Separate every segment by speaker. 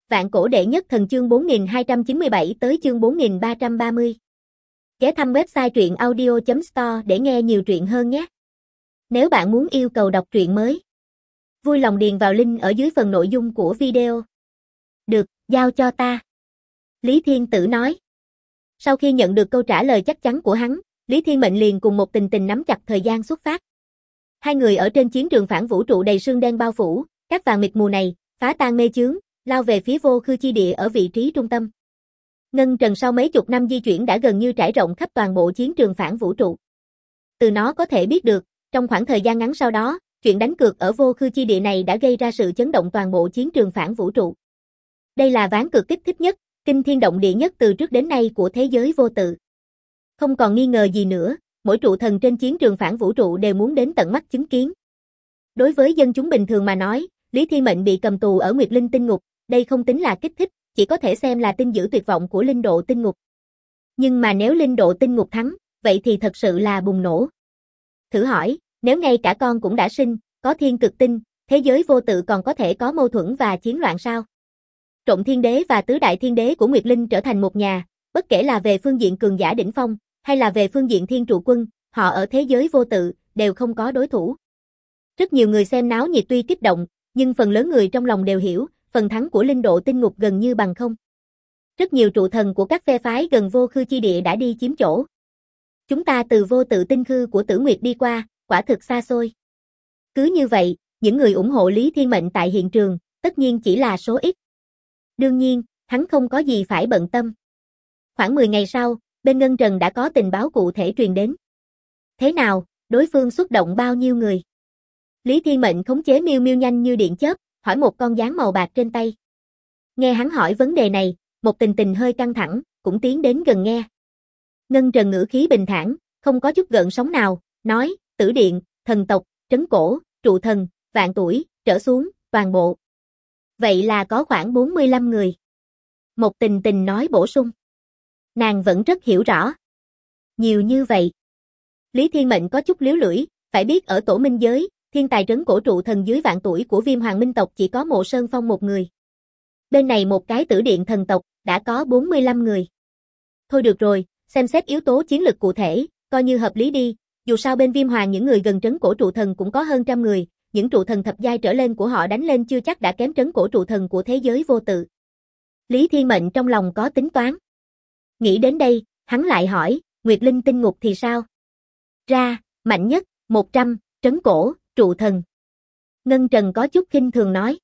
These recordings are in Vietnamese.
Speaker 1: Vạn cổ đệ nhất thần chương 4297 tới chương 4330. Ghé thăm website truyện audio.store để nghe nhiều truyện hơn nhé. Nếu bạn muốn yêu cầu đọc truyện mới, vui lòng điền vào link ở dưới phần nội dung của video. Được, giao cho ta. Lý Thiên Tử nói. Sau khi nhận được câu trả lời chắc chắn của hắn, Lý Thiên Mệnh liền cùng Một Tình Tình nắm chặt thời gian xuất phát. Hai người ở trên chiến trường phản vũ trụ đầy sương đen bao phủ, cát vàng mịt mù này, phá tan mê chướng, lao về phía vô khư chi địa ở vị trí trung tâm. Ngân Trần sau mấy chục năm di chuyển đã gần như trải rộng khắp toàn bộ chiến trường phản vũ trụ. Từ nó có thể biết được, trong khoảng thời gian ngắn sau đó, chuyện đánh cược ở vô khư chi địa này đã gây ra sự chấn động toàn bộ chiến trường phản vũ trụ. Đây là ván cược kích thích nhất, kinh thiên động địa nhất từ trước đến nay của thế giới vô tự. Không còn nghi ngờ gì nữa, mỗi trụ thần trên chiến trường phản vũ trụ đều muốn đến tận mắt chứng kiến. Đối với dân chúng bình thường mà nói, Lý Thiên Mệnh bị cầm tù ở Nguyệt Linh Tinh Ngục, đây không tính là kích thích, chỉ có thể xem là tin dữ tuyệt vọng của linh độ tinh ngục. Nhưng mà nếu linh độ tinh ngục thắng, vậy thì thật sự là bùng nổ. Thử hỏi, nếu ngay cả con cũng đã sinh, có thiên cực tinh, thế giới vô tự còn có thể có mâu thuẫn và chiến loạn sao? Trộn thiên đế và tứ đại thiên đế của Nguyệt Linh trở thành một nhà, bất kể là về phương diện cường giả đỉnh phong, hay là về phương diện thiên trụ quân, họ ở thế giới vô tự, đều không có đối thủ. Rất nhiều người xem náo nhiệt tuy kích động, nhưng phần lớn người trong lòng đều hiểu, phần thắng của linh độ tinh ngục gần như bằng không. Rất nhiều trụ thần của các phe phái gần vô khư chi địa đã đi chiếm chỗ. Chúng ta từ vô tự tinh khư của Tử Nguyệt đi qua, quả thực xa xôi. Cứ như vậy, những người ủng hộ Lý Thiên Mệnh tại hiện trường, tất nhiên chỉ là số ít. Đương nhiên, hắn không có gì phải bận tâm. Khoảng 10 ngày sau, bên Ngân Trần đã có tình báo cụ thể truyền đến. Thế nào, đối phương xuất động bao nhiêu người? Lý Thiên Mệnh khống chế Miêu Miêu nhanh như điện chớp, hỏi một con gián màu bạc trên tay. Nghe hắn hỏi vấn đề này, Một Tình Tình hơi căng thẳng, cũng tiến đến gần nghe. Ngân Trần ngữ khí bình thản, không có chút gợn sóng nào, nói, Tử Điện, thần tộc, trấn cổ, trụ thần, vạn tuổi, trở xuống, toàn bộ. Vậy là có khoảng 45 người. Một Tình Tình nói bổ sung. Nàng vẫn rất hiểu rõ. Nhiều như vậy. Lý Thiên Mệnh có chút liếu lưỡi, phải biết ở tổ minh giới, thiên tài trấn cổ trụ thần dưới vạn tuổi của Viêm Hoàng Minh tộc chỉ có Mộ Sơn Phong một người. Bên này một cái Tử Điện thần tộc, đã có 45 người. Thôi được rồi, xem xét yếu tố chiến lực cụ thể, coi như hợp lý đi, dù sao bên Viêm Hoàng những người gần trấn cổ trụ thần cũng có hơn trăm người, những trụ thần thập giai trở lên của họ đánh lên chưa chắc đã kém trấn cổ trụ thần của thế giới vô tự. Lý Thiên Mệnh trong lòng có tính toán. Nghĩ đến đây, hắn lại hỏi, Nguyệt Linh Tinh Ngục thì sao? Ra, mạnh nhất, 100, trấn cổ, trụ thần. Ngân Trần có chút khinh thường nói.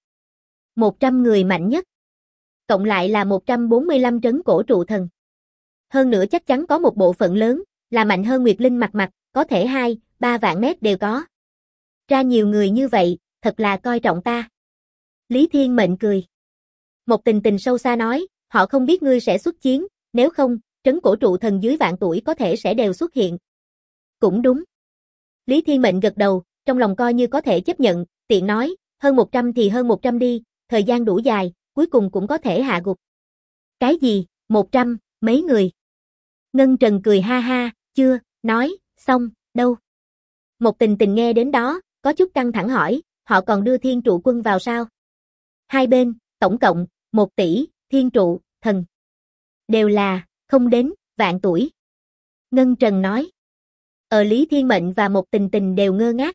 Speaker 1: 100 người mạnh nhất. Cộng lại là 145 trấn cổ trụ thần. Hơn nữa chắc chắn có một bộ phận lớn, là mạnh hơn Nguyệt Linh mặt, có thể 2, 3 vạn mét đều có. Ra nhiều người như vậy, thật là coi trọng ta. Lý Thiên Mệnh cười. Một Tình Tình sâu xa nói, họ không biết ngươi sẽ xuất chiến, nếu không, trấn cổ trụ thần dưới vạn tuổi có thể sẽ đều xuất hiện. Cũng đúng. Lý Thiên Mệnh gật đầu, trong lòng coi như có thể chấp nhận, tiện nói, hơn 100 thì hơn 100 đi, thời gian đủ dài, cuối cùng cũng có thể hạ gục. Cái gì, 100, mấy người? Ngân Trần cười ha ha, chưa, nói, xong, đâu? Một Tình Tình nghe đến đó, có chút căng thẳng hỏi, họ còn đưa thiên trụ quân vào sao? Hai bên, tổng cộng, 1 tỷ, thiên trụ, thần. Đều là, không đến, vạn tuổi. Ngân Trần nói. Lý Thiên Mệnh và Một Tình Tình đều ngơ ngác.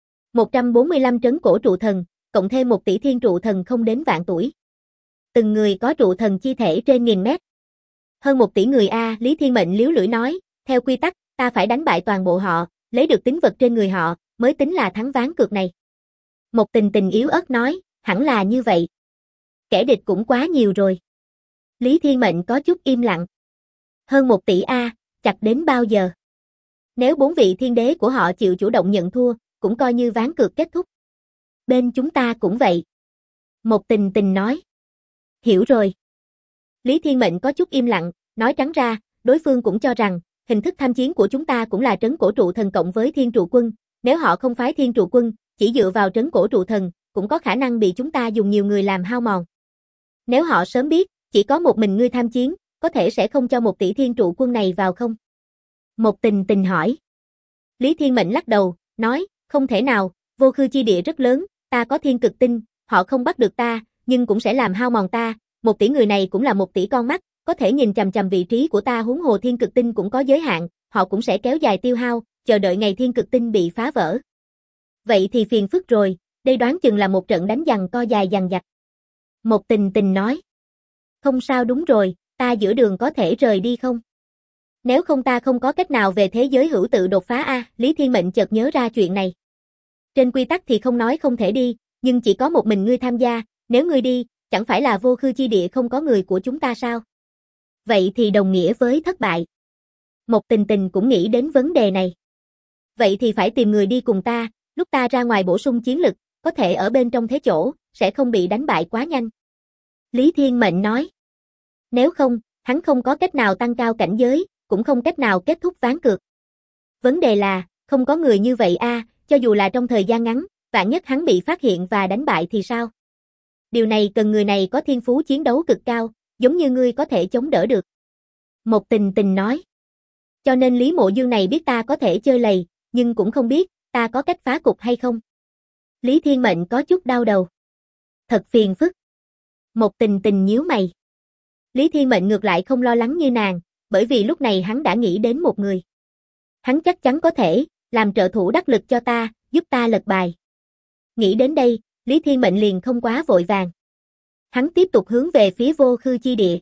Speaker 1: 145 trấn cổ trụ thần, cộng thêm 1 tỷ thiên trụ thần không đến vạn tuổi. Từng người có trụ thần chi thể trên 1000 mét. Hơn 1 tỷ người a, Lý Thiên Mệnh liếu lưỡi nói, theo quy tắc, ta phải đánh bại toàn bộ họ, lấy được tín vật trên người họ, mới tính là thắng ván cược này. Một Tình Tình yếu ớt nói, hẳn là như vậy. Kẻ địch cũng quá nhiều rồi. Lý Thiên Mệnh có chút im lặng. Hơn 1 tỷ a, chặt đến bao giờ? Nếu 4 vị thiên đế của họ chịu chủ động nhận thua, cũng coi như ván cược kết thúc. Bên chúng ta cũng vậy. Một Tình Tình nói. Hiểu rồi. Lý Thiên Mệnh có chút im lặng, nói trắng ra, đối phương cũng cho rằng, hình thức tham chiến của chúng ta cũng là trấn cổ trụ thần cộng với thiên trụ quân, nếu họ không phái thiên trụ quân, chỉ dựa vào trấn cổ trụ thần, cũng có khả năng bị chúng ta dùng nhiều người làm hao mòn. Nếu họ sớm biết, chỉ có một mình ngươi tham chiến, có thể sẽ không cho 1 tỷ thiên trụ quân này vào không? Một Tình Tình hỏi. Lý Thiên Mệnh lắc đầu, nói, không thể nào, vô khư chi địa rất lớn, ta có thiên cực tinh, họ không bắt được ta, nhưng cũng sẽ làm hao mòn ta, 1 tỷ người này cũng là 1 tỷ con mắt, có thể nhìn chằm chằm vị trí của ta, huống hồ thiên cực tinh cũng có giới hạn, họ cũng sẽ kéo dài tiêu hao, chờ đợi ngày thiên cực tinh bị phá vỡ. Vậy thì phiền phức rồi, đây đoán chừng là một trận đánh giằng co dài dằng dặc. Một Tình Tình nói. Không sao, đúng rồi, ta giữa đường có thể rời đi không? Nếu không ta không có cách nào về thế giới hữu tự đột phá a. Lý Thiên Mệnh chợt nhớ ra chuyện này. Trên quy tắc thì không nói không thể đi, nhưng chỉ có một mình ngươi tham gia, nếu ngươi đi, chẳng phải là vô khư chi địa không có người của chúng ta sao? Vậy thì đồng nghĩa với thất bại. Một Tình Tình cũng nghĩ đến vấn đề này. Vậy thì phải tìm người đi cùng ta, lúc ta ra ngoài bổ sung chiến lực, có thể ở bên trong thế chỗ, sẽ không bị đánh bại quá nhanh. Lý Thiên Mệnh nói. Nếu không, hắn không có cách nào tăng cao cảnh giới, cũng không cách nào kết thúc ván cược. Vấn đề là, không có người như vậy a, cho dù là trong thời gian ngắn, vạn nhất hắn bị phát hiện và đánh bại thì sao? Điều này cần người này có thiên phú chiến đấu cực cao, giống như ngươi có thể chống đỡ được. Một Tình Tình nói. Cho nên Lý Mộ Dương này biết ta có thể chơi lầy, nhưng cũng không biết, ta có cách phá cục hay không. Lý Thiên Mệnh có chút đau đầu. Thật phiền phức. Một Tình Tình nhíu mày. Lý Thiên Mệnh ngược lại không lo lắng như nàng, bởi vì lúc này hắn đã nghĩ đến một người. Hắn chắc chắn có thể, làm trợ thủ đắc lực cho ta, giúp ta lật bài. Nghĩ đến đây, Lý Thiên Mệnh liền không quá vội vàng. Hắn tiếp tục hướng về phía vô khư chi địa.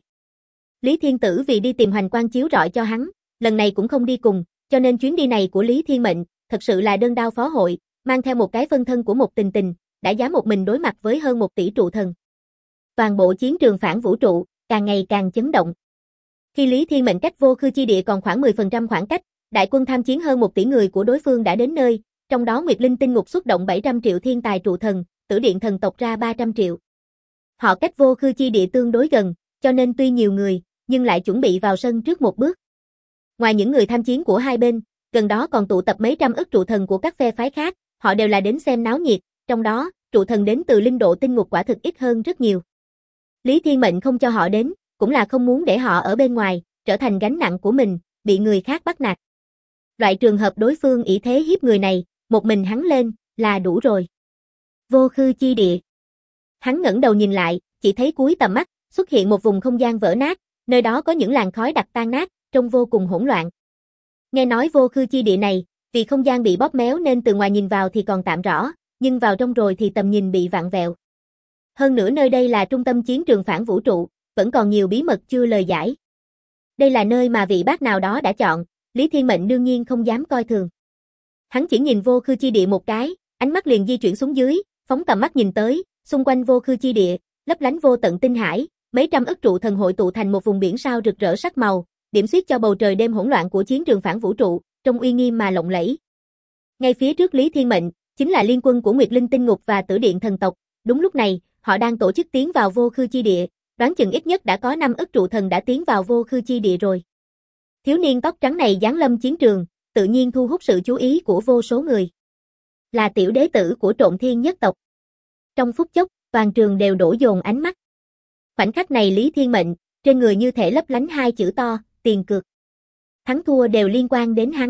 Speaker 1: Lý Thiên Tử vì đi tìm hoành quang chiếu rọi cho hắn, lần này cũng không đi cùng, cho nên chuyến đi này của Lý Thiên Mệnh, thật sự là đơn đao phó hội, mang theo một cái phân thân của một Tình Tình, đã dám một mình đối mặt với hơn 1 tỷ trụ thần. Toàn bộ chiến trường phản vũ trụ, càng ngày càng chấn động. Khi Lý Thiên Mệnh cách vô khư chi địa còn khoảng 10% khoảng cách, đại quân tham chiến hơn 1 tỷ người của đối phương đã đến nơi, trong đó Nguyệt Linh Tinh Ngục xuất động 700 triệu thiên tài trụ thần, Tử Điện thần tộc ra 300 triệu. Họ cách vô khư chi địa tương đối gần, cho nên tuy nhiều người, nhưng lại chuẩn bị vào sân trước một bước. Ngoài những người tham chiến của hai bên, gần đó còn tụ tập mấy trăm ức trụ thần của các phe phái khác, họ đều là đến xem náo nhiệt, trong đó, trụ thần đến từ linh độ tinh ngục quả thực ít hơn rất nhiều. Lý Thiên Mệnh không cho họ đến, cũng là không muốn để họ ở bên ngoài, trở thành gánh nặng của mình, bị người khác bắt nạt. Loại trường hợp đối phương ỷ thế hiếp người này, một mình hắn lên, là đủ rồi. Vô khư chi địa. Hắn ngẩng đầu nhìn lại, chỉ thấy cuối tầm mắt, xuất hiện một vùng không gian vỡ nát, nơi đó có những làn khói đặc tan nát, trông vô cùng hỗn loạn. Nghe nói vô khư chi địa này, vì không gian bị bóp méo nên từ ngoài nhìn vào thì còn tạm rõ, nhưng vào trong rồi thì tầm nhìn bị vặn vẹo. Hơn nữa nơi đây là trung tâm chiến trường phản vũ trụ, vẫn còn nhiều bí mật chưa lời giải. Đây là nơi mà vị bác nào đó đã chọn, Lý Thiên Mệnh đương nhiên không dám coi thường. Hắn chỉ nhìn vô khư chi địa một cái, ánh mắt liền di chuyển xuống dưới, phóng tầm mắt nhìn tới, xung quanh vô khư chi địa, lấp lánh vô tận tinh hải, mấy trăm ức trụ thần hội tụ thành một vùng biển sao rực rỡ sắc màu, điểm xuyết cho bầu trời đêm hỗn loạn của chiến trường phản vũ trụ, trông uy nghiêm mà lộng lẫy. Ngay phía trước Lý Thiên Mệnh, chính là liên quân của Nguyệt Linh Tinh Ngục và Tử Điện thần tộc, đúng lúc này, họ đang tổ chức tiến vào vô khư chi địa, đoán chừng ít nhất đã có 5 ức trụ thần đã tiến vào vô khư chi địa rồi. Thiếu niên tóc trắng này giáng lâm chiến trường, tự nhiên thu hút sự chú ý của vô số người. Là tiểu đế tử của Trộn Thiên nhất tộc. Trong phút chốc, toàn trường đều đổ dồn ánh mắt. Khoảnh khắc này Lý Thiên Mệnh, trên người như thể lấp lánh 2 chữ to, tiền cược. Thắng thua đều liên quan đến hắn.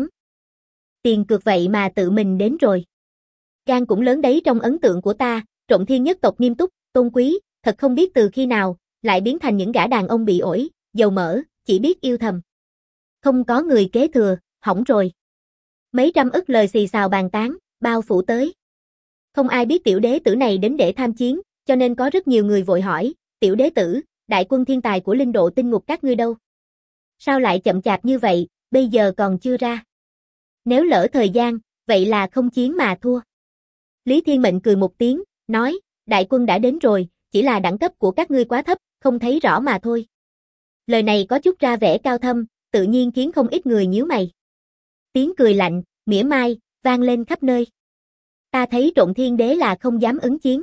Speaker 1: Tiền cược vậy mà tự mình đến rồi. Gan cũng lớn đấy, trong ấn tượng của ta, Trộn Thiên nhất tộc nghiêm túc, tôn quý, thật không biết từ khi nào, lại biến thành những gã đàn ông bị ổi, dầu mỡ, chỉ biết yêu thầm. Không có người kế thừa, hỏng rồi. Mấy trăm ức lời xì xào bàn tán, bao phủ tới. Không ai biết tiểu đế tử này đến để tham chiến, cho nên có rất nhiều người vội hỏi, tiểu đế tử, đại quân thiên tài của linh độ tinh ngục các ngươi đâu? Sao lại chậm chạp như vậy, bây giờ còn chưa ra? Nếu lỡ thời gian, vậy là không chiến mà thua. Lý Thiên Mệnh cười một tiếng, nói, đại quân đã đến rồi, chỉ là đẳng cấp của các ngươi quá thấp, không thấy rõ mà thôi. Lời này có chút ra vẻ cao thâm, tự nhiên khiến không ít người nhíu mày. Tiếng cười lạnh, mỉa mai, vang lên khắp nơi. Ta thấy Trộn Thiên đế là không dám ứng chiến.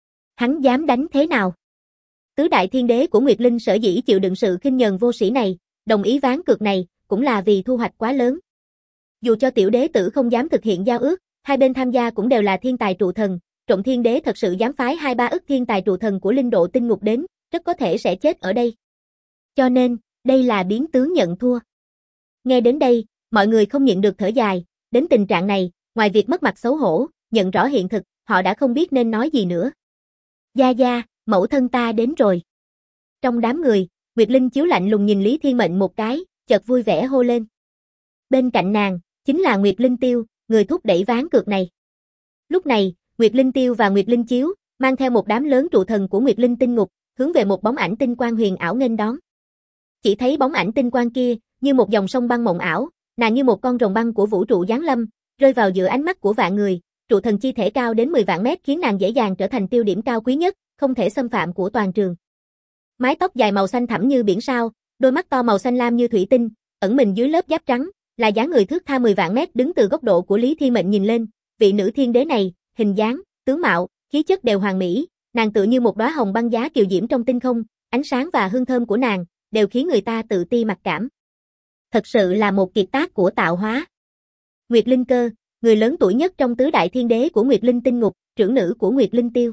Speaker 1: Hắn dám đánh thế nào? Tứ đại thiên đế của Nguyệt Linh sở dĩ chịu đựng sự khinh nhờn vô sĩ này, đồng ý ván cược này, cũng là vì thu hoạch quá lớn. Dù cho tiểu đế tử không dám thực hiện giao ước, hai bên tham gia cũng đều là thiên tài trụ thần, Trộn Thiên đế thật sự dám phái 2-3 ức thiên tài trụ thần của linh độ tinh ngục đến, rất có thể sẽ chết ở đây. Cho nên, đây là biến tướng nhận thua. Nghe đến đây, mọi người không nhịn được thở dài, đến tình trạng này, ngoài việc mất mặt xấu hổ, nhận rõ hiện thực, họ đã không biết nên nói gì nữa. Gia Gia, mẫu thân ta đến rồi. Trong đám người, Nguyệt Linh Chiếu lạnh lùng nhìn Lý Thiên Mệnh một cái, chợt vui vẻ hô lên. Bên cạnh nàng, chính là Nguyệt Linh Tiêu, người thúc đẩy ván cược này. Lúc này, Nguyệt Linh Tiêu và Nguyệt Linh Chiếu, mang theo một đám lớn trụ thần của Nguyệt Linh Tinh Ngục, hướng về một bóng ảnh tinh quang huyền ảo nghênh đón. Chỉ thấy bóng ảnh tinh quang kia, như một dòng sông băng mộng ảo, nàng như một con rồng băng của vũ trụ giáng lâm, rơi vào giữa ánh mắt của vạn người, trụ thần chi thể cao đến 10 vạn mét khiến nàng dễ dàng trở thành tiêu điểm cao quý nhất, không thể xâm phạm của toàn trường. Mái tóc dài màu xanh thẳm như biển sao, đôi mắt to màu xanh lam như thủy tinh, ẩn mình dưới lớp giáp trắng, là dáng người thước tha 10 vạn mét. Đứng từ góc độ của Lý Thiên Mệnh nhìn lên, vị nữ thiên đế này, hình dáng, tướng mạo, khí chất đều hoàn mỹ, nàng tựa như một đóa hồng băng giá kiều diễm trong tinh không, ánh sáng và hương thơm của nàng đều khiến người ta tự ti mặc cảm. Thật sự là một kiệt tác của tạo hóa. Nguyệt Linh Cơ, người lớn tuổi nhất trong tứ đại thiên đế của Nguyệt Linh Tinh Ngục, trưởng nữ của Nguyệt Linh Tiêu.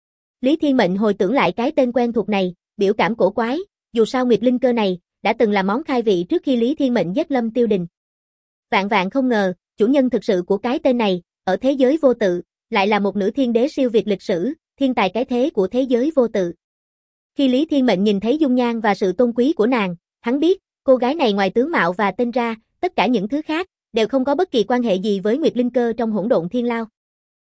Speaker 1: Lý Thiên Mệnh hồi tưởng lại cái tên quen thuộc này, biểu cảm cổ quái, dù sao Nguyệt Linh Cơ này đã từng là món khai vị trước khi Lý Thiên Mệnh giết Lâm Tiêu Đình. Vạn vạn không ngờ, chủ nhân thực sự của cái tên này, ở thế giới vô tự, lại là một nữ thiên đế siêu việt lịch sử, thiên tài cái thế của thế giới vô tự. Khi Lý Thiên Mệnh nhìn thấy dung nhan và sự tôn quý của nàng, hắn biết, cô gái này ngoài tướng mạo và tên ra, tất cả những thứ khác, đều không có bất kỳ quan hệ gì với Nguyệt Linh Cơ trong hỗn độn thiên lao.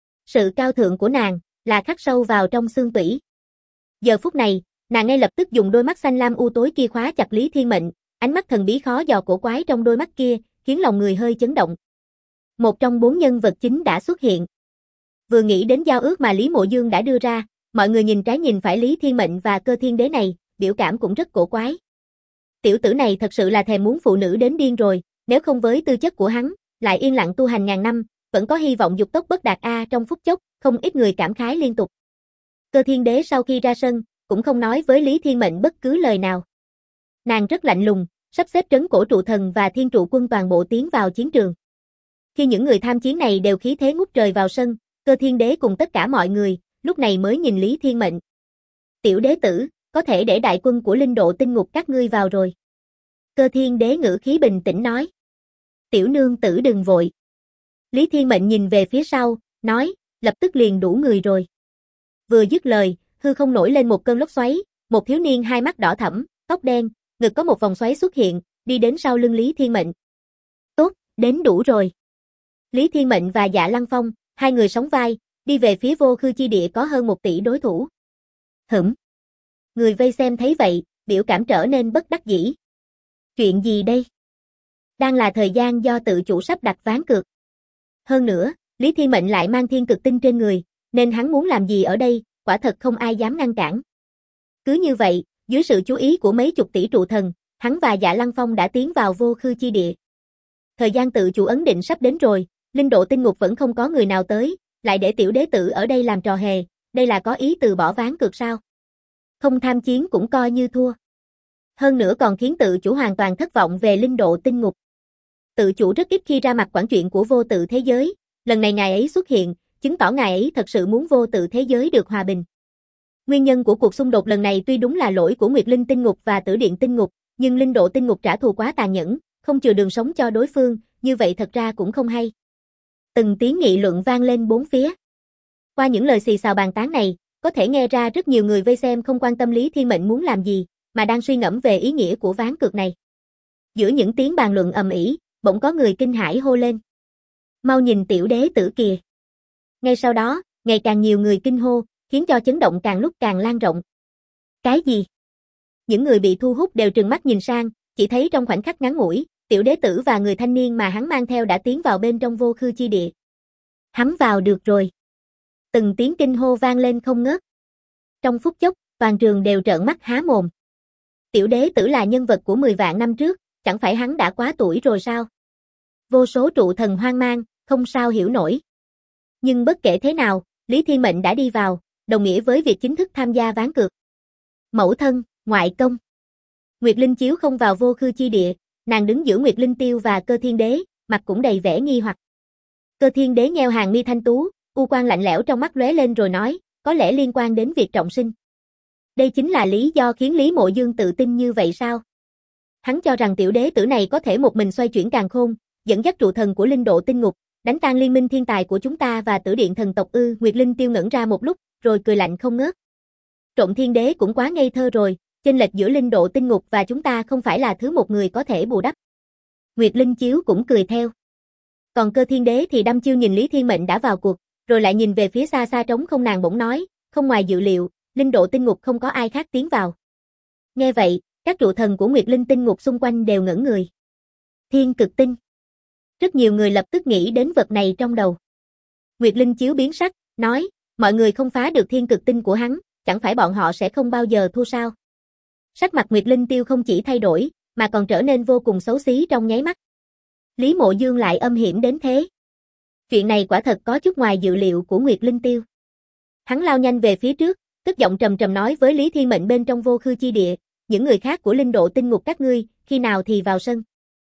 Speaker 1: Sự cao thượng của nàng, là khắc sâu vào trong xương tủy. Giờ phút này, nàng ngay lập tức dùng đôi mắt xanh lam u tối kia khóa chặt Lý Thiên Mệnh, ánh mắt thần bí khó dò cổ quái trong đôi mắt kia, khiến lòng người hơi chấn động. Một trong 4 nhân vật chính đã xuất hiện. Vừa nghĩ đến giao ước mà Lý Mộ Dương đã đưa ra, mọi người nhìn trái nhìn phải Lý Thiên Mệnh và Cơ Thiên Đế này, biểu cảm cũng rất cổ quái. Tiểu tử này thật sự là thèm muốn phụ nữ đến điên rồi, nếu không với tư chất của hắn, lại yên lặng tu hành ngàn năm, vẫn có hy vọng dục tốc bất đạt trong phút chốc, không ít người cảm khái liên tục. Cơ Thiên Đế sau khi ra sân, cũng không nói với Lý Thiên Mệnh bất cứ lời nào. Nàng rất lạnh lùng, sắp xếp trấn cổ trụ thần và thiên trụ quân toàn bộ tiến vào chiến trường. Khi những người tham chiến này đều khí thế ngút trời vào sân, Cơ Thiên Đế cùng tất cả mọi người, lúc này mới nhìn Lý Thiên Mệnh. Tiểu đế tử, có thể để đại quân của linh độ tinh ngục các ngươi vào rồi. Cơ Thiên Đế ngữ khí bình tĩnh nói. Tiểu nương tử đừng vội. Lý Thiên Mệnh nhìn về phía sau, nói, lập tức liền đủ người rồi. Vừa dứt lời, hư không nổi lên một cơn lốc xoáy, một thiếu niên hai mắt đỏ thẫm, tóc đen, ngực có một vòng xoáy xuất hiện, đi đến sau lưng Lý Thiên Mệnh. Tốt, đến đủ rồi. Lý Thiên Mệnh và Dạ Lăng Phong, hai người sóng vai, đi về phía vô khư chi địa có hơn 1 tỷ đối thủ. Người vây xem thấy vậy, biểu cảm trở nên bất đắc dĩ. Chuyện gì đây? Đang là thời gian do tự chủ sắp đặt ván cược. Hơn nữa, Lý Thiên Mệnh lại mang thiên cực tinh trên người, nên hắn muốn làm gì ở đây, quả thật không ai dám ngăn cản. Cứ như vậy, dưới sự chú ý của mấy chục tỷ trụ thần, hắn và Dạ Lăng Phong đã tiến vào vô khư chi địa. Thời gian tự chủ ấn định sắp đến rồi, linh độ tinh ngục vẫn không có người nào tới, lại để tiểu đế tử ở đây làm trò hề, đây là có ý từ bỏ ván cược sao? Không tham chiến cũng coi như thua. Hơn nữa còn khiến tự chủ hoàn toàn thất vọng về linh độ tinh ngục. Tự chủ rất ít khi ra mặt quản chuyện của vô tự thế giới, lần này ngài ấy xuất hiện, chứng tỏ ngài ấy thật sự muốn vô tự thế giới được hòa bình. Nguyên nhân của cuộc xung đột lần này tuy đúng là lỗi của Nguyệt Linh Tinh Ngục và Tử Điện Tinh Ngục, nhưng linh độ tinh ngục trả thù quá tàn nhẫn, không chừa đường sống cho đối phương, như vậy thật ra cũng không hay. Từng tiếng nghị luận vang lên bốn phía. Qua những lời xì xào bàn tán này, có thể nghe ra rất nhiều người vây xem không quan tâm Lý Thiên Mệnh muốn làm gì, mà đang suy ngẫm về ý nghĩa của ván cược này. Giữa những tiếng bàn luận ầm ĩ, bỗng có người kinh hãi hô lên. Mau nhìn tiểu đế tử kìa. Ngay sau đó, ngày càng nhiều người kinh hô, khiến cho chấn động càng lúc càng lan rộng. Cái gì? Những người bị thu hút đều trừng mắt nhìn sang, chỉ thấy trong khoảnh khắc ngắn ngủi, tiểu đế tử và người thanh niên mà hắn mang theo đã tiến vào bên trong vô khư chi địa. Hắn vào được rồi. Từng tiếng kinh hô vang lên không ngớt. Trong phút chốc, toàn trường đều trợn mắt há mồm. Tiểu đế tử là nhân vật của 10 vạn năm trước, chẳng phải hắn đã quá tuổi rồi sao? Vô số trụ thần hoang mang, không sao hiểu nổi. Nhưng bất kể thế nào, Lý Thiên Mệnh đã đi vào, đồng nghĩa với việc chính thức tham gia ván cược. Mẫu thân, ngoại công. Nguyệt Linh Chiếu không vào vô khư chi địa, nàng đứng giữa Nguyệt Linh Tiêu và Cơ Thiên Đế, mặt cũng đầy vẻ nghi hoặc. Cơ Thiên Đế nheo hàng mi thanh tú, u quang lạnh lẽo trong mắt lóe lên rồi nói, có lẽ liên quan đến việc trọng sinh. Đây chính là lý do khiến Lý Mộ Dương tự tin như vậy sao? Hắn cho rằng tiểu đế tử này có thể một mình xoay chuyển càn khôn, dẫn dắt trụ thần của linh độ tinh ngục, đánh tan liên minh thiên tài của chúng ta và Tử Điện thần tộc ư? Nguyệt Linh Tiêu ngẩn ra một lúc, rồi cười lạnh không ngớt. Trộm Thiên Đế cũng quá ngây thơ rồi, Chênh lệch giữa linh độ tinh ngục và chúng ta không phải là thứ một người có thể bù đắp. Nguyệt Linh Chiếu cũng cười theo. Còn Cơ Thiên Đế thì đăm chiêu nhìn Lý Thiên Mệnh đã vào cuộc, rồi lại nhìn về phía xa xa trống không, nàng bỗng nói, không ngoài dự liệu, linh độ tinh ngục không có ai khác tiến vào. Nghe vậy, các trụ thần của Nguyệt Linh tinh ngục xung quanh đều ngẩn người. Thiên cực tinh. Rất nhiều người lập tức nghĩ đến vật này trong đầu. Nguyệt Linh Chiếu biến sắc, nói, mọi người không phá được thiên cực tinh của hắn, chẳng phải bọn họ sẽ không bao giờ thua sao? Sắc mặt Nguyệt Linh Tiêu không chỉ thay đổi, mà còn trở nên vô cùng xấu xí trong nháy mắt. Lý Mộ Dương lại âm hiểm đến thế. Chuyện này quả thật có chút ngoài dự liệu của Nguyệt Linh Tiêu. Hắn lao nhanh về phía trước, tức giọng trầm trầm nói với Lý Thiên Mệnh bên trong vô khư chi địa, những người khác của linh độ tinh ngục các ngươi, khi nào thì vào sân.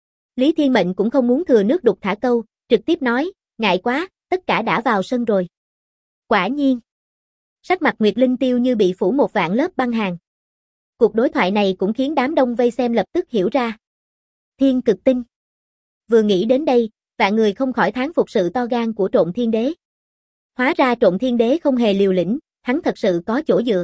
Speaker 1: Lý Thiên Mệnh cũng không muốn thừa nước đục thả câu, trực tiếp nói, ngại quá, tất cả đã vào sân rồi. Quả nhiên. Sắc mặt Nguyệt Linh Tiêu như bị phủ một vạn lớp băng hàn. Cuộc đối thoại này cũng khiến đám đông vây xem lập tức hiểu ra. Thiên cực tinh. Vừa nghĩ đến đây, vạn người không khỏi thán phục sự to gan của Trộm Thiên Đế. Hóa ra Trộm Thiên Đế không hề liều lĩnh, hắn thật sự có chỗ dựa.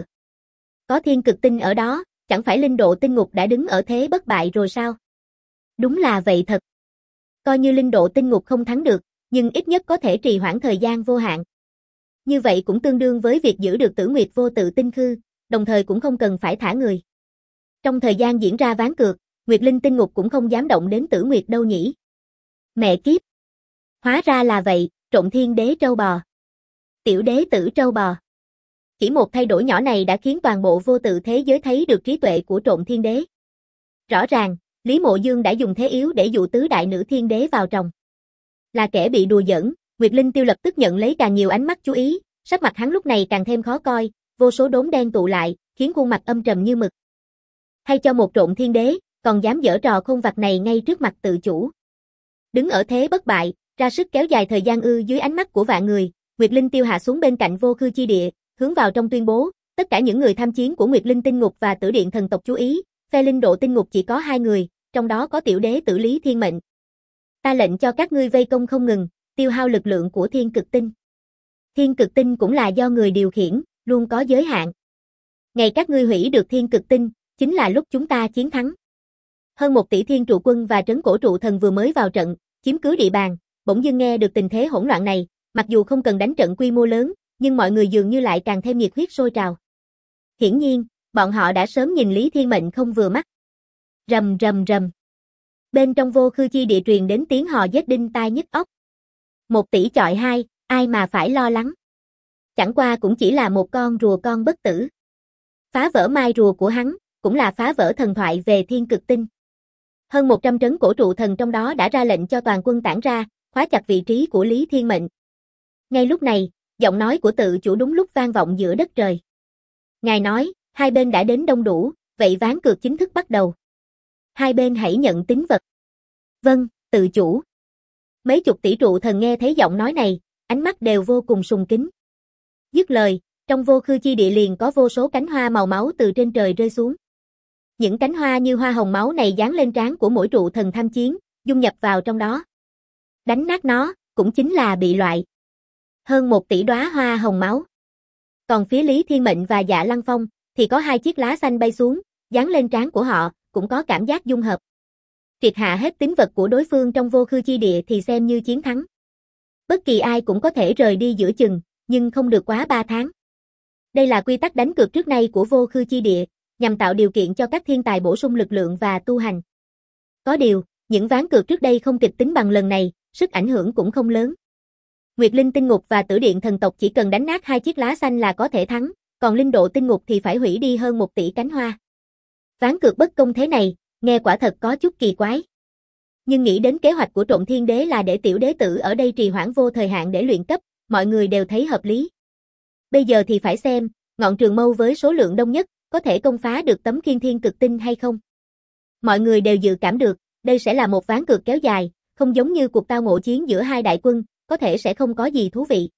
Speaker 1: Có thiên cực tinh ở đó, chẳng phải linh độ tinh ngục đã đứng ở thế bất bại rồi sao? Đúng là vậy thật. Coi như linh độ tinh ngục không thắng được, nhưng ít nhất có thể trì hoãn thời gian vô hạn. Như vậy cũng tương đương với việc giữ được Tử Nguyệt vô tự tinh khư, đồng thời cũng không cần phải thả người. Trong thời gian diễn ra ván cược, Nguyệt Linh tinh ngục cũng không dám động đến Tử Nguyệt đâu nhỉ. Mẹ kiếp. Hóa ra là vậy, Trộm Thiên Đế trâu bò. Tiểu đế tử trâu bò. Chỉ một thay đổi nhỏ này đã khiến toàn bộ vô tự thế giới thấy được trí tuệ của Trộm Thiên Đế. Rõ ràng, Lý Mộ Dương đã dùng thế yếu để dụ tứ đại nữ thiên đế vào trong. Là kẻ bị đùa giỡn, Nguyệt Linh Tiêu lập tức nhận lấy càng nhiều ánh mắt chú ý, sắc mặt hắn lúc này càng thêm khó coi, vô số đốm đen tụ lại, khiến khuôn mặt âm trầm như mực. Hay cho một Trộm Thiên Đế, còn dám giở trò khôn vặt này ngay trước mặt tự chủ. Đứng ở thế bất bại, ra sức kéo dài thời gian ư? Dưới ánh mắt của vạn người, Nguyệt Linh Tiêu hạ xuống bên cạnh vô khư chi địa, hướng vào trong tuyên bố, tất cả những người tham chiến của Nguyệt Linh tinh ngục và Tử Điện thần tộc chú ý, phe linh độ tinh ngục chỉ có 2 người, trong đó có tiểu đế tử Lý Thiên Mệnh. Ta lệnh cho các ngươi vây công không ngừng, tiêu hao lực lượng của thiên cực tinh. Thiên cực tinh cũng là do người điều khiển, luôn có giới hạn. Ngày các ngươi hủy được thiên cực tinh, chính là lúc chúng ta chiến thắng. Hơn 1 tỷ thiên trụ quân và trấn cổ trụ thần vừa mới vào trận, chiếm cứ địa bàn, bỗng dưng nghe được tình thế hỗn loạn này, mặc dù không cần đánh trận quy mô lớn, nhưng mọi người dường như lại càng thêm nhiệt huyết sôi trào. Hiển nhiên, bọn họ đã sớm nhìn Lý Thiên Mệnh không vừa mắt. Rầm rầm rầm. Bên trong vô khư chi địa truyền đến tiếng hò giết đinh tai nhức óc. 1 tỷ chọi 2, ai mà phải lo lắng. Chẳng qua cũng chỉ là một con rùa con bất tử. Phá vỡ mai rùa của hắn, cũng là phá vỡ thần thoại về thiên cực tinh. Hơn 100 trấn cổ trụ thần trong đó đã ra lệnh cho toàn quân tản ra, khóa chặt vị trí của Lý Thiên Mệnh. Ngay lúc này, giọng nói của tự chủ đúng lúc vang vọng giữa đất trời. Ngài nói, hai bên đã đến đông đủ, vậy ván cược chính thức bắt đầu. Hai bên hãy nhận tín vật. Vâng, tự chủ. Mấy chục tỷ trụ thần nghe thấy giọng nói này, ánh mắt đều vô cùng sùng kính. Dứt lời, trong vô khư chi địa liền có vô số cánh hoa màu máu từ trên trời rơi xuống. Những cánh hoa như hoa hồng máu này dán lên trán của mỗi trụ thần tham chiến, dung nhập vào trong đó. Đánh nát nó, cũng chính là bị loại. Hơn 1 tỷ đóa hoa hồng máu. Còn phía Lý Thiên Mệnh và Dạ Lăng Phong, thì có 2 chiếc lá xanh bay xuống, dán lên trán của họ, cũng có cảm giác dung hợp. Triệt hạ hết tín vật của đối phương trong vô khư chi địa thì xem như chiến thắng. Bất kỳ ai cũng có thể rời đi giữa chừng, nhưng không được quá 3 tháng. Đây là quy tắc đánh cược trước nay của vô khư chi địa, nhằm tạo điều kiện cho các thiên tài bổ sung lực lượng và tu hành. Có điều, những ván cược trước đây không kịch tính bằng lần này, sức ảnh hưởng cũng không lớn. Nguyệt Linh tinh ngục và Tử Điện thần tộc chỉ cần đánh nát 2 chiếc lá xanh là có thể thắng, còn linh độ tinh ngục thì phải hủy đi hơn 1 tỷ cánh hoa. Ván cược bất công thế này, nghe quả thật có chút kỳ quái. Nhưng nghĩ đến kế hoạch của Trộm Thiên Đế là để tiểu đế tử ở đây trì hoãn vô thời hạn để luyện cấp, mọi người đều thấy hợp lý. Bây giờ thì phải xem, ngọn trường mâu với số lượng đông nhất, có thể công phá được tấm khiên thiên cực tinh hay không. Mọi người đều dự cảm được, đây sẽ là một ván cược kéo dài, không giống như cuộc tao ngộ chiến giữa hai đại quân, có thể sẽ không có gì thú vị.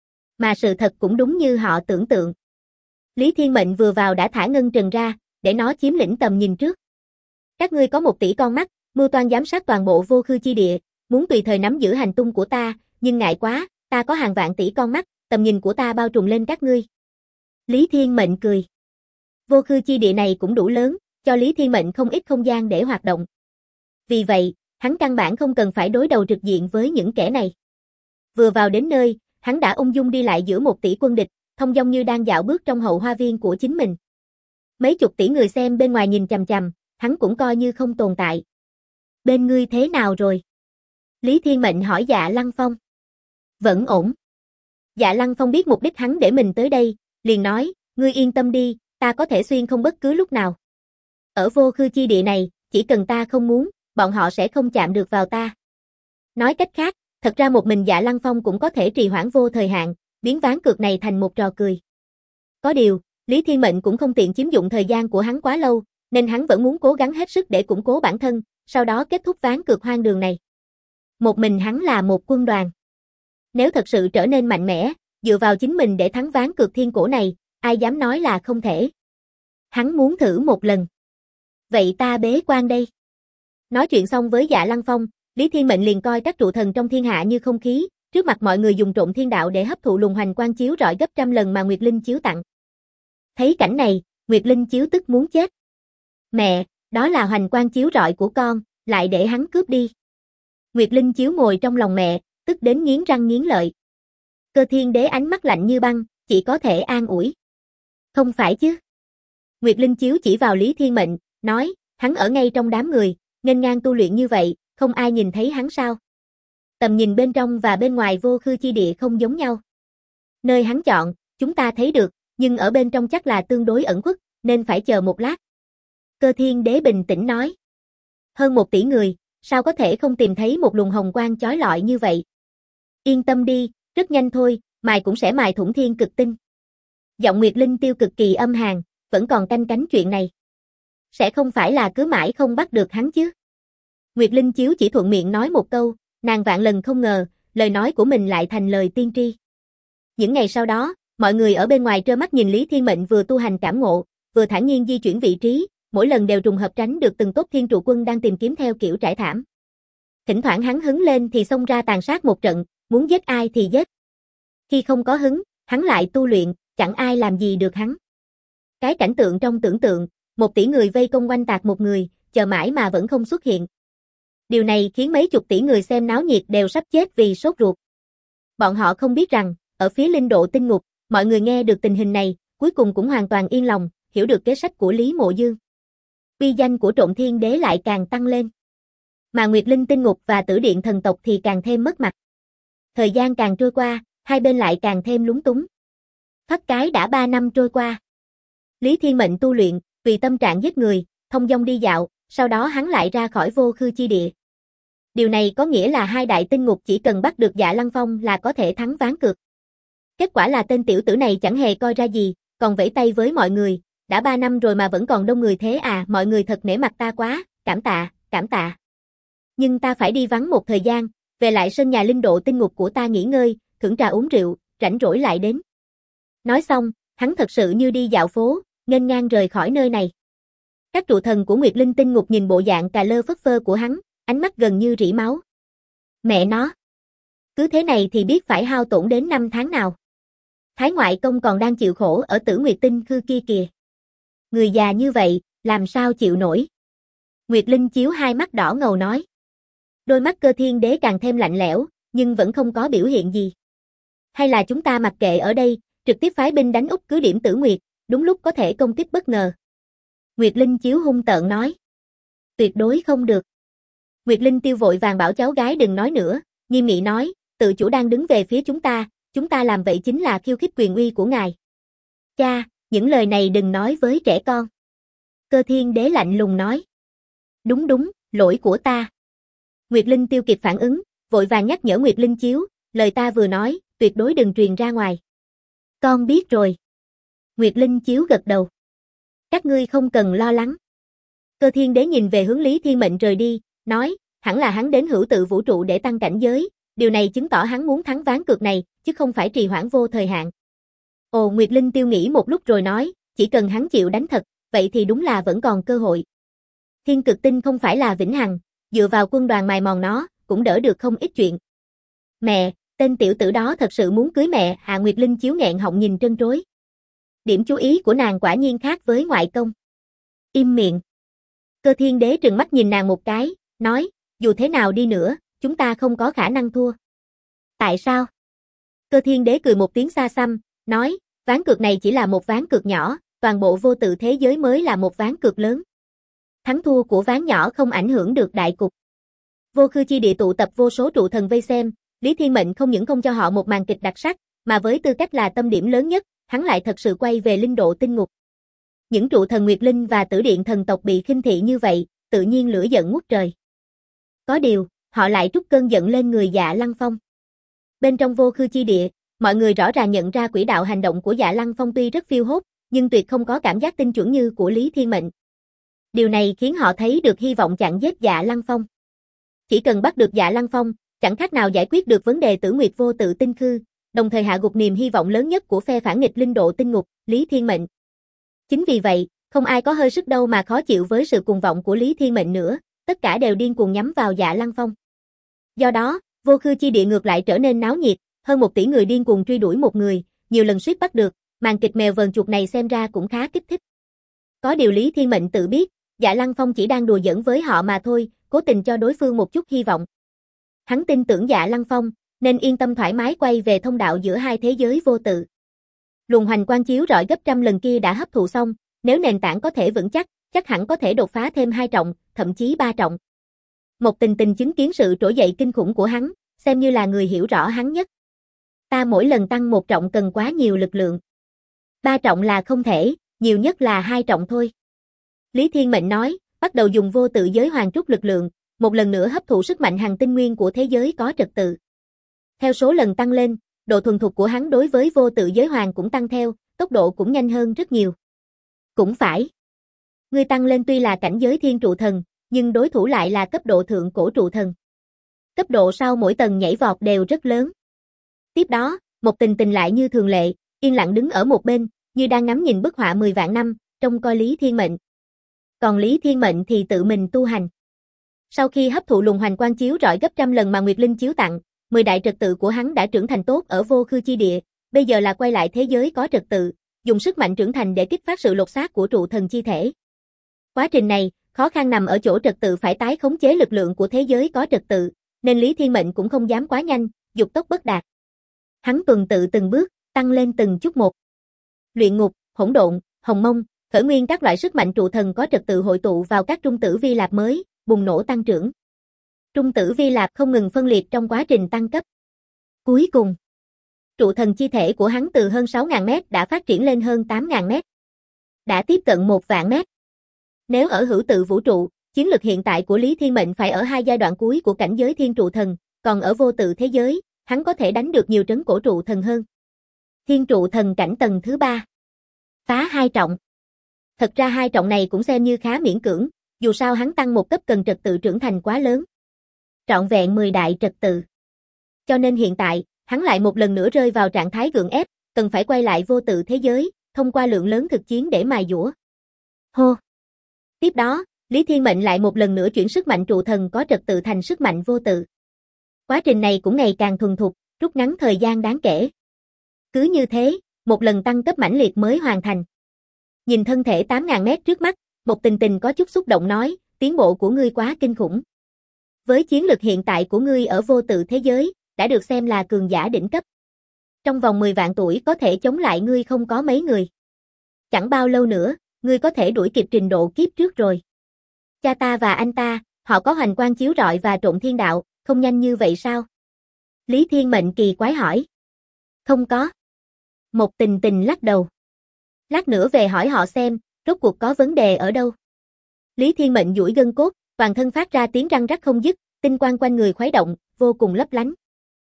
Speaker 1: Mà sự thật cũng đúng như họ tưởng tượng. Lý Thiên Mệnh vừa vào đã thả ngân trần ra, để nó chiếm lĩnh tầm nhìn trước. Các ngươi có 1 tỷ con mắt, mưu toan giám sát toàn bộ vô khư chi địa, muốn tùy thời nắm giữ hành tung của ta, nhưng ngại quá, ta có hàng vạn tỷ con mắt, tầm nhìn của ta bao trùm lên các ngươi. Lý Thiên Mệnh cười. Vô khư chi địa này cũng đủ lớn, cho Lý Thiên Mệnh không ít không gian để hoạt động. Vì vậy, hắn căn bản không cần phải đối đầu trực diện với những kẻ này. Vừa vào đến nơi, hắn đã ung dung đi lại giữa một tỷ quân địch, thông dong như đang dạo bước trong hậu hoa viên của chính mình. Mấy chục tỷ người xem bên ngoài nhìn chằm chằm, hắn cũng coi như không tồn tại. Bên ngươi thế nào rồi? Lý Thiên Mệnh hỏi Dạ Lăng Phong. Vẫn ổn. Dạ Lăng Phong biết mục đích hắn để mình tới đây, liền nói, ngươi yên tâm đi, ta có thể xuyên không bất cứ lúc nào. Ở vô khư chi địa này, chỉ cần ta không muốn, bọn họ sẽ không chạm được vào ta. Nói cách khác, thật ra một mình Dạ Lăng Phong cũng có thể trì hoãn vô thời hạn, biến ván cược này thành một trò cười. Có điều, Lý Thiên Mệnh cũng không tiện chiếm dụng thời gian của hắn quá lâu, nên hắn vẫn muốn cố gắng hết sức để củng cố bản thân, sau đó kết thúc ván cược hoang đường này. Một mình hắn là một quân đoàn. Nếu thật sự trở nên mạnh mẽ, dựa vào chính mình để thắng ván cược thiên cổ này, ai dám nói là không thể. Hắn muốn thử một lần. Vậy ta bế quan đây. Nói chuyện xong với Dạ Lăng Phong, Lý Thiên Mệnh liền coi các trụ thần trong thiên hạ như không khí, trước mặt mọi người dùng trộn thiên đạo để hấp thụ luồng hoành quang chiếu rọi gấp trăm lần mà Nguyệt Linh chiếu tặng. Thấy cảnh này, Nguyệt Linh chiếu tức muốn chết. Mẹ, đó là hoành quang chiếu rọi của con, lại để hắn cướp đi. Nguyệt Linh chiếu ngồi trong lòng mẹ, tức đến nghiến răng nghiến lợi. Cơ Thiên Đế ánh mắt lạnh như băng, chỉ có thể an ủi. Không phải chứ. Nguyệt Linh chiếu chỉ vào Lý Thiên Mệnh, nói, hắn ở ngay trong đám người, nghênh ngang tu luyện như vậy, không ai nhìn thấy hắn sao? Tầm nhìn bên trong và bên ngoài vô khư chi địa không giống nhau. Nơi hắn chọn, chúng ta thấy được, nhưng ở bên trong chắc là tương đối ẩn khuất, nên phải chờ một lát. Cơ Thiên Đế bình tĩnh nói. Hơn 1 tỷ người, sao có thể không tìm thấy một luồng hồng quang chói lọi như vậy? Yên tâm đi, rất nhanh thôi, mài cũng sẽ mài thủng thiên cực tinh. Giọng Nguyệt Linh Tiêu cực kỳ âm hàn, vẫn còn canh cánh chuyện này. Sẽ không phải là cứ mãi không bắt được hắn chứ? Nguyệt Linh Chiếu chỉ thuận miệng nói một câu, nàng vạn lần không ngờ, lời nói của mình lại thành lời tiên tri. Những ngày sau đó, mọi người ở bên ngoài trơ mắt nhìn Lý Thiên Mệnh vừa tu hành cảm ngộ, vừa thản nhiên di chuyển vị trí, mỗi lần đều trùng hợp tránh được từng tốt thiên trụ quân đang tìm kiếm theo kiểu trải thảm. Thỉnh thoảng hắn hứng lên thì xông ra tàn sát một trận, muốn giết ai thì giết. Khi không có hứng, hắn lại tu luyện, chẳng ai làm gì được hắn. Cái cảnh tượng trong tưởng tượng, 1 tỷ người vây công quanh tạc một người, chờ mãi mà vẫn không xuất hiện. Điều này khiến mấy chục tỷ người xem náo nhiệt đều sắp chết vì sốt ruột. Bọn họ không biết rằng, ở phía linh độ tinh ngục, mọi người nghe được tình hình này, cuối cùng cũng hoàn toàn yên lòng, hiểu được kế sách của Lý Mộ Dương. Uy danh của Trộm Thiên Đế lại càng tăng lên. Mà Nguyệt Linh tinh ngục và Tử Điện thần tộc thì càng thêm mất mặt. Thời gian càng trôi qua, hai bên lại càng thêm lúng túng. Thoát cái đã 3 năm trôi qua. Lý Thiên Mệnh tu luyện, vì tâm trạng giết người, thông dong đi dạo, sau đó hắn lại ra khỏi vô khư chi địa. Điều này có nghĩa là hai đại tinh ngục chỉ cần bắt được Dạ Lăng Phong là có thể thắng ván cược. Kết quả là tên tiểu tử này chẳng hề coi ra gì, còn vẫy tay với mọi người, đã 3 năm rồi mà vẫn còn đông người thế à, mọi người thật nể mặt ta quá, cảm tạ, cảm tạ. Nhưng ta phải đi vắng một thời gian, về lại sân nhà linh độ tinh ngục của ta nghỉ ngơi, thưởng trà uống rượu, rảnh rỗi lại đến. Nói xong, hắn thật sự như đi dạo phố, nghênh ngang rời khỏi nơi này. Các trụ thần của Nguyệt Linh tinh ngục nhìn bộ dạng cà lơ phất phơ của hắn, ánh mắt gần như rỉ máu. Mẹ nó! Cứ thế này thì biết phải hao tổn đến 5 tháng nào. Thái ngoại công còn đang chịu khổ ở Tử Nguyệt tinh khư kia kìa. Người già như vậy, làm sao chịu nổi? Nguyệt Linh chiếu hai mắt đỏ ngầu nói. Đôi mắt Cơ Thiên Đế càng thêm lạnh lẽo, nhưng vẫn không có biểu hiện gì. Hay là chúng ta mặc kệ ở đây, trực tiếp phái binh đánh úp cứ điểm Tử Nguyệt, đúng lúc có thể công kích bất ngờ. Nguyệt Linh chiếu hung tợn nói. Tuyệt đối không được. Nguyệt Linh Tiêu vội vàng bảo cháu gái đừng nói nữa, nghiêm nghị nói, tự chủ đang đứng về phía chúng ta làm vậy chính là khiêu khích quyền uy của ngài. Cha, những lời này đừng nói với trẻ con. Cơ Thiên Đế lạnh lùng nói. Đúng, lỗi của ta. Nguyệt Linh Tiêu kịp phản ứng, vội vàng nhắc nhở Nguyệt Linh Chiếu, lời ta vừa nói, tuyệt đối đừng truyền ra ngoài. Con biết rồi. Nguyệt Linh Chiếu gật đầu. Các ngươi không cần lo lắng. Cơ Thiên Đế nhìn về hướng Lý Thiên Mệnh rời đi, nói, hẳn là hắn đến hữu tự vũ trụ để tăng cảnh giới, điều này chứng tỏ hắn muốn thắng ván cược này, chứ không phải trì hoãn vô thời hạn. Ồ, Nguyệt Linh Tiêu nghĩ một lúc rồi nói, chỉ cần hắn chịu đánh thật, vậy thì đúng là vẫn còn cơ hội. Thiên cực tinh không phải là vĩnh hằng, dựa vào quân đoàn mài mòn nó, cũng đỡ được không ít chuyện. Mẹ, tên tiểu tử đó thật sự muốn cưới mẹ, Nguyệt Linh chiếu nghẹn họng nhìn trân trối. Điểm chú ý của nàng quả nhiên khác với ngoại công. Im miệng. Cơ Thiên Đế trừng mắt nhìn nàng một cái, nói, dù thế nào đi nữa, chúng ta không có khả năng thua. Tại sao? Cơ Thiên Đế cười một tiếng xa xăm, nói, ván cược này chỉ là một ván cược nhỏ, toàn bộ vô tự thế giới mới là một ván cược lớn. Thắng thua của ván nhỏ không ảnh hưởng được đại cục. Vô Khư Chi Địa tụ tập vô số trụ thần vây xem, Lý Thiên Mệnh không những không cho họ một màn kịch đặc sắc, mà với tư cách là tâm điểm lớn nhất, hắn lại thật sự quay về linh độ tinh ngục. Những trụ thần Nguyệt Linh và Tử Điện thần tộc bị khinh thị như vậy, tự nhiên lửa giận ngút trời. Có điều, họ lại trút cơn giận lên người Dạ Lăng Phong. Bên trong Vô Khư Chi Địa, mọi người rõ ràng nhận ra quỹ đạo hành động của Dạ Lăng Phong tuy rất phiêu hốt, nhưng tuyệt không có cảm giác tinh chuẩn như của Lý Thiên Mệnh. Điều này khiến họ thấy được hy vọng chặn giết Dạ Lăng Phong. Chỉ cần bắt được Dạ Lăng Phong, chẳng khác nào giải quyết được vấn đề Tử Nguyệt vô tự tinh khư, đồng thời hạ gục niềm hy vọng lớn nhất của phe phản nghịch linh độ tinh ngục, Lý Thiên Mệnh. Chính vì vậy, không ai có hơi sức đâu mà khó chịu với sự cuồng vọng của Lý Thiên Mệnh nữa, tất cả đều điên cuồng nhắm vào Dạ Lăng Phong. Do đó, Vô Khư Chi Địa ngược lại trở nên náo nhiệt, hơn 1 tỷ người điên cuồng truy đuổi một người, nhiều lần suýt bắt được, màn kịch mèo vờn chuột này xem ra cũng khá kích thích. Có điều Lý Thiên Mệnh tự biết, Dạ Lăng Phong chỉ đang đùa giỡn với họ mà thôi, cố tình cho đối phương một chút hy vọng. Hắn tin tưởng Dạ Lăng Phong, nên yên tâm thoải mái quay về thông đạo giữa hai thế giới vô tự. Luồng hoành quang chiếu rọi gấp trăm lần kia đã hấp thụ xong, nếu nền tảng có thể vững chắc hẳn có thể đột phá thêm 2 trọng, thậm chí 3 trọng. Một Tình Tình chứng kiến sự trỗi dậy kinh khủng của hắn, xem như là người hiểu rõ hắn nhất. Ta mỗi lần tăng 1 trọng cần quá nhiều lực lượng. 3 trọng là không thể, nhiều nhất là 2 trọng thôi. Lý Thiên Mệnh nói, bắt đầu dùng vô tự giới hoàn trút lực lượng, một lần nữa hấp thụ sức mạnh hằng tinh nguyên của thế giới có trật tự. Theo số lần tăng lên, độ thuần thục của hắn đối với vô tự giới hoàn cũng tăng theo, tốc độ cũng nhanh hơn rất nhiều. Cũng phải. Ngươi tăng lên tuy là cảnh giới thiên trụ thần, nhưng đối thủ lại là cấp độ thượng cổ trụ thần. Cấp độ sau mỗi tầng nhảy vọt đều rất lớn. Tiếp đó, Một Tình Tình lại như thường lệ, yên lặng đứng ở một bên, như đang ngắm nhìn bức họa 10 vạn năm, trông coi Lý Thiên Mệnh. Còn Lý Thiên Mệnh thì tự mình tu hành. Sau khi hấp thụ luồng hoành quang chiếu rọi gấp trăm lần mà Nguyệt Linh chiếu tặng, 10 đại trật tự của hắn đã trưởng thành tốt ở Vô Khư Chi Địa, bây giờ là quay lại thế giới có trật tự, dùng sức mạnh trưởng thành để kích phát sự lột xác của trụ thần chi thể. Quá trình này, khó khăn nằm ở chỗ trật tự phải tái khống chế lực lượng của thế giới có trật tự, nên Lý Thiên Mệnh cũng không dám quá nhanh, dục tốc bất đạt. Hắn tuần tự từng bước, tăng lên từng chút một. Luyện ngục, hỗn độn, hồng mông, khởi nguyên các loại sức mạnh trụ thần có trật tự hội tụ vào các trung tử vi lạp mới, bùng nổ tăng trưởng. Trung tử vi lạp không ngừng phân liệt trong quá trình tăng cấp. Cuối cùng, trụ thần chi thể của hắn từ hơn 6.000 mét đã phát triển lên hơn 8.000 mét. Đã tiếp cận 1 vạn mét. Nếu ở hữu tự vũ trụ, chiến lực hiện tại của Lý Thiên Mệnh phải ở 2 giai đoạn cuối của cảnh giới thiên trụ thần, còn ở vô tự thế giới, hắn có thể đánh được nhiều trấn cổ trụ thần hơn. Thiên trụ thần cảnh tầng thứ 3. Phá 2 trọng. Thật ra 2 trọng này cũng xem như khá miễn cưỡng, dù sao hắn tăng 1 cấp cần trật tự trưởng thành quá lớn. Trọn vẹn 10 đại trật tự. Cho nên hiện tại, hắn lại một lần nữa rơi vào trạng thái gượng ép, cần phải quay lại vô tự thế giới, thông qua lượng lớn thực chiến để mài dũa. Hô. Tiếp đó, Lý Thiên Mệnh lại một lần nữa chuyển sức mạnh trụ thần có trật tự thành sức mạnh vô tự. Quá trình này cũng ngày càng thuần thục, rút ngắn thời gian đáng kể. Cứ như thế, một lần tăng cấp mãnh liệt mới hoàn thành. Nhìn thân thể 8.000 mét trước mắt, Một Tình Tình có chút xúc động nói, tiến bộ của ngươi quá kinh khủng. Với chiến lực hiện tại của ngươi ở vô tự thế giới, đã được xem là cường giả đỉnh cấp. Trong vòng 10 vạn tuổi có thể chống lại ngươi không có mấy người. Chẳng bao lâu nữa, ngươi có thể đuổi kịp trình độ kiếp trước rồi. Cha ta và anh ta, họ có hoành quang chiếu rọi và trộn thiên đạo, không nhanh như vậy sao? Lý Thiên Mệnh kỳ quái hỏi. Không có. Một Tình Tình lắc đầu. Lát nữa về hỏi họ xem, rốt cuộc có vấn đề ở đâu. Lý Thiên Mệnh duỗi gân cốt, toàn thân phát ra tiếng răng rắc không dứt, tinh quang quanh người khuấy động, vô cùng lấp lánh.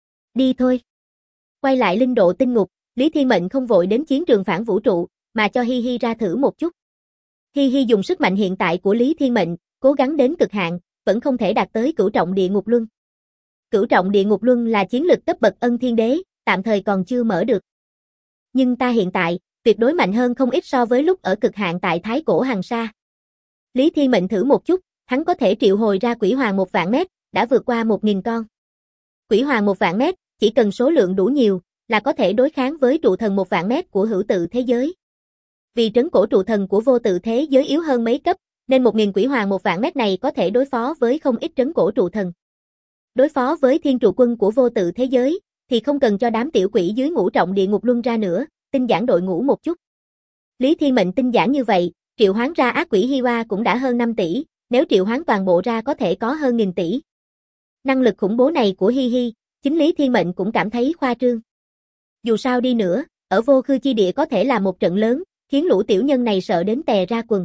Speaker 1: Đi thôi. Quay lại linh độ tinh ngục, Lý Thiên Mệnh không vội đến chiến trường phản vũ trụ, mà cho Hi Hi ra thử một chút. Hi Hi dùng sức mạnh hiện tại của Lý Thiên Mệnh, cố gắng đến cực hạn, vẫn không thể đạt tới cửu trọng địa ngục luân. Cửu trọng địa ngục luân là chiến lực cấp bậc Ân Thiên Đế, tạm thời còn chưa mở được. Nhưng ta hiện tại, tuyệt đối mạnh hơn không ít so với lúc ở cực hạn tại Thái Cổ Hằng Sa. Lý Thiên Mệnh thử một chút, hắn có thể triệu hồi ra quỷ hoàng 1 vạn mét, đã vượt qua 1.000 con. Quỷ hoàng 1 vạn mét, chỉ cần số lượng đủ nhiều, là có thể đối kháng với trụ thần 1 vạn mét của hữu tự thế giới. Vì trấn cổ trụ thần của vô tự thế giới yếu hơn mấy cấp, nên 1000 quỷ hoàng 1 vạn mét này có thể đối phó với không ít trấn cổ trụ thần. Đối phó với thiên trụ quân của vô tự thế giới, thì không cần cho đám tiểu quỷ dưới ngũ trọng địa ngục luân ra nữa, tinh giản đội ngũ một chút. Lý Thiên Mệnh tinh giản như vậy, triệu hoán ra ác quỷ Hiwa cũng đã hơn 5 tỷ, nếu triệu hoán toàn bộ ra có thể có hơn 1000 tỷ. Năng lực khủng bố này của Hi Hi, chính Lý Thiên Mệnh cũng cảm thấy khoa trương. Dù sao đi nữa, ở vô khư chi địa có thể là một trận lớn, khiến lũ tiểu nhân này sợ đến tè ra quần.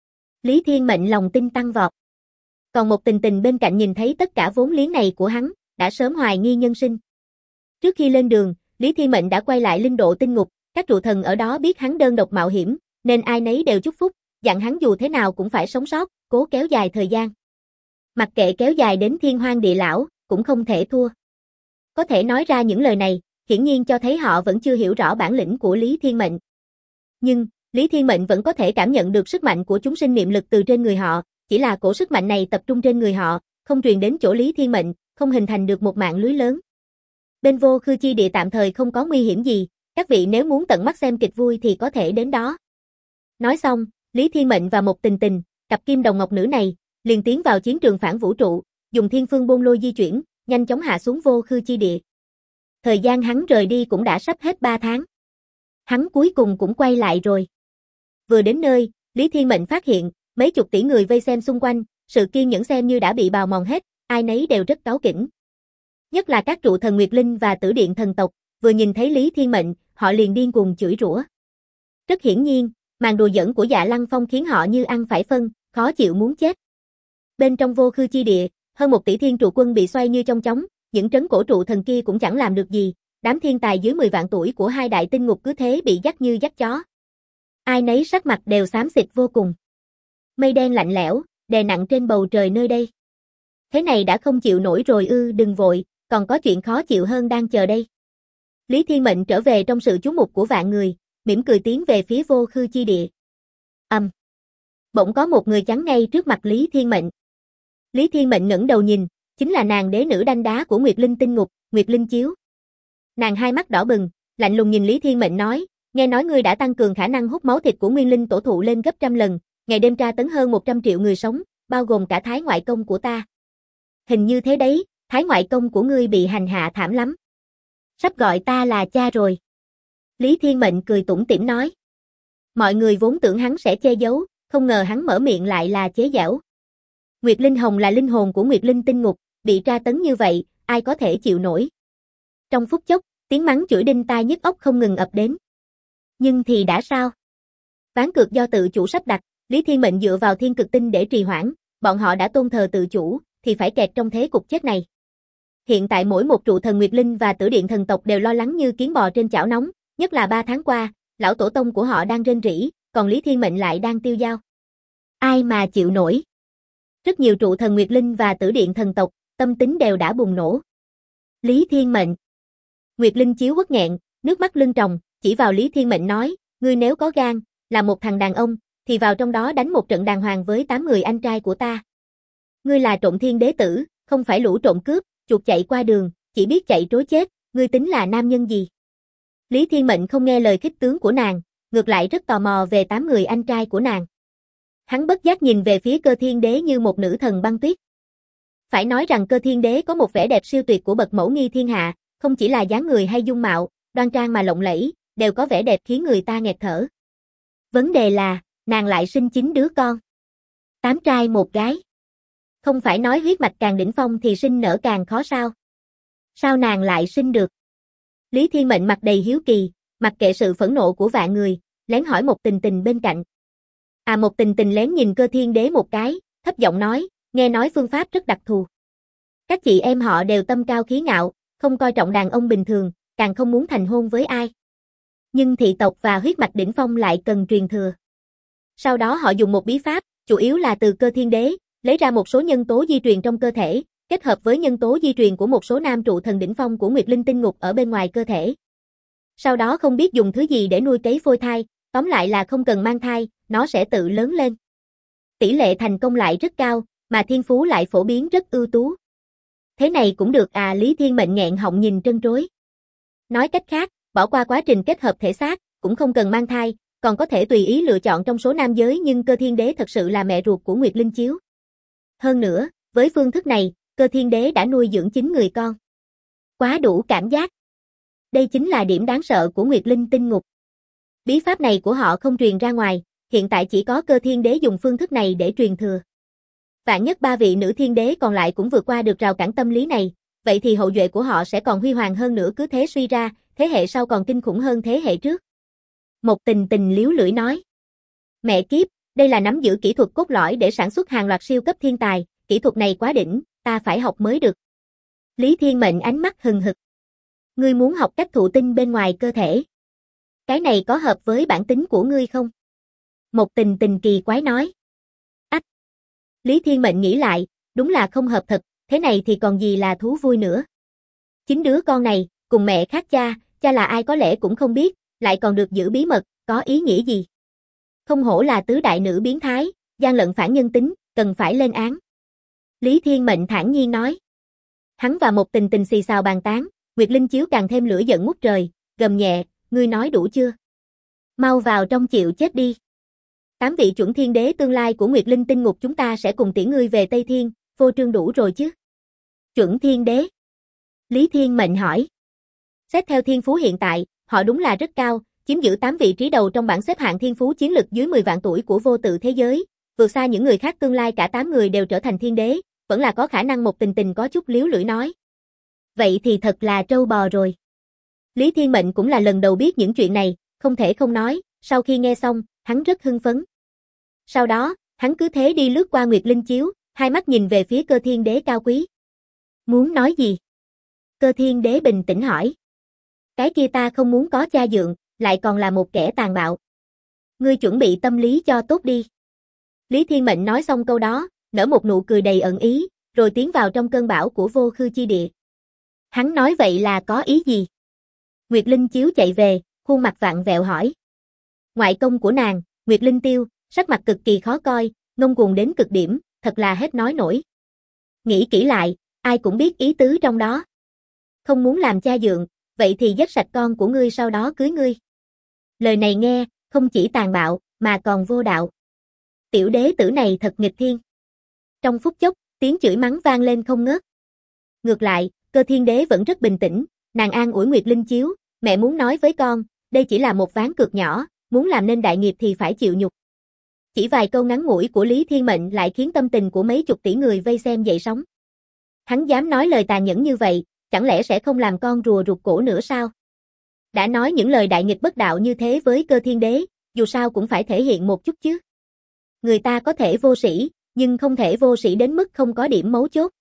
Speaker 1: Lý Thiên Mệnh lòng tin tăng vọt. Còn một tình tình bên cạnh nhìn thấy tất cả vốn liếng này của hắn, đã sớm hoài nghi nhân sinh. Trước khi lên đường, Lý Thiên Mệnh đã quay lại linh độ tinh ngục, các trụ thần ở đó biết hắn đơn độc mạo hiểm, nên ai nấy đều chúc phúc, dặn hắn dù thế nào cũng phải sống sót, cố kéo dài thời gian. Mặc kệ kéo dài đến thiên hoang địa lão, cũng không thể thua. Có thể nói ra những lời này, hiển nhiên cho thấy họ vẫn chưa hiểu rõ bản lĩnh của Lý Thiên Mệnh. Nhưng, Lý Thiên Mệnh vẫn có thể cảm nhận được sức mạnh của chúng sinh niệm lực từ trên người họ, chỉ là cổ sức mạnh này tập trung trên người họ, không truyền đến chỗ Lý Thiên Mệnh, không hình thành được một mạng lưới lớn. Bên vô khư chi địa tạm thời không có nguy hiểm gì, các vị nếu muốn tận mắt xem kịch vui thì có thể đến đó. Nói xong, Lý Thiên Mệnh và một tình tình, cặp kim đồng ngọc nữ này, liền tiến vào chiến trường phản vũ trụ, dùng thiên phương bôn lôi di chuyển, nhanh chóng hạ xuống vô khư chi địa. Thời gian hắn rời đi cũng đã sắp hết 3 tháng. Hắn cuối cùng cũng quay lại rồi. Vừa đến nơi, Lý Thiên Mệnh phát hiện, mấy chục tỷ người vây xem xung quanh, sự kiên nhẫn xem như đã bị bào mòn hết, ai nấy đều rất cáu kỉnh. Nhất là các trụ thần Nguyệt Linh và Tử Điện thần tộc, vừa nhìn thấy Lý Thiên Mệnh, họ liền điên cuồng chửi rủa. Rất hiển nhiên, màn đùa giỡn của Dạ Lăng Phong khiến họ như ăn phải phân, khó chịu muốn chết. Bên trong vô khư chi địa, hơn 1 tỷ thiên trụ quân bị xoay như trong chóng, những trấn cổ trụ thần kia cũng chẳng làm được gì, đám thiên tài dưới 10 vạn tuổi của hai đại tinh ngục cứ thế bị dắt như dắt chó. Ai nấy sắc mặt đều xám xịt vô cùng. Mây đen lạnh lẽo, đè nặng trên bầu trời nơi đây. Thế này đã không chịu nổi rồi ư, đừng vội, còn có chuyện khó chịu hơn đang chờ đây. Lý Thiên Mệnh trở về trong sự chú mục của vạn người, mỉm cười tiến về phía vô khư chi địa. Bỗng có một người chắn ngay trước mặt Lý Thiên Mệnh. Lý Thiên Mệnh ngẩng đầu nhìn, chính là nàng đế nữ đanh đá của Nguyệt Linh tinh ngục, Nguyệt Linh Chiếu. Nàng hai mắt đỏ bừng, lạnh lùng nhìn Lý Thiên Mệnh nói, nghe nói ngươi đã tăng cường khả năng hút máu thịt của Nguyên Linh tổ thụ lên gấp trăm lần, ngày đêm tra tấn hơn 100 triệu người sống, bao gồm cả thái ngoại công của ta. Hình như thế đấy, thái ngoại công của ngươi bị hành hạ thảm lắm. Sắp gọi ta là cha rồi. Lý Thiên Mệnh cười tủm tỉm nói. Mọi người vốn tưởng hắn sẽ che giấu, không ngờ hắn mở miệng lại là chế giễu. Nguyệt Linh Hồng là linh hồn của Nguyệt Linh tinh ngục, bị tra tấn như vậy, ai có thể chịu nổi. Trong phút chốc, tiếng mắng chửi đinh tai nhức óc không ngừng ập đến. Nhưng thì đã sao? Ván cược do tự chủ sắp đặt, Lý Thiên Mệnh dựa vào thiên cực tinh để trì hoãn, bọn họ đã tôn thờ tự chủ, thì phải kẹt trong thế cục chết này. Hiện tại mỗi một trụ thần Nguyệt Linh và Tử Điện thần tộc đều lo lắng như kiến bò trên chảo nóng, nhất là 3 tháng qua, lão tổ tông của họ đang rên rỉ, còn Lý Thiên Mệnh lại đang tiêu dao. Ai mà chịu nổi? Rất nhiều trụ thần Nguyệt Linh và Tử Điện thần tộc, tâm tính đều đã bùng nổ. Lý Thiên Mệnh. Nguyệt Linh Chiếu quất nghẹn, nước mắt lưng tròng, chỉ vào Lý Thiên Mệnh nói, ngươi nếu có gan, là một thằng đàn ông, thì vào trong đó đánh một trận đàng hoàng với 8 người anh trai của ta. Ngươi là trộm thiên đế tử, không phải lũ trộm cướp, chuột chạy qua đường, chỉ biết chạy trối chết, ngươi tính là nam nhân gì? Lý Thiên Mệnh không nghe lời khích tướng của nàng, ngược lại rất tò mò về 8 người anh trai của nàng. Hắn bất giác nhìn về phía Cơ Thiên Đế như một nữ thần băng tuyết. Phải nói rằng Cơ Thiên Đế có một vẻ đẹp siêu tuyệt của bậc mẫu nghi thiên hạ, không chỉ là dáng người hay dung mạo, đoan trang mà lộng lẫy, đều có vẻ đẹp khiến người ta nghẹt thở. Vấn đề là, nàng lại sinh 9 đứa con. 8 trai 1 gái. Không phải nói huyết mạch càng đỉnh phong thì sinh nở càng khó sao? Sao nàng lại sinh được? Lý Thiên Mệnh mặt đầy hiếu kỳ, mặc kệ sự phẫn nộ của vạn người, lén hỏi một tình tình bên cạnh. Một tình tình lén nhìn Cơ Thiên Đế một cái, thấp giọng nói, nghe nói phương pháp rất đặc thù. Các chị em họ đều tâm cao khí ngạo, không coi trọng đàn ông bình thường, càng không muốn thành hôn với ai. Nhưng thị tộc và huyết mạch đỉnh phong lại cần truyền thừa. Sau đó họ dùng một bí pháp, chủ yếu là từ Cơ Thiên Đế, lấy ra một số nhân tố di truyền trong cơ thể, kết hợp với nhân tố di truyền của một số nam trụ thần đỉnh phong của Nguyệt Linh tinh ngục ở bên ngoài cơ thể. Sau đó không biết dùng thứ gì để nuôi cấy phôi thai, tóm lại là không cần mang thai, nó sẽ tự lớn lên. Tỷ lệ thành công lại rất cao, mà thiên phú lại phổ biến rất ưu tú. Thế này cũng được Lý Thiên Mệnh nghẹn họng nhìn trân trối. Nói cách khác, bỏ qua quá trình kết hợp thể xác, cũng không cần mang thai, còn có thể tùy ý lựa chọn trong số nam giới nhưng Cơ Thiên Đế thật sự là mẹ ruột của Nguyệt Linh Chiếu. Hơn nữa, với phương thức này, Cơ Thiên Đế đã nuôi dưỡng 9 người con. Quá đủ cảm giác. Đây chính là điểm đáng sợ của Nguyệt Linh Tinh Ngục. Bí pháp này của họ không truyền ra ngoài, hiện tại chỉ có Cơ Thiên Đế dùng phương thức này để truyền thừa. Vạn nhất 3 vị nữ thiên đế còn lại cũng vượt qua được rào cản tâm lý này, vậy thì hậu duệ của họ sẽ còn huy hoàng hơn nữa, cứ thế suy ra, thế hệ sau còn kinh khủng hơn thế hệ trước. Một Tình Tình líu lưỡi nói. Mẹ kiếp, đây là nắm giữ kỹ thuật cốt lõi để sản xuất hàng loạt siêu cấp thiên tài, kỹ thuật này quá đỉnh, ta phải học mới được. Lý Thiên Mệnh ánh mắt hừng hực. Ngươi muốn học cách thụ tinh bên ngoài cơ thể. Cái này có hợp với bản tính của ngươi không? Một Tình Tình kỳ quái nói. Ách! Lý Thiên Mệnh nghĩ lại, đúng là không hợp thật, thế này thì còn gì là thú vui nữa. 9 đứa con này, cùng mẹ khác cha, cha là ai có lẽ cũng không biết, lại còn được giữ bí mật, có ý nghĩa gì? Không hổ là tứ đại nữ biến thái, gian lận phản nhân tính, cần phải lên án. Lý Thiên Mệnh thản nhiên nói. Hắn và Một Tình Tình xì xào bàn tán, Nguyệt Linh Chiếu càng thêm lửa giận ngút trời, gầm nhẹ, ngươi nói đủ chưa? Mau vào trong chịu chết đi. 8 vị chuẩn thiên đế tương lai của Nguyệt Linh Tinh Ngục chúng ta sẽ cùng tiễn ngươi về Tây Thiên, phô trương đủ rồi chứ? Chuẩn thiên đế? Lý Thiên Mệnh hỏi. Xét theo thiên phú hiện tại, họ đúng là rất cao, chiếm giữ 8 vị trí đầu trong bảng xếp hạng thiên phú chiến lực dưới 10 vạn tuổi của vô tự thế giới, vượt xa những người khác, tương lai cả 8 người đều trở thành thiên đế, vẫn là có khả năng. Một Tình Tình có chút líu lưỡi nói. Vậy thì thật là trâu bò rồi. Lý Thiên Mệnh cũng là lần đầu biết những chuyện này, không thể không nói, sau khi nghe xong, hắn rất hưng phấn. Sau đó, hắn cứ thế đi lướt qua Nguyệt Linh Chiếu, hai mắt nhìn về phía Cơ Thiên Đế cao quý. Muốn nói gì? Cơ Thiên Đế bình tĩnh hỏi. Cái kia ta không muốn có cha dượng, lại còn là một kẻ tàn bạo. Ngươi chuẩn bị tâm lý cho tốt đi. Lý Thiên Mệnh nói xong câu đó, nở một nụ cười đầy ẩn ý, rồi tiến vào trong cơn bão của vô khư chi địa. Hắn nói vậy là có ý gì? Nguyệt Linh Chiếu chạy về, khuôn mặt vặn vẹo hỏi. Ngoại công của nàng, Nguyệt Linh Tiêu, sắc mặt cực kỳ khó coi, ngông cuồng đến cực điểm, thật là hết nói nổi. Nghĩ kỹ lại, ai cũng biết ý tứ trong đó. Không muốn làm cha dượng, vậy thì giết sạch con của ngươi sau đó cưới ngươi. Lời này nghe, không chỉ tàn bạo, mà còn vô đạo. Tiểu đế tử này thật nghịch thiên. Trong phút chốc, tiếng chửi mắng vang lên không ngớt. Ngược lại, Cơ Thiên Đế vẫn rất bình tĩnh, nàng an ủi Nguyệt Linh Chiếu, mẹ muốn nói với con, đây chỉ là một ván cược nhỏ, muốn làm nên đại nghiệp thì phải chịu nhục. Chỉ vài câu ngắn ngủi của Lý Thiên Mệnh lại khiến tâm tình của mấy chục tỷ người vây xem dậy sóng. Hắn dám nói lời tàn nhẫn như vậy, chẳng lẽ sẽ không làm con rùa rụt cổ nữa sao? Đã nói những lời đại nghịch bất đạo như thế với Cơ Thiên Đế, dù sao cũng phải thể hiện một chút chứ. Người ta có thể vô sĩ, nhưng không thể vô sĩ đến mức không có điểm mấu chốt.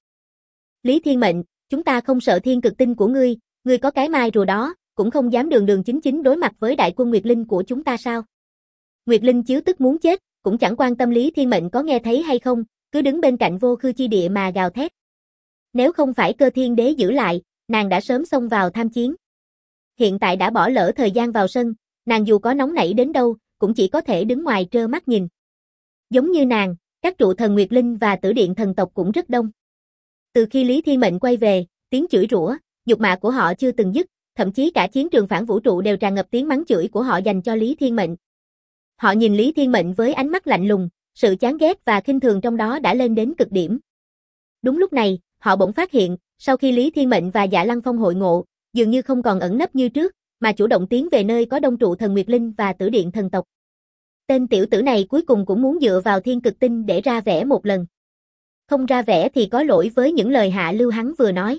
Speaker 1: Lý Thiên Mệnh, chúng ta không sợ thiên cực tinh của ngươi có cái mai rùa đó, cũng không dám đường đường chính chính đối mặt với đại quân Nguyệt Linh của chúng ta sao? Nguyệt Linh Chiếu tức muốn chết, cũng chẳng quan tâm Lý Thiên Mệnh có nghe thấy hay không, cứ đứng bên cạnh vô khư chi địa mà gào thét. Nếu không phải Cơ Thiên Đế giữ lại, nàng đã sớm xông vào tham chiến. Hiện tại đã bỏ lỡ thời gian vào sân, nàng dù có nóng nảy đến đâu, cũng chỉ có thể đứng ngoài trơ mắt nhìn. Giống như nàng, các trụ thần Nguyệt Linh và Tử Điện thần tộc cũng rất đông. Từ khi Lý Thiên Mệnh quay về, tiếng chửi rủa, nhục mạ của họ chưa từng dứt, thậm chí cả chiến trường phản vũ trụ đều tràn ngập tiếng mắng chửi của họ dành cho Lý Thiên Mệnh. Họ nhìn Lý Thiên Mệnh với ánh mắt lạnh lùng, sự chán ghét và khinh thường trong đó đã lên đến cực điểm. Đúng lúc này, họ bỗng phát hiện, sau khi Lý Thiên Mệnh và Dạ Lăng Phong hội ngộ, dường như không còn ẩn nấp như trước, mà chủ động tiến về nơi có đông trụ thần Nguyệt Linh và Tử Điện thần tộc. Tên tiểu tử này cuối cùng cũng muốn dựa vào thiên cực tinh để ra vẻ một lần. Không ra vẻ thì có lỗi với những lời hạ lưu hắn vừa nói.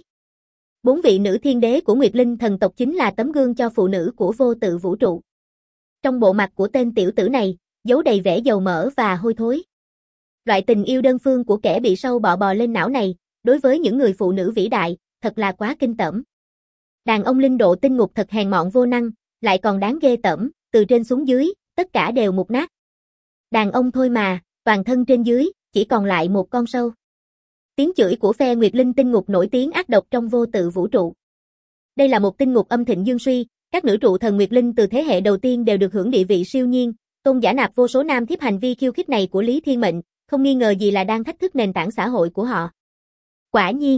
Speaker 1: 4 vị nữ thiên đế của Nguyệt Linh thần tộc chính là tấm gương cho phụ nữ của vô tự vũ trụ. Trong bộ mặt của tên tiểu tử này, giấu đầy vẻ dầu mỡ và hôi thối. Loại tình yêu đơn phương của kẻ bị sâu bọ bò lên não này, đối với những người phụ nữ vĩ đại, thật là quá kinh tởm. Đàn ông linh độ tinh ngục thật hèn mọn vô năng, lại còn đáng ghê tởm, từ trên xuống dưới, tất cả đều mục nát. Đàn ông thôi mà, toàn thân trên dưới, chỉ còn lại một con sâu. Tiếng chửi của phe Nguyệt Linh tinh ngục nổi tiếng ác độc trong vô tự vũ trụ. Đây là một tinh ngục âm thịnh dương suy, các nữ trụ thần Nguyệt Linh từ thế hệ đầu tiên đều được hưởng địa vị siêu nhiên, tôn giả nạp vô số nam thiếp. Hành vi khiêu khích này của Lý Thiên Mệnh, không nghi ngờ gì là đang thách thức nền tảng xã hội của họ. Quả nhiên,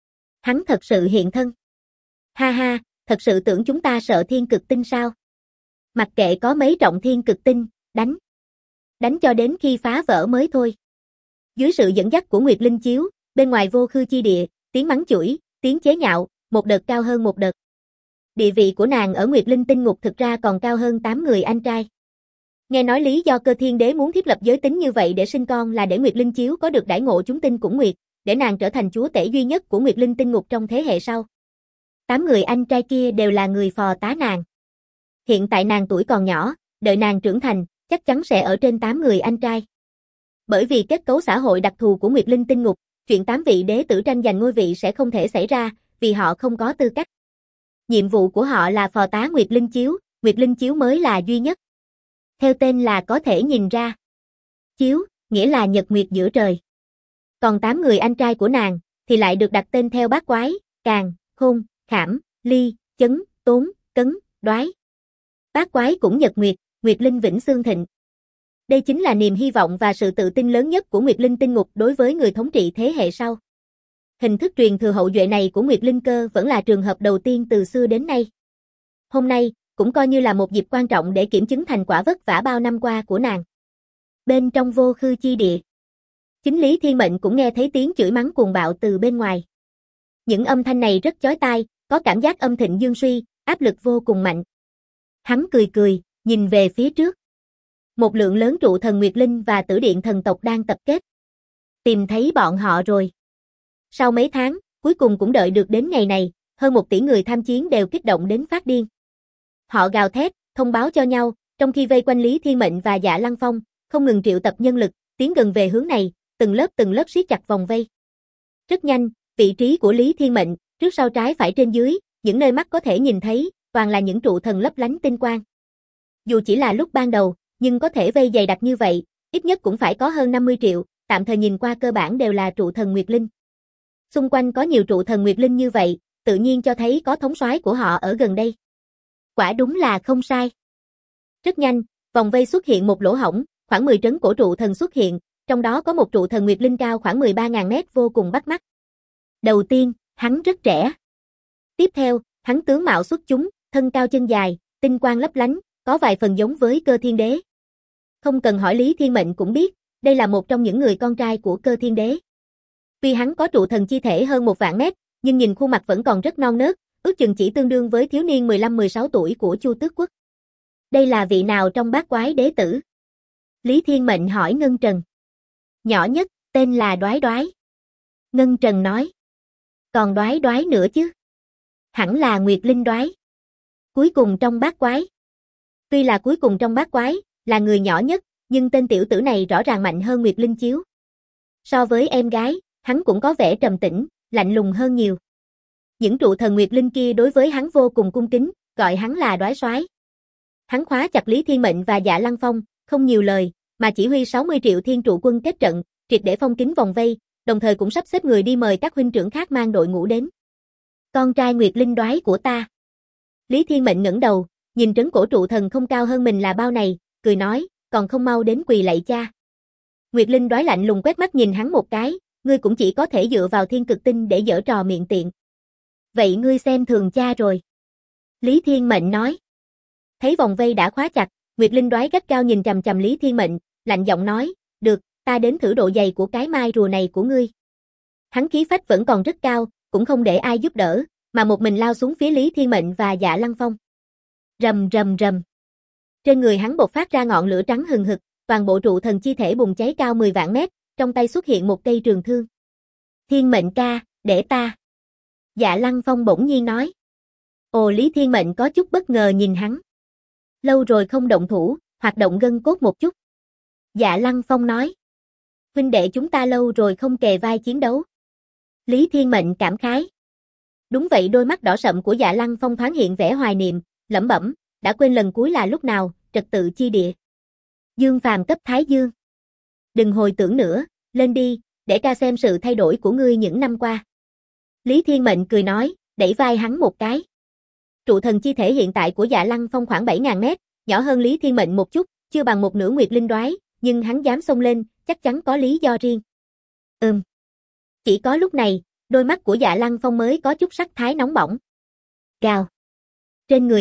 Speaker 1: hắn thật sự hiện thân. Ha ha, thật sự tưởng chúng ta sợ thiên cực tinh sao? Mặc kệ có mấy trọng thiên cực tinh, đánh. Đánh cho đến khi phá vỡ mới thôi. Dưới sự dẫn dắt của Nguyệt Linh Chiếu, bên ngoài vô khư chi địa, tiếng mắng chửi, tiếng chế nhạo, một đợt cao hơn một đợt. Địa vị của nàng ở Nguyệt Linh tinh ngục thực ra còn cao hơn 8 người anh trai. Nghe nói lý do Cơ Thiên Đế muốn thiết lập giới tính như vậy để sinh con là để Nguyệt Linh Chiếu có được đãi ngộ chúng tinh cũng nguyệt, để nàng trở thành chúa tể duy nhất của Nguyệt Linh tinh ngục trong thế hệ sau. 8 người anh trai kia đều là người phò tá nàng. Hiện tại nàng tuổi còn nhỏ, đợi nàng trưởng thành, chắc chắn sẽ ở trên 8 người anh trai. Bởi vì kết cấu xã hội đặc thù của Nguyệt Linh tinh ngục, chuyện 8 vị đế tử tranh giành ngôi vị sẽ không thể xảy ra, vì họ không có tư cách. Nhiệm vụ của họ là phò tá Nguyệt Linh Chiếu mới là duy nhất. Theo tên là có thể nhìn ra. Chiếu, nghĩa là nhật nguyệt giữa trời. Còn 8 người anh trai của nàng, thì lại được đặt tên theo bát quái, Càn, Khôn, Khảm, Ly, Chấn, Tốn, Cấn, Đoái. Bát quái cũng nhật nguyệt, Nguyệt Linh vĩnh xương thịnh. Đây chính là niềm hy vọng và sự tự tin lớn nhất của Nguyệt Linh tinh ngục đối với người thống trị thế hệ sau. Hình thức truyền thừa hậu duệ này của Nguyệt Linh Cơ vẫn là trường hợp đầu tiên từ xưa đến nay. Hôm nay, cũng coi như là một dịp quan trọng để kiểm chứng thành quả vất vả bao năm qua của nàng. Bên trong vô khư chi địa, chính Lý Thiên Mệnh cũng nghe thấy tiếng chửi mắng cuồng bạo từ bên ngoài. Những âm thanh này rất chói tai, có cảm giác âm thịnh dương suy, áp lực vô cùng mạnh. Hắn cười cười, nhìn về phía trước. Một lượng lớn trụ thần Nguyệt Linh và Tử Điện thần tộc đang tập kết. Tìm thấy bọn họ rồi. Sau mấy tháng, cuối cùng cũng đợi được đến ngày này, hơn 1 tỷ người tham chiến đều kích động đến phát điên. Họ gào thét, thông báo cho nhau, trong khi vây quanh Lý Thiên Mệnh và Dạ Lăng Phong, không ngừng triệu tập nhân lực, tiến gần về hướng này, từng lớp siết chặt vòng vây. Rất nhanh, vị trí của Lý Thiên Mệnh, trước sau trái phải trên dưới, những nơi mắt có thể nhìn thấy, toàn là những trụ thần lấp lánh tinh quang. Dù chỉ là lúc ban đầu, nhưng có thể vây dày đặc như vậy, ít nhất cũng phải có hơn 50 triệu, tạm thời nhìn qua cơ bản đều là trụ thần Nguyệt Linh. Xung quanh có nhiều trụ thần Nguyệt Linh như vậy, tự nhiên cho thấy có thống soái của họ ở gần đây. Quả đúng là không sai. Rất nhanh, vòng vây xuất hiện một lỗ hổng, khoảng 10 trấn cổ trụ thần xuất hiện, trong đó có một trụ thần Nguyệt Linh cao khoảng 13.000 mét vô cùng bắt mắt. Đầu tiên, hắn rất trẻ. Tiếp theo, hắn tướng mạo xuất chúng, thân cao chân dài, tinh quang lấp lánh, có vài phần giống với Cơ Thiên Đế. Không cần hỏi Lý Thiên Mệnh cũng biết, đây là một trong những người con trai của Cơ Thiên Đế. Tuy hắn có trụ thần chi thể hơn 1 vạn mét, nhưng nhìn khuôn mặt vẫn còn rất non nớt, ước chừng chỉ tương đương với thiếu niên 15-16 tuổi của Chu Tước Quốc. Đây là vị nào trong bát quái đế tử? Lý Thiên Mệnh hỏi Ngân Trần. Nhỏ nhất, tên là Đoái Đoái. Ngân Trần nói. Còn Đoái Đoái nữa chứ? Hẳn là Nguyệt Linh Đoái. Cuối cùng trong bát quái. Tuy là cuối cùng trong bát quái, là người nhỏ nhất, nhưng tên tiểu tử này rõ ràng mạnh hơn Nguyệt Linh Chiếu. So với em gái, hắn cũng có vẻ trầm tĩnh, lạnh lùng hơn nhiều. Những trụ thần Nguyệt Linh kia đối với hắn vô cùng cung kính, gọi hắn là Đoái soái. Hắn khóa chặt Lý Thiên Mệnh và Dạ Lăng Phong, không nhiều lời, mà chỉ huy 60 triệu thiên trụ quân kết trận, triệt để phong kín vòng vây, đồng thời cũng sắp xếp người đi mời các huynh trưởng khác mang đội ngũ đến. Con trai Nguyệt Linh Đoái của ta. Lý Thiên Mệnh ngẩng đầu, nhìn trấn cổ trụ thần không cao hơn mình là bao này, cười nói, còn không mau đến quỳ lạy cha. Nguyệt Linh Đoái lạnh lùng quét mắt nhìn hắn một cái, ngươi cũng chỉ có thể dựa vào thiên cực tinh để giở trò miệng tiện. Vậy ngươi xem thường cha rồi. Lý Thiên Mệnh nói. Thấy vòng vây đã khóa chặt, Nguyệt Linh Đoái gắt cao nhìn chằm chằm Lý Thiên Mệnh, lạnh giọng nói, được, ta đến thử độ dày của cái mai rùa này của ngươi. Hắn khí phách vẫn còn rất cao, cũng không để ai giúp đỡ, mà một mình lao xuống phía Lý Thiên Mệnh và Dạ Lăng Phong. Rầm rầm rầm. Trên người hắn bộc phát ra ngọn lửa trắng hừng hực, toàn bộ trụ thần chi thể bùng cháy cao 10 vạn mét, trong tay xuất hiện một cây trường thương. Thiên Mệnh ca, để ta. Dạ Lăng Phong bỗng nhiên nói. Ồ, Lý Thiên Mệnh có chút bất ngờ nhìn hắn. Lâu rồi không động thủ, hoạt động gân cốt một chút. Dạ Lăng Phong nói. Huynh đệ chúng ta lâu rồi không kề vai chiến đấu. Lý Thiên Mệnh cảm khái. Đúng vậy, đôi mắt đỏ sậm của Dạ Lăng Phong thoáng hiện vẻ hoài niệm, lẩm bẩm, đã quên lần cuối là lúc nào, trật tự chi địa. Dương Phàm cấp Thái Dương. Đừng hồi tưởng nữa, lên đi, để ca xem sự thay đổi của ngươi những năm qua. Lý Thiên Mệnh cười nói, đẩy vai hắn một cái. Trụ thần chi thể hiện tại của Dạ Lăng Phong khoảng 7.000 mét, nhỏ hơn Lý Thiên Mệnh một chút, chưa bằng một nửa Nguyệt Linh Đoái, nhưng hắn dám xông lên, chắc chắn có lý do riêng. Chỉ có lúc này, đôi mắt của Dạ Lăng Phong mới có chút sắc thái nóng bỏng. Gào. Trên người hắn,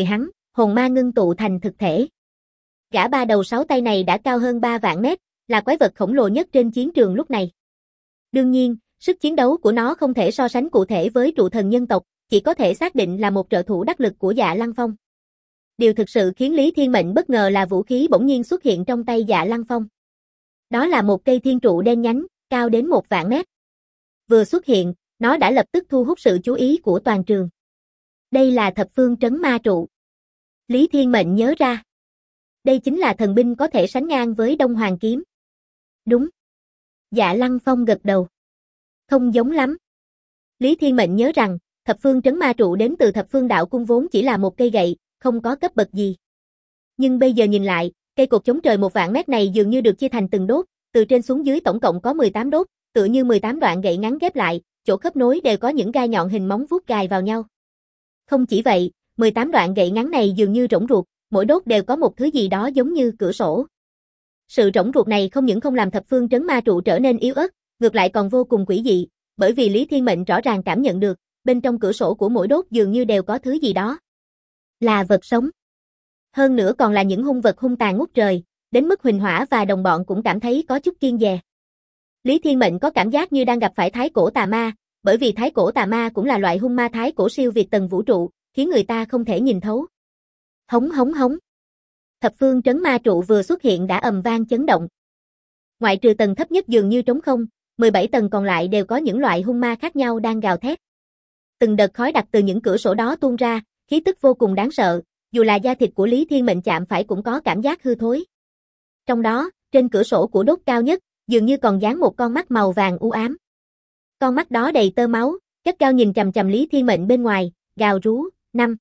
Speaker 1: hồn ma ngưng tụ thành thực thể. Gã ba đầu sáu tay này đã cao hơn 3 vạn mét, là quái vật khổng lồ nhất trên chiến trường lúc này. Đương nhiên, sức chiến đấu của nó không thể so sánh cụ thể với trụ thần nhân tộc, chỉ có thể xác định là một trợ thủ đắc lực của Dạ Lăng Phong. Điều thực sự khiến Lý Thiên Mệnh bất ngờ là vũ khí bỗng nhiên xuất hiện trong tay Dạ Lăng Phong. Đó là một cây thiên trụ đen nhánh, cao đến 1 vạn mét. Vừa xuất hiện, nó đã lập tức thu hút sự chú ý của toàn trường. Đây là thập phương trấn ma trụ. Lý Thiên Mệnh nhớ ra. Đây chính là thần binh có thể sánh ngang với Đông Hoàng kiếm. Đúng. Dạ Lăng Phong gật đầu. Không giống lắm. Lý Thiên Mệnh nhớ rằng, thập phương trấn ma trụ đến từ thập phương đạo cung vốn chỉ là một cây gậy, không có cấp bậc gì. Nhưng bây giờ nhìn lại, cây cột chống trời 1 vạn mét này dường như được chia thành từng đốt, từ trên xuống dưới tổng cộng có 18 đốt, tựa như 18 đoạn gậy ngắn ghép lại, chỗ khớp nối đều có những gai nhọn hình móng vuốt gài vào nhau. Không chỉ vậy, 18 đoạn gậy ngắn này dường như rỗng ruột, mỗi đốt đều có một thứ gì đó giống như cửa sổ. Sự rỗng ruột này không những không làm thập phương trấn ma trụ trở nên yếu ớt, ngược lại còn vô cùng quỷ dị, bởi vì Lý Thiên Mệnh rõ ràng cảm nhận được, bên trong cửa sổ của mỗi đốt dường như đều có thứ gì đó. Là vật sống. Hơn nữa còn là những hung vật hung tàn ngút trời, đến mức Huỳnh Hỏa và đồng bọn cũng cảm thấy có chút kiêng dè. Lý Thiên Mệnh có cảm giác như đang gặp phải thái cổ tà ma, bởi vì thái cổ tà ma cũng là loại hung ma thái cổ siêu việt tầng vũ trụ, khiến người ta không thể nhìn thấu. Hống hống hống. Thập phương trấn ma trụ vừa xuất hiện đã ầm vang chấn động. Ngoại trừ tầng thấp nhất dường như trống không, 17 tầng còn lại đều có những loại hung ma khác nhau đang gào thét. Từng đợt khói đặc từ những cửa sổ đó tuôn ra, khí tức vô cùng đáng sợ, dù là da thịt của Lý Thiên Mệnh chạm phải cũng có cảm giác hư thối. Trong đó, trên cửa sổ của đốt cao nhất, dường như còn dán một con mắt màu vàng u ám. Con mắt đó đầy tơ máu, gắt gao nhìn chằm chằm Lý Thiên Mệnh bên ngoài, gào rú, "Năm."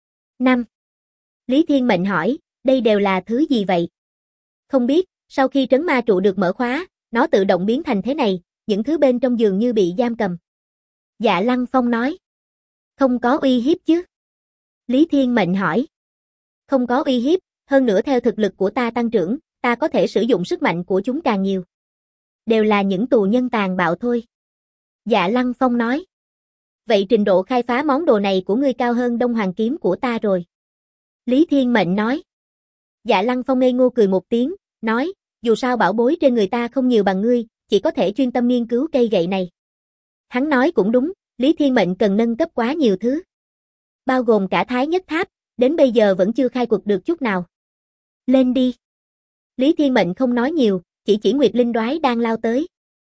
Speaker 1: Lý Thiên Mệnh hỏi, đây đều là thứ gì vậy? Không biết, sau khi trấn ma trụ được mở khóa, nó tự động biến thành thế này, những thứ bên trong dường như bị giam cầm. Dạ Lăng Phong nói. Không có uy hiếp chứ? Lý Thiên Mệnh hỏi. Không có uy hiếp, hơn nữa theo thực lực của ta tăng trưởng, ta có thể sử dụng sức mạnh của chúng càng nhiều. Đều là những tù nhân tàn bạo thôi. Dạ Lăng Phong nói. Vậy trình độ khai phá món đồ này của ngươi cao hơn Đông Hoàng kiếm của ta rồi. Lý Thiên Mệnh nói. Dạ Lăng Phong ngây ngô cười một tiếng, nói, dù sao bảo bối trên người ta không nhiều bằng ngươi, chỉ có thể chuyên tâm nghiên cứu cây gậy này. Hắn nói cũng đúng, Lý Thiên Mệnh cần nâng cấp quá nhiều thứ. Bao gồm cả Thái Nhất Tháp, đến bây giờ vẫn chưa khai quật được chút nào. Lên đi. Lý Thiên Mệnh không nói nhiều, chỉ Nguyệt Linh Đoái đang lao tới.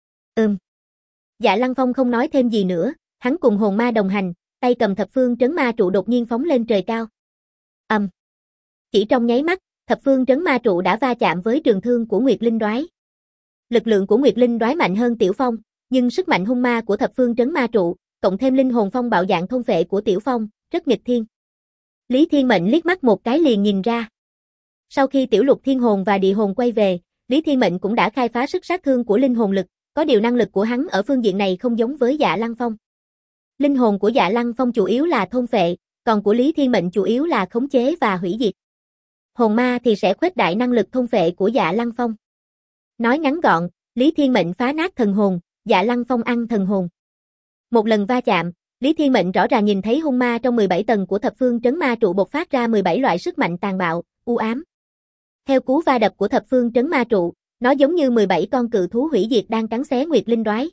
Speaker 1: Dạ Lăng Phong không nói thêm gì nữa, hắn cùng hồn ma đồng hành, tay cầm thập phương trấn ma trụ đột nhiên phóng lên trời cao. Chỉ trong nháy mắt, thập phương trấn ma trụ đã va chạm với trường thương của Nguyệt Linh Đoái. Lực lượng của Nguyệt Linh Đoái mạnh hơn Tiểu Phong, nhưng sức mạnh hung ma của thập phương trấn ma trụ, cộng thêm linh hồn phong bạo dạng thôn phệ của Tiểu Phong, rất nghịch thiên. Lý Thiên Mệnh liếc mắt một cái liền nhìn ra. Sau khi Tiểu Lục Thiên Hồn và Địa Hồn quay về, Lý Thiên Mệnh cũng đã khai phá sức sát thương của linh hồn lực, có điều năng lực của hắn ở phương diện này không giống với Dạ Lăng Phong. Linh hồn của Dạ Lăng Phong chủ yếu là thôn phệ, còn của Lý Thiên Mệnh chủ yếu là khống chế và hủy diệt. Hồn ma thì sẽ khuếch đại năng lực thôn phệ của Dạ Lăng Phong. Nói ngắn gọn, Lý Thiên Mệnh phá nát thần hồn, Dạ Lăng Phong ăn thần hồn. Một lần va chạm, Lý Thiên Mệnh rõ ràng nhìn thấy hung ma trong 17 tầng của thập phương trấn ma trụ bộc phát ra 17 loại sức mạnh tàn bạo, u ám. Theo cú va đập của thập phương trấn ma trụ, nó giống như 17 con cự thú hủy diệt đang cắn xé Nguyệt Linh Đoái.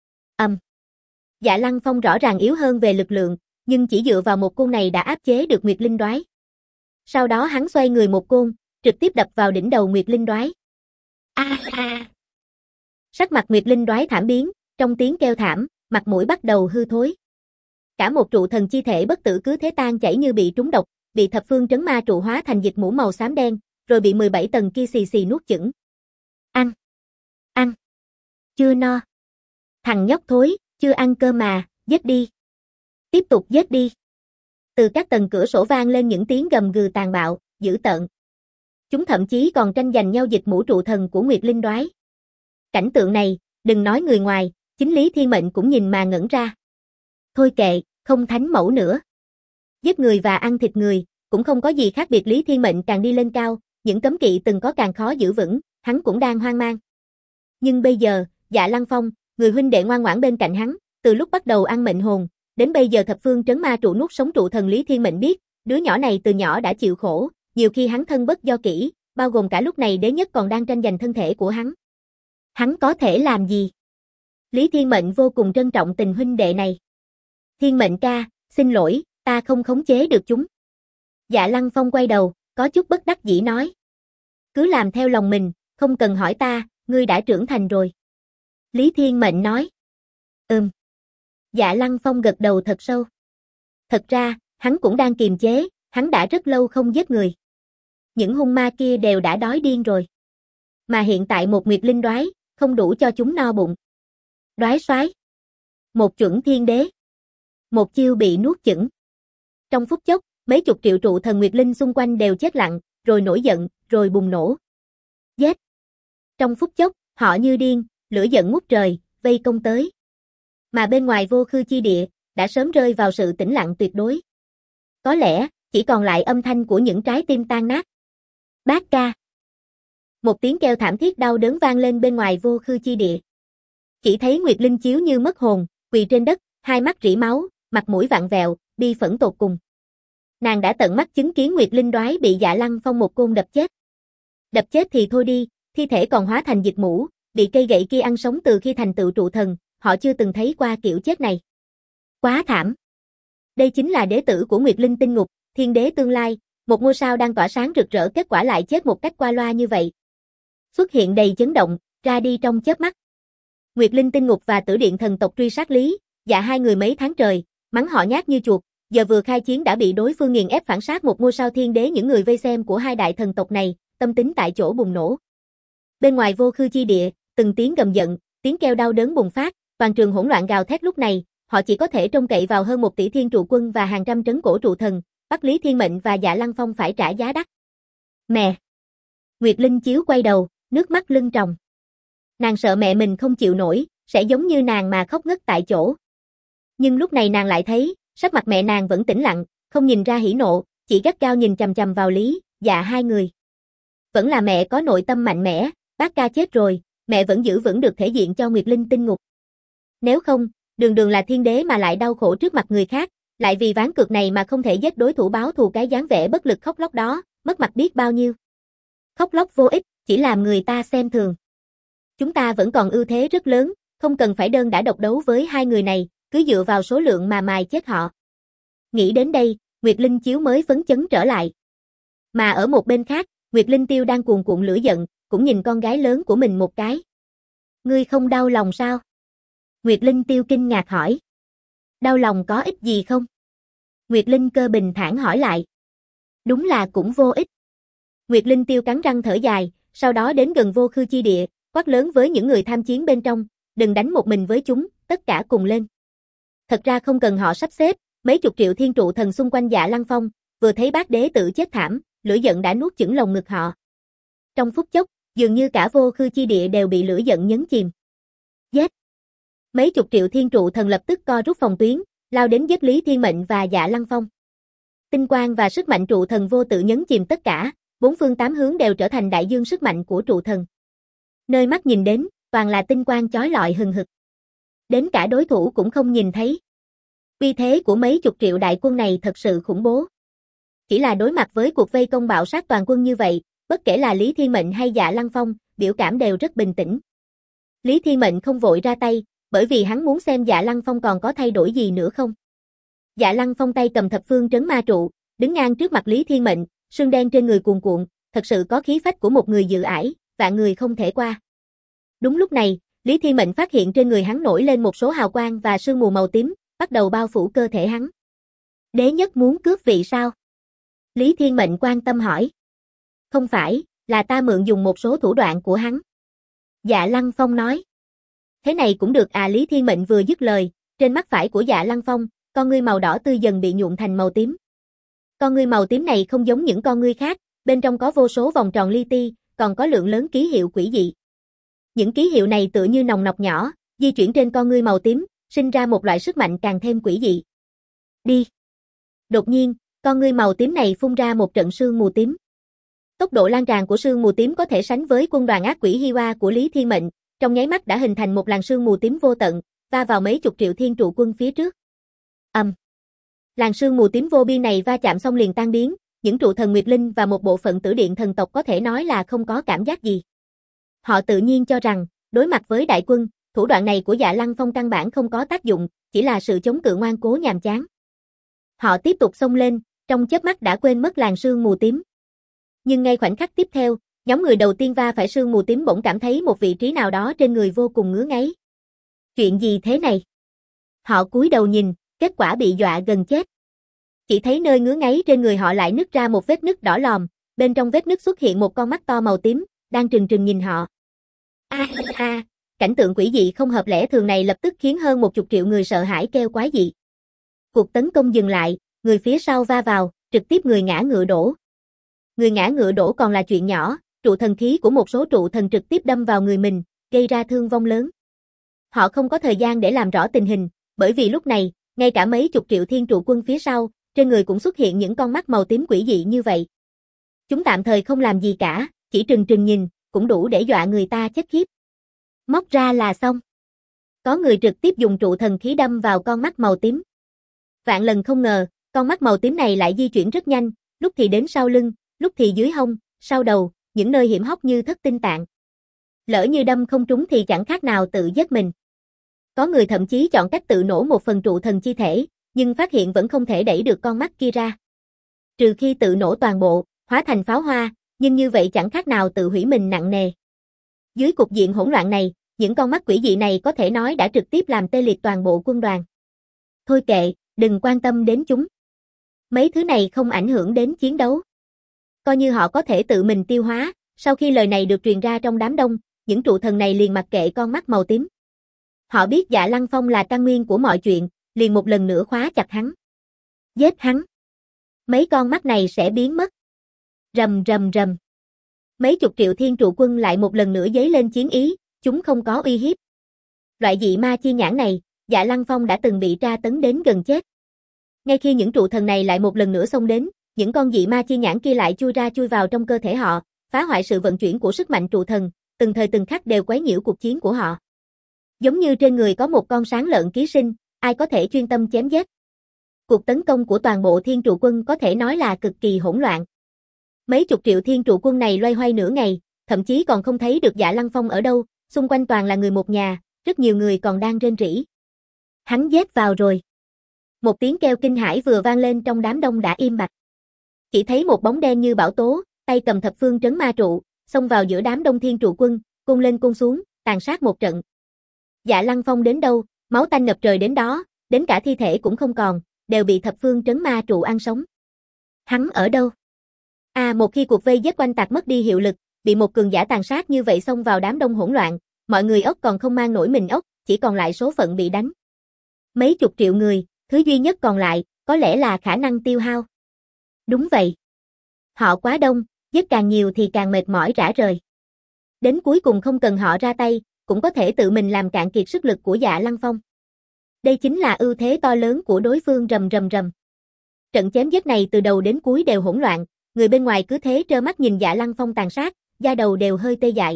Speaker 1: Dạ Lăng Phong rõ ràng yếu hơn về lực lượng, nhưng chỉ dựa vào một côn này đã áp chế được Nguyệt Linh Đoái. Sau đó hắn xoay người một côn, trực tiếp đập vào đỉnh đầu Nguyệt Linh Đoái. Sắc mặt Nguyệt Linh Đoái thảm biến, trong tiếng kêu thảm, mặt mũi bắt đầu hư thối. Cả một trụ thần chi thể bất tử cứ thế tan chảy như bị trúng độc, bị thập phương trấn ma trụ hóa thành dịch mũ màu xám đen, rồi bị 17 tầng kia xì xì nuốt chửng. Ăn. Chưa no. Thằng nhóc thối, chưa ăn cơm mà, giết đi. Tiếp tục giết đi. Từ các tầng cửa sổ vang lên những tiếng gầm gừ tàn bạo, dữ tợn. Chúng thậm chí còn tranh giành nhau dịch mũ trụ thần của Nguyệt Linh Đoái. Cảnh tượng này, đừng nói người ngoài, chính Lý Thiên Mệnh cũng nhìn mà ngẩn ra. Thôi kệ, không thánh mẫu nữa. Giết người và ăn thịt người, cũng không có gì khác biệt. Lý Thiên Mệnh càng đi lên cao, những cấm kỵ từng có càng khó giữ vững, hắn cũng đang hoang mang. Nhưng bây giờ, Dạ Lăng Phong, người huynh đệ ngoan ngoãn bên cạnh hắn, từ lúc bắt đầu ăn mệnh hồn, đến bây giờ thập phương trấn ma trụ nuốt sống trụ thần Lý Thiên Mệnh biết, Đứa nhỏ này từ nhỏ đã chịu khổ, nhiều khi hắn thân bất do kỷ, bao gồm cả lúc này đế nhất còn đang tranh giành thân thể của hắn. Hắn có thể làm gì? Lý Thiên Mệnh vô cùng trân trọng tình huynh đệ này. Thiên Mệnh ca, xin lỗi, ta không khống chế được chúng. Dạ Lăng Phong quay đầu, có chút bất đắc dĩ nói. Cứ làm theo lòng mình, không cần hỏi ta, ngươi đã trưởng thành rồi. Lý Thiên Mệnh nói. Dạ Lăng Phong gật đầu thật sâu. Thật ra, hắn cũng đang kiềm chế, hắn đã rất lâu không giết người. Những hung ma kia đều đã đói điên rồi. Mà hiện tại một Nguyệt Linh đoái, không đủ cho chúng no bụng. Đoái soái, một chuẩn thiên đế. Một chiêu bị nuốt chửng. Trong phút chốc, mấy chục triệu trụ thần Nguyệt Linh xung quanh đều chết lặng, rồi nổi giận, rồi bùng nổ. Giết! Trong phút chốc, họ như điên, lửa giận ngút trời, vây công tới. Mà bên ngoài Vô Khư chi địa, đã sớm rơi vào sự tĩnh lặng tuyệt đối. Có lẽ, chỉ còn lại âm thanh của những trái tim tan nát. Bác ca! Một tiếng kêu thảm thiết đau đớn vang lên bên ngoài Vô Khư chi địa. Chỉ thấy Nguyệt Linh chiếu như mất hồn, quỳ trên đất, hai mắt rỉ máu, mặt mũi vặn vẹo, bi phẫn tột cùng. Nàng đã tận mắt chứng kiến Nguyệt Linh đoái bị Dạ Lăng Phong một côn đập chết. Đập chết thì thôi đi, thi thể còn hóa thành dịch mũ, bị cây gậy kia ăn sống từ khi thành tựu trụ thần, họ chưa từng thấy qua kiểu chết này. Quá thảm. Đây chính là đế tử của Nguyệt Linh tinh ngục, thiên đế tương lai, một ngôi sao đang tỏa sáng rực rỡ, kết quả lại chết một cách qua loa như vậy. Xuất hiện đầy chấn động, ra đi trong chớp mắt. Nguyệt Linh tinh ngục và Tử Điện thần tộc truy sát Lý, Dạ hai người mấy tháng trời, mắng họ nhát như chuột, giờ vừa khai chiến đã bị đối phương nghiền ép phản sát một ngôi sao thiên đế. Những người vây xem của hai đại thần tộc này, tâm tính tại chỗ bùng nổ. Bên ngoài Vô Khư chi địa, từng tiếng gầm giận, tiếng kêu đau đớn bùng phát, toàn trường hỗn loạn gào thét. Lúc này, họ chỉ có thể trông cậy vào hơn 1 tỷ thiên trụ quân và hàng trăm trấn cổ trụ thần, bắt Lý Thiên Mệnh và Dạ Lăng Phong phải trả giá đắt. Mẹ! Nguyệt Linh chiếu quay đầu, nước mắt lưng tròng. Nàng sợ mẹ mình không chịu nổi, sẽ giống như nàng mà khóc ngất tại chỗ. Nhưng lúc này nàng lại thấy, sắc mặt mẹ nàng vẫn tĩnh lặng, không nhìn ra hỉ nộ, chỉ gắt gao nhìn chằm chằm vào Lý, Dạ hai người. Vẫn là mẹ có nội tâm mạnh mẽ, bác ca chết rồi, mẹ vẫn giữ vững được thể diện cho Nguyệt Linh tinh ngục. Nếu không, đường đường là thiên đế mà lại đau khổ trước mặt người khác, lại vì ván cược này mà không thể giết đối thủ báo thù, cái dáng vẻ bất lực khóc lóc đó, mất mặt biết bao nhiêu. Khóc lóc vô ích, chỉ làm người ta xem thường. Chúng ta vẫn còn ưu thế rất lớn, không cần phải đơn đả độc đấu với hai người này, cứ dựa vào số lượng mà mài chết họ. Nghĩ đến đây, Nguyệt Linh chiếu mới phấn chấn trở lại. Mà ở một bên khác, Nguyệt Linh Tiêu đang cuồn cuộn lửa giận, cũng nhìn con gái lớn của mình một cái. Ngươi không đau lòng sao? Nguyệt Linh Tiêu kinh ngạc hỏi. Đau lòng có ích gì không? Nguyệt Linh Cơ bình thản hỏi lại. Đúng là cũng vô ích. Nguyệt Linh Tiêu cắn răng thở dài, sau đó đến gần Vô Khư chi địa, quát lớn với những người tham chiến bên trong, đừng đánh một mình với chúng, tất cả cùng lên. Thật ra không cần họ sắp xếp, mấy chục triệu thiên trụ thần xung quanh Dạ Lăng Phong, vừa thấy bác đế tử chết thảm, lửa giận đã nuốt chửng lồng ngực họ. Trong phút chốc, dường như cả Vô Khư chi địa đều bị lửa giận nhấn chìm. Giết! Mấy chục triệu thiên trụ thần lập tức co rút phòng tuyến, lao đến giết Lý Thiên Mệnh và Dạ Lăng Phong. Tinh quang và sức mạnh trụ thần vô tự nhấn chìm tất cả, bốn phương tám hướng đều trở thành đại dương sức mạnh của trụ thần. Nơi mắt nhìn đến, toàn là tinh quang chói lọi hừng hực. Đến cả đối thủ cũng không nhìn thấy. Uy thế của mấy chục triệu đại quân này thật sự khủng bố. Chỉ là đối mặt với cuộc vây công bạo sát toàn quân như vậy, bất kể là Lý Thiên Mệnh hay Dạ Lăng Phong, biểu cảm đều rất bình tĩnh. Lý Thiên Mệnh không vội ra tay, bởi vì hắn muốn xem Dạ Lăng Phong còn có thay đổi gì nữa không. Dạ Lăng Phong tay cầm thập phương trấn ma trụ, đứng ngang trước mặt Lý Thiên Mệnh, sương đen trên người cuồn cuộn, thật sự có khí phách của một người dự ải, vạn người không thể qua. Đúng lúc này, Lý Thiên Mệnh phát hiện trên người hắn nổi lên một số hào quang và sương mù màu tím, bắt đầu bao phủ cơ thể hắn. Đế nhất muốn cướp vị sao? Lý Thiên Mệnh quan tâm hỏi. Không phải, là ta mượn dùng một số thủ đoạn của hắn. Dạ Lăng Phong nói. Thế này cũng được à? Lý Thiên Mệnh vừa dứt lời, trên mắt phải của Dạ Lăng Phong, con ngươi màu đỏ tươi dần bị nhuộm thành màu tím. Con ngươi màu tím này không giống những con ngươi khác, bên trong có vô số vòng tròn li ti, còn có lượng lớn ký hiệu quỷ dị. Những ký hiệu này tựa như nòng nọc nhỏ, di chuyển trên con ngươi màu tím, sinh ra một loại sức mạnh càng thêm quỷ dị. Đi! Đột nhiên, con ngươi màu tím này phun ra một trận sương mù tím. Tốc độ lan tràn của sương mù tím có thể sánh với quân đoàn ác quỷ Hiwa của Lý Thiên Mệnh, trong nháy mắt đã hình thành một làn sương mù tím vô tận, va vào mấy chục triệu thiên trụ quân phía trước. Làn sương mù tím vô biên này va chạm xong liền tan biến, những trụ thần Nguyệt Linh và một bộ phận tử điện thần tộc có thể nói là không có cảm giác gì. Họ tự nhiên cho rằng, đối mặt với đại quân, thủ đoạn này của Dạ Lăng Phong căn bản không có tác dụng, chỉ là sự chống cự ngoan cố nhàm chán. Họ tiếp tục xông lên, trong chớp mắt đã quên mất làn sương mù tím. Nhưng ngay khoảnh khắc tiếp theo, nhóm người đầu tiên va phải sương mù tím bỗng cảm thấy một vị trí nào đó trên người vô cùng ngứa ngáy. Chuyện gì thế này? Họ cúi đầu nhìn, kết quả bị dọa gần chết. Chỉ thấy nơi ngứa ngáy trên người họ lại nứt ra một vết nứt đỏ lòm, bên trong vết nứt xuất hiện một con mắt to màu tím, đang trừng trừng nhìn họ. Cảnh tượng quỷ dị không hợp lẽ thường này lập tức khiến hơn 10 triệu người sợ hãi kêu quái dị. Cuộc tấn công dừng lại, người phía sau va vào, trực tiếp người ngã ngựa đổ. Người ngã ngựa đổ còn là chuyện nhỏ, trụ thần khí của một số trụ thần trực tiếp đâm vào người mình, gây ra thương vong lớn. Họ không có thời gian để làm rõ tình hình, bởi vì lúc này, ngay cả mấy chục triệu thiên trụ quân phía sau, trên người cũng xuất hiện những con mắt màu tím quỷ dị như vậy. Chúng tạm thời không làm gì cả, chỉ trừng trừng nhìn, cũng đủ để dọa người ta chết khiếp. Móc ra là xong. Có người trực tiếp dùng trụ thần khí đâm vào con mắt màu tím. Vạn lần không ngờ, con mắt màu tím này lại di chuyển rất nhanh, lúc thì đến sau lưng, lúc thì dưới hông, sau đầu, những nơi hiểm hóc như thất tinh tạng. Lỡ như đâm không trúng thì chẳng khác nào tự giết mình. Có người thậm chí chọn cách tự nổ một phần trụ thần chi thể, nhưng phát hiện vẫn không thể đẩy được con mắt kia ra. Trừ khi tự nổ toàn bộ, hóa thành pháo hoa, nhưng như vậy chẳng khác nào tự hủy mình nặng nề. Dưới cục diện hỗn loạn này, những con mắt quỷ dị này có thể nói đã trực tiếp làm tê liệt toàn bộ quân đoàn. Thôi kệ, đừng quan tâm đến chúng. Mấy thứ này không ảnh hưởng đến chiến đấu. Coi như họ có thể tự mình tiêu hóa, sau khi lời này được truyền ra trong đám đông, những trụ thần này liền mặc kệ con mắt màu tím. Họ biết Dạ Lăng Phong là căn nguyên của mọi chuyện, liền một lần nữa khóa chặt hắn. Giết hắn. Mấy con mắt này sẽ biến mất. Rầm rầm rầm. Mấy chục triệu thiên trụ quân lại một lần nữa dấy lên chiến ý, chúng không có uy hiếp. Loại dị ma chi nhãn này, Dạ Lăng Phong đã từng bị tra tấn đến gần chết. Ngay khi những trụ thần này lại một lần nữa xông đến, những con dị ma chi nhãn kia lại chui ra chui vào trong cơ thể họ, phá hoại sự vận chuyển của sức mạnh trụ thần, từng thời từng khắc đều quấy nhiễu cuộc chiến của họ. Giống như trên người có một con sáng lợn ký sinh, ai có thể chuyên tâm chém giết. Cuộc tấn công của toàn bộ thiên trụ quân có thể nói là cực kỳ hỗn loạn. Mấy chục triệu thiên trụ quân này loay hoay nửa ngày, thậm chí còn không thấy được Dạ Lăng Phong ở đâu, xung quanh toàn là người một nhà, rất nhiều người còn đang rên rỉ. Hắn giết vào rồi. Một tiếng kêu kinh hãi vừa vang lên trong đám đông đã im bặt. Chỉ thấy một bóng đen như bão tố, tay cầm thập phương trấn ma trụ, xông vào giữa đám đông thiên trụ quân, côn lên côn xuống, tàn sát một trận. Dạ Lăng Phong đến đâu, máu tanh ngập trời đến đó, đến cả thi thể cũng không còn, đều bị thập phương trấn ma trụ ăn sống. Hắn ở đâu? Một khi cuộc vây giết quanh tạc mất đi hiệu lực, bị một cường giả tàn sát như vậy xông vào đám đông hỗn loạn, mọi người ốc còn không mang nổi mình ốc, chỉ còn lại số phận bị đánh. Mấy chục triệu người, thứ duy nhất còn lại, có lẽ là khả năng tiêu hao. Đúng vậy. Họ quá đông, giết càng nhiều thì càng mệt mỏi rã rời. Đến cuối cùng không cần họ ra tay, cũng có thể tự mình làm cạn kiệt sức lực của Dạ Lăng Phong. Đây chính là ưu thế to lớn của đối phương. Rầm rầm rầm. Trận chém giết này từ đầu đến cuối đều hỗn loạn, người bên ngoài cứ thế trơ mắt nhìn Dạ Lăng Phong tàn sát, da đầu đều hơi tê dại.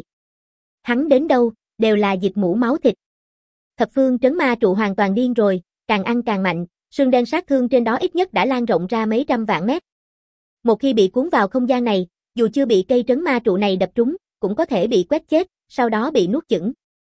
Speaker 1: Hắn đến đâu, đều là dịch mũ máu thịt. Thập phương trấn ma trụ hoàn toàn điên rồi, càng ăn càng mạnh, sương đen sát thương trên đó ít nhất đã lan rộng ra mấy trăm vạn mét. Một khi bị cuốn vào không gian này, dù chưa bị cây trấn ma trụ này đập trúng, cũng có thể bị quét chết, sau đó bị nuốt chửng.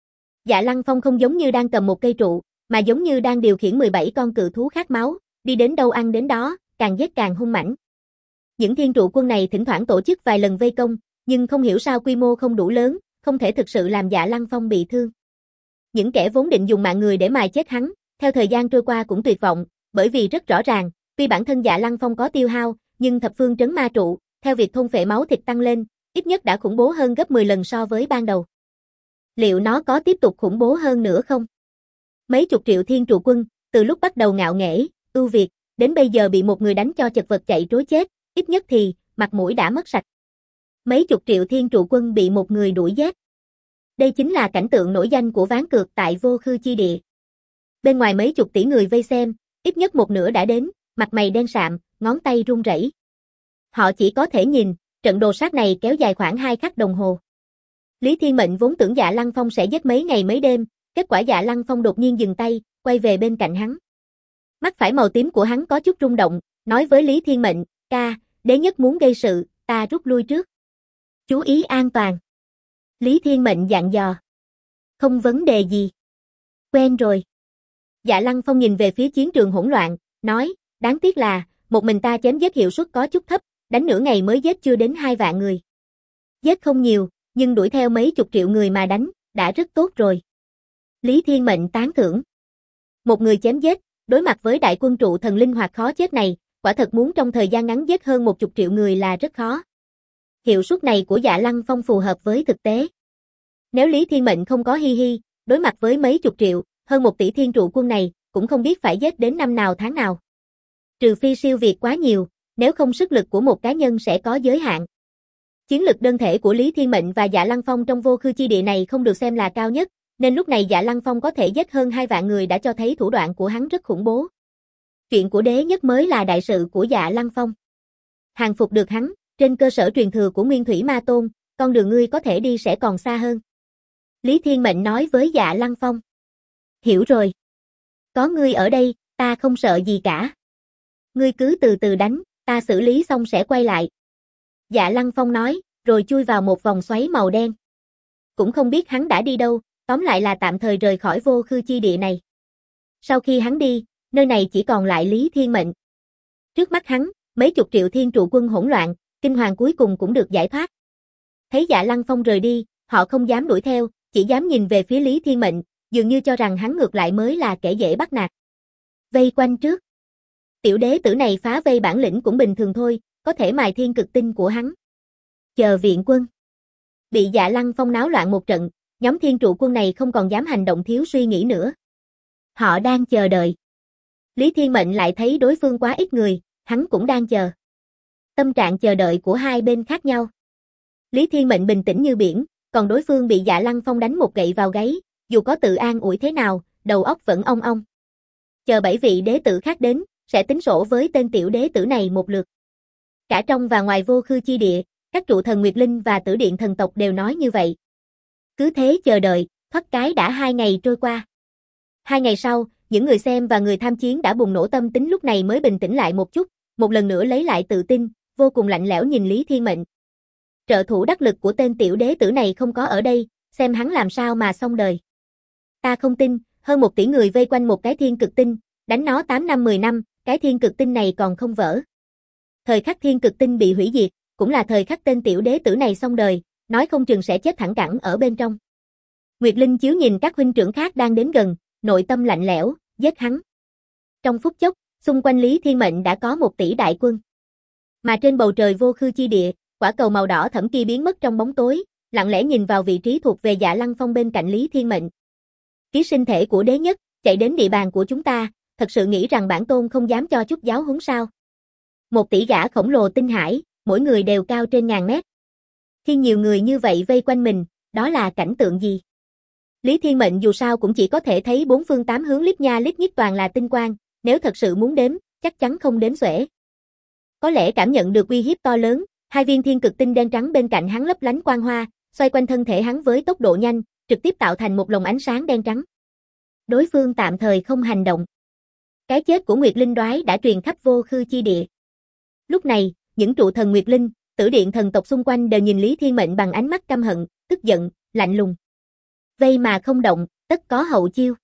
Speaker 1: Dạ Lăng Phong không giống như đang cầm một cây trụ, mà giống như đang điều khiển 17 con cự thú khát máu, đi đến đâu ăn đến đó, càng giết càng hung mãnh. Những thiên trụ quân này thỉnh thoảng tổ chức vài lần vây công, nhưng không hiểu sao quy mô không đủ lớn, không thể thực sự làm Dạ Lăng Phong bị thương. Những kẻ vốn định dùng mạng người để mài chết hắn, theo thời gian trôi qua cũng tuyệt vọng, bởi vì rất rõ ràng, tuy bản thân Dạ Lăng Phong có tiêu hao, nhưng thập phương trấn ma trụ, theo việc thôn phệ máu thịt tăng lên, ít nhất đã khủng bố hơn gấp 10 lần so với ban đầu. Liệu nó có tiếp tục khủng bố hơn nữa không? Mấy chục triệu thiên trụ quân, từ lúc bắt đầu ngạo nghễ, ưu việt, đến bây giờ bị một người đánh cho chật vật chạy trối chết, ít nhất thì, mặt mũi đã mất sạch. Mấy chục triệu thiên trụ quân bị một người đuổi giết. Đây chính là cảnh tượng nổi danh của ván cược tại Vô Khư Chi Địa. Bên ngoài mấy chục tỷ người vây xem, ít nhất một nửa đã đến, mặt mày đen sạm, ngón tay run rẩy. Họ chỉ có thể nhìn, trận đồ sát này kéo dài khoảng 2 khắc đồng hồ. Lý Thiên Mệnh vốn tưởng Dạ Lăng Phong sẽ giết mấy ngày mấy đêm, kết quả Dạ Lăng Phong đột nhiên dừng tay, quay về bên cạnh hắn. Mắt phải màu tím của hắn có chút rung động, nói với Lý Thiên Mệnh, ca, đế nhất muốn gây sự, ta rút lui trước. Chú ý an toàn. Lý Thiên Mệnh dặn dò. Không vấn đề gì. Quen rồi. Dạ Lăng Phong nhìn về phía chiến trường hỗn loạn, nói, đáng tiếc là, một mình ta chém giết hiệu suất có chút thấp, đánh nửa ngày mới giết chưa đến 2 vạn người. Giết không nhiều, nhưng đuổi theo mấy chục triệu người mà đánh, đã rất tốt rồi. Lý Thiên Mệnh tán thưởng. Một người chém giết, đối mặt với đại quân trụ thần linh hoạt khó chết này, quả thật muốn trong thời gian ngắn giết hơn 10 triệu người là rất khó. Hiệu suất này của Dạ Lăng Phong phù hợp với thực tế. Nếu Lý Thiên Mệnh không có hi hi, đối mặt với mấy chục triệu, hơn 1 tỷ thiên trụ quân này, cũng không biết phải giết đến năm nào tháng nào. Trừ phi siêu việt quá nhiều, nếu không sức lực của một cá nhân sẽ có giới hạn. Chiến lực đơn thể của Lý Thiên Mệnh và Dạ Lăng Phong trong vô khư chi địa này không được xem là cao nhất, nên lúc này Dạ Lăng Phong có thể giết hơn 2 vạn người đã cho thấy thủ đoạn của hắn rất khủng bố. Chuyện của đế nhất mới là đại sự của Dạ Lăng Phong. Hàng phục được hắn, trên cơ sở truyền thừa của Nguyên Thủy Ma Tôn, con đường ngươi có thể đi sẽ còn xa hơn. Lý Thiên Mệnh nói với Dạ Lăng Phong. Hiểu rồi. Có ngươi ở đây, ta không sợ gì cả. Ngươi cứ từ từ đánh, ta xử lý xong sẽ quay lại. Dạ Lăng Phong nói, rồi chui vào một vòng xoáy màu đen. Cũng không biết hắn đã đi đâu, tóm lại là tạm thời rời khỏi vô khư chi địa này. Sau khi hắn đi, nơi này chỉ còn lại Lý Thiên Mệnh. Trước mắt hắn, mấy chục triệu thiên trụ quân hỗn loạn, kinh hoàng cuối cùng cũng được giải thoát. Thấy Dạ Lăng Phong rời đi, họ không dám đuổi theo, chỉ dám nhìn về phía Lý Thiên Mệnh, dường như cho rằng hắn ngược lại mới là kẻ dễ bắt nạt. Vây quanh trước. Tiểu đế tử này phá vây bản lĩnh cũng bình thường thôi, có thể mài thiên cực tinh của hắn. Chờ viện quân. Bị Dạ Lăng Phong náo loạn một trận, nhóm thiên trụ quân này không còn dám hành động thiếu suy nghĩ nữa. Họ đang chờ đợi. Lý Thiên Mệnh lại thấy đối phương quá ít người, hắn cũng đang chờ. Tâm trạng chờ đợi của hai bên khác nhau. Lý Thiên Mệnh bình tĩnh như biển, còn đối phương bị Dạ Lăng Phong đánh một gậy vào gáy, dù có tự an ủi thế nào, đầu óc vẫn ong ong. Chờ 7 vị đế tử khác đến, sẽ tính sổ với tên tiểu đế tử này một lượt. Cả trong và ngoài vô khư chi địa, các trụ thần Nguyệt Linh và Tử Điện thần tộc đều nói như vậy. Cứ thế chờ đợi, thoát cái đã 2 ngày trôi qua. 2 ngày sau, những người xem và người tham chiến đã bùng nổ tâm tính lúc này mới bình tĩnh lại một chút, một lần nữa lấy lại tự tin, vô cùng lạnh lẽo nhìn Lý Thiên Mệnh. Trợ thủ đắc lực của tên tiểu đế tử này không có ở đây, xem hắn làm sao mà xong đời. Ta không tin, hơn 1 tỷ người vây quanh một cái thiên cực tinh, đánh nó 8 năm 10 năm, cái thiên cực tinh này còn không vỡ. Thời khắc thiên cực tinh bị hủy diệt, cũng là thời khắc tên tiểu đế tử này xong đời, nói không chừng sẽ chết thẳng cẳng ở bên trong. Nguyệt Linh chiếu nhìn các huynh trưởng khác đang đến gần, nội tâm lạnh lẽo, giết hắn. Trong phút chốc, xung quanh Lý Thiên Mệnh đã có 1 tỷ đại quân. Mà trên bầu trời vô khư chi địa, quả cầu màu đỏ thẫm kia biến mất trong bóng tối, lặng lẽ nhìn vào vị trí thuộc về Dạ Lăng Phong bên cạnh Lý Thiên Mệnh. Ký sinh thể của đế nhất, chạy đến địa bàn của chúng ta, thật sự nghĩ rằng bản tôn không dám cho chút giáo huấn sao? 1 tỷ gã khổng lồ tinh hải, mỗi người đều cao trên ngàn mét. Khi nhiều người như vậy vây quanh mình, đó là cảnh tượng gì? Lý Thiên Mệnh dù sao cũng chỉ có thể thấy 4 phương 8 hướng lít nha lít nhít toàn là tinh quang, nếu thật sự muốn đếm, chắc chắn không đếm xuể. Có lẽ cảm nhận được uy hiếp to lớn, 2 viên thiên cực tinh đen trắng bên cạnh hắn lấp lánh quang hoa, xoay quanh thân thể hắn với tốc độ nhanh, trực tiếp tạo thành một lồng ánh sáng đen trắng. Đối phương tạm thời không hành động. Cái chết của Nguyệt Linh đoái đã truyền khắp vô khư chi địa. Lúc này, những trụ thần Nguyệt Linh, Tử Điện thần tộc xung quanh đều nhìn Lý Thiên Mệnh bằng ánh mắt căm hận, tức giận, lạnh lùng. Vây mà không động, tất có hậu chiêu.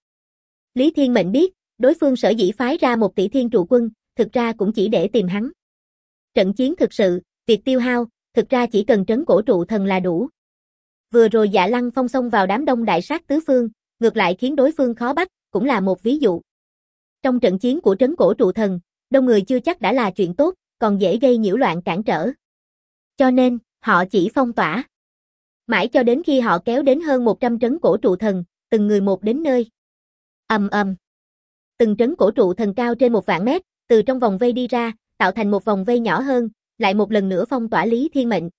Speaker 1: Lý Thiên Mệnh biết, đối phương sở dĩ phái ra 1 tỷ thiên trụ quân, thực ra cũng chỉ để tìm hắn. Trận chiến thực sự, việc tiêu hao, thực ra chỉ cần trấn cổ trụ thần là đủ. Vừa rồi Dạ Lăng Phong xông vào đám đông đại sát tứ phương, ngược lại khiến đối phương khó bắt, cũng là một ví dụ. Trong trận chiến của trấn cổ trụ thần, đông người chưa chắc đã là chuyện tốt, còn dễ gây nhiễu loạn cản trở. Cho nên, họ chỉ phong tỏa. Mãi cho đến khi họ kéo đến hơn 100 trấn cổ trụ thần, từng người một đến nơi. Ầm ầm. Từng trấn cổ trụ thần cao trên 1 vạn mét, từ trong vòng vây đi ra, tạo thành một vòng vây nhỏ hơn, lại một lần nữa phong tỏa Lý Thiên Mệnh.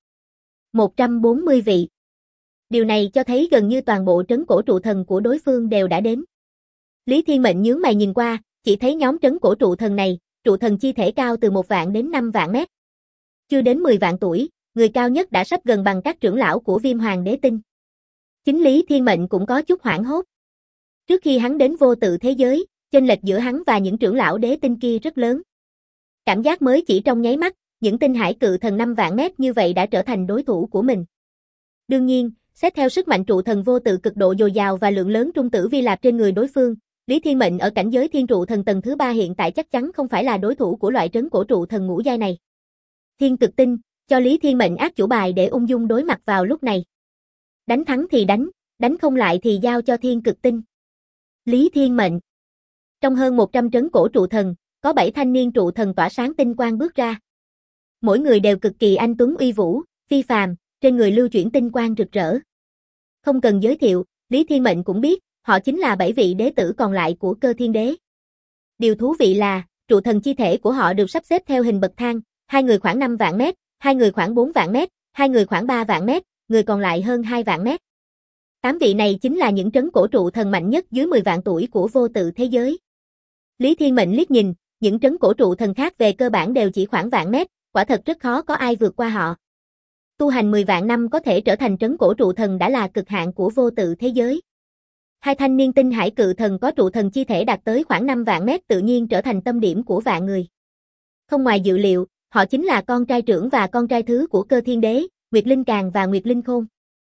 Speaker 1: 140 vị. Điều này cho thấy gần như toàn bộ trấn cổ trụ thần của đối phương đều đã đến. Lý Thiên Mệnh nhướng mày nhìn qua, chỉ thấy nhóm trấn cổ trụ thần này, trụ thần chi thể cao từ 1 vạn đến 5 vạn mét. Chưa đến 10 vạn tuổi, người cao nhất đã sắp gần bằng các trưởng lão của Viêm Hoàng Đế Tinh. Chính Lý Thiên Mệnh cũng có chút hoảng hốt. Trước khi hắn đến vô tự thế giới, Chênh lệch giữa hắn và những trưởng lão đế tinh kia rất lớn. Cảm giác mới chỉ trong nháy mắt, những tinh hải cự thần 5 vạn mét như vậy đã trở thành đối thủ của mình. Đương nhiên, xét theo sức mạnh trụ thần vô tự cực độ dồi dào và lượng lớn trung tử vi lạp trên người đối phương, Lý Thiên Mệnh ở cảnh giới thiên trụ thần tầng thứ 3 hiện tại chắc chắn không phải là đối thủ của loại trấn cổ trụ thần ngũ giai này. Thiên cực tinh, cho Lý Thiên Mệnh ác chủ bài để ung dung đối mặt vào lúc này. Đánh thắng thì đánh không lại thì giao cho thiên cực tinh. Lý Thiên Mệnh. Trong hơn 100 trấn cổ trụ thần, có 7 thanh niên trụ thần tỏa sáng tinh quang bước ra. Mỗi người đều cực kỳ anh tuấn uy vũ, phi phàm, trên người lưu chuyển tinh quang rực rỡ. Không cần giới thiệu, Lý Thiên Mệnh cũng biết, họ chính là 7 vị đế tử còn lại của Cơ Thiên Đế. Điều thú vị là, trụ thần chi thể của họ được sắp xếp theo hình bậc thang, 2 người khoảng 5 vạn mét, 2 người khoảng 4 vạn mét, 2 người khoảng 3 vạn mét, người còn lại hơn 2 vạn mét. 8 vị này chính là những trấn cổ trụ thần mạnh nhất dưới 10 vạn tuổi của vô tự thế giới. Lý Thiên Mệnh liếc nhìn, những trấn cổ trụ thần khác về cơ bản đều chỉ khoảng vạn mét, quả thật rất khó có ai vượt qua họ. Tu hành 10 vạn năm có thể trở thành trấn cổ trụ thần đã là cực hạn của vô tự thế giới. Hai thanh niên tinh hải cự thần có trụ thần chi thể đạt tới khoảng 5 vạn mét tự nhiên trở thành tâm điểm của vạn người. Không ngoài dự liệu, họ chính là con trai trưởng và con trai thứ của Cơ Thiên Đế, Nguyệt Linh Càn và Nguyệt Linh Khôn.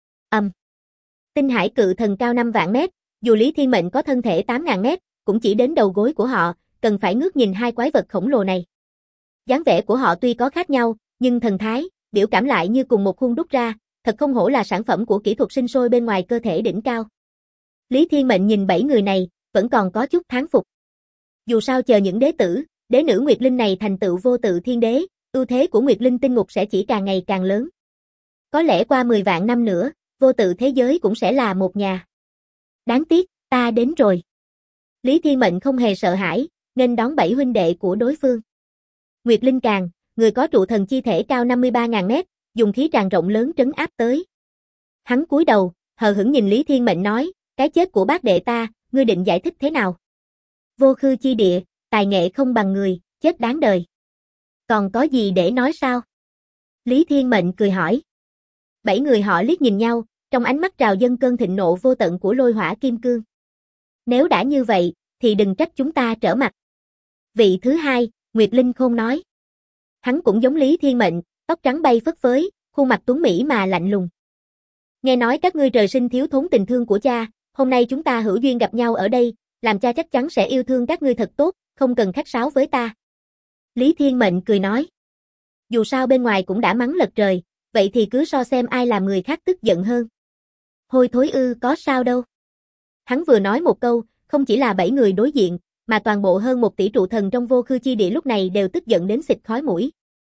Speaker 1: Tinh hải cự thần cao 5 vạn mét, dù Lý Thiên Mệnh có thân thể 8.000 mét, cũng chỉ đến đầu gối của họ, cần phải ngước nhìn hai quái vật khổng lồ này. Dáng vẻ của họ tuy có khác nhau, nhưng thần thái, biểu cảm lại như cùng một khuôn đúc ra, thật không hổ là sản phẩm của kỹ thuật sinh sôi bên ngoài cơ thể đỉnh cao. Lý Thiên Mệnh nhìn 7 người này, vẫn còn có chút thán phục. Dù sao chờ những đế tử, đế nữ Nguyệt Linh này thành tựu vô tự thiên đế, ưu thế của Nguyệt Linh tinh ngục sẽ chỉ càng ngày càng lớn. Có lẽ qua 10 vạn năm nữa, vô tự thế giới cũng sẽ là một nhà. Đáng tiếc, ta đến rồi. Lý Thiên Mệnh không hề sợ hãi, nên đón 7 huynh đệ của đối phương. Nguyệt Linh Càn, người có trụ thần chi thể cao 53.000 mét, dùng khí tràn rộng lớn trấn áp tới. Hắn cúi đầu, hờ hững nhìn Lý Thiên Mệnh nói, cái chết của bác đệ ta, ngươi định giải thích thế nào? Vô khư chi địa, tài nghệ không bằng người, chết đáng đời. Còn có gì để nói sao? Lý Thiên Mệnh cười hỏi. 7 người họ liếc nhìn nhau, trong ánh mắt trào dâng cơn thịnh nộ vô tận của lôi hỏa kim cương. Nếu đã như vậy, thì đừng trách chúng ta trở mặt. Vị thứ hai, Nguyệt Linh Khôn nói. Hắn cũng giống Lý Thiên Mệnh, tóc trắng bay phất phới, khuôn mặt tuấn mỹ mà lạnh lùng. Nghe nói các ngươi trời sinh thiếu thốn tình thương của cha, hôm nay chúng ta hữu duyên gặp nhau ở đây, làm cha chắc chắn sẽ yêu thương các ngươi thật tốt, không cần khách sáo với ta. Lý Thiên Mệnh cười nói. Dù sao bên ngoài cũng đã mắng lật trời, vậy thì cứ so xem ai làm người khác tức giận hơn. Hôi thối có sao đâu. Hắn vừa nói một câu, không chỉ là 7 người đối diện, mà toàn bộ hơn 1 tỷ trụ thần trong vô khư chi địa lúc này đều tức giận đến xịt khói mũi.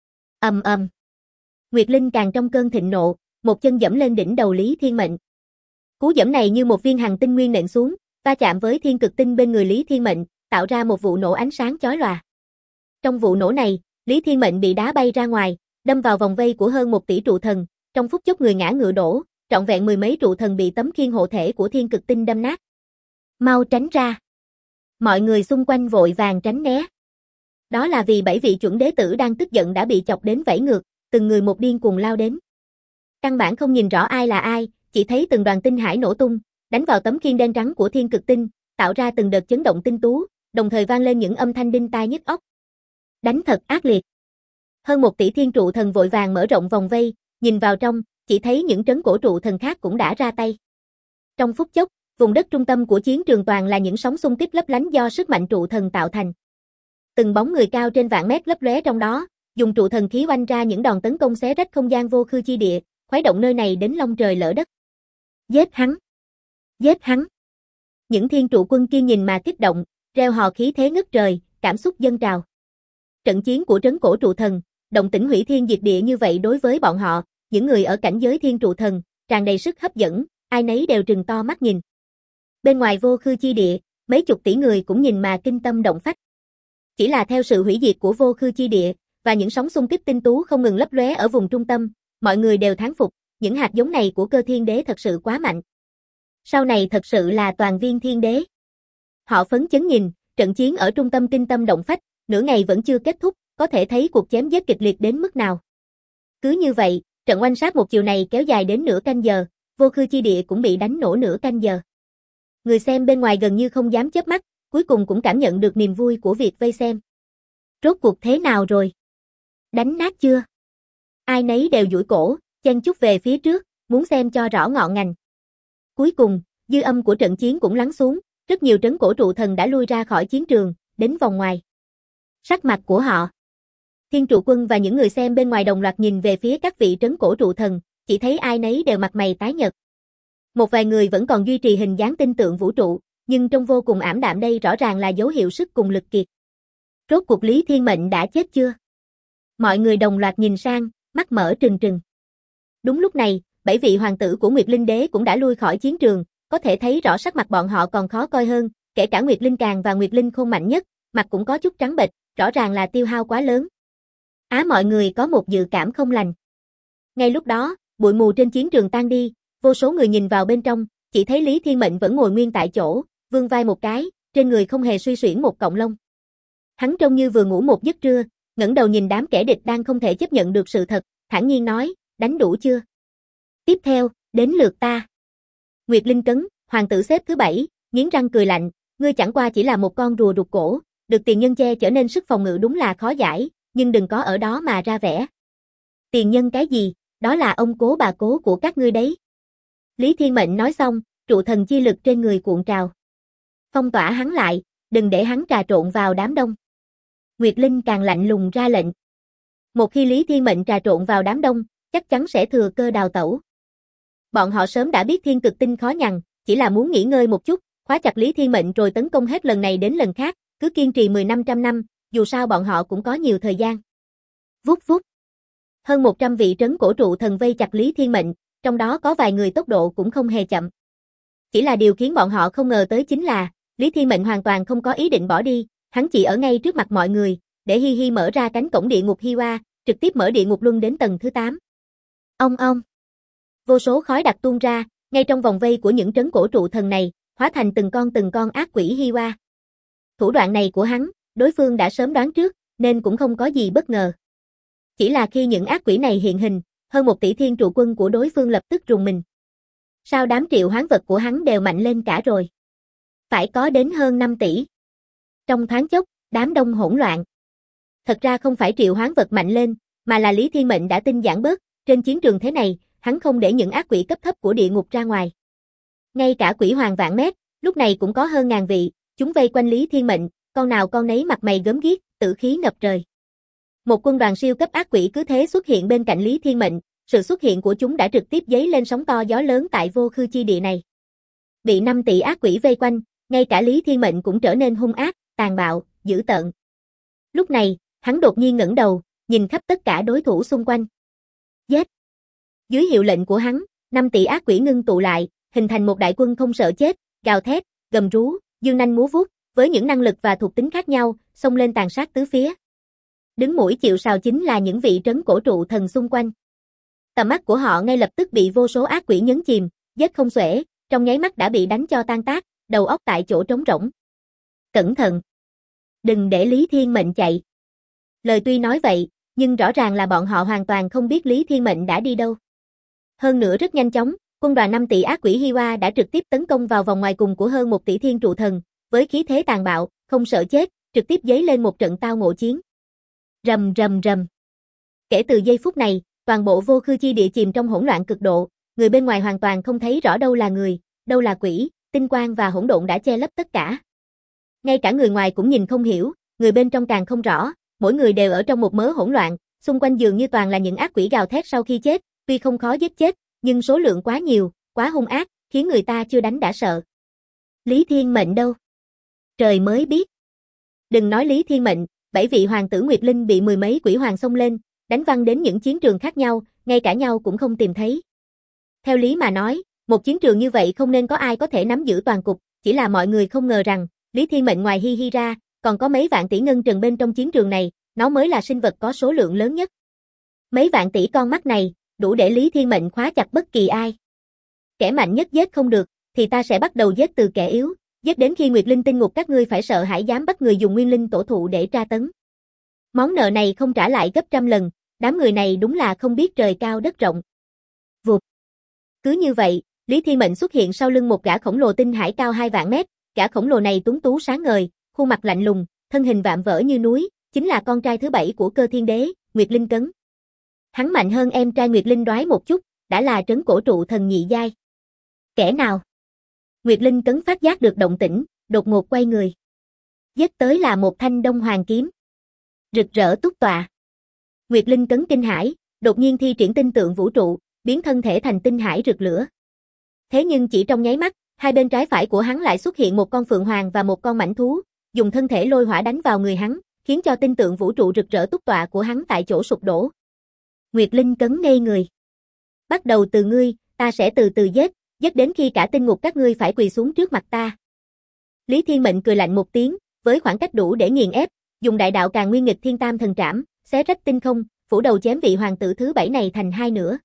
Speaker 1: Nguyệt Linh càng trong cơn thịnh nộ, một chân giẫm lên đỉnh đầu Lý Thiên Mệnh. Cú giẫm này như một viên hằng tinh nguyên nện xuống, va chạm với thiên cực tinh bên người Lý Thiên Mệnh, tạo ra một vụ nổ ánh sáng chói lòa. Trong vụ nổ này, Lý Thiên Mệnh bị đá bay ra ngoài, đâm vào vòng vây của hơn 1 tỷ trụ thần, trong phút chốc người ngã ngựa đổ, trọn vẹn 10 mấy trụ thần bị tấm khiên hộ thể của thiên cực tinh đâm nát. Mau tránh ra. Mọi người xung quanh vội vàng tránh né. Đó là vì 7 vị chuẩn đế tử đang tức giận đã bị chọc đến vẫy ngược, từng người một điên cuồng lao đến. Căn bản không nhìn rõ ai là ai, chỉ thấy từng đoàn tinh hải nổ tung, đánh vào tấm khiên đen trắng của thiên cực tinh, tạo ra từng đợt chấn động tinh tú, đồng thời vang lên những âm thanh đinh tai nhức óc. Đánh thật ác liệt. Hơn 1 tỷ thiên trụ thần vội vàng mở rộng vòng vây, nhìn vào trong, chỉ thấy những trấn cổ trụ thần khác cũng đã ra tay. Trong phút chốc, vùng đất trung tâm của chiến trường toàn là những sóng xung kích lấp lánh do sức mạnh trụ thần tạo thành. Từng bóng người cao trên vạn mét lấp lóe trong đó, dùng trụ thần khí oanh ra những đòn tấn công xé rách không gian vô khư chi địa, khuấy động nơi này đến long trời lở đất. Giết hắn! Giết hắn! Những thiên trụ quân kia nhìn mà kích động, reo hò khí thế ngất trời, cảm xúc dâng trào. Trận chiến của trấn cổ trụ thần, động tĩnh hủy thiên diệt địa như vậy đối với bọn họ, những người ở cảnh giới thiên trụ thần, tràn đầy sức hấp dẫn, ai nấy đều trừng to mắt nhìn. Bên ngoài vô khư chi địa, mấy chục tỷ người cũng nhìn mà kinh tâm động phách. Chỉ là theo sự hủy diệt của vô khư chi địa, và những sóng xung kích tinh tú không ngừng lấp lóe ở vùng trung tâm, mọi người đều thán phục, những hạt giống này của Cơ Thiên Đế thật sự quá mạnh. Sau này thật sự là toàn viên thiên đế. Họ phấn chấn nhìn, trận chiến ở trung tâm kinh tâm động phách, nửa ngày vẫn chưa kết thúc, có thể thấy cuộc chém giết kịch liệt đến mức nào. Cứ như vậy, trận oanh sát một chiều này kéo dài đến nửa canh giờ, vô khư chi địa cũng bị đánh nổ nửa canh giờ. Người xem bên ngoài gần như không dám chớp mắt, cuối cùng cũng cảm nhận được niềm vui của việc vây xem. Rốt cuộc thế nào rồi? Đánh nát chưa? Ai nấy đều duỗi cổ, chen chúc về phía trước, muốn xem cho rõ ngọn ngành. Cuối cùng, dư âm của trận chiến cũng lắng xuống, rất nhiều trấn cổ trụ thần đã lui ra khỏi chiến trường, đến vòng ngoài. Sắc mặt của họ. Thiên trụ quân và những người xem bên ngoài đồng loạt nhìn về phía các vị trấn cổ trụ thần, chỉ thấy ai nấy đều mặt mày tái nhợt. Một vài người vẫn còn duy trì hình dáng tinh tượng vũ trụ, nhưng trông vô cùng ảm đạm, đây rõ ràng là dấu hiệu sức cùng lực kiệt. Rốt cuộc Lý Thiên Mệnh đã chết chưa? Mọi người đồng loạt nhìn sang, mắt mở trừng trừng. Đúng lúc này, 7 vị hoàng tử của Nguyệt Linh Đế cũng đã lui khỏi chiến trường, có thể thấy rõ sắc mặt bọn họ còn khó coi hơn, kể cả Nguyệt Linh Càng và Nguyệt Linh Khôn mạnh nhất, mặt cũng có chút trắng bệch, rõ ràng là tiêu hao quá lớn. Mọi người có một dự cảm không lành. Ngay lúc đó, bụi mù trên chiến trường tan đi, vô số người nhìn vào bên trong, chỉ thấy Lý Thiên Mệnh vẫn ngồi nguyên tại chỗ, vươn vai một cái, trên người không hề suy xuyển một cọng lông. Hắn trông như vừa ngủ một giấc trưa, ngẩng đầu nhìn đám kẻ địch đang không thể chấp nhận được sự thật, thản nhiên nói, đánh đủ chưa? Tiếp theo, đến lượt ta. Nguyệt Linh Cấn, hoàng tử xếp thứ 7, nghiến răng cười lạnh, ngươi chẳng qua chỉ là một con rùa rụt cổ, được tiền nhân che trở nên sức phòng ngự đúng là khó giải, nhưng đừng có ở đó mà ra vẻ. Tiền nhân cái gì, đó là ông cố bà cố của các ngươi đấy. Lý Thiên Mệnh nói xong, trụ thần chi lực trên người cuộn trào. Phong tỏa hắn lại, đừng để hắn trà trộn vào đám đông. Nguyệt Linh càng lạnh lùng ra lệnh. Một khi Lý Thiên Mệnh trà trộn vào đám đông, chắc chắn sẽ thừa cơ đào tẩu. Bọn họ sớm đã biết thiên cực tinh khó nhằn, chỉ là muốn nghỉ ngơi một chút, khóa chặt Lý Thiên Mệnh rồi tấn công hết lần này đến lần khác, cứ kiên trì 10-500 năm, dù sao bọn họ cũng có nhiều thời gian. Vút vút. Hơn 100 vị trấn cổ trụ thần vây chặt Lý Thiên Mệnh, trong đó có vài người tốc độ cũng không hề chậm. Chỉ là điều khiến bọn họ không ngờ tới chính là, Lý Thiên Mệnh hoàn toàn không có ý định bỏ đi, hắn chỉ ở ngay trước mặt mọi người, để Hi Hi mở ra cánh cổng địa ngục Hi Hoa, trực tiếp mở địa ngục luân đến tầng thứ 8. Ông. Vô số khói đặc tuôn ra, ngay trong vòng vây của những trấn cổ trụ thần này, hóa thành từng con ác quỷ Hi Hoa. Thủ đoạn này của hắn, đối phương đã sớm đoán trước, nên cũng không có gì bất ngờ. Chỉ là khi những ác quỷ này hiện hình, hơn 1 tỷ thiên trụ quân của đối phương lập tức rùng mình. Sao đám triệu hoán vật của hắn đều mạnh lên cả rồi? Phải có đến hơn 5 tỷ. Trong thoáng chốc, đám đông hỗn loạn. Thật ra không phải triệu hoán vật mạnh lên, mà là Lý Thiên Mệnh đã tinh giản bớt, trên chiến trường thế này, hắn không để những ác quỷ cấp thấp của địa ngục ra ngoài. Ngay cả quỷ hoàng vạn mét, lúc này cũng có hơn ngàn vị, chúng vây quanh Lý Thiên Mệnh, con nào con nấy mặt mày gớm ghiếc, tử khí ngập trời. Một quân đoàn siêu cấp ác quỷ cứ thế xuất hiện bên cạnh Lý Thiên Mệnh, sự xuất hiện của chúng đã trực tiếp dấy lên sóng to gió lớn tại vô khư chi địa này. Bị 5 tỷ ác quỷ vây quanh, ngay cả Lý Thiên Mệnh cũng trở nên hung ác, tàn bạo, dữ tợn. Lúc này, hắn đột nhiên ngẩng đầu, nhìn khắp tất cả đối thủ xung quanh. Giết! Dưới hiệu lệnh của hắn, 5 tỷ ác quỷ ngưng tụ lại, hình thành một đại quân không sợ chết, gào thét, gầm rú, dương nanh múa vuốt, với những năng lực và thuộc tính khác nhau, xông lên tàn sát tứ phía. Đứng mũi chịu sào chính là những vị trấn cổ trụ thần xung quanh. Tầm mắt của họ ngay lập tức bị vô số ác quỷ nhấn chìm, giết không xuể, trong nháy mắt đã bị đánh cho tan tác, đầu óc tại chỗ trống rỗng. Cẩn thận! Đừng để Lý Thiên Mệnh chạy. Lời tuy nói vậy, nhưng rõ ràng là bọn họ hoàn toàn không biết Lý Thiên Mệnh đã đi đâu. Hơn nữa rất nhanh chóng, quân đoàn 5 tỷ ác quỷ Hi Hoa đã trực tiếp tấn công vào vòng ngoài cùng của hơn 1 tỷ thiên trụ thần, với khí thế tàn bạo, không sợ chết, trực tiếp dấy lên một trận tao ngộ chiến. Rầm rầm rầm. Kể từ giây phút này, toàn bộ vô khư chi địa chìm trong hỗn loạn cực độ, người bên ngoài hoàn toàn không thấy rõ đâu là người, đâu là quỷ, tinh quang và hỗn độn đã che lấp tất cả. Ngay cả người ngoài cũng nhìn không hiểu, người bên trong càng không rõ, mỗi người đều ở trong một mớ hỗn loạn, xung quanh dường như toàn là những ác quỷ gào thét sau khi chết, tuy không khó giết chết, nhưng số lượng quá nhiều, quá hung ác, khiến người ta chưa đánh đã sợ. Lý Thiên Mệnh đâu? Trời mới biết. Đừng nói Lý Thiên Mệnh, 7 vị hoàng tử Nguyệt Linh bị 10 mấy quỷ hoàng xông lên, đánh văng đến những chiến trường khác nhau, ngay cả nhau cũng không tìm thấy. Theo lý mà nói, một chiến trường như vậy không nên có ai có thể nắm giữ toàn cục, chỉ là mọi người không ngờ rằng, Lý Thiên Mệnh ngoài Hi Hi ra, còn có mấy vạn tỷ ngân trần bên trong chiến trường này, nó mới là sinh vật có số lượng lớn nhất. Mấy vạn tỷ con mắt này, đủ để Lý Thiên Mệnh khóa chặt bất kỳ ai. Kẻ mạnh nhất giết không được, thì ta sẽ bắt đầu giết từ kẻ yếu, giết đến khi Nguyệt Linh tinh ngục các ngươi phải sợ hãi dám bắt người dùng nguyên linh tổ thụ để tra tấn. Món nợ này không trả lại gấp trăm lần, đám người này đúng là không biết trời cao đất rộng. Vụt. Cứ như vậy, Lý Thiên Mệnh xuất hiện sau lưng một gã khổng lồ tinh hải cao 2 vạn mét, gã khổng lồ này tuấn tú sáng ngời, khuôn mặt lạnh lùng, thân hình vạm vỡ như núi, chính là con trai thứ 7 của Cơ Thiên Đế, Nguyệt Linh Cấn. Hắn mạnh hơn em trai Nguyệt Linh Đoái một chút, đã là trấn cổ trụ thần nhị giai. Kẻ nào? Nguyệt Linh Cấn phát giác được động tĩnh, đột ngột quay người. Giết tới là một thanh Đông Hoàng kiếm. Rực rỡ túc tọa. Nguyệt Linh Cấn kinh hãi, đột nhiên thi triển tinh tượng vũ trụ, biến thân thể thành tinh hải rực lửa. Thế nhưng chỉ trong nháy mắt, hai bên trái phải của hắn lại xuất hiện một con phượng hoàng và một con mãnh thú, dùng thân thể lôi hỏa đánh vào người hắn, khiến cho tinh tượng vũ trụ rực rỡ túc tọa của hắn tại chỗ sụp đổ. Nguyệt Linh Cấn ngây người. Bắt đầu từ ngươi, ta sẽ từ từ giết đến khi cả tinh ngục các ngươi phải quỳ xuống trước mặt ta. Lý Thiên Mệnh cười lạnh một tiếng, với khoảng cách đủ để nghiền ép, dùng đại đạo Càn Nguyên Nghịch Thiên Tam Thần Trảm, xé rách tinh không, phủ đầu chém vị hoàng tử thứ 7 này thành hai nửa.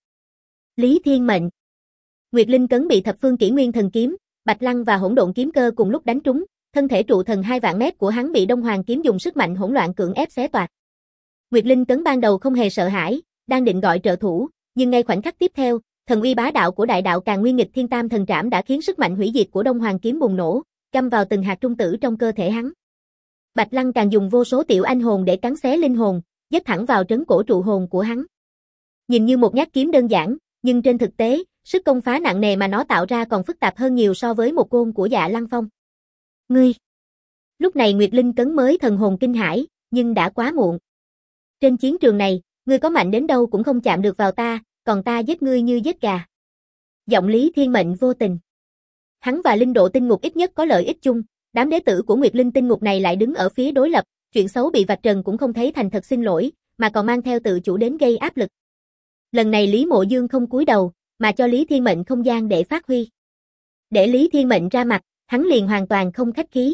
Speaker 1: Lý Thiên Mệnh. Nguyệt Linh Cấn bị Thập Phương Kỷ Nguyên Thần Kiếm, Bạch Lăng và Hỗn Độn Kiếm Cơ cùng lúc đánh trúng, thân thể trụ thần 2 vạn mét của hắn bị Đông Hoàng kiếm dùng sức mạnh hỗn loạn cưỡng ép xé toạc. Nguyệt Linh Cấn ban đầu không hề sợ hãi, đang định gọi trợ thủ, nhưng ngay khoảnh khắc tiếp theo, thần uy bá đạo của đại đạo Càn Nguyên Nghịch Thiên Tam Thần Trảm đã khiến sức mạnh hủy diệt của Đông Hoàng kiếm bùng nổ, găm vào từng hạt trung tử trong cơ thể hắn. Bạch Lăng càng dùng vô số tiểu anh hồn để cắn xé linh hồn, giết thẳng vào trấn cổ trụ hồn của hắn. Nhìn như một nhát kiếm đơn giản, nhưng trên thực tế, sức công phá nặng nề mà nó tạo ra còn phức tạp hơn nhiều so với một côn của Dạ Lăng Phong. Ngươi! Lúc này Nguyệt Linh Cấn mới thần hồn kinh hãi, nhưng đã quá muộn. Trên chiến trường này, ngươi có mạnh đến đâu cũng không chạm được vào ta, còn ta giết ngươi như giết gà. Giọng Lý Thiên Mệnh vô tình. Hắn và Linh Độ Tinh Ngục ít nhất có lợi ích chung, đám đế tử của Nguyệt Linh Tinh Ngục này lại đứng ở phía đối lập, chuyện xấu bị vạch trần cũng không thấy thành thật xin lỗi, mà còn mang theo tự chủ đến gây áp lực. Lần này Lý Mộ Dương không cúi đầu, mà cho Lý Thiên Mệnh không gian để phát huy. Để Lý Thiên Mệnh ra mặt, hắn liền hoàn toàn không khách khí.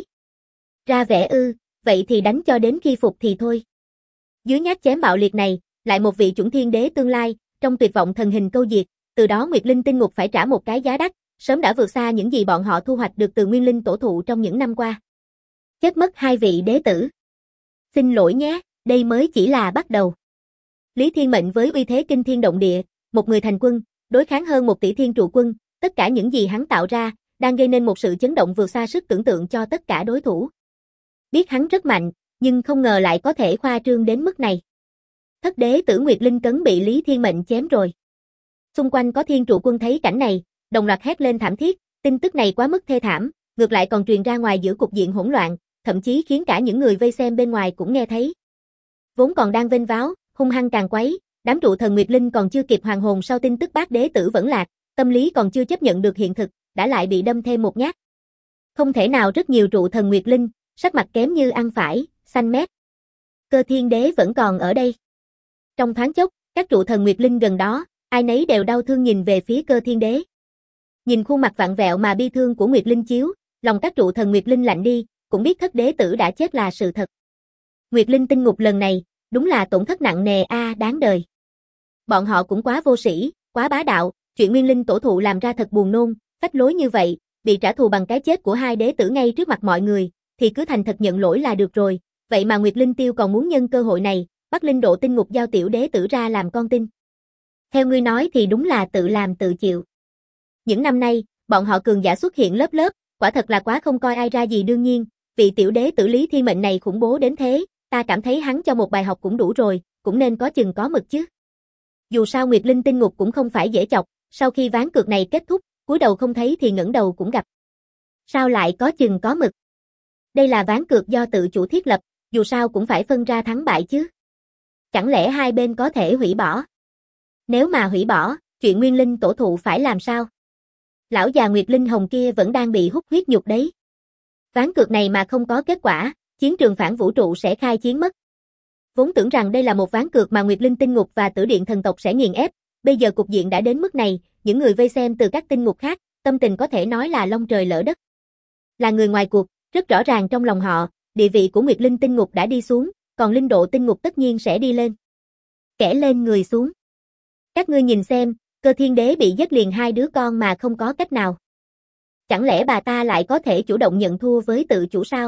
Speaker 1: Ra vẻ ư, vậy thì đánh cho đến khi phục thì thôi. Dưới nhát chém bạo liệt này, lại một vị chuẩn thiên đế tương lai, trong tuyệt vọng thần hình câu diệt, từ đó Nguyệt Linh Tinh Ngục phải trả một cái giá đắt, sớm đã vượt xa những gì bọn họ thu hoạch được từ Nguyên Linh tổ thụ trong những năm qua. Chết mất 2 vị đế tử. Xin lỗi nhé, đây mới chỉ là bắt đầu. Lý Thiên Mệnh với uy thế kinh thiên động địa, một người thành quân, đối kháng hơn 1 tỷ thiên trụ quân, tất cả những gì hắn tạo ra, đang gây nên một sự chấn động vượt xa sức tưởng tượng cho tất cả đối thủ. Biết hắn rất mạnh, nhưng không ngờ lại có thể khoa trương đến mức này. Thất đế tử Nguyệt Linh Cấn bị Lý Thiên Mệnh chém rồi. Xung quanh có thiên trụ quân thấy cảnh này, đồng loạt hét lên thảm thiết, tin tức này quá mức thê thảm, ngược lại còn truyền ra ngoài giữa cục diện hỗn loạn, thậm chí khiến cả những người vây xem bên ngoài cũng nghe thấy. Vốn còn đang vênh váo, hung hăng càng quấy, đám trụ thần Nguyệt Linh còn chưa kịp hoàn hồn sau tin tức bát đế tử vẫn lạc, tâm lý còn chưa chấp nhận được hiện thực, đã lại bị đâm thêm một nhát. Không thể nào rất nhiều trụ thần Nguyệt Linh, sắc mặt kém như ăn phải, xanh mét. Cơ Thiên Đế vẫn còn ở đây. Trong thoáng chốc, các trụ thần Nguyệt Linh gần đó, ai nấy đều đau thương nhìn về phía Cơ Thiên Đế. Nhìn khuôn mặt vặn vẹo mà bi thương của Nguyệt Linh chiếu, lòng các trụ thần Nguyệt Linh lạnh đi, cũng biết thất đế tử đã chết là sự thật. Nguyệt Linh Tinh Ngục lần này, đúng là tổn thất nặng nề đáng đời. Bọn họ cũng quá vô sĩ, quá bá đạo, chuyện Nguyên Linh tổ thụ làm ra thật buồn nôn, phách lối như vậy, bị trả thù bằng cái chết của 2 đế tử ngay trước mặt mọi người, thì cứ thành thật nhận lỗi là được rồi, vậy mà Nguyệt Linh Tiêu còn muốn nhân cơ hội này, bắt Linh Độ Tinh Ngục giao tiểu đế tử ra làm con tin. Theo ngươi nói thì đúng là tự làm tự chịu. Những năm nay, bọn họ cường giả xuất hiện lớp lớp, quả thật là quá không coi ai ra gì đương nhiên, vị tiểu đế tử Lý Thiên Mệnh này khủng bố đến thế, ta cảm thấy hắn cho một bài học cũng đủ rồi, cũng nên có chừng có mực chứ. Dù sao Nguyệt Linh Tinh Ngục cũng không phải dễ chọc, sau khi ván cược này kết thúc, cúi đầu không thấy thì ngẩng đầu cũng gặp. Sao lại có chừng có mực? Đây là ván cược do tự chủ thiết lập, dù sao cũng phải phân ra thắng bại chứ. Chẳng lẽ hai bên có thể hủy bỏ? Nếu mà hủy bỏ, chuyện Nguyên Linh tổ thụ phải làm sao? Lão già Nguyệt Linh Hồng kia vẫn đang bị hút huyết nhục đấy. Ván cược này mà không có kết quả, chiến trường phản vũ trụ sẽ khai chiến mất. Vốn tưởng rằng đây là một ván cược mà Nguyệt Linh Tinh Ngục và Tử Điện Thần Tộc sẽ nghiền ép, bây giờ cục diện đã đến mức này, những người vây xem từ các tinh ngục khác, tâm tình có thể nói là long trời lỡ đất. Là người ngoài cuộc, rất rõ ràng trong lòng họ, địa vị của Nguyệt Linh Tinh Ngục đã đi xuống, còn Linh Độ Tinh Ngục tất nhiên sẽ đi lên. Kẻ lên người xuống. Các ngươi nhìn xem, Cơ Thiên Đế bị giết liền 2 đứa con mà không có cách nào. Chẳng lẽ bà ta lại có thể chủ động nhận thua với tự chủ sao?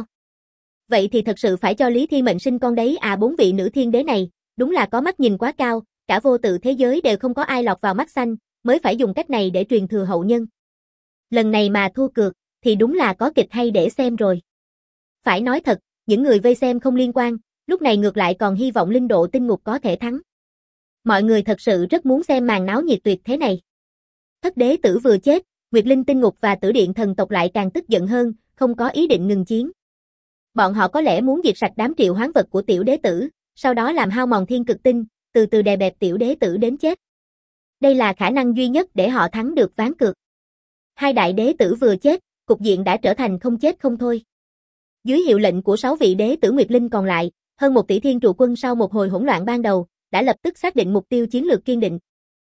Speaker 1: Vậy thì thật sự phải cho Lý Thiên Mệnh sinh con đấy 4 vị nữ thiên đế này, đúng là có mắt nhìn quá cao, cả vô tự thế giới đều không có ai lọt vào mắt xanh, mới phải dùng cách này để truyền thừa hậu nhân. Lần này mà thua cược, thì đúng là có kịch hay để xem rồi. Phải nói thật, những người vây xem không liên quan, lúc này ngược lại còn hy vọng linh độ tinh ngục có thể thắng. Mọi người thật sự rất muốn xem màn náo nhiệt tuyệt thế này. Thất đế tử vừa chết, Nguyệt Linh tinh ngục và Tử Điện thần tộc lại càng tức giận hơn, không có ý định ngừng chiến. Bọn họ có lẽ muốn diệt sạch đám triệu hoán vật của tiểu đế tử, sau đó làm hao mòn thiên cực tinh, từ từ đè bẹp tiểu đế tử đến chết. Đây là khả năng duy nhất để họ thắng được ván cược. Hai đại đế tử vừa chết, cục diện đã trở thành không chết không thôi. Dưới hiệu lệnh của 6 vị đế tử Nguyệt Linh còn lại, hơn 1 tỷ thiên trụ quân sau một hồi hỗn loạn ban đầu, đã lập tức xác định mục tiêu chiến lược kiên định.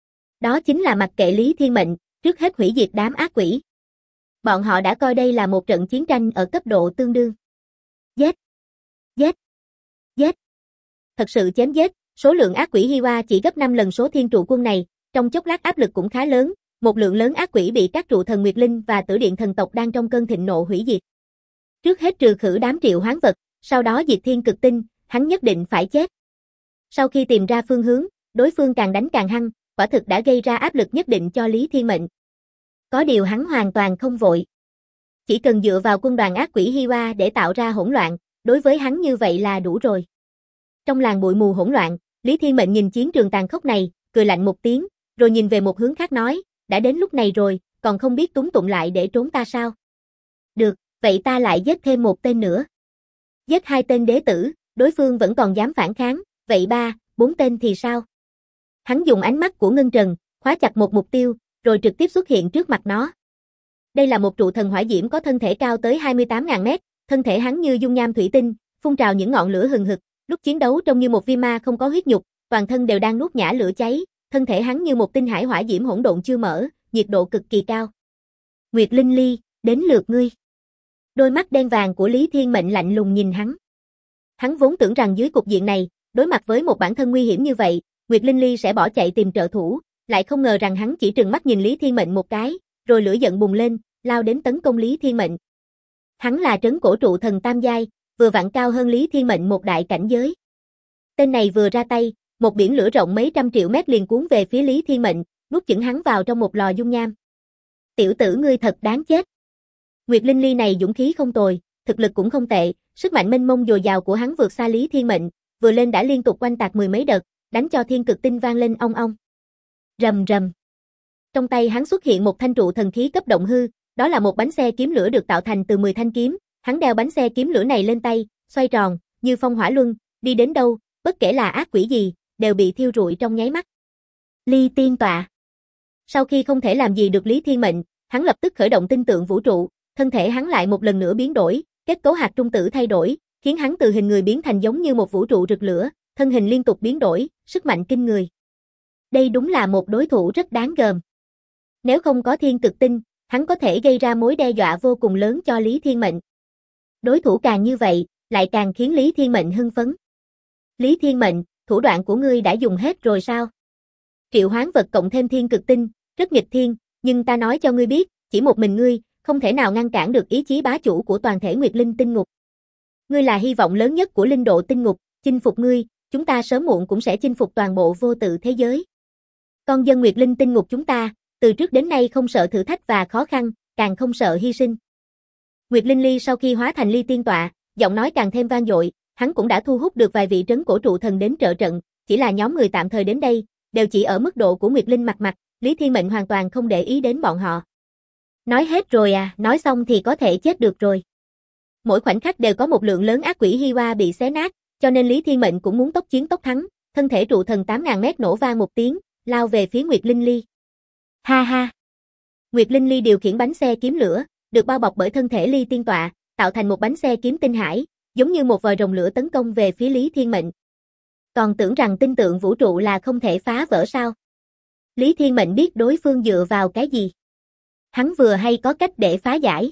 Speaker 1: Đó chính là mặc kệ Lý Thiên Mệnh, trước hết hủy diệt đám ác quỷ. Bọn họ đã coi đây là một trận chiến tranh ở cấp độ tương đương. Giết! Giết! Giết! Thật sự chém giết, số lượng ác quỷ Hiwa chỉ gấp 5 lần số thiên trụ quân này, trong chốc lát áp lực cũng khá lớn, một lượng lớn ác quỷ bị các trụ thần Nguyệt Linh và Tử Điện thần tộc đang trong cơn thịnh nộ hủy diệt. Trước hết trừ khử đám triệu hoán vật, sau đó diệt thiên cực tinh, hắn nhất định phải chết. Sau khi tìm ra phương hướng, đối phương càng đánh càng hăng, quả thực đã gây ra áp lực nhất định cho Lý Thiên Mệnh. Có điều hắn hoàn toàn không vội. Chỉ cần dựa vào quân đoàn ác quỷ Hiwa để tạo ra hỗn loạn, đối với hắn như vậy là đủ rồi. Trong làng bụi mù hỗn loạn, Lý Thiên Mệnh nhìn chiến trường tàn khốc này, cười lạnh một tiếng, rồi nhìn về một hướng khác nói, đã đến lúc này rồi, còn không biết túng tụng lại để trốn ta sao? Được, vậy ta lại giết thêm một tên nữa. Giết 2 tên đế tử, đối phương vẫn còn dám phản kháng, vậy 3, 4 tên thì sao? Hắn dùng ánh mắt của Ngân Trần, khóa chặt một mục tiêu, rồi trực tiếp xuất hiện trước mặt nó. Đây là một trụ thần hỏa diễm có thân thể cao tới 28.000 mét, thân thể hắn như dung nham thủy tinh, phun trào những ngọn lửa hừng hực, lúc chiến đấu trông như một vi ma không có huyết nhục, toàn thân đều đang nuốt nhả lửa cháy, thân thể hắn như một tinh hải hỏa diễm hỗn độn chưa mở, nhiệt độ cực kỳ cao. Nguyệt Linh Ly, đến lượt ngươi. Đôi mắt đen vàng của Lý Thiên Mệnh lạnh lùng nhìn hắn. Hắn vốn tưởng rằng dưới cục diện này, đối mặt với một bản thân nguy hiểm như vậy, Nguyệt Linh Ly sẽ bỏ chạy tìm trợ thủ, lại không ngờ rằng hắn chỉ trừng mắt nhìn Lý Thiên Mệnh một cái, rồi lửa giận bùng lên, lao đến tấn công Lý Thiên Mệnh. Hắn là trấn cổ trụ thần tam giai, vừa vặn cao hơn Lý Thiên Mệnh một đại cảnh giới. Tên này vừa ra tay, một biển lửa rộng mấy trăm triệu mét liền cuốn về phía Lý Thiên Mệnh, nuốt chửng hắn vào trong một lò dung nham. Tiểu tử ngươi thật đáng chết. Nguyệt Linh Ly này dũng khí không tồi, thực lực cũng không tệ, sức mạnh mênh mông dồi dào của hắn vượt xa Lý Thiên Mệnh, vừa lên đã liên tục oanh tạc 10 mấy đợt, đánh cho thiên cực tinh vang lên ong ong. Rầm rầm. Trong tay hắn xuất hiện một thanh trụ thần khí cấp động hư, đó là một bánh xe kiếm lửa được tạo thành từ 10 thanh kiếm, hắn đeo bánh xe kiếm lửa này lên tay, xoay tròn, như phong hỏa luân, đi đến đâu, bất kể là ác quỷ gì, đều bị thiêu rụi trong nháy mắt. Ly tiên tọa. Sau khi không thể làm gì được Lý Thiên Mệnh, hắn lập tức khởi động tinh tượng vũ trụ, thân thể hắn lại một lần nữa biến đổi, kết cấu hạt trung tử thay đổi, khiến hắn từ hình người biến thành giống như một vũ trụ rực lửa, thân hình liên tục biến đổi, sức mạnh kinh người. Đây đúng là một đối thủ rất đáng gờm. Nếu không có thiên cực tinh, hắn có thể gây ra mối đe dọa vô cùng lớn cho Lý Thiên Mệnh. Đối thủ càng như vậy, lại càng khiến Lý Thiên Mệnh hưng phấn. Lý Thiên Mệnh, thủ đoạn của ngươi đã dùng hết rồi sao? Triệu hoán vật cộng thêm thiên cực tinh, rất nghịch thiên, nhưng ta nói cho ngươi biết, chỉ một mình ngươi, không thể nào ngăn cản được ý chí bá chủ của toàn thể Nguyệt Linh tinh ngục. Ngươi là hy vọng lớn nhất của linh độ tinh ngục, chinh phục ngươi, chúng ta sớm muộn cũng sẽ chinh phục toàn bộ vô tự thế giới. Con dân Nguyệt Linh tinh ngục chúng ta, từ trước đến nay không sợ thử thách và khó khăn, càng không sợ hy sinh. Nguyệt Linh Ly sau khi hóa thành ly tiên tọa, giọng nói càng thêm vang dội, hắn cũng đã thu hút được vài vị trấn cổ trụ thần đến trợ trận, chỉ là nhóm người tạm thời đến đây, đều chỉ ở mức độ của Nguyệt Linh mặt mặt, Lý Thiên Mệnh hoàn toàn không để ý đến bọn họ. Nói hết rồi à, nói xong thì có thể chết được rồi. Mỗi khoảnh khắc đều có một lượng lớn ác quỷ Hiwa bị xé nát, cho nên Lý Thiên Mệnh cũng muốn tốc chiến tốc thắng, thân thể trụ thần 8.000 mét nổ vang một tiếng, lao về phía Nguyệt Linh Ly. Ha ha! Nguyệt Linh Ly điều khiển bánh xe kiếm lửa, được bao bọc bởi thân thể ly tiên tọa, tạo thành một bánh xe kiếm tinh hải, giống như một vòi rồng lửa tấn công về phía Lý Thiên Mệnh. Còn tưởng rằng tinh tượng vũ trụ là không thể phá vỡ sao? Lý Thiên Mệnh biết đối phương dựa vào cái gì. Hắn vừa hay có cách để phá giải.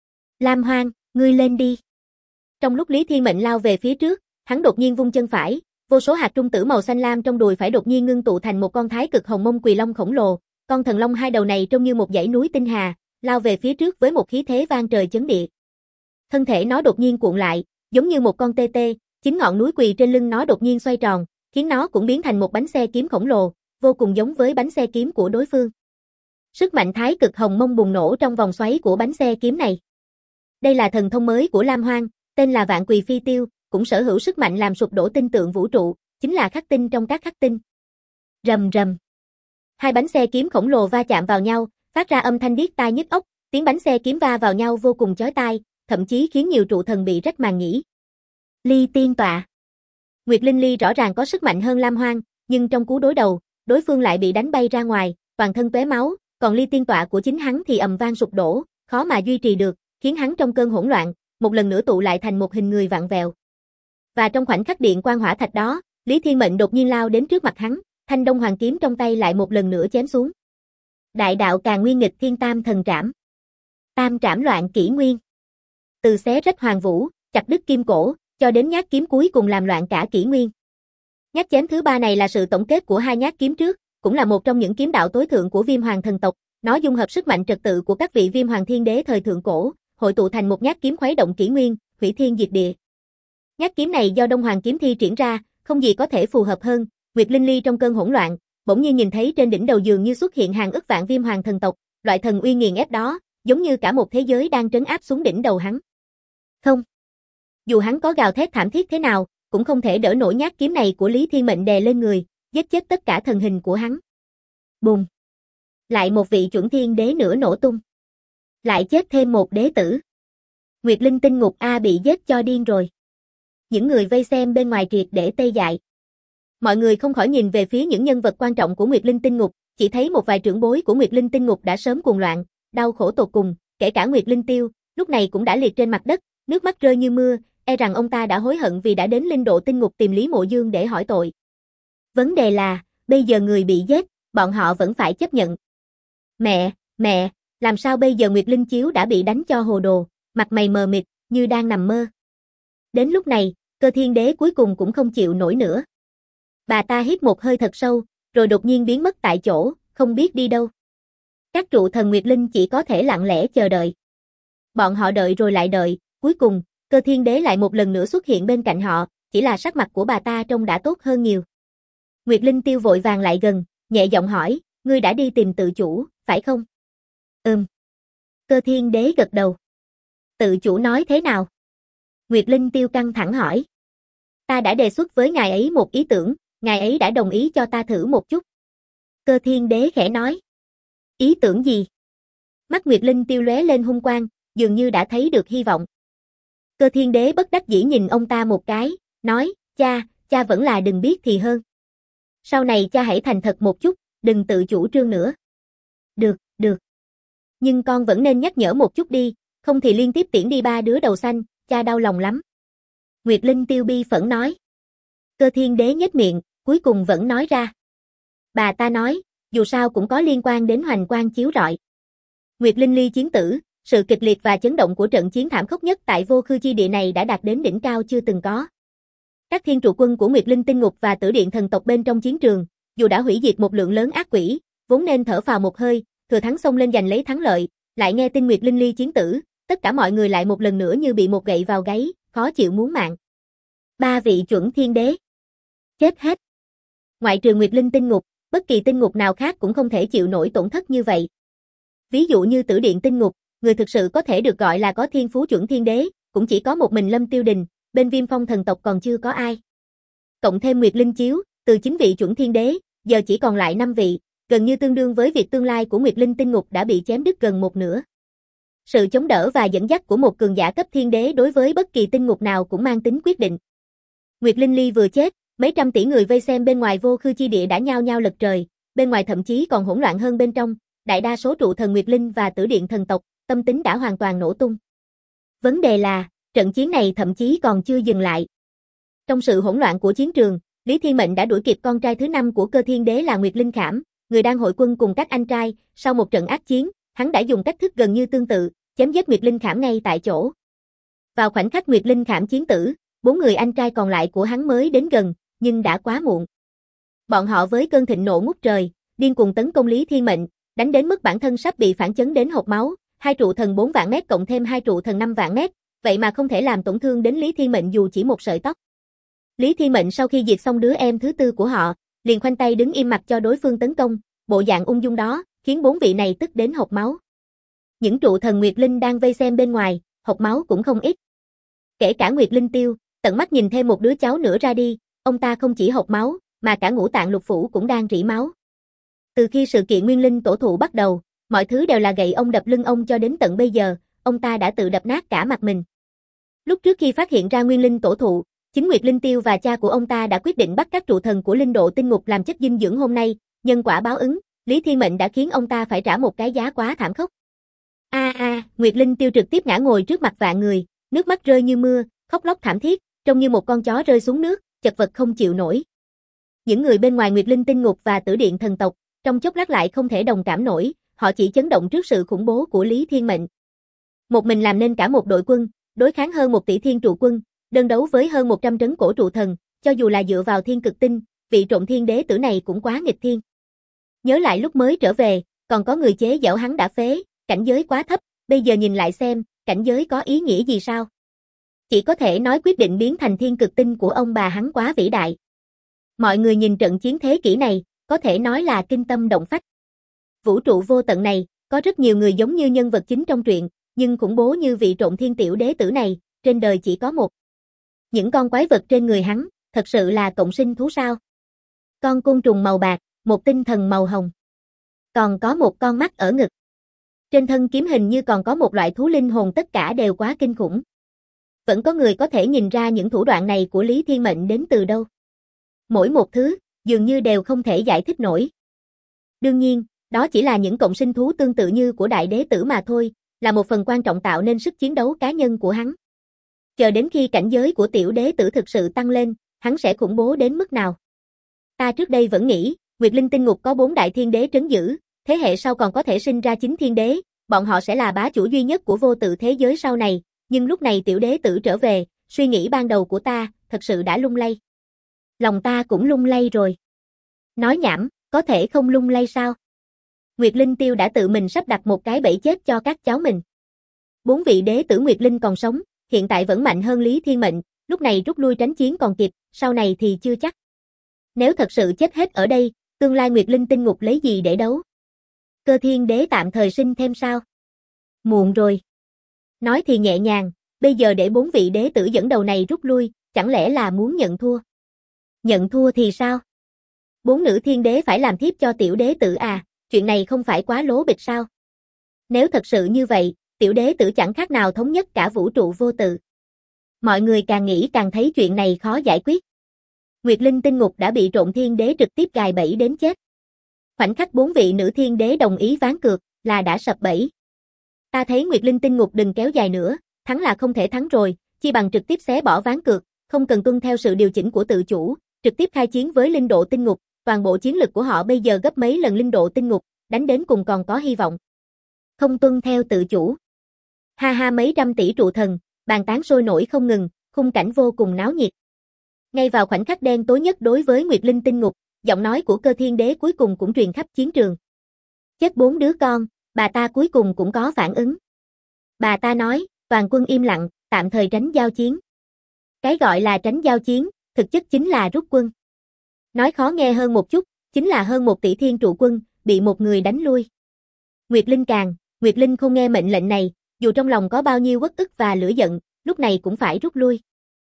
Speaker 1: Lam Hoang, ngươi lên đi. Trong lúc Lý Thiên Mệnh lao về phía trước, hắn đột nhiên vung chân phải, vô số hạt trung tử màu xanh lam trong đùi phải đột nhiên ngưng tụ thành một con thái cực hồng mông quỳ long khổng lồ, con thần long hai đầu này trông như một dãy núi tinh hà, lao về phía trước với một khí thế vang trời chấn địa. Thân thể nó đột nhiên cuộn lại, giống như một con tê tê, 9 ngọn núi quỳ trên lưng nó đột nhiên xoay tròn, khiến nó cũng biến thành một bánh xe kiếm khổng lồ, vô cùng giống với bánh xe kiếm của đối phương. Sức mạnh thái cực hồng mông bùng nổ trong vòng xoáy của bánh xe kiếm này. Đây là thần thông mới của Lam Hoang, tên là Vạn Quỳ Phi Tiêu, cũng sở hữu sức mạnh làm sụp đổ tinh tượng vũ trụ, chính là khắc tinh trong các khắc tinh. Rầm rầm. Hai bánh xe kiếm khổng lồ va chạm vào nhau, phát ra âm thanh điếc tai nhức óc, tiếng bánh xe kiếm va vào nhau vô cùng chói tai, thậm chí khiến nhiều trụ thần bị rách màng nhĩ. Ly Tiên Tọa. Nguyệt Linh Ly rõ ràng có sức mạnh hơn Lam Hoang, nhưng trong cú đối đầu, đối phương lại bị đánh bay ra ngoài, toàn thân tóe máu, còn Ly Tiên Tọa của chính hắn thì ầm vang sụp đổ, khó mà duy trì được, khiến hắn trong cơn hỗn loạn, một lần nữa tụ lại thành một hình người vặn vẹo. Và trong khoảnh khắc điện quang hỏa thạch đó, Lý Thiên Mệnh đột nhiên lao đến trước mặt hắn, thanh Đông Hoàng kiếm trong tay lại một lần nữa chém xuống. Đại đạo Càn Nguyên Nghịch Thiên Tam Thần Trảm. Tam Trảm Loạn Kỷ Nguyên. Từ xé rách hoàng vũ, chặt đứt kim cổ, cho đến nhát kiếm cuối cùng làm loạn cả kỷ nguyên. Nhát chém thứ ba này là sự tổng kết của hai nhát kiếm trước, cũng là một trong những kiếm đạo tối thượng của Viêm Hoàng thần tộc, nó dung hợp sức mạnh trật tự của các vị Viêm Hoàng Thiên Đế thời thượng cổ, hội tụ thành một nhát kiếm khuấy động kỷ nguyên, hủy thiên diệt địa. Nhát kiếm này do Đông Hoàng kiếm thi triển ra, không gì có thể phù hợp hơn. Nguyệt Linh Ly trong cơn hỗn loạn, bỗng nhiên nhìn thấy trên đỉnh đầu dường như xuất hiện hàng ức vạn Viêm Hoàng thần tộc, loại thần uy nghiền ép đó, giống như cả một thế giới đang trấn áp xuống đỉnh đầu hắn. Không. Dù hắn có gào thét thảm thiết thế nào, cũng không thể đỡ nổi nhát kiếm này của Lý Thiên Mệnh đè lên người, giết chết tất cả thần hình của hắn. Bùng. Lại một vị chuẩn thiên đế nữa nổ tung. Lại chết thêm một đế tử. Nguyệt Linh Tinh Ngục A bị giết cho điên rồi. Những người vây xem bên ngoài triệt để tê dại. Mọi người không khỏi nhìn về phía những nhân vật quan trọng của Nguyệt Linh Tinh Ngục, chỉ thấy một vài trưởng bối của Nguyệt Linh Tinh Ngục đã sớm cuồng loạn, đau khổ tột cùng, kể cả Nguyệt Linh Tiêu, lúc này cũng đã liệt trên mặt đất, nước mắt rơi như mưa, e rằng ông ta đã hối hận vì đã đến Linh Độ Tinh Ngục tìm Lý Mộ Dương để hỏi tội. Vấn đề là, bây giờ người bị giết, bọn họ vẫn phải chấp nhận. Mẹ, làm sao bây giờ? Nguyệt Linh Chiếu đã bị đánh cho hồ đồ, mặt mày mờ mịt, như đang nằm mơ. Đến lúc này, Cơ Thiên Đế cuối cùng cũng không chịu nổi nữa. Bà ta hít một hơi thật sâu, rồi đột nhiên biến mất tại chỗ, không biết đi đâu. Các trụ thần Nguyệt Linh chỉ có thể lặng lẽ chờ đợi. Bọn họ đợi rồi lại đợi, cuối cùng, Cơ Thiên Đế lại một lần nữa xuất hiện bên cạnh họ, chỉ là sắc mặt của bà ta trông đã tốt hơn nhiều. Nguyệt Linh Tiêu vội vàng lại gần, nhẹ giọng hỏi, ngươi đã đi tìm tự chủ, phải không? Cơ Thiên Đế gật đầu. Tự chủ nói thế nào? Nguyệt Linh Tiêu căng thẳng hỏi. Ta đã đề xuất với ngài ấy một ý tưởng, ngài ấy đã đồng ý cho ta thử một chút. Cơ Thiên Đế khẽ nói. Ý tưởng gì? Mắt Nguyệt Linh Tiêu lóe lên hung quang, dường như đã thấy được hy vọng. Cơ Thiên Đế bất đắc dĩ nhìn ông ta một cái, nói, cha vẫn là đừng biết thì hơn. Sau này cha hãy thành thật một chút, đừng tự chủ trương nữa. Được. Nhưng con vẫn nên nhắc nhở một chút đi, không thì liên tiếp tiễn đi 3 đứa đầu xanh, cha đau lòng lắm. Nguyệt Linh Tiêu bi phẫn nói. Cơ Thiên Đế nhếch miệng, cuối cùng vẫn nói ra. Bà ta nói, dù sao cũng có liên quan đến hoành quang chiếu rọi. Nguyệt Linh Ly chiến tử, sự kịch liệt và chấn động của trận chiến thảm khốc nhất tại Vô Khư Chi Địa này đã đạt đến đỉnh cao chưa từng có. Các thiên trụ quân của Nguyệt Linh Tinh Ngục và Tử Điện thần tộc bên trong chiến trường, dù đã hủy diệt một lượng lớn ác quỷ, vốn nên thở phào một hơi, thừa thắng xông lên giành lấy thắng lợi, lại nghe tin Nguyệt Linh Ly chiến tử, tất cả mọi người lại một lần nữa như bị một gậy vào gáy, khó chịu muốn mạng. 3 vị chuẩn thiên đế chết hết. Ngoại trừ Nguyệt Linh Tinh Ngục, bất kỳ tinh ngục nào khác cũng không thể chịu nổi tổn thất như vậy. Ví dụ như Tử Điện Tinh Ngục, người thực sự có thể được gọi là có thiên phú chuẩn thiên đế, cũng chỉ có một mình Lâm Tiêu Đình, bên Viêm Phong thần tộc còn chưa có ai. Cộng thêm Nguyệt Linh Chiếu, từ 9 vị chuẩn thiên đế, giờ chỉ còn lại 5 vị, gần như tương đương với việc tương lai của Nguyệt Linh Tinh Ngục đã bị chém đứt gần một nửa. Sự chống đỡ và dẫn dắt của một cường giả cấp thiên đế đối với bất kỳ tinh ngục nào cũng mang tính quyết định. Nguyệt Linh Ly vừa chết, mấy trăm tỷ người vây xem bên ngoài Vô Khư Chi Địa đã nhao nhao lật trời, bên ngoài thậm chí còn hỗn loạn hơn bên trong, đại đa số trụ thần Nguyệt Linh và Tử Điện thần tộc, tâm tính đã hoàn toàn nổ tung. Vấn đề là, trận chiến này thậm chí còn chưa dừng lại. Trong sự hỗn loạn của chiến trường, Lý Thiên Mệnh đã đuổi kịp con trai thứ 5 của Cơ Thiên Đế là Nguyệt Linh Khảm, người đang hội quân cùng các anh trai, sau một trận ác chiến, hắn đã dùng cách thức gần như tương tự, chém giết Nguyệt Linh Khảm ngay tại chỗ. Vào khoảnh khắc Nguyệt Linh Khảm chiến tử, 4 người anh trai còn lại của hắn mới đến gần, nhưng đã quá muộn. Bọn họ với cơn thịnh nộ ngút trời, điên cuồng tấn công Lý Thiên Mệnh, đánh đến mức bản thân sắp bị phản chấn đến hộc máu, 2 trụ thần 4 vạn mét cộng thêm 2 trụ thần 5 vạn mét, vậy mà không thể làm tổn thương đến Lý Thiên Mệnh dù chỉ một sợi tóc. Lý Thiên Mệnh sau khi diệt xong đứa em thứ 4 của họ, liền khoanh tay đứng im mặc cho đối phương tấn công, bộ dạng ung dung đó, khiến 4 vị này tức đến hộc máu. Những trụ thần Nguyệt Linh đang vây xem bên ngoài, hộc máu cũng không ít. Kể cả Nguyệt Linh Tiêu, tận mắt nhìn thêm một đứa cháu nữa ra đi, ông ta không chỉ hộc máu, mà cả ngũ tạng lục phủ cũng đang rỉ máu. Từ khi sự kiện Nguyên Linh tổ thụ bắt đầu, mọi thứ đều là gậy ông đập lưng ông cho đến tận bây giờ, ông ta đã tự đập nát cả mặt mình. Lúc trước khi phát hiện ra Nguyên Linh tổ thụ, chính Nguyệt Linh Tiêu và cha của ông ta đã quyết định bắt các trụ thần của linh độ tinh ngục làm chất dinh dưỡng hôm nay, nhân quả báo ứng, Lý Thiên Mệnh đã khiến ông ta phải trả một cái giá quá thảm khốc. Nguyệt Linh Tiêu trực tiếp ngã ngồi trước mặt vạn người, nước mắt rơi như mưa, khóc lóc thảm thiết, trông như một con chó rơi xuống nước, chật vật không chịu nổi. Những người bên ngoài Nguyệt Linh tinh ngục và Tử Điện thần tộc, trong chốc lát lại không thể đồng cảm nổi, họ chỉ chấn động trước sự khủng bố của Lý Thiên Mệnh. Một mình làm nên cả một đội quân, đối kháng hơn 1 tỷ thiên trụ quân, đơn đấu với hơn 100 trấn cổ trụ thần, cho dù là dựa vào thiên cực tinh, vị trộm thiên đế tử này cũng quá nghịch thiên. Nhớ lại lúc mới trở về, còn có người chế giễu hắn đã phế, cảnh giới quá thấp, bây giờ nhìn lại xem, cảnh giới có ý nghĩa gì sao? Chỉ có thể nói quyết định biến thành thiên cực tinh của ông bà hắn quá vĩ đại. Mọi người nhìn trận chiến thế kỷ này, có thể nói là kinh tâm động phách. Vũ trụ vô tận này, có rất nhiều người giống như nhân vật chính trong truyện, nhưng khủng bố như vị trộm thiên tiểu đế tử này, trên đời chỉ có một. Những con quái vật trên người hắn, thật sự là cộng sinh thú sao? Con côn trùng màu bạc, một tinh thần màu hồng. Còn có một con mắt ở ngực. Trên thân kiếm hình như còn có một loại thú linh hồn, tất cả đều quá kinh khủng. Vẫn có người có thể nhìn ra những thủ đoạn này của Lý Thiên Mệnh đến từ đâu. Mỗi một thứ, dường như đều không thể giải thích nổi. Đương nhiên, đó chỉ là những cộng sinh thú tương tự như của đại đế tử mà thôi, là một phần quan trọng tạo nên sức chiến đấu cá nhân của hắn. Chờ đến khi cảnh giới của tiểu đế tử thực sự tăng lên, hắn sẽ khủng bố đến mức nào. Ta trước đây vẫn nghĩ, Nguyệt Linh tinh ngục có 4 đại thiên đế trấn giữ, thế hệ sau còn có thể sinh ra 9 thiên đế, bọn họ sẽ là bá chủ duy nhất của vô tự thế giới sau này, nhưng lúc này tiểu đế tử trở về, suy nghĩ ban đầu của ta, thật sự đã lung lay. Lòng ta cũng lung lay rồi. Nói nhảm, có thể không lung lay sao? Nguyệt Linh Tiêu đã tự mình sắp đặt một cái bẫy chết cho các cháu mình. 4 vị đế tử Nguyệt Linh còn sống, hiện tại vẫn mạnh hơn Lý Thiên Mệnh, lúc này rút lui tránh chiến còn kịp, sau này thì chưa chắc. Nếu thật sự chết hết ở đây, tương lai Nguyệt Linh tinh ngục lấy gì để đấu? Cơ thiên đế tạm thời sinh thêm sao? Muộn rồi. Nói thì nhẹ nhàng, bây giờ để 4 vị đế tử dẫn đầu này rút lui, chẳng lẽ là muốn nhận thua? Nhận thua thì sao? 4 nữ thiên đế phải làm thiếp cho tiểu đế tử à, chuyện này không phải quá lố bịch sao? Nếu thật sự như vậy, tiểu đế tử chẳng khác nào thống nhất cả vũ trụ vô tự. Mọi người càng nghĩ càng thấy chuyện này khó giải quyết. Nguyệt Linh tinh ngục đã bị trộm thiên đế trực tiếp gài bẫy đến chết. Khoảnh khắc 4 vị nữ thiên đế đồng ý ván cược, là đã sập bẫy. Ta thấy Nguyệt Linh tinh ngục đừng kéo dài nữa, thắng là không thể thắng rồi, chi bằng trực tiếp xé bỏ ván cược, không cần tuân theo sự điều chỉnh của tự chủ, trực tiếp khai chiến với linh độ tinh ngục, toàn bộ chiến lực của họ bây giờ gấp mấy lần linh độ tinh ngục, đánh đến cùng còn có hy vọng. Không tuân theo tự chủ. Ha ha, mấy trăm tỷ trụ thần, bàn tán sôi nổi không ngừng, khung cảnh vô cùng náo nhiệt. Ngay vào khoảnh khắc đen tối nhất đối với Nguyệt Linh tinh ngục, giọng nói của Cơ Thiên Đế cuối cùng cũng truyền khắp chiến trường. Chết 4 đứa con, bà ta cuối cùng cũng có phản ứng. Bà ta nói, toàn quân im lặng, tạm thời tránh giao chiến. Cái gọi là tránh giao chiến, thực chất chính là rút quân. Nói khó nghe hơn một chút, chính là hơn 1 tỷ thiên trụ quân, bị một người đánh lui. Nguyệt Linh càng, Nguyệt Linh không nghe mệnh lệnh này, dù trong lòng có bao nhiêu uất ức và lửa giận, lúc này cũng phải rút lui.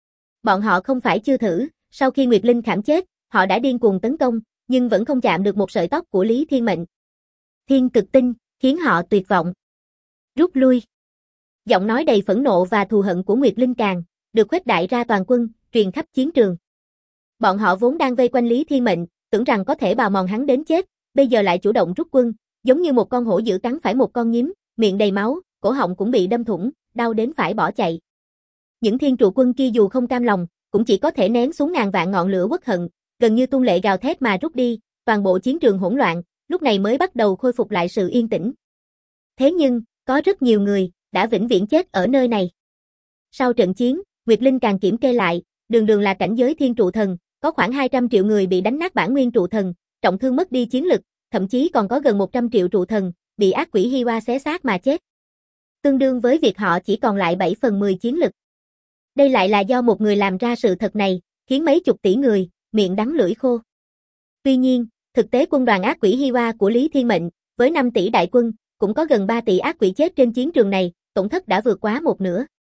Speaker 1: Bọn họ không phải chưa thử, sau khi Nguyệt Linh khảm chết, họ đã điên cuồng tấn công, nhưng vẫn không chạm được một sợi tóc của Lý Thiên Mệnh. Thiên cực tinh, khiến họ tuyệt vọng. Rút lui. Giọng nói đầy phẫn nộ và thù hận của Nguyệt Linh càng, được khuếch đại ra toàn quân, truyền khắp chiến trường. Bọn họ vốn đang vây quanh Lý Thiên Mệnh, tưởng rằng có thể bào mòn hắn đến chết, bây giờ lại chủ động rút quân, giống như một con hổ dữ cắn phải một con nhím, miệng đầy máu, cổ họng cũng bị đâm thủng, đau đến phải bỏ chạy. Những thiên trụ quân kia dù không cam lòng, cũng chỉ có thể nén xuống ngàn vạn ngọn lửa uất hận, gần như tuôn lệ gào thét mà rút đi, toàn bộ chiến trường hỗn loạn, lúc này mới bắt đầu khôi phục lại sự yên tĩnh. Thế nhưng, có rất nhiều người đã vĩnh viễn chết ở nơi này. Sau trận chiến, Nguyệt Linh càng kiểm kê lại, đường đường là cảnh giới thiên trụ thần, có khoảng 200 triệu người bị đánh nát bản nguyên trụ thần, trọng thương mất đi chiến lực, thậm chí còn có gần 100 triệu trụ thần bị ác quỷ Hi Hoa xé xác mà chết. Tương đương với việc họ chỉ còn lại 7/10 chiến lực. Đây lại là do một người làm ra sự thật này, khiến mấy chục tỷ người miệng đắng lưỡi khô. Tuy nhiên, thực tế quân đoàn ác quỷ Hi Hoa của Lý Thiên Mệnh, với 5 tỷ đại quân, cũng có gần 3 tỷ ác quỷ chết trên chiến trường này, tổn thất đã vượt quá một nửa.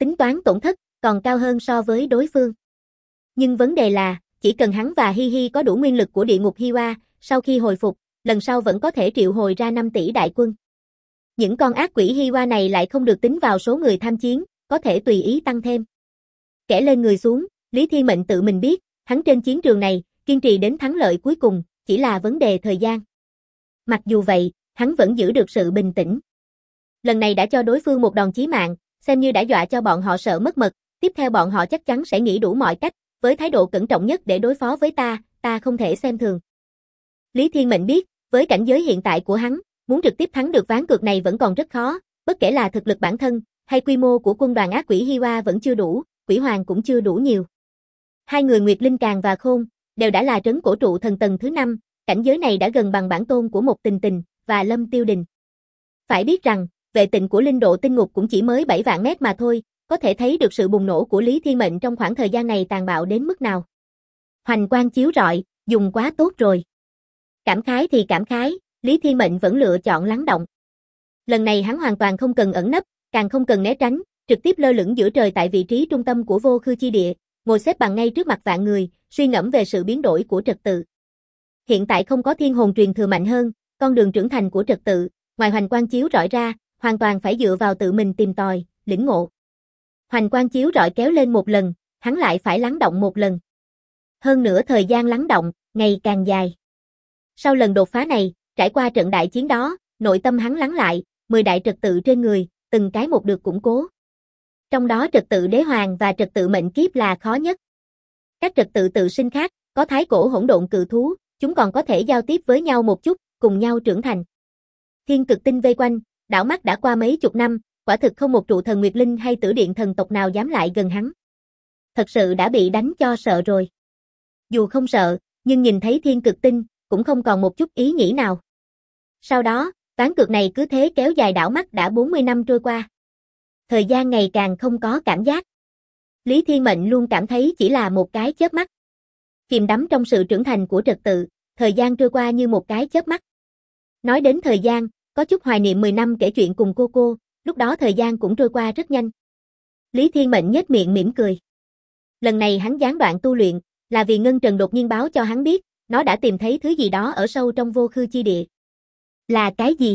Speaker 1: tính toán tổn thất còn cao hơn so với đối phương. Nhưng vấn đề là, chỉ cần hắn và Hi Hi có đủ nguyên lực của địa ngục Hiwa, sau khi hồi phục, lần sau vẫn có thể triệu hồi ra 5 tỷ đại quân. Những con ác quỷ Hiwa này lại không được tính vào số người tham chiến, có thể tùy ý tăng thêm. Kẻ lên người xuống, Lý Thiên Mệnh tự mình biết, hắn trên chiến trường này, kiên trì đến thắng lợi cuối cùng, chỉ là vấn đề thời gian. Mặc dù vậy, hắn vẫn giữ được sự bình tĩnh. Lần này đã cho đối phương một đòn chí mạng, xem như đã dọa cho bọn họ sợ mất mật, tiếp theo bọn họ chắc chắn sẽ nghĩ đủ mọi cách, với thái độ cẩn trọng nhất để đối phó với ta không thể xem thường. Lý Thiên Mệnh biết, với cảnh giới hiện tại của hắn, muốn trực tiếp thắng được ván cược này vẫn còn rất khó, bất kể là thực lực bản thân, hay quy mô của quân đoàn ác quỷ Hiwa vẫn chưa đủ, quỷ hoàng cũng chưa đủ nhiều. Hai người Nguyệt Linh Càng và Khôn, đều đã là trấn cổ trụ thần tầng thứ 5, cảnh giới này đã gần bằng bản tôn của một Tình Tình, và Lâm Tiêu Đình. Phải biết rằng, vệ tịnh của linh độ tinh ngục cũng chỉ mới 7 vạn mét mà thôi, có thể thấy được sự bùng nổ của Lý Thiên Mệnh trong khoảng thời gian này tàn bạo đến mức nào. Hoành quang chiếu rọi, dùng quá tốt rồi. Cảm khái thì cảm khái, Lý Thiên Mệnh vẫn lựa chọn lắng động. Lần này hắn hoàn toàn không cần ẩn nấp, càng không cần né tránh, trực tiếp lơ lửng giữa trời tại vị trí trung tâm của vô khư chi địa, ngồi xếp bằng ngay trước mặt vạn người, suy ngẫm về sự biến đổi của trật tự. Hiện tại không có thiên hồn truyền thừa mạnh hơn, con đường trưởng thành của trật tự, ngoài hoành quang chiếu rọi ra, hoàn toàn phải dựa vào tự mình tìm tòi, lĩnh ngộ. Hoành quang chiếu rọi kéo lên một lần, hắn lại phải lắng động một lần. Hơn nữa thời gian lắng động, ngày càng dài. Sau lần đột phá này, trải qua trận đại chiến đó, nội tâm hắn lắng lại, 10 đại trật tự trên người, từng cái một được củng cố. Trong đó trật tự đế hoàng và trật tự mệnh kiếp là khó nhất. Các trật tự tự sinh khác, có thái cổ hỗn độn cự thú, chúng còn có thể giao tiếp với nhau một chút, cùng nhau trưởng thành. Thiên cực tinh vây quanh, đảo mắt đã qua mấy chục năm, quả thực không một trụ thần Nguyệt Linh hay tử điện thần tộc nào dám lại gần hắn. Thật sự đã bị đánh cho sợ rồi. Dù không sợ, nhưng nhìn thấy thiên cực tinh, cũng không còn một chút ý nghĩ nào. Sau đó, ván cược này cứ thế kéo dài đảo mắt đã 40 năm trôi qua. Thời gian ngày càng không có cảm giác. Lý Thiên Mệnh luôn cảm thấy chỉ là một cái chớp mắt. Chìm đắm trong sự trưởng thành của trật tự, thời gian trôi qua như một cái chớp mắt. Nói đến thời gian, có chút hoài niệm 10 năm kể chuyện cùng cô, lúc đó thời gian cũng trôi qua rất nhanh. Lý Thiên Mệnh nhếch miệng mỉm cười. Lần này hắn gián đoạn tu luyện, là vì Ngân Trần đột nhiên báo cho hắn biết, nó đã tìm thấy thứ gì đó ở sâu trong vô khư chi địa. Là cái gì?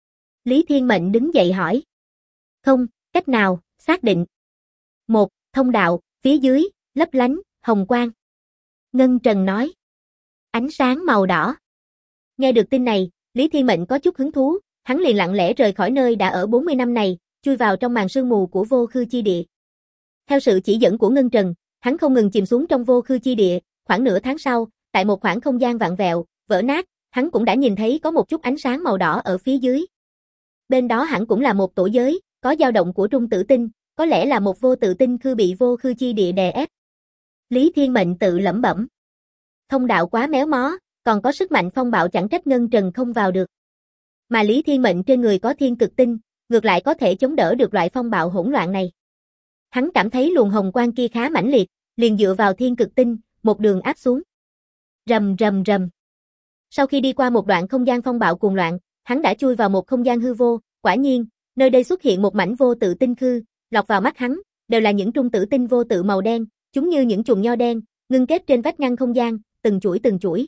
Speaker 1: Lý Thiên Mệnh đứng dậy hỏi. Không, cách nào, xác định. Một, thông đạo, phía dưới, lấp lánh, hồng quang. Ngân Trần nói. Ánh sáng màu đỏ. Nghe được tin này, Lý Thiên Mệnh có chút hứng thú, hắn liền lặng lẽ rời khỏi nơi đã ở 40 năm này, chui vào trong màn sương mù của vô khư chi địa. Theo sự chỉ dẫn của Ngân Trần, hắn không ngừng chìm xuống trong vô khư chi địa, khoảng nửa tháng sau, tại một khoảng không gian vặn vẹo, vỡ nát, hắn cũng đã nhìn thấy có một chút ánh sáng màu đỏ ở phía dưới. Bên đó hẳn cũng là một tổ giới, có dao động của trung tử tinh, có lẽ là một vô tự tinh khư bị vô khư chi địa đè ép. Lý Thiên Mệnh tự lẩm bẩm. Thông đạo quá méo mó, còn có sức mạnh phong bạo chẳng trách Ngân Trần không vào được. Mà Lý Thiên Mệnh trên người có thiên cực tinh, ngược lại có thể chống đỡ được loại phong bạo hỗn loạn này. Hắn cảm thấy luồng hồng quang kia khá mãnh liệt, liền dựa vào thiên cực tinh, một đường áp xuống. Rầm rầm rầm. Sau khi đi qua một đoạn không gian phong bạo cuồng loạn, hắn đã chui vào một không gian hư vô, quả nhiên, nơi đây xuất hiện một mảnh vô tự tinh khư, lọt vào mắt hắn, đều là những trung tử tinh vô tự màu đen, chúng như những chùm nho đen, ngưng kết trên vách ngăn không gian, từng chuỗi từng chuỗi.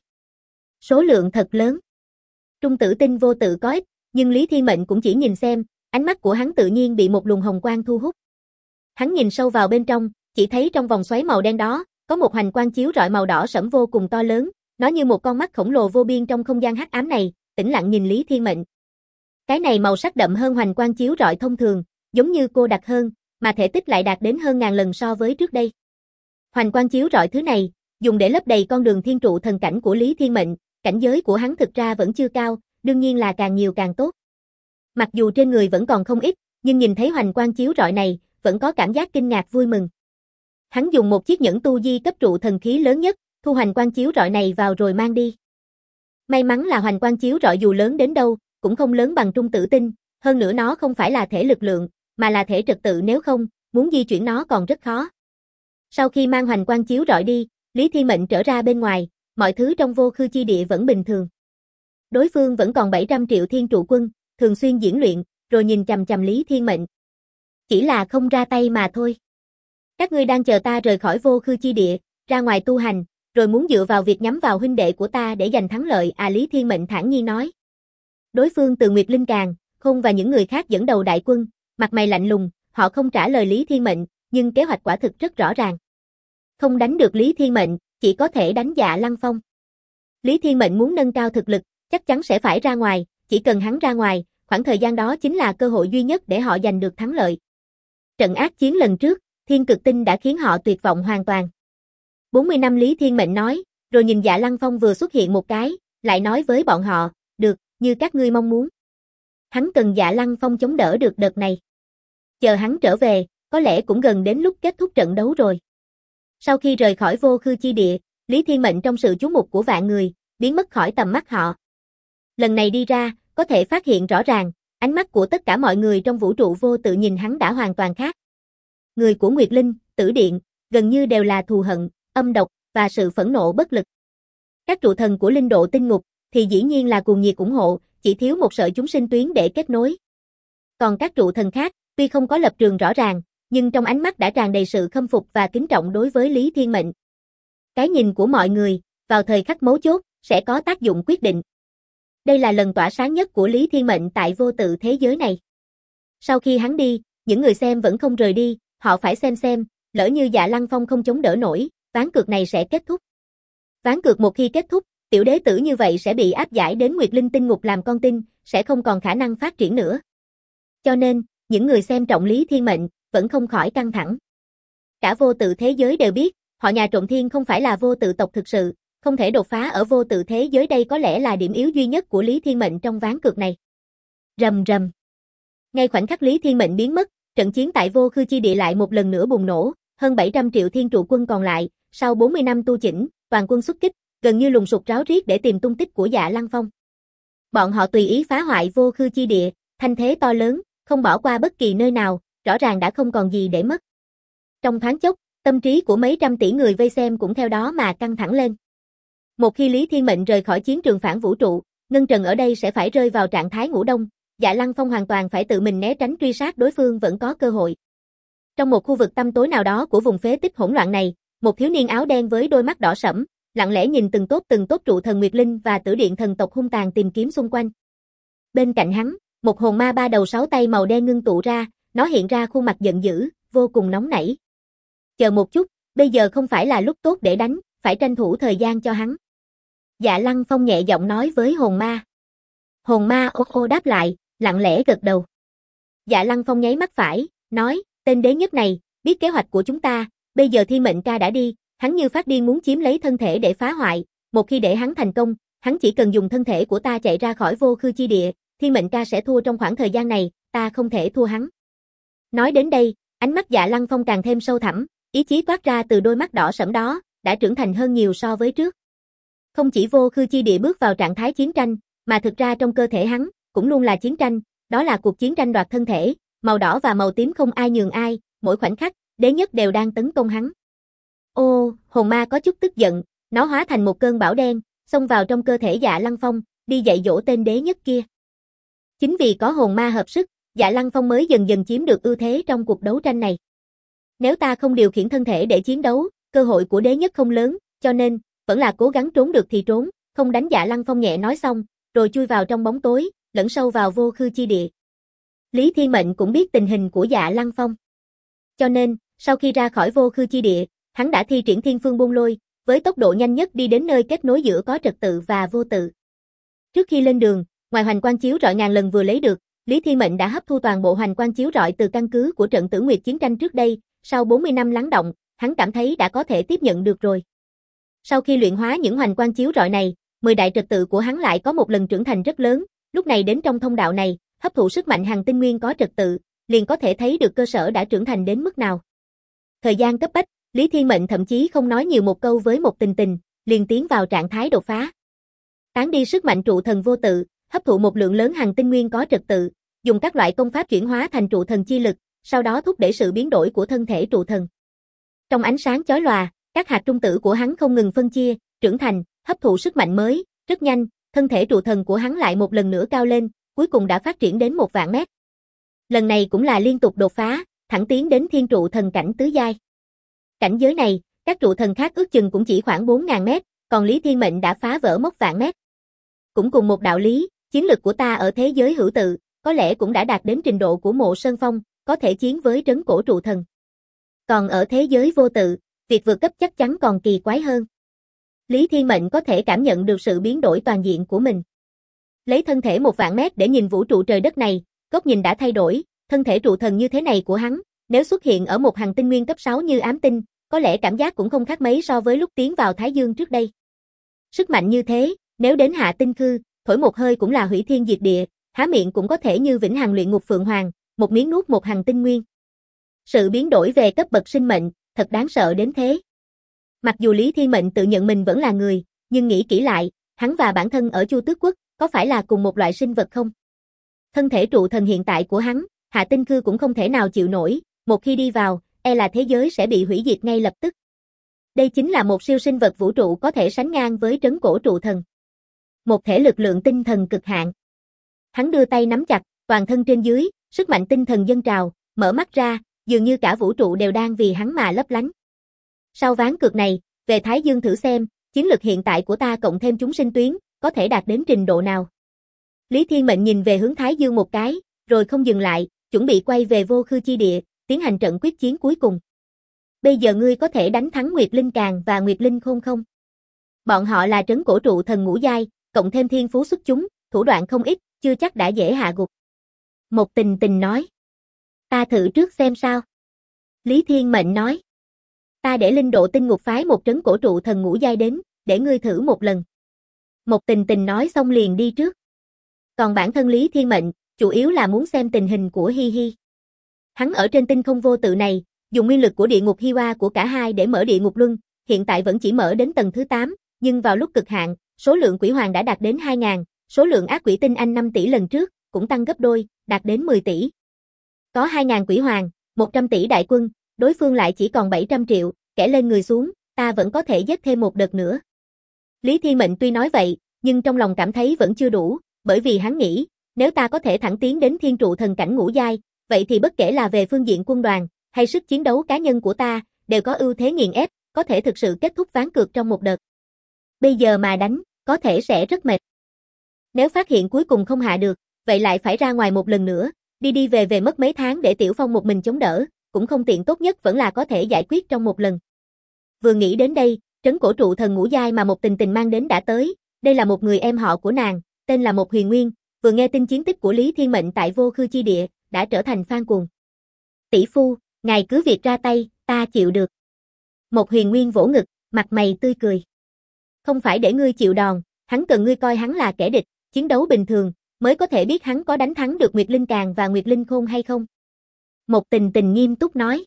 Speaker 1: Số lượng thật lớn. Trung tử tinh vô tự có ít, nhưng Lý Thiên Mệnh cũng chỉ nhìn xem, ánh mắt của hắn tự nhiên bị một luồng hồng quang thu hút. Hắn nhìn sâu vào bên trong, chỉ thấy trong vòng xoáy màu đen đó, có một hoành quang chiếu rọi màu đỏ sẫm vô cùng to lớn, nó như một con mắt khổng lồ vô biên trong không gian hắc ám này, tĩnh lặng nhìn Lý Thiên Mệnh. Cái này màu sắc đậm hơn hoành quang chiếu rọi thông thường, giống như cô đặc hơn, mà thể tích lại đạt đến hơn ngàn lần so với trước đây. Hoành quang chiếu rọi thứ này, dùng để lấp đầy con đường thiên trụ thần cảnh của Lý Thiên Mệnh, cảnh giới của hắn thực ra vẫn chưa cao, đương nhiên là càng nhiều càng tốt. Mặc dù trên người vẫn còn không ít, nhưng nhìn thấy hoành quang chiếu rọi này, vẫn có cảm giác kinh ngạc vui mừng. Hắn dùng một chiếc nhẫn tu di cấp trụ thần khí lớn nhất, thu hoành quang chiếu rọi này vào rồi mang đi. May mắn là hoành quang chiếu rọi dù lớn đến đâu, cũng không lớn bằng trung tử tinh, hơn nữa nó không phải là thể lực lượng, mà là thể trật tự, nếu không, muốn di chuyển nó còn rất khó. Sau khi mang hoành quang chiếu rọi đi, Lý Thiên Mệnh trở ra bên ngoài, mọi thứ trong vô khư chi địa vẫn bình thường. Đối phương vẫn còn 700 triệu thiên trụ quân, thường xuyên diễn luyện, rồi nhìn chằm chằm Lý Thiên Mệnh. Chỉ là không ra tay mà thôi. Các ngươi đang chờ ta rời khỏi vô khư chi địa, ra ngoài tu hành, rồi muốn dựa vào việc nhắm vào huynh đệ của ta để giành thắng lợi à, Lý Thiên Mệnh thản nhiên nói. Đối phương từ Nguyệt Linh Càn, Khôn và những người khác dẫn đầu đại quân, mặt mày lạnh lùng, họ không trả lời Lý Thiên Mệnh, nhưng kế hoạch quả thực rất rõ ràng. Không đánh được Lý Thiên Mệnh, chỉ có thể đánh Dạ Lăng Phong. Lý Thiên Mệnh muốn nâng cao thực lực, chắc chắn sẽ phải ra ngoài, chỉ cần hắn ra ngoài, khoảng thời gian đó chính là cơ hội duy nhất để họ giành được thắng lợi. Trận ác chiến lần trước, Thiên Cực Tinh đã khiến họ tuyệt vọng hoàn toàn. 40 năm, Lý Thiên Mệnh nói, rồi nhìn Dạ Lăng Phong vừa xuất hiện một cái, lại nói với bọn họ, được, như các ngươi mong muốn. Hắn cần Dạ Lăng Phong chống đỡ được đợt này. Chờ hắn trở về, có lẽ cũng gần đến lúc kết thúc trận đấu rồi. Sau khi rời khỏi vô khư chi địa, Lý Thiên Mệnh trong sự chú mục của vạn người, biến mất khỏi tầm mắt họ. Lần này đi ra, có thể phát hiện rõ ràng, ánh mắt của tất cả mọi người trong vũ trụ vô tự nhìn hắn đã hoàn toàn khác. Người của Nguyệt Linh, Tử Điện, gần như đều là thù hận, âm độc, và sự phẫn nộ bất lực. Các trụ thần của linh độ tinh ngục, thì dĩ nhiên là cuồng nhiệt ủng hộ, chỉ thiếu một sợi chúng sinh tuyến để kết nối. Còn các trụ thần khác, tuy không có lập trường rõ ràng, nhưng trong ánh mắt đã tràn đầy sự khâm phục và kính trọng đối với Lý Thiên Mệnh. Cái nhìn của mọi người, vào thời khắc mấu chốt, sẽ có tác dụng quyết định. Đây là lần tỏa sáng nhất của Lý Thiên Mệnh tại vô tự thế giới này. Sau khi hắn đi, những người xem vẫn không rời đi, họ phải xem, lỡ như Dạ Lăng Phong không chống đỡ nổi, ván cược này sẽ kết thúc. Ván cược một khi kết thúc, tiểu đế tử như vậy sẽ bị áp giải đến Nguyệt Linh tinh ngục làm con tin, sẽ không còn khả năng phát triển nữa. Cho nên, những người xem trọng Lý Thiên Mệnh, vẫn không khỏi căng thẳng. Cả vô tự thế giới đều biết, họ nhà Trộm Thiên không phải là vô tự tộc thực sự, không thể đột phá ở vô tự thế giới, đây có lẽ là điểm yếu duy nhất của Lý Thiên Mệnh trong ván cược này. Rầm rầm. Ngay khoảnh khắc Lý Thiên Mệnh biến mất, trận chiến tại vô khư chi địa lại một lần nữa bùng nổ, hơn 700 triệu thiên trụ quân còn lại, sau 40 năm tu chỉnh, toàn quân xuất kích, gần như lùng sục ráo riết để tìm tung tích của Dạ Lăng Phong. Bọn họ tùy ý phá hoại vô khư chi địa, thanh thế to lớn, không bỏ qua bất kỳ nơi nào, rõ ràng đã không còn gì để mất. Trong thoáng chốc, tâm trí của mấy trăm tỷ người vây xem cũng theo đó mà căng thẳng lên. Một khi Lý Thiên Mệnh rời khỏi chiến trường phản vũ trụ, Ngân Trần ở đây sẽ phải rơi vào trạng thái ngủ đông, Dạ Lăng Phong hoàn toàn phải tự mình né tránh truy sát đối phương vẫn có cơ hội. Trong một khu vực tăm tối nào đó của vùng phế tích hỗn loạn này, một thiếu niên áo đen với đôi mắt đỏ sẫm, lặng lẽ nhìn từng tốt trụ thần Nguyệt Linh và Tử Điện thần tộc hung tàn tìm kiếm xung quanh. Bên cạnh hắn, một hồn ma ba đầu sáu tay màu đen ngưng tụ ra, nó hiện ra khuôn mặt giận dữ, vô cùng nóng nảy. Chờ một chút, bây giờ không phải là lúc tốt để đánh, phải tranh thủ thời gian cho hắn. Dạ Lăng Phong nhẹ giọng nói với hồn ma. Hồn ma ô ô đáp lại, lặng lẽ gật đầu. Dạ Lăng Phong nháy mắt phải, nói, tên đế nhất này, biết kế hoạch của chúng ta, bây giờ Thiên Mệnh ca đã đi, hắn như phát điên muốn chiếm lấy thân thể để phá hoại, một khi để hắn thành công, hắn chỉ cần dùng thân thể của ta chạy ra khỏi vô khư chi địa, Thiên Mệnh ca sẽ thua trong khoảng thời gian này, ta không thể thua hắn. Nói đến đây, ánh mắt Dạ Lăng Phong càng thêm sâu thẳm, ý chí toát ra từ đôi mắt đỏ sẫm đó, đã trưởng thành hơn nhiều so với trước. Không chỉ vô khư chi địa bước vào trạng thái chiến tranh, mà thực ra trong cơ thể hắn, cũng luôn là chiến tranh, đó là cuộc chiến tranh đoạt thân thể, màu đỏ và màu tím không ai nhường ai, mỗi khoảnh khắc, đế nhất đều đang tấn công hắn. Ô, hồn ma có chút tức giận, nó hóa thành một cơn bão đen, xông vào trong cơ thể Dạ Lăng Phong, đi dạy dỗ tên đế nhất kia. Chính vì có hồn ma hợp sức, Dạ Lăng Phong mới dần dần chiếm được ưu thế trong cuộc đấu tranh này. Nếu ta không điều khiển thân thể để chiến đấu, cơ hội của đế nhất không lớn, cho nên, vẫn là cố gắng trốn được thì trốn, không đánh. Dạ Lăng Phong nhẹ nói xong, rồi chui vào trong bóng tối, lẫn sâu vào vô khư chi địa. Lý Thiên Mệnh cũng biết tình hình của Dạ Lăng Phong. Cho nên, sau khi ra khỏi vô khư chi địa, hắn đã thi triển Thiên Phương Bôn Lôi, với tốc độ nhanh nhất đi đến nơi kết nối giữa có trật tự và vô tự. Trước khi lên đường, ngoài hoành quang chiếu rọi ngàn lần vừa lấy được, Lý Thiên Mệnh đã hấp thu toàn bộ hoành quang chiếu rọi từ căn cứ của trận Tử Nguyệt chiến tranh trước đây, sau 40 năm lắng động, hắn cảm thấy đã có thể tiếp nhận được rồi. Sau khi luyện hóa những hoành quang chiếu rọi này, 10 đại trật tự của hắn lại có một lần trưởng thành rất lớn, lúc này đến trong thông đạo này, hấp thụ sức mạnh hàng tinh nguyên có trật tự, liền có thể thấy được cơ sở đã trưởng thành đến mức nào. Thời gian cấp bách, Lý Thiên Mệnh thậm chí không nói nhiều một câu với một tình, liền tiến vào trạng thái đột phá. Tán đi sức mạnh trụ thần vô tự, hấp thụ một lượng lớn hàng tinh nguyên có trật tự, dùng các loại công pháp chuyển hóa thành trụ thần chi lực, sau đó thúc đẩy sự biến đổi của thân thể trụ thần. Trong ánh sáng chói lòa, các hạt trung tử của hắn không ngừng phân chia, trưởng thành, hấp thụ sức mạnh mới, rất nhanh, thân thể trụ thần của hắn lại một lần nữa cao lên, cuối cùng đã phát triển đến 1.000.000 mét. Lần này cũng là liên tục đột phá, thẳng tiến đến thiên trụ thần cảnh tứ giai. Cảnh giới này, các trụ thần khác ước chừng cũng chỉ khoảng 4.000 mét, còn Lý Thiên Mệnh đã phá vỡ mốc vạn mét. Cũng cùng một đạo lý, chiến lực của ta ở thế giới hữu tự, có lẽ cũng đã đạt đến trình độ của Mộ Sơn Phong, có thể chiến với trấn cổ trụ thần. Còn ở thế giới vô tự, việc vượt cấp chắc chắn còn kỳ quái hơn. Lý Thiên Mệnh có thể cảm nhận được sự biến đổi toàn diện của mình. Lấy thân thể 1.000 mét để nhìn vũ trụ trời đất này, góc nhìn đã thay đổi, thân thể trụ thần như thế này của hắn, nếu xuất hiện ở một hành tinh nguyên cấp 6 như ám tinh, có lẽ cảm giác cũng không khác mấy so với lúc tiến vào Thái Dương trước đây. Sức mạnh như thế, nếu đến hạ tinh khư, thổi một hơi cũng là hủy thiên diệt địa, há miệng cũng có thể như vĩnh hằng luyện ngục phượng hoàng, một miếng nuốt một hành tinh nguyên. Sự biến đổi về cấp bậc sinh mệnh, thật đáng sợ đến thế. Mặc dù Lý Thiên Mệnh tự nhận mình vẫn là người, nhưng nghĩ kỹ lại, hắn và bản thân ở Chu Tước Quốc, có phải là cùng một loại sinh vật không? Thân thể trụ thần hiện tại của hắn, hạ tinh khư cũng không thể nào chịu nổi, một khi đi vào, e là thế giới sẽ bị hủy diệt ngay lập tức. Đây chính là một siêu sinh vật vũ trụ có thể sánh ngang với trấn cổ trụ thần. Một thể lực lượng tinh thần cực hạn. Hắn đưa tay nắm chặt, toàn thân trên dưới, sức mạnh tinh thần dâng trào, mở mắt ra, dường như cả vũ trụ đều đang vì hắn mà lấp lánh. Sau ván cược này, về Thái Dương thử xem, chiến lực hiện tại của ta cộng thêm chúng sinh tuyến, có thể đạt đến trình độ nào. Lý Thiên Mệnh nhìn về hướng Thái Dương một cái, rồi không dừng lại, chuẩn bị quay về vô khư chi địa, tiến hành trận quyết chiến cuối cùng. Bây giờ ngươi có thể đánh thắng Nguyệt Linh Càn và Nguyệt Linh Khôn không? Bọn họ là trấn cổ trụ thần ngũ giai, cộng thêm thiên phú xuất chúng, thủ đoạn không ít, chưa chắc đã dễ hạ gục. Một Tình Tình nói. Ta thử trước xem sao. Lý Thiên Mệnh nói. Ta để Linh Độ Tinh Ngục phái một trấn cổ trụ thần ngũ giai đến, để ngươi thử một lần. Một Tình Tình nói xong liền đi trước. Còn bản thân Lý Thiên Mệnh, chủ yếu là muốn xem tình hình của Hi Hi. Hắn ở trên tinh không vô tự này, dùng nguyên lực của địa ngục Hi Hoa của cả hai để mở địa ngục luân, hiện tại vẫn chỉ mở đến tầng thứ 8, nhưng vào lúc cực hạn, số lượng quỷ hoàng đã đạt đến 2.000, số lượng ác quỷ tinh anh 5 tỷ lần trước, cũng tăng gấp đôi, đạt đến 10 tỷ. Có 2.000 quỷ hoàng, 100 tỷ đại quân, đối phương lại chỉ còn 700 triệu, kẻ lên người xuống, ta vẫn có thể giết thêm một đợt nữa. Lý Thiên Mệnh tuy nói vậy, nhưng trong lòng cảm thấy vẫn chưa đủ, bởi vì hắn nghĩ, nếu ta có thể thẳng tiến đến thiên trụ thần cảnh ngũ giai, vậy thì bất kể là về phương diện quân đoàn, hay sức chiến đấu cá nhân của ta, đều có ưu thế nghiền ép, có thể thực sự kết thúc ván cược trong một đợt. Bây giờ mà đánh, có thể sẽ rất mệt. Nếu phát hiện cuối cùng không hạ được, vậy lại phải ra ngoài một lần nữa, đi về mất mấy tháng để Tiểu Phong một mình chống đỡ, cũng không tiện, tốt nhất vẫn là có thể giải quyết trong một lần. Vừa nghĩ đến đây, trấn cổ trụ thần ngũ giai mà Một Tình Tình mang đến đã tới, đây là một người em họ của nàng, tên là Một Huyền Nguyên, vừa nghe tin chiến tích của Lý Thiên Mệnh tại vô khư chi địa, đã trở thành fan cuồng. Tỷ phu, ngài cứ việc ra tay, ta chịu được. Một Huyền Nguyên vỗ ngực, mặt mày tươi cười. Không phải để ngươi chịu đòn, hắn cần ngươi coi hắn là kẻ địch, chiến đấu bình thường, mới có thể biết hắn có đánh thắng được Nguyệt Linh Càn và Nguyệt Linh Khôn hay không. Một Tình Tình nghiêm túc nói.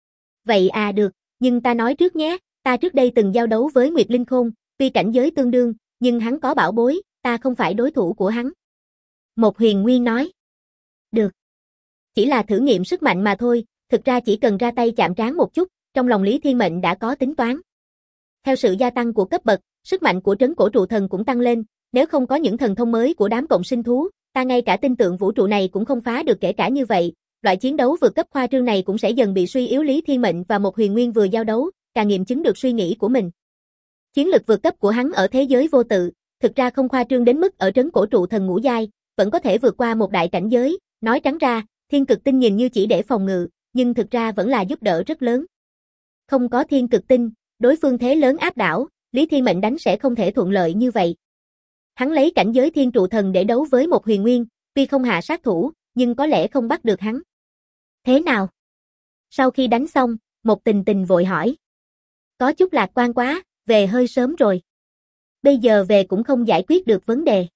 Speaker 1: Vậy à, được, nhưng ta nói trước nhé, ta trước đây từng giao đấu với Nguyệt Linh Khôn, tuy cảnh giới tương đương, nhưng hắn có bảo bối, ta không phải đối thủ của hắn. Một Huyền Nguyên nói. Được. Chỉ là thử nghiệm sức mạnh mà thôi, thực ra chỉ cần ra tay chạm trán một chút, trong lòng Lý Thiên Mệnh đã có tính toán. Theo sự gia tăng của cấp bậc, sức mạnh của trấn cổ trụ thần cũng tăng lên, nếu không có những thần thông mới của đám cộng sinh thú, ta ngay cả tinh tượng vũ trụ này cũng không phá được. Kể cả như vậy, loại chiến đấu vượt cấp khoa trương này cũng sẽ dần bị suy yếu. Lý Thiên Mệnh và Một Huyền Nguyên vừa giao đấu, càng nghiệm chứng được suy nghĩ của mình. Chiến lực vượt cấp của hắn ở thế giới vô tự, thực ra không khoa trương đến mức ở trấn cổ trụ thần ngũ giai, vẫn có thể vượt qua một đại cảnh giới, nói trắng ra, thiên cực tinh nhìn như chỉ để phòng ngự, nhưng thực ra vẫn là giúp đỡ rất lớn. Không có thiên cực tinh, đối phương thế lớn áp đảo, Lý Thiên Mệnh đánh sẽ không thể thuận lợi như vậy. Hắn lấy cảnh giới thiên trụ thần để đấu với Một Huyền Nguyên, tuy không hạ sát thủ, nhưng có lẽ không bắt được hắn. Thế nào? Sau khi đánh xong, Một Tình Tình vội hỏi. Có chút lạc quan quá, về hơi sớm rồi. Bây giờ về cũng không giải quyết được vấn đề.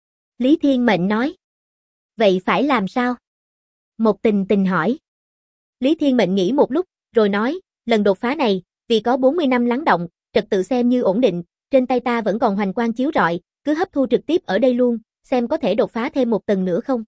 Speaker 1: Lý Thiên Mệnh nói. Vậy phải làm sao? Một Tình Tình hỏi. Lý Thiên Mệnh nghĩ một lúc, rồi nói, lần đột phá này, vì có 40 năm lắng động, trật tự xem như ổn định, trên tay ta vẫn còn hoành quang chiếu rọi, cứ hấp thu trực tiếp ở đây luôn, xem có thể đột phá thêm một tầng nữa không?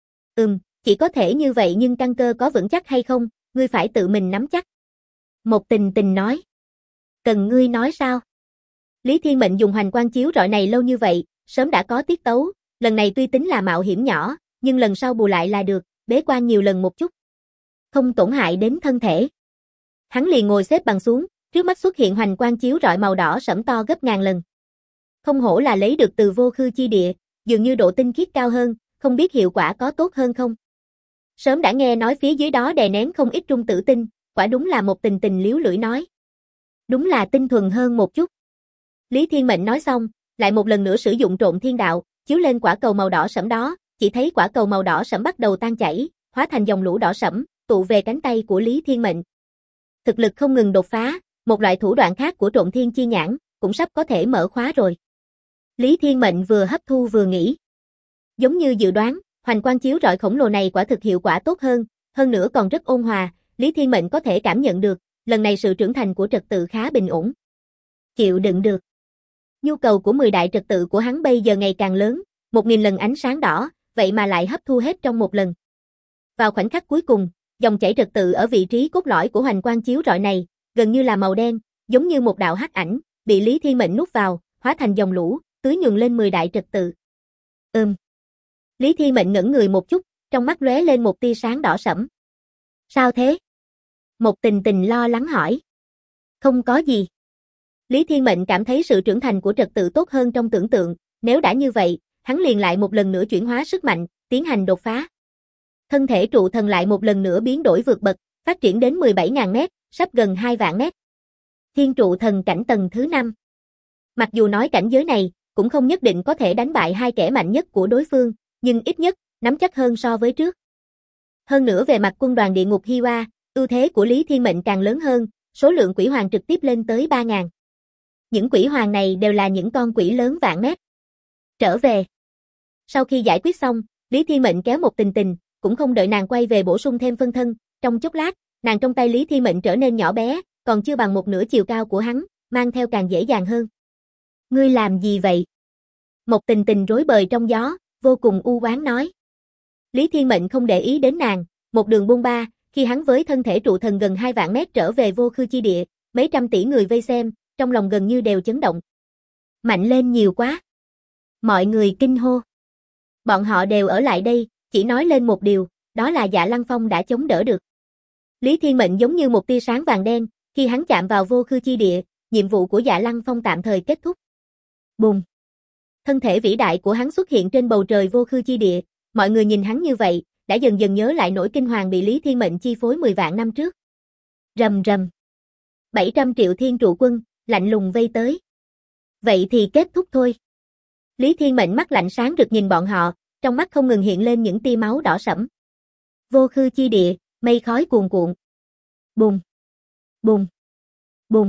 Speaker 1: Chỉ có thể như vậy, nhưng căn cơ có vững chắc hay không, ngươi phải tự mình nắm chắc. Một Tình Tình nói. Cần ngươi nói sao? Lý Thiên Mệnh dùng hoành quang chiếu rọi này lâu như vậy, sớm đã có tiết tấu, lần này tuy tính là mạo hiểm nhỏ, nhưng lần sau bù lại là được, bế quan nhiều lần một chút. không tổn hại đến thân thể. Hắn liền ngồi xếp bằng xuống, trước mắt xuất hiện hoành quang chiếu rọi màu đỏ sẫm to gấp ngàn lần. Không hổ là lấy được từ vô khư chi địa, dường như độ tinh khiết cao hơn, không biết hiệu quả có tốt hơn không. Sớm đã nghe nói phía dưới đó đè nén không ít trung tử tinh, quả đúng là một tình tình liếu lưỡi nói. Đúng là tinh thuần hơn một chút. Lý Thiên Mệnh nói xong, lại một lần nữa sử dụng trộn thiên đạo, chiếu lên quả cầu màu đỏ sẫm đó, chỉ thấy quả cầu màu đỏ sẫm bắt đầu tan chảy, hóa thành dòng lũ đỏ sẫm, tụ về cánh tay của Lý Thiên Mệnh. Thực lực không ngừng đột phá, một loại thủ đoạn khác của trộn thiên chi nhãn, cũng sắp có thể mở khóa rồi. Lý Thiên Mệnh vừa hấp thu vừa nghĩ. Giống như dự đoán, hoành quang chiếu rọi khổng lồ này quả thực hiệu quả tốt hơn nữa còn rất ôn hòa, Lý Thiên Mệnh có thể cảm nhận được, lần này sự trưởng thành của trật tự khá bình ổn. Chịu đựng được. Nhu cầu của 10 đại trật tự của hắn bây giờ ngày càng lớn, 1000 lần ánh sáng đỏ, vậy mà lại hấp thu hết trong một lần. Vào khoảnh khắc cuối cùng, dòng chảy trật tự ở vị trí cốt lõi của hoành quang chiếu rọi này, gần như là màu đen, giống như một đạo hắc ảnh, bị Lý Thiên Mệnh nuốt vào, hóa thành dòng lũ, tưới nhuần lên 10 đại trật tự. Lý Thiên Mệnh ngẩn người một chút, trong mắt lóe lên một tia sáng đỏ sẫm. Sao thế? Một tình tình lo lắng hỏi. Không có gì. Lý Thiên Mệnh cảm thấy sự trưởng thành của trật tự tốt hơn trong tưởng tượng, nếu đã như vậy, hắn liền lại một lần nữa chuyển hóa sức mạnh, tiến hành đột phá. Thân thể trụ thần lại một lần nữa biến đổi vượt bậc, phát triển đến 17.000 mét, sắp gần 2 vạn mét. Thiên trụ thần cảnh tầng thứ 5. Mặc dù nói cảnh giới này, cũng không nhất định có thể đánh bại hai kẻ mạnh nhất của đối phương, nhưng ít nhất, nắm chắc hơn so với trước. Hơn nữa về mặt quân đoàn địa ngục Hiwa, ưu thế của Lý Thiên Mệnh càng lớn hơn, số lượng quỷ hoàng trực tiếp lên tới 3.000. Những quỷ hoàng này đều là những con quỷ lớn vạn mét. Trở về. Sau khi giải quyết xong, Lý Thiên Mệnh kéo một tình tình, cũng không đợi nàng quay về bổ sung thêm phân thân, trong chốc lát, nàng trong tay Lý Thiên Mệnh trở nên nhỏ bé, còn chưa bằng một nửa chiều cao của hắn, mang theo càng dễ dàng hơn. Ngươi làm gì vậy? Một tình tình rối bời trong gió, vô cùng u oán nói. Lý Thiên Mệnh không để ý đến nàng, một đường bôn ba, khi hắn với thân thể trụ thần gần 2 vạn mét trở về vô khư chi địa, mấy trăm tỷ người vây xem, trong lòng gần như đều chấn động. Mạnh lên nhiều quá. Mọi người kinh hô. Bọn họ đều ở lại đây, chỉ nói lên một điều, đó là Dạ Lăng Phong đã chống đỡ được. Lý Thiên Mệnh giống như một tia sáng vàng đen, khi hắn chạm vào vô khư chi địa, nhiệm vụ của Dạ Lăng Phong tạm thời kết thúc. Bùng. Thân thể vĩ đại của hắn xuất hiện trên bầu trời vô khư chi địa, mọi người nhìn hắn như vậy, đã dần dần nhớ lại nỗi kinh hoàng bị Lý Thiên Mệnh chi phối 10 vạn năm trước. Rầm rầm. 700 triệu thiên trụ quân, lạnh lùng vây tới. Vậy thì kết thúc thôi. Lý Thiên Mệnh mắt lạnh sáng rực nhìn bọn họ, trong mắt không ngừng hiện lên những tia máu đỏ sẫm. Vô khư chi địa, mây khói cuồn cuộn. Bùng. Bùng. Bùng.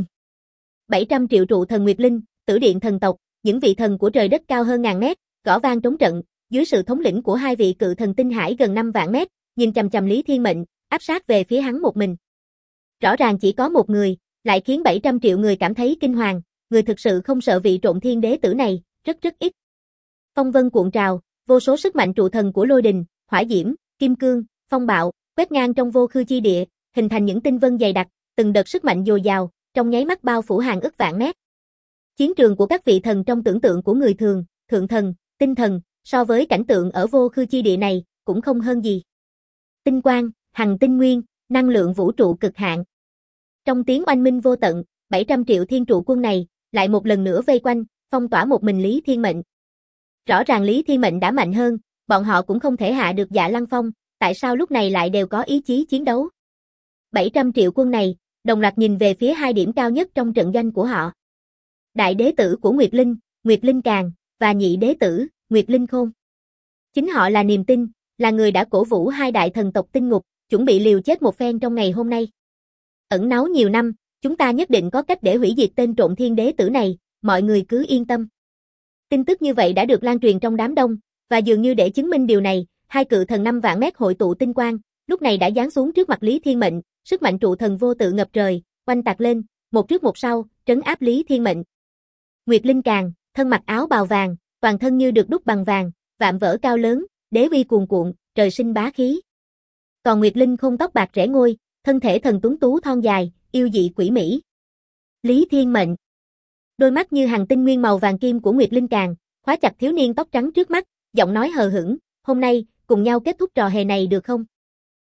Speaker 1: 700 triệu trụ thần Nguyệt Linh, Tử Điện thần tộc, những vị thần của trời đất cao hơn ngàn mét, gõ vang trống trận, dưới sự thống lĩnh của hai vị cự thần tinh hải gần 5 vạn mét, nhìn chằm chằm Lý Thiên Mệnh, áp sát về phía hắn một mình. Rõ ràng chỉ có một người, lại khiến 700 triệu người cảm thấy kinh hoàng, người thực sự không sợ vị trộn thiên đế tử này, rất ít. Phong vân cuộn trào, vô số sức mạnh trụ thần của lôi đình, hỏa diễm, kim cương, phong bạo, quét ngang trong vô khư chi địa, hình thành những tinh vân dày đặc, từng đợt sức mạnh dồi dào, trong nháy mắt bao phủ hàng ức vạn mét. Chiến trường của các vị thần trong tưởng tượng của người thường, thượng thần, tinh thần, so với cảnh tượng ở vô khư chi địa này, cũng không hơn gì. Tinh quang, hằng tinh nguyên, năng lượng vũ trụ cực hạn. Trong tiếng oanh minh vô tận, 700 triệu thiên trụ quân này, lại một lần nữa vây quanh, phong tỏa một mình Lý Thiên Mệnh. Rõ ràng Lý Thiên Mệnh đã mạnh hơn, bọn họ cũng không thể hạ được Dạ Lăng Phong, tại sao lúc này lại đều có ý chí chiến đấu. 700 triệu quân này, đồng loạt nhìn về phía hai điểm cao nhất trong trận doanh của họ. Đại đế tử của Nguyệt Linh Càn, và nhị đế tử, Nguyệt Linh Khôn. Chính họ là niềm tin, là người đã cổ vũ hai đại thần tộc tinh ngục, chuẩn bị liều chết một phen trong ngày hôm nay. Ẩn náu nhiều năm, chúng ta nhất định có cách để hủy diệt tên trộn thiên đế tử này, mọi người cứ yên tâm. Tin tức như vậy đã được lan truyền trong đám đông, và dường như để chứng minh điều này, hai cự thần 5 vạn mét hội tụ tinh quang, lúc này đã giáng xuống trước mặt Lý Thiên Mệnh, sức mạnh trụ thần vô tự ngập trời, oanh tạc lên, một trước một sau, trấn áp Lý Thiên Mệnh. Nguyệt Linh Càn, thân mặc áo bào vàng, toàn thân như được đúc bằng vàng, vạm vỡ cao lớn, đế uy cuồn cuộn, trời sinh bá khí. Còn Nguyệt Linh Khôn tóc bạc rẽ ngôi, thân thể thần tuấn tú thon dài, yêu dị quỷ mỹ. Lý Thiên Mệnh. Đôi mắt như hằng tinh nguyên màu vàng kim của Nguyệt Linh Càn, khóa chặt thiếu niên tóc trắng trước mắt, giọng nói hờ hững, "Hôm nay, cùng nhau kết thúc trò hề này được không?"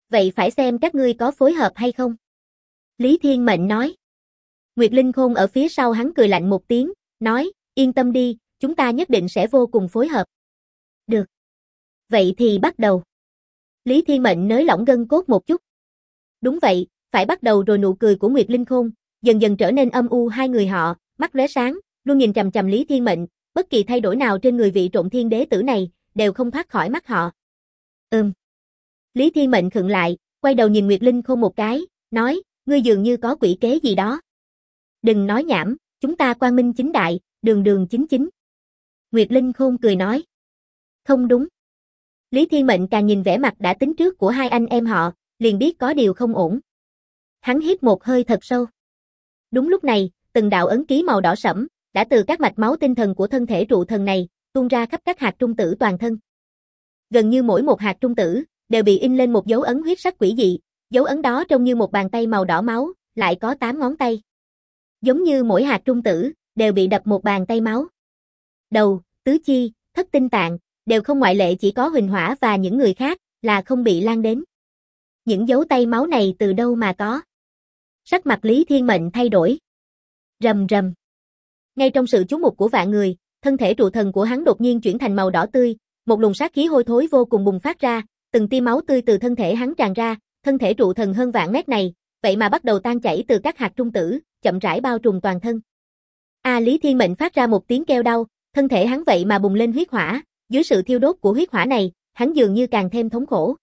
Speaker 1: Vậy phải xem các ngươi có phối hợp hay không. Lý Thiên Mệnh nói. Nguyệt Linh Khôn ở phía sau hắn cười lạnh một tiếng, nói, yên tâm đi, chúng ta nhất định sẽ vô cùng phối hợp. Được. Vậy thì bắt đầu. Lý Thiên Mệnh nới lỏng gân cốt một chút. Đúng vậy, phải bắt đầu rồi. Nụ cười của Nguyệt Linh Khôn dần dần trở nên âm u. Hai người họ, mắt lóe sáng, luôn nhìn chằm chằm Lý Thiên Mệnh, bất kỳ thay đổi nào trên người vị Trộm Thiên Đế tử này đều không thoát khỏi mắt họ. Lý Thiên Mệnh khựng lại, quay đầu nhìn Nguyệt Linh Khôn một cái, nói, ngươi dường như có quỷ kế gì đó. Đừng nói nhảm, chúng ta quang minh chính đại, đường đường chính chính. Nguyệt Linh Khôn cười nói. Không đúng. Lý Thiên Mệnh càng nhìn vẻ mặt đã tính trước của hai anh em họ, liền biết có điều không ổn. Hắn hít một hơi thật sâu. Đúng lúc này, từng đạo ấn ký màu đỏ sẫm đã từ các mạch máu tinh thần của thân thể trụ thần này tuôn ra khắp các hạt trung tử toàn thân. Gần như mỗi một hạt trung tử đều bị in lên một dấu ấn huyết sắc quỷ dị, dấu ấn đó trông như một bàn tay màu đỏ máu, lại có 8 ngón tay. Giống như mỗi hạt trung tử đều bị đập một bàn tay máu. Đầu, tứ chi, thất tinh tạng đều không ngoại lệ, chỉ có Huỳnh Hỏa và những người khác là không bị lan đến. Những dấu tay máu này từ đâu mà có? Sắc mặt Lý Thiên Mệnh thay đổi. Rầm rầm. Ngay trong sự chú mục của vạn người, thân thể trụ thần của hắn đột nhiên chuyển thành màu đỏ tươi, một luồng sát khí hôi thối vô cùng bùng phát ra, từng tia máu tươi từ thân thể hắn tràn ra, thân thể trụ thần hơn vạn mét này, vậy mà bắt đầu tan chảy từ các hạt trung tử, chậm rãi bao trùm toàn thân. Lý Thiên Mệnh phát ra một tiếng kêu đau, thân thể hắn vậy mà bùng lên huyết hỏa, dưới sự thiêu đốt của huyết hỏa này, hắn dường như càng thêm thống khổ.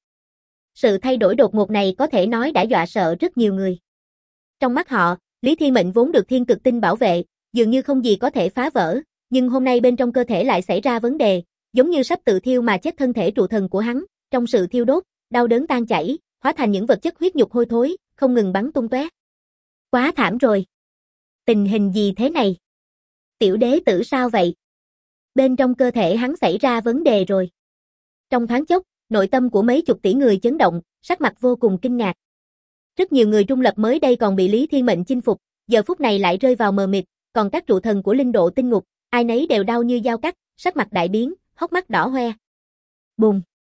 Speaker 1: Sự thay đổi đột ngột này có thể nói đã dọa sợ rất nhiều người. Trong mắt họ, Lý Thiên Mệnh vốn được thiên cực tinh bảo vệ, dường như không gì có thể phá vỡ, nhưng hôm nay bên trong cơ thể lại xảy ra vấn đề, giống như sắp tự thiêu mà chết. Thân thể trụ thần của hắn, trong sự thiêu đốt, đau đớn tan chảy, hóa thành những vật chất huyết nhục hôi thối, không ngừng bắn tung tóe. Quá thảm rồi. Tình hình gì thế này? Tiểu đế tử sao vậy? Bên trong cơ thể hắn xảy ra vấn đề rồi. Trong thoáng chốc, nội tâm của mấy chục tỷ người chấn động, sắc mặt vô cùng kinh ngạc. Rất nhiều người trung lập mới đây còn bị Lý Thiên Mệnh chinh phục, giờ phút này lại rơi vào mờ mịt, còn các trụ thần của linh độ tinh ngục, ai nấy đều đau như dao cắt, sắc mặt đại biến, hốc mắt đỏ hoe. Bùng!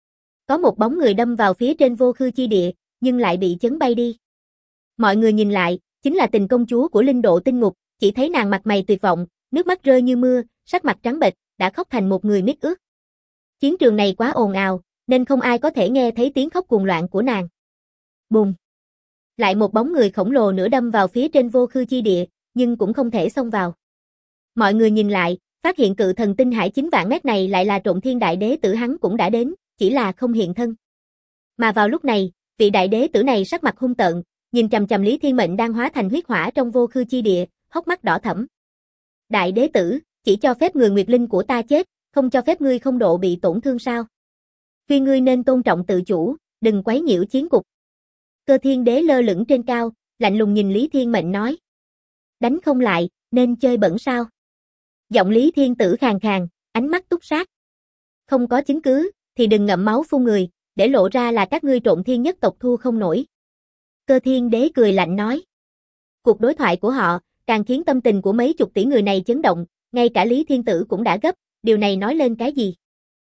Speaker 1: Có một bóng người đâm vào phía trên vô khư chi địa, nhưng lại bị chấn bay đi. Mọi người nhìn lại, chính là Tình công chúa của linh độ tinh ngục, chỉ thấy nàng mặt mày tuyệt vọng, nước mắt rơi như mưa, sắc mặt trắng bệch, đã khóc thành một người miết ướt. Chiến trường này quá ồn ào, nên không ai có thể nghe thấy tiếng khóc cuồng loạn của nàng. Bùng! Lại một bóng người khổng lồ nữa đâm vào phía trên vô khư chi địa, nhưng cũng không thể xông vào. Mọi người nhìn lại, phát hiện cự thần tinh hải 9 vạn mét này lại là Trộm Thiên Đại Đế tử, hắn cũng đã đến, chỉ là không hiện thân. Mà vào lúc này, vị đại đế tử này sắc mặt hung tợn, nhìn chằm chằm Lý Thiên Mệnh đang hóa thành huyết hỏa trong vô khư chi địa, hốc mắt đỏ thẫm. Đại đế tử, chỉ cho phép người Nguyệt Linh của ta chết, không cho phép ngươi không độ bị tổn thương sao? Khuyên ngươi nên tôn trọng tự chủ, đừng quấy nhiễu chiến cục. Cơ Thiên Đế lơ lửng trên cao, lạnh lùng nhìn Lý Thiên Mệnh nói. Đánh không lại, nên chơi bẩn sao? Giọng Lý Thiên Tử khàn khàn, ánh mắt túc sát. Không có chứng cứ, thì đừng ngậm máu phun người, để lộ ra là các ngươi Trộm Thiên nhất tộc thua không nổi. Cơ Thiên Đế cười lạnh nói. Cuộc đối thoại của họ, càng khiến tâm tình của mấy chục tỷ người này chấn động, ngay cả Lý Thiên Tử cũng đã gấp, điều này nói lên cái gì?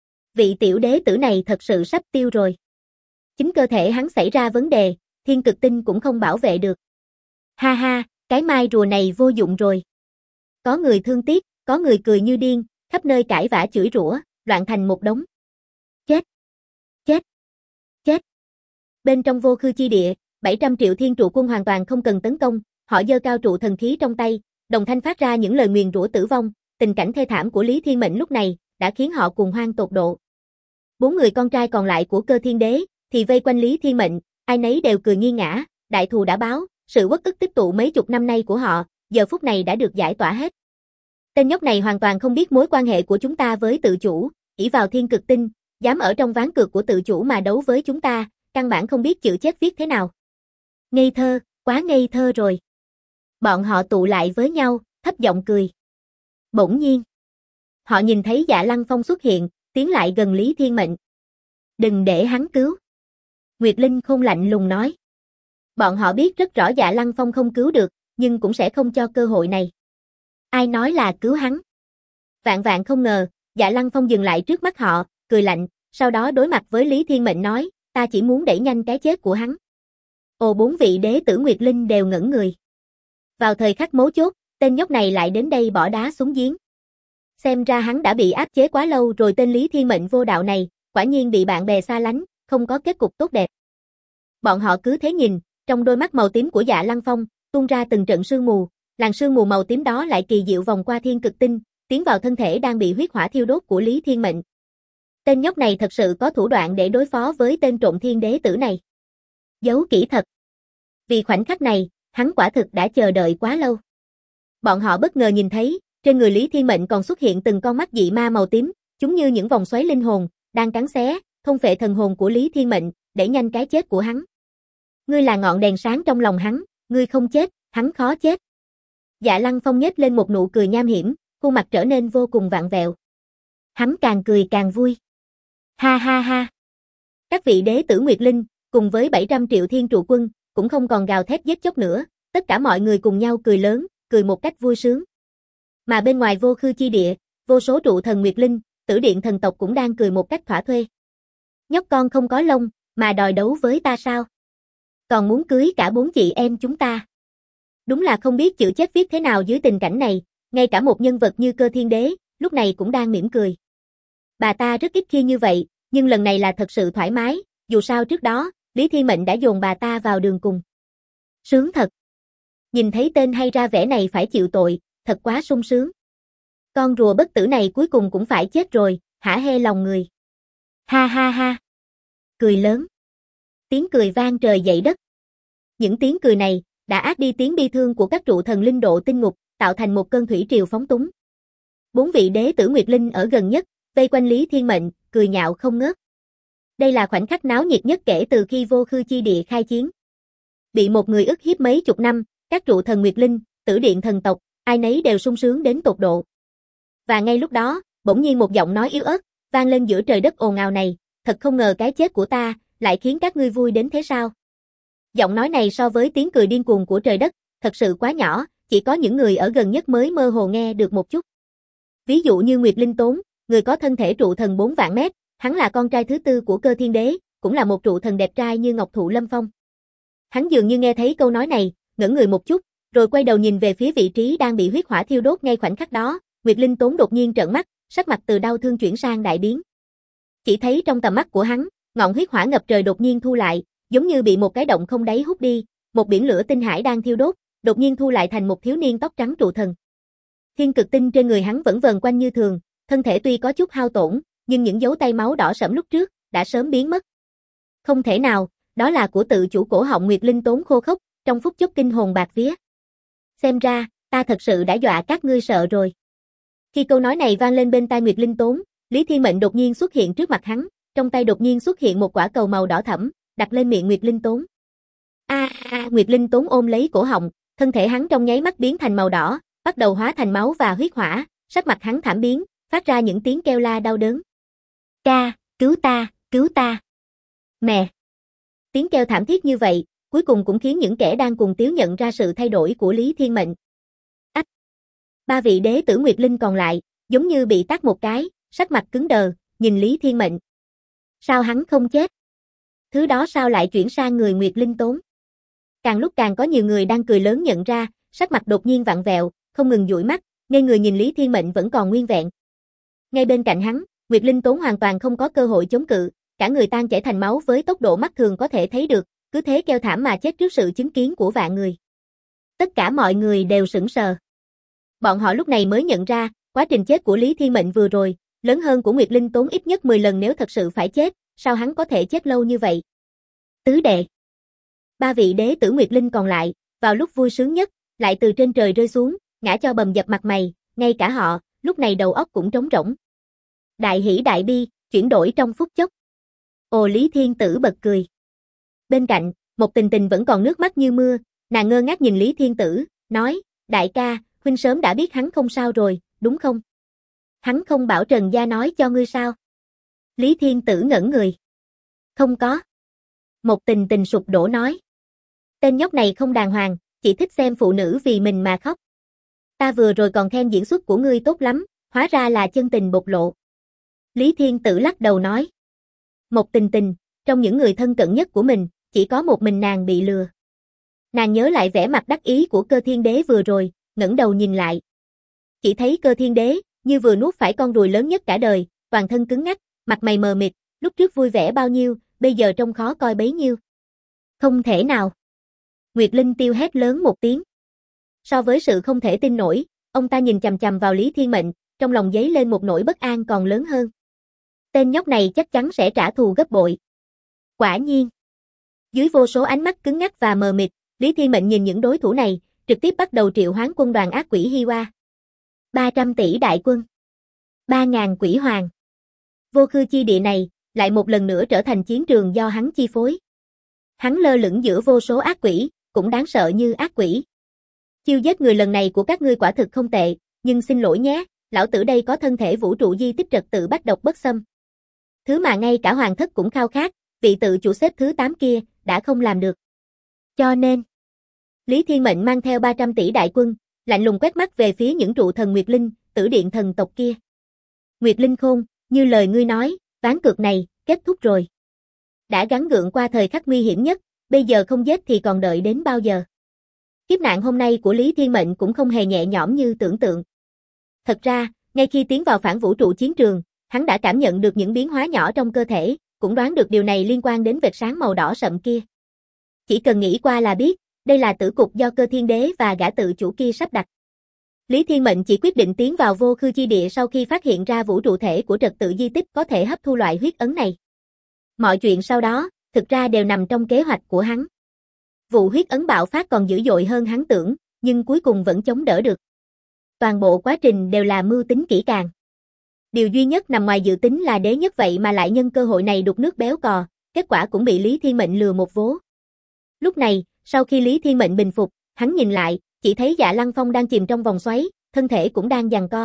Speaker 1: Vị tiểu đế tử này thật sự sắp tiêu rồi. Chính cơ thể hắn xảy ra vấn đề, thiên cực tinh cũng không bảo vệ được. Ha ha, cái mai rùa này vô dụng rồi. Có người thương tiếc, có người cười như điên, khắp nơi cãi vã chửi rủa, loạn thành một đống. Chết! Chết! Chết! Bên trong vô khư chi địa, 700 triệu thiên trụ quân hoàn toàn không cần tấn công, họ giơ cao trụ thần khí trong tay, đồng thanh phát ra những lời nguyền rủa tử vong. Tình cảnh thê thảm của Lý Thiên Mệnh lúc này đã khiến họ cuồng hoang tột độ. 4 người con trai còn lại của Cơ Thiên Đế thì vây quanh Lý Thiên Mệnh, ai nấy đều cười nghiêng ngã, đại thù đã báo, sự uất ức tích tụ mấy chục năm nay của họ, giờ phút này đã được giải tỏa hết. Tên nhóc này hoàn toàn không biết mối quan hệ của chúng ta với tự chủ, ỷ vào thiên cực tinh, dám ở trong ván cược của tự chủ mà đấu với chúng ta, căn bản không biết chữ chết viết thế nào. Ngây thơ, quá ngây thơ rồi. Bọn họ tụ lại với nhau, thấp giọng cười. Bỗng nhiên, họ nhìn thấy Dạ Lăng Phong xuất hiện, tiến lại gần Lý Thiên Mệnh. Đừng để hắn cứu. Nguyệt Linh Khôn lạnh lùng nói. Bọn họ biết rất rõ Dạ Lăng Phong không cứu được, nhưng cũng sẽ không cho cơ hội này. Ai nói là cứu hắn? Vạn vạn không ngờ, Dạ Lăng Phong dừng lại trước mắt họ, cười lạnh, sau đó đối mặt với Lý Thiên Mệnh nói, ta chỉ muốn đẩy nhanh cái chết của hắn. Ồ, 4 vị đế tử Nguyệt Linh đều ngẩn người. Vào thời khắc mấu chốt, tên nhóc này lại đến đây bỏ đá xuống giếng. Xem ra hắn đã bị áp chế quá lâu rồi. Tên Lý Thiên Mệnh vô đạo này, quả nhiên bị bạn bè xa lánh, không có kết cục tốt đẹp. Bọn họ cứ thế nhìn, trong đôi mắt màu tím của Dạ Lăng Phong, tuôn ra từng trận sương mù, làn sương mù màu tím đó lại kỳ diệu vòng qua thiên cực tinh, tiến vào thân thể đang bị huyết hỏa thiêu đốt của Lý Thiên Mệnh. Tên nhóc này thật sự có thủ đoạn để đối phó với tên trộm thiên đế tử này. Giấu kỹ thật. Vì khoảnh khắc này, hắn quả thực đã chờ đợi quá lâu. Bọn họ bất ngờ nhìn thấy, trên người Lý Thiên Mệnh còn xuất hiện từng con mắt dị ma màu tím, chúng như những vòng xoáy linh hồn, đang cắn xé, thôn phệ thần hồn của Lý Thiên Mệnh, đẩy nhanh cái chết của hắn. Ngươi là ngọn đèn sáng trong lòng hắn, ngươi không chết, hắn khó chết. Dạ Lăng Phong nhếch lên một nụ cười nham hiểm, khuôn mặt trở nên vô cùng vặn vẹo. Hắn càng cười càng vui. Ha ha ha. Các vị đế tử Nguyệt Linh, cùng với 700 triệu thiên trụ quân, cũng không còn gào thét giết chóc nữa, tất cả mọi người cùng nhau cười lớn, cười một cách vui sướng. Mà bên ngoài Vô Khư chi địa, vô số trụ thần Nguyệt Linh, Tử Điện thần tộc cũng đang cười một cách thỏa thuê. Nhóc con không có lông, mà đòi đấu với ta sao? Còn muốn cưới cả 4 chị em chúng ta. Đúng là không biết chữ chết viết thế nào dưới tình cảnh này, ngay cả một nhân vật như Cơ Thiên Đế, lúc này cũng đang mỉm cười. Bà ta rất ít khi như vậy, nhưng lần này là thật sự thoải mái, dù sao trước đó, Lý Thiên Mệnh đã dồn bà ta vào đường cùng. Sướng thật. Nhìn thấy tên hay ra vẻ này phải chịu tội, thật quá sung sướng. Con rùa bất tử này cuối cùng cũng phải chết rồi, hả hê lòng người. Ha ha ha. Cười lớn. Tiếng cười vang trời dậy đất. Những tiếng cười này đã át đi tiếng bi thương của các trụ thần linh độ tinh ngục, tạo thành một cơn thủy triều phóng túng. 4 vị đế tử Nguyệt Linh ở gần nhất, vây quanh Lý Thiên Mệnh, cười nhạo không ngớt. Đây là khoảnh khắc náo nhiệt nhất kể từ khi Vô Khư chi địa khai chiến. Bị một người ức hiếp mấy chục năm, các trụ thần Nguyệt Linh, Tử Điện thần tộc, ai nấy đều sung sướng đến tột độ. Và ngay lúc đó, bỗng nhiên một giọng nói yếu ớt vang lên giữa trời đất ồn ào này, thật không ngờ cái chết của ta lại khiến các ngươi vui đến thế sao? Giọng nói này so với tiếng cười điên cuồng của trời đất, thật sự quá nhỏ, chỉ có những người ở gần nhất mới mơ hồ nghe được một chút. Ví dụ như Nguyệt Linh Tốn, người có thân thể trụ thần 4 vạn mét, hắn là con trai thứ 4 của Cơ Thiên Đế, cũng là một trụ thần đẹp trai như Ngọc Thụ Lâm Phong. Hắn dường như nghe thấy câu nói này, ngẩn người một chút, rồi quay đầu nhìn về phía vị trí đang bị huyết hỏa thiêu đốt ngay khoảnh khắc đó, Nguyệt Linh Tốn đột nhiên trợn mắt, sắc mặt từ đau thương chuyển sang đại biến. Chỉ thấy trong tầm mắt của hắn, ngọn huyết hỏa ngập trời đột nhiên thu lại, giống như bị một cái động không đáy hút đi, một biển lửa tinh hải đang thiêu đốt, đột nhiên thu lại thành một thiếu niên tóc trắng trụ thần. Thiên cực tinh trên người hắn vẫn vờn quanh như thường, thân thể tuy có chút hao tổn, nhưng những dấu tay máu đỏ sẫm lúc trước đã sớm biến mất. Không thể nào, đó là của tự chủ cổ họng Nguyệt Linh Tốn khô khốc, trong phút chốc kinh hồn bạc vía. Xem ra, ta thật sự đã dọa các ngươi sợ rồi. Khi câu nói này vang lên bên tai Nguyệt Linh Tốn, Lý Thiên Mệnh đột nhiên xuất hiện trước mặt hắn, trong tay đột nhiên xuất hiện một quả cầu màu đỏ thẫm, đặt lên miệng Nguyệt Linh Tốn. Nguyệt Linh Tốn ôm lấy cổ họng, thân thể hắn trong nháy mắt biến thành màu đỏ, bắt đầu hóa thành máu và huyết hỏa, sắc mặt hắn thảm biến, phát ra những tiếng kêu la đau đớn. Ca, cứu ta, cứu ta. Mẹ. Tiếng kêu thảm thiết như vậy, cuối cùng cũng khiến những kẻ đang cùng tiếu nhận ra sự thay đổi của Lý Thiên Mệnh. Ách. 3 vị đế tử Nguyệt Linh còn lại, giống như bị tát một cái, sắc mặt cứng đờ, nhìn Lý Thiên Mệnh. Sao hắn không chết? Thứ đó sao lại chuyển sang người Nguyệt Linh Tốn? Càng lúc càng có nhiều người đang cười lớn nhận ra, sắc mặt đột nhiên vặn vẹo, không ngừng dụi mắt, ngây người nhìn Lý Thiên Mệnh vẫn còn nguyên vẹn. Ngay bên cạnh hắn, Nguyệt Linh Tốn hoàn toàn không có cơ hội chống cự, cả người tan chảy thành máu với tốc độ mắt thường có thể thấy được, cứ thế kêu thảm mà chết trước sự chứng kiến của vạn người. Tất cả mọi người đều sững sờ. Bọn họ lúc này mới nhận ra, quá trình chết của Lý Thiên Mệnh vừa rồi, lớn hơn của Nguyệt Linh Tốn ít nhất 10 lần nếu thật sự phải chết, sao hắn có thể chết lâu như vậy? Tứ đệ. 3 vị đế tử Nguyệt Linh còn lại, vào lúc vui sướng nhất, lại từ trên trời rơi xuống, ngã cho bầm dập mặt mày, ngay cả họ, lúc này đầu óc cũng trống rỗng. Đại hỉ đại bi, chuyển đổi trong phút chốc. Ồ, Lý Thiên Tử bật cười. Bên cạnh, một Tình Tình vẫn còn nước mắt như mưa, nàng ngơ ngác nhìn Lý Thiên Tử, nói, đại ca, huynh sớm đã biết hắn không sao rồi, đúng không? Hắn không bảo Trần Gia nói cho ngươi sao? Lý Thiên Tử ngẩn người. Không có. Một Tình Tình sụp đổ nói. Tên nhóc này không đàng hoàng, chỉ thích xem phụ nữ vì mình mà khóc. Ta vừa rồi còn khen diễn xuất của ngươi tốt lắm, hóa ra là chân tình bộc lộ. Lý Thiên Tử lắc đầu nói. Một Tình Tình, Trong những người thân cận nhất của mình, chỉ có một mình nàng bị lừa. Nàng nhớ lại vẻ mặt đắc ý của Cơ Thiên Đế vừa rồi, ngẩng đầu nhìn lại. Chỉ thấy Cơ Thiên Đế, như vừa nuốt phải con ruồi lớn nhất cả đời, toàn thân cứng ngắc, mặt mày mờ mịt, lúc trước vui vẻ bao nhiêu, bây giờ trông khó coi bấy nhiêu. Không thể nào. Nguyệt Linh Tiêu hét lớn một tiếng. So với sự không thể tin nổi, ông ta nhìn chằm chằm vào Lý Thiên Mệnh, trong lòng dấy lên một nỗi bất an còn lớn hơn. Tên nhóc này chắc chắn sẽ trả thù gấp bội. Quả nhiên. Dưới vô số ánh mắt cứng ngắc và mờ mịt, Lý Thiên Mệnh nhìn những đối thủ này, trực tiếp bắt đầu triệu hoán quân đoàn ác quỷ Hi Hoa. 300 tỷ đại quân. 3.000 quỷ hoàng. Vô khư chi địa này, lại một lần nữa trở thành chiến trường do hắn chi phối. Hắn lơ lửng giữa vô số ác quỷ, cũng đáng sợ như ác quỷ. Chiêu giết người lần này của các ngươi quả thực không tệ, nhưng xin lỗi nhé, lão tử đây có thân thể vũ trụ di tích trật tự bách độc bất xâm. Thứ mà ngay cả hoàng thất cũng khao khát, vị tự chủ xếp thứ 8 kia, đã không làm được. Cho nên, Lý Thiên Mệnh mang theo 300 tỷ đại quân, lạnh lùng quét mắt về phía những trụ thần Nguyệt Linh, Tử Điện thần tộc kia. Nguyệt Linh Khôn, như lời ngươi nói, ván cược này, kết thúc rồi. Đã gắng gượng qua thời khắc nguy hiểm nhất, bây giờ không giết thì còn đợi đến bao giờ. Kiếp nạn hôm nay của Lý Thiên Mệnh cũng không hề nhẹ nhõm như tưởng tượng. Thật ra, ngay khi tiến vào phản vũ trụ chiến trường, hắn đã cảm nhận được những biến hóa nhỏ trong cơ thể, cũng đoán được điều này liên quan đến vệt sáng màu đỏ sậm kia. Chỉ cần nghĩ qua là biết, đây là tử cục do Cơ Thiên Đế và gã tự chủ kia sắp đặt. Lý Thiên Mệnh chỉ quyết định tiến vào vô khư chi địa sau khi phát hiện ra vũ trụ thể của trật tự di tích có thể hấp thu loại huyết ấn này. Mọi chuyện sau đó, thực ra đều nằm trong kế hoạch của hắn. Vụ huyết ấn bạo phát còn dữ dội hơn hắn tưởng, nhưng cuối cùng vẫn chống đỡ được. Toàn bộ quá trình đều là mưu tính kỹ càng. Điều duy nhất nằm ngoài dự tính là Đế Nhất vậy mà lại nhân cơ hội này đục nước béo cò, kết quả cũng bị Lý Thiên Mệnh lừa một vố. Lúc này, sau khi Lý Thiên Mệnh bình phục, hắn nhìn lại, chỉ thấy Dạ Lăng Phong đang chìm trong vòng xoáy, thân thể cũng đang giằng co.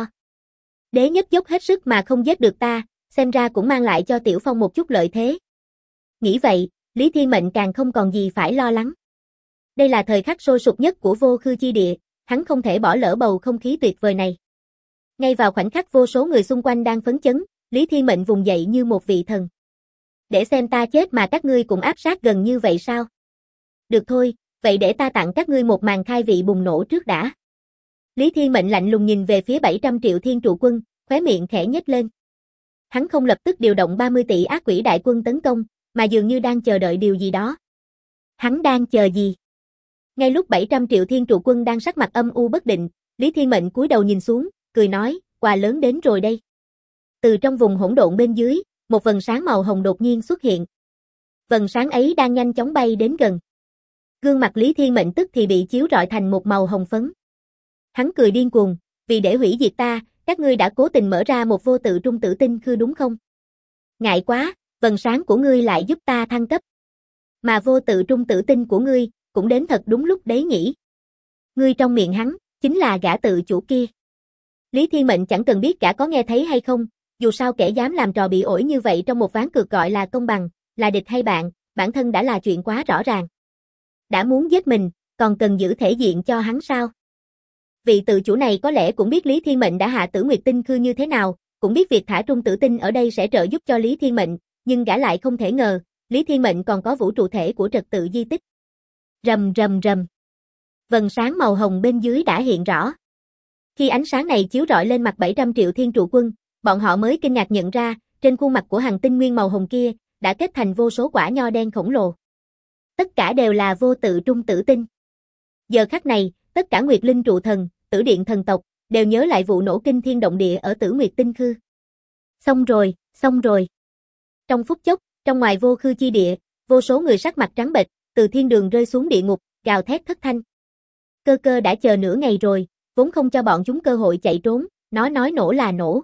Speaker 1: Đế Nhất dốc hết sức mà không giết được ta, xem ra cũng mang lại cho Tiểu Phong một chút lợi thế. Nghĩ vậy, Lý Thiên Mệnh càng không còn gì phải lo lắng. Đây là thời khắc sôi sục nhất của vô khư chi địa, hắn không thể bỏ lỡ bầu không khí tuyệt vời này. Ngay vào khoảnh khắc vô số người xung quanh đang phấn chấn, Lý Thiên Mệnh vùng dậy như một vị thần. Để xem ta chết mà các ngươi cũng áp sát gần như vậy sao? Được thôi, vậy để ta tặng các ngươi một màn khai vị bùng nổ trước đã. Lý Thiên Mệnh lạnh lùng nhìn về phía 700 triệu thiên trụ quân, khóe miệng khẽ nhếch lên. Hắn không lập tức điều động 30 tỷ ác quỷ đại quân tấn công, mà dường như đang chờ đợi điều gì đó. Hắn đang chờ gì? Ngay lúc 700 triệu thiên trụ quân đang sắc mặt âm u bất định, Lý Thiên Mệnh cúi đầu nhìn xuống, cười nói, quà lớn đến rồi đây. Từ trong vùng hỗn độn bên dưới, một vầng sáng màu hồng đột nhiên xuất hiện. Vầng sáng ấy đang nhanh chóng bay đến gần. Gương mặt Lý Thiên Mệnh tức thì bị chiếu rọi thành một màu hồng phấn. Hắn cười điên cuồng, vì để hủy diệt ta, các ngươi đã cố tình mở ra một vô tự trung tử tinh khư đúng không? Ngại quá, vầng sáng của ngươi lại giúp ta thăng cấp. Mà vô tự trung tử tinh của ngươi, cũng đến thật đúng lúc đấy nhỉ. Ngươi trong miệng hắn, chính là gã tự chủ kia. Lý Thiên Mệnh chẳng cần biết gã có nghe thấy hay không, dù sao kẻ dám làm trò bị ổi như vậy trong một ván cược gọi là công bằng, là địch hay bạn, bản thân đã là chuyện quá rõ ràng. Đã muốn giết mình, còn cần giữ thể diện cho hắn sao? Vị tự chủ này có lẽ cũng biết Lý Thiên Mệnh đã hạ Tử Nguyệt Tinh khư như thế nào, cũng biết việc thả trung tử tinh ở đây sẽ trợ giúp cho Lý Thiên Mệnh, nhưng gã lại không thể ngờ, Lý Thiên Mệnh còn có vũ trụ thể của trật tự di tích. Rầm rầm rầm. Vầng sáng màu hồng bên dưới đã hiện rõ. Khi ánh sáng này chiếu rọi lên mặt 700 triệu thiên trụ quân, bọn họ mới kinh ngạc nhận ra, trên khuôn mặt của hành tinh nguyên màu hồng kia, đã kết thành vô số quả nho đen khổng lồ. Tất cả đều là vô tự trung tử tinh. Giờ khắc này, tất cả Nguyệt Linh trụ thần, Tử Điện thần tộc, đều nhớ lại vụ nổ kinh thiên động địa ở Tử Nguyệt tinh khư. Xong rồi, xong rồi. Trong phút chốc, trong ngoài vô khư chi địa, vô số người sắc mặt trắng bệch, từ thiên đường rơi xuống địa ngục, gào thét thất thanh. Cơ Cơ đã chờ nửa ngày rồi, vốn không cho bọn chúng cơ hội chạy trốn, nó nói nổ là nổ.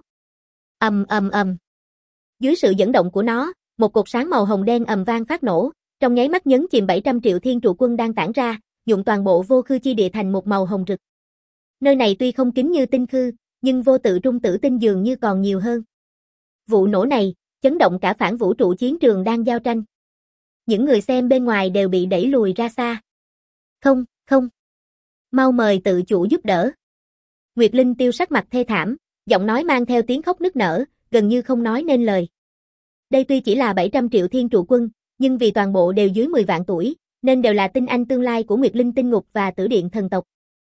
Speaker 1: Ầm ầm ầm. Dưới sự dẫn động của nó, một cột sáng màu hồng đen ầm vang phát nổ, trong nháy mắt nhấn chìm 700 triệu thiên trụ quân đang tản ra, nhuộm toàn bộ vô khư chi địa thành một màu hồng rực. Nơi này tuy không kín như tinh khư, nhưng vô tự trung tử tinh dường như còn nhiều hơn. Vụ nổ này, chấn động cả phản vũ trụ chiến trường đang giao tranh. Những người xem bên ngoài đều bị đẩy lùi ra xa. Không, không. Mau mời tự chủ giúp đỡ. Nguyệt Linh Tiêu sắc mặt thê thảm, giọng nói mang theo tiếng khóc nức nở, gần như không nói nên lời. Đây tuy chỉ là 700 triệu thiên trụ quân, nhưng vì toàn bộ đều dưới 10 vạn tuổi, nên đều là tinh anh tương lai của Nguyệt Linh Tinh Ngục và Tử Điện Thần tộc.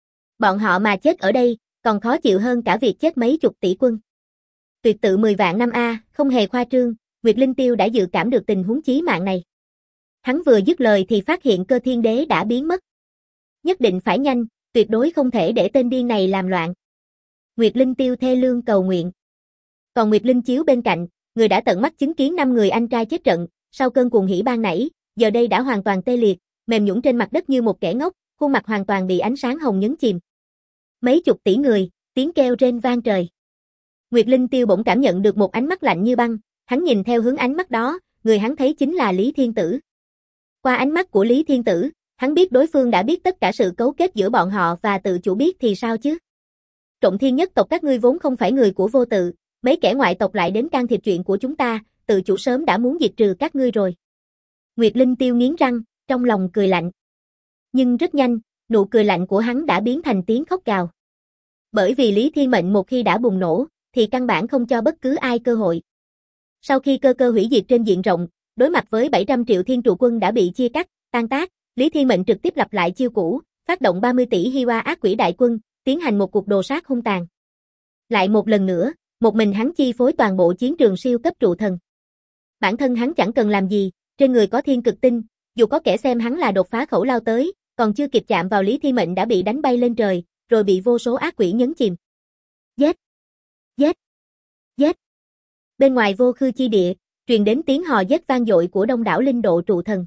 Speaker 1: Bọn họ mà chết ở đây, còn khó chịu hơn cả việc chết mấy chục tỷ quân. Tuyệt tự 10 vạn năm a, không hề khoa trương, Nguyệt Linh Tiêu đã dự cảm được tình huống chí mạng này. Hắn vừa dứt lời thì phát hiện Cơ Thiên Đế đã biến mất. Nhất định phải nhanh, tuyệt đối không thể để tên điên này làm loạn. Nguyệt Linh Tiêu thê lương cầu nguyện. Còn Nguyệt Linh Chiếu bên cạnh, người đã tận mắt chứng kiến 5 người anh trai chết trận, sau cơn cuồng hỉ ban nãy, giờ đây đã hoàn toàn tê liệt, mềm nhũn trên mặt đất như một kẻ ngốc, khuôn mặt hoàn toàn bị ánh sáng hồng nhấn chìm. Mấy chục tỷ người, tiếng kêu rên vang trời. Nguyệt Linh Tiêu bỗng cảm nhận được một ánh mắt lạnh như băng, hắn nhìn theo hướng ánh mắt đó, người hắn thấy chính là Lý Thiên Tử. Qua ánh mắt của Lý Thiên Tử, hắn biết đối phương đã biết tất cả sự cấu kết giữa bọn họ và tự chủ biết thì sao chứ. Trộm Thiên nhất tộc các ngươi vốn không phải người của Vô Tự, mấy kẻ ngoại tộc lại đến can thiệp chuyện của chúng ta, tự chủ sớm đã muốn diệt trừ các ngươi rồi. Nguyệt Linh Tiêu nghiến răng, trong lòng cười lạnh. Nhưng rất nhanh, nụ cười lạnh của hắn đã biến thành tiếng khóc gào. Bởi vì Lý Thiên Mệnh một khi đã bùng nổ, thì căn bản không cho bất cứ ai cơ hội. Sau khi cơ hủy diệt trên diện rộng, đối mặt với 700 triệu thiên trụ quân đã bị chia cắt, tan tác, Lý Thiên Mệnh trực tiếp lặp lại chiêu cũ, phát động 30 tỷ Hi Hoa ác quỷ đại quân, tiến hành một cuộc đồ sát hung tàn. Lại một lần nữa, một mình hắn chi phối toàn bộ chiến trường siêu cấp trụ thần. Bản thân hắn chẳng cần làm gì, trên người có thiên cực tinh, dù có kẻ xem hắn là đột phá khẩu lao tới, còn chưa kịp chạm vào Lý Thiên Mệnh đã bị đánh bay lên trời, rồi bị vô số ác quỷ nhấn chìm. Giết! Giết! Giết! Bên ngoài Vô Khư chi địa, truyền đến tiếng hò giết vang dội của đông đảo linh độ trụ thần.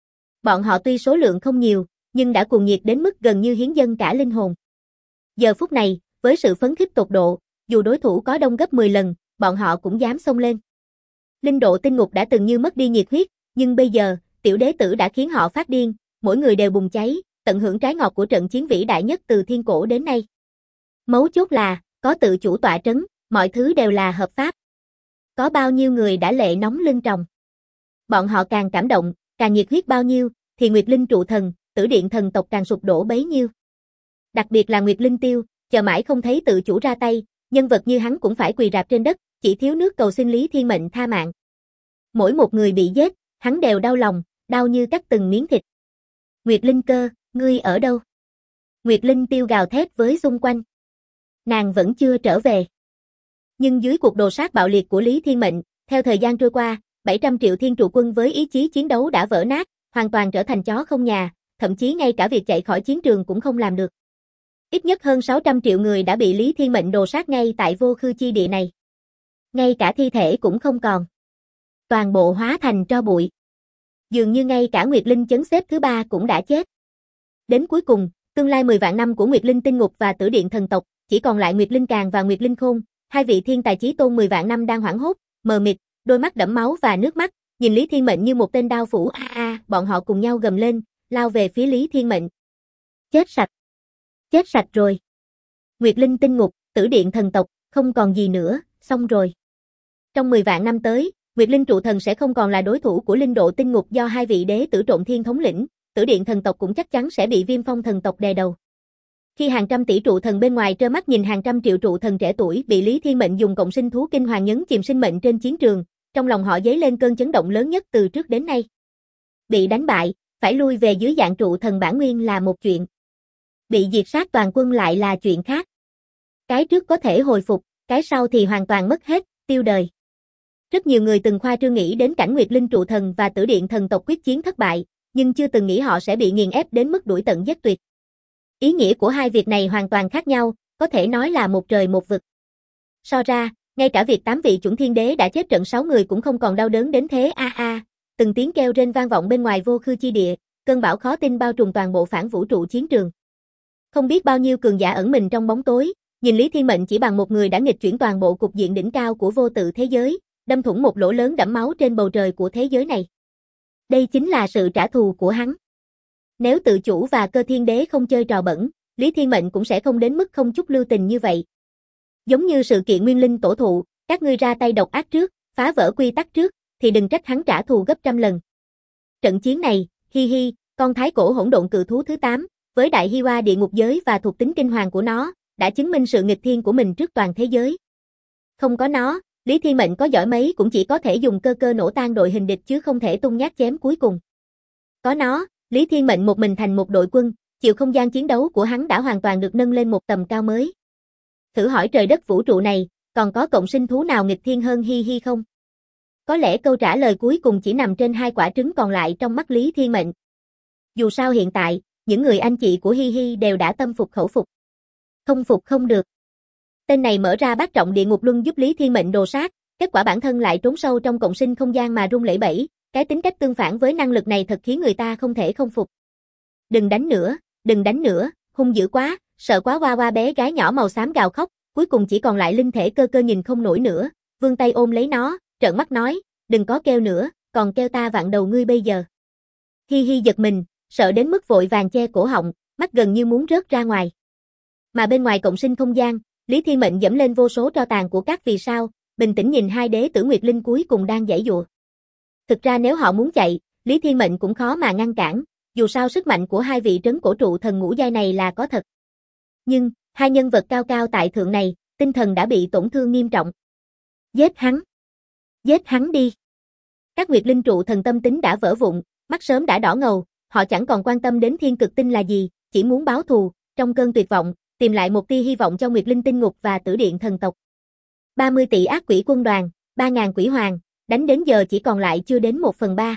Speaker 1: Bọn họ tuy số lượng không nhiều, nhưng đã cuồng nhiệt đến mức gần như hiến dâng cả linh hồn. Giờ phút này, với sự phấn khích tột độ, dù đối thủ có đông gấp 10 lần, bọn họ cũng dám xông lên. Linh độ tinh ngục đã từng như mất đi nhiệt huyết, nhưng bây giờ, tiểu đế tử đã khiến họ phát điên, mỗi người đều bùng cháy, tận hưởng trái ngọt của trận chiến vĩ đại nhất từ thiên cổ đến nay. Mấu chốt là, có tự chủ tọa trấn, mọi thứ đều là hợp pháp. Có bao nhiêu người đã lệ nóng lưng tròng. Bọn họ càng cảm động, càng nhiệt huyết bao nhiêu, thì Nguyệt Linh trụ thần, Tử Điện thần tộc càng sụp đổ bấy nhiêu. Đặc biệt là Nguyệt Linh Tiêu, chờ mãi không thấy tự chủ ra tay, nhân vật như hắn cũng phải quỳ rạp trên đất, chỉ thiếu nước cầu xin Lý Thiên Mệnh tha mạng. Mỗi một người bị giết, hắn đều đau lòng, đau như cắt từng miếng thịt. Nguyệt Linh Cơ, ngươi ở đâu? Nguyệt Linh Tiêu gào thét với xung quanh. Nàng vẫn chưa trở về. Nhưng dưới cuộc đồ sát bạo liệt của Lý Thiên Mệnh, theo thời gian trôi qua, 700 triệu thiên trụ quân với ý chí chiến đấu đã vỡ nát, hoàn toàn trở thành chó không nhà, thậm chí ngay cả việc chạy khỏi chiến trường cũng không làm được. Ít nhất hơn 600 triệu người đã bị Lý Thiên Mệnh đồ sát ngay tại Vô Khư chi địa này. Ngay cả thi thể cũng không còn. Toàn bộ hóa thành tro bụi. Dường như ngay cả Nguyệt Linh chấn xếp thứ 3 cũng đã chết. Đến cuối cùng, tương lai 10 vạn năm của Nguyệt Linh Tinh Ngục và Tử Điện thần tộc, chỉ còn lại Nguyệt Linh Càn và Nguyệt Linh Khôn, hai vị thiên tài chí tôn 10 vạn năm đang hoảng hốt, mờ mịt, đôi mắt đẫm máu và nước mắt, nhìn Lý Thiên Mệnh như một tên đao phủ bọn họ cùng nhau gầm lên, lao về phía Lý Thiên Mệnh. Chết sạch. Chết sạch rồi. Nguyệt Linh Tinh Ngục, Tử Điện thần tộc, không còn gì nữa, xong rồi. Trong 10 vạn năm tới, Nguyệt Linh trụ thần sẽ không còn là đối thủ của Linh độ Tinh Ngục do hai vị đế tử Trộm Thiên thống lĩnh, Tử Điện thần tộc cũng chắc chắn sẽ bị Viêm Phong thần tộc đè đầu. Khi hàng trăm tỷ trụ thần bên ngoài trơ mắt nhìn hàng trăm triệu trụ thần trẻ tuổi bị Lý Thiên Mệnh dùng cộng sinh thú kinh hoàng nhấn chìm sinh mệnh trên chiến trường, trong lòng họ dấy lên cơn chấn động lớn nhất từ trước đến nay. Bị đánh bại, phải lui về dưới dạng trụ thần bản nguyên là một chuyện. Bị diệt sát toàn quân lại là chuyện khác. Cái trước có thể hồi phục, cái sau thì hoàn toàn mất hết, tiêu đời. Rất nhiều người từng khoa trương nghĩ đến cảnh Nguyệt Linh trụ thần và Tử Điện thần tộc quyết chiến thất bại, nhưng chưa từng nghĩ họ sẽ bị nghiền ép đến mức đuổi tận giết tuyệt. Ý nghĩa của hai việc này hoàn toàn khác nhau, có thể nói là một trời một vực. So ra, ngay cả việc 8 vị chuẩn thiên đế đã chết trận 6 người cũng không còn đau đớn đến thế từng tiếng kêu rên vang vọng bên ngoài Vô Khư chi địa, cơn bão khó tin bao trùm toàn bộ phản vũ trụ chiến trường. Không biết bao nhiêu cường giả ẩn mình trong bóng tối, nhìn Lý Thiên Mệnh chỉ bằng một người đã nghịch chuyển toàn bộ cục diện đỉnh cao của vô tự thế giới, đâm thủng một lỗ lớn đẫm máu trên bầu trời của thế giới này. Đây chính là sự trả thù của hắn. Nếu tự chủ và Cơ Thiên Đế không chơi trò bẩn, Lý Thiên Mệnh cũng sẽ không đến mức không chút lưu tình như vậy. Giống như sự kiện Nguyên Linh tổ thụ, các ngươi ra tay độc ác trước, phá vỡ quy tắc trước, thì đừng trách hắn trả thù gấp trăm lần. Trận chiến này, con thái cổ hỗn độn cự thú thứ 8, với đại Hi Hoa địa ngục giới và thuộc tính kinh hoàng của nó, đã chứng minh sự nghịch thiên của mình trước toàn thế giới. Không có nó, Lý Thiên Mệnh có giỏi mấy cũng chỉ có thể dùng cơ cơ nổ tan đội hình địch chứ không thể tung nhát chém cuối cùng. Có nó, Lý Thiên Mệnh một mình thành một đội quân, chiều không gian chiến đấu của hắn đã hoàn toàn được nâng lên một tầm cao mới. Thử hỏi trời đất vũ trụ này, còn có cộng sinh thú nào nghịch thiên hơn Hi Hi không? Có lẽ câu trả lời cuối cùng chỉ nằm trên hai quả trứng còn lại trong mắt Lý Thiên Mệnh. Dù sao hiện tại, những người anh chị của Hi Hi đều đã tâm phục khẩu phục. Không phục không được. Tên này mở ra bát trọng địa ngục luân giúp Lý Thiên Mệnh đồ sát, kết quả bản thân lại trốn sâu trong cộng sinh không gian mà rung lẩy bẩy, cái tính cách tương phản với năng lực này thật khiến người ta không thể không phục. Đừng đánh nữa, hung dữ quá, sợ quá. Hoa Hoa bé gái nhỏ màu xám gào khóc, cuối cùng chỉ còn lại linh thể cơ cơ nhìn không nổi nữa, vươn tay ôm lấy nó, trợn mắt nói, đừng có kêu nữa, còn kêu ta vặn đầu ngươi bây giờ. Hi Hi giật mình, sợ đến mức vội vàng che cổ họng, mắt gần như muốn rớt ra ngoài. Mà bên ngoài cộng sinh không gian, Lý Thiên Mệnh dẫm lên vô số tro tàn của các vì sao, bình tĩnh nhìn hai đế tử Nguyệt Linh cuối cùng đang giãy giụa. Thực ra nếu họ muốn chạy, Lý Thiên Mệnh cũng khó mà ngăn cản, dù sao sức mạnh của hai vị trấn cổ trụ thần ngũ giai này là có thật. Nhưng, hai nhân vật cao cao tại thượng này, tinh thần đã bị tổn thương nghiêm trọng. Giết hắn đi. Các Nguyệt Linh trụ thần tâm tính đã vỡ vụn, mắt sớm đã đỏ ngầu, họ chẳng còn quan tâm đến thiên cực tinh là gì, chỉ muốn báo thù, trong cơn tuyệt vọng, tìm lại một tia hy vọng cho Nguyệt Linh tinh ngục và Tử Điện thần tộc. 30 tỷ ác quỷ quân đoàn, 3.000 quỷ hoàng, đánh đến giờ chỉ còn lại chưa đến 1/3.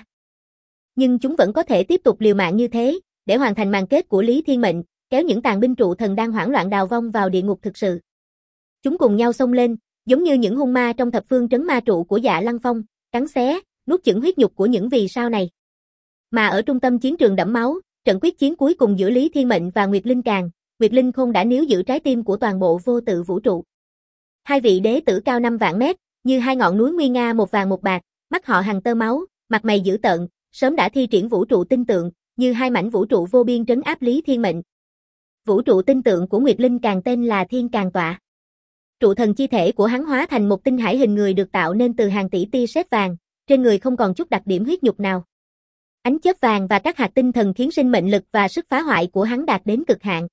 Speaker 1: Nhưng chúng vẫn có thể tiếp tục liều mạng như thế, để hoàn thành màn kết của Lý Thiên Mệnh, kéo những tàn binh trụ thần đang hoảng loạn đào vong vào địa ngục thực sự. Chúng cùng nhau xông lên, giống như những hung ma trong thập phương trấn ma trụ của Dạ Lăng Phong, cắn xé, nuốt chửng huyết nhục của những vì sao này. Mà ở trung tâm chiến trường đẫm máu, trận quyết chiến cuối cùng giữa Lý Thiên Mệnh và Nguyệt Linh Càn, Nguyệt Linh Khôn đã níu giữ trái tim của toàn bộ vô tự vũ trụ. Hai vị đế tử cao 5 vạn mét, như hai ngọn núi nguy nga một vàng một bạc, mắt họ hằn tơ máu, mặt mày dữ tợn, sớm đã thi triển vũ trụ tinh tượng, như hai mảnh vũ trụ vô biên trấn áp Lý Thiên Mệnh. Vũ trụ tinh tượng của Nguyệt Linh Càn tên là Thiên Càn Tọa. Trụ thần chi thể của hắn hóa thành một tinh hải hình người được tạo nên từ hàng tỷ tia sét vàng, trên người không còn chút đặc điểm huyết nhục nào. Ánh chớp vàng và các hạt tinh thần khiến sinh mệnh lực và sức phá hoại của hắn đạt đến cực hạn.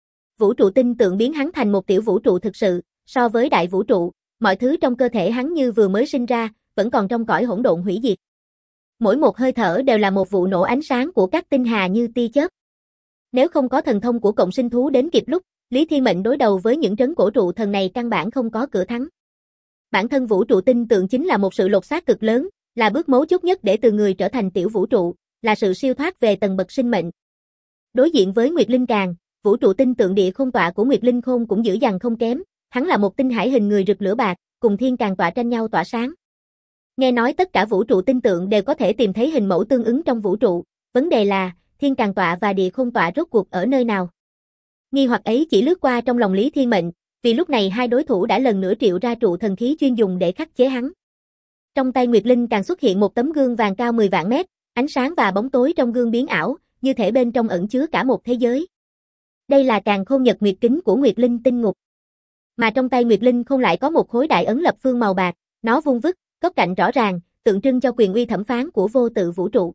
Speaker 1: Vũ trụ tinh tượng biến hắn thành một tiểu vũ trụ thực sự, so với đại vũ trụ, mọi thứ trong cơ thể hắn như vừa mới sinh ra, vẫn còn trong cõi hỗn độn hủy diệt. Mỗi một hơi thở đều là một vụ nổ ánh sáng của các tinh hà như tia chớp. Nếu không có thần thông của cộng sinh thú đến kịp lúc, Lý Thiên Mệnh đối đầu với những trấn cổ trụ thần này căn bản không có cửa thắng. Bản thân vũ trụ tinh tượng chính là một sự lột xác cực lớn, là bước mấu chốt nhất để từ người trở thành tiểu vũ trụ, là sự siêu thoát về tầng bậc sinh mệnh. Đối diện với Nguyệt Linh Càn, vũ trụ tinh tượng địa khôn tọa của Nguyệt Linh Khôn cũng dữ dằn không kém, hắn là một tinh hải hình người rực lửa bạc, cùng Thiên Càn Tọa tranh nhau tỏa sáng. Nghe nói tất cả vũ trụ tinh tượng đều có thể tìm thấy hình mẫu tương ứng trong vũ trụ, vấn đề là, Thiên Càn Tọa và địa khôn tọa rốt cuộc ở nơi nào? Nghi hoặc ấy chỉ lướt qua trong lòng Lý Thiên Mệnh, vì lúc này hai đối thủ đã lần nữa triệu ra trụ thần khí chuyên dùng để khắc chế hắn. Trong tay Nguyệt Linh Càn xuất hiện một tấm gương vàng cao 10 vạn mét, ánh sáng và bóng tối trong gương biến ảo, như thể bên trong ẩn chứa cả một thế giới. Đây là Càn Khôn Nhật Nguyệt Kính của Nguyệt Linh tinh ngục. Mà trong tay Nguyệt Linh không lại có một khối đại ấn lập phương màu bạc, nó vuông vức, góc cạnh rõ ràng, tượng trưng cho quyền uy thẩm phán của vô tự vũ trụ.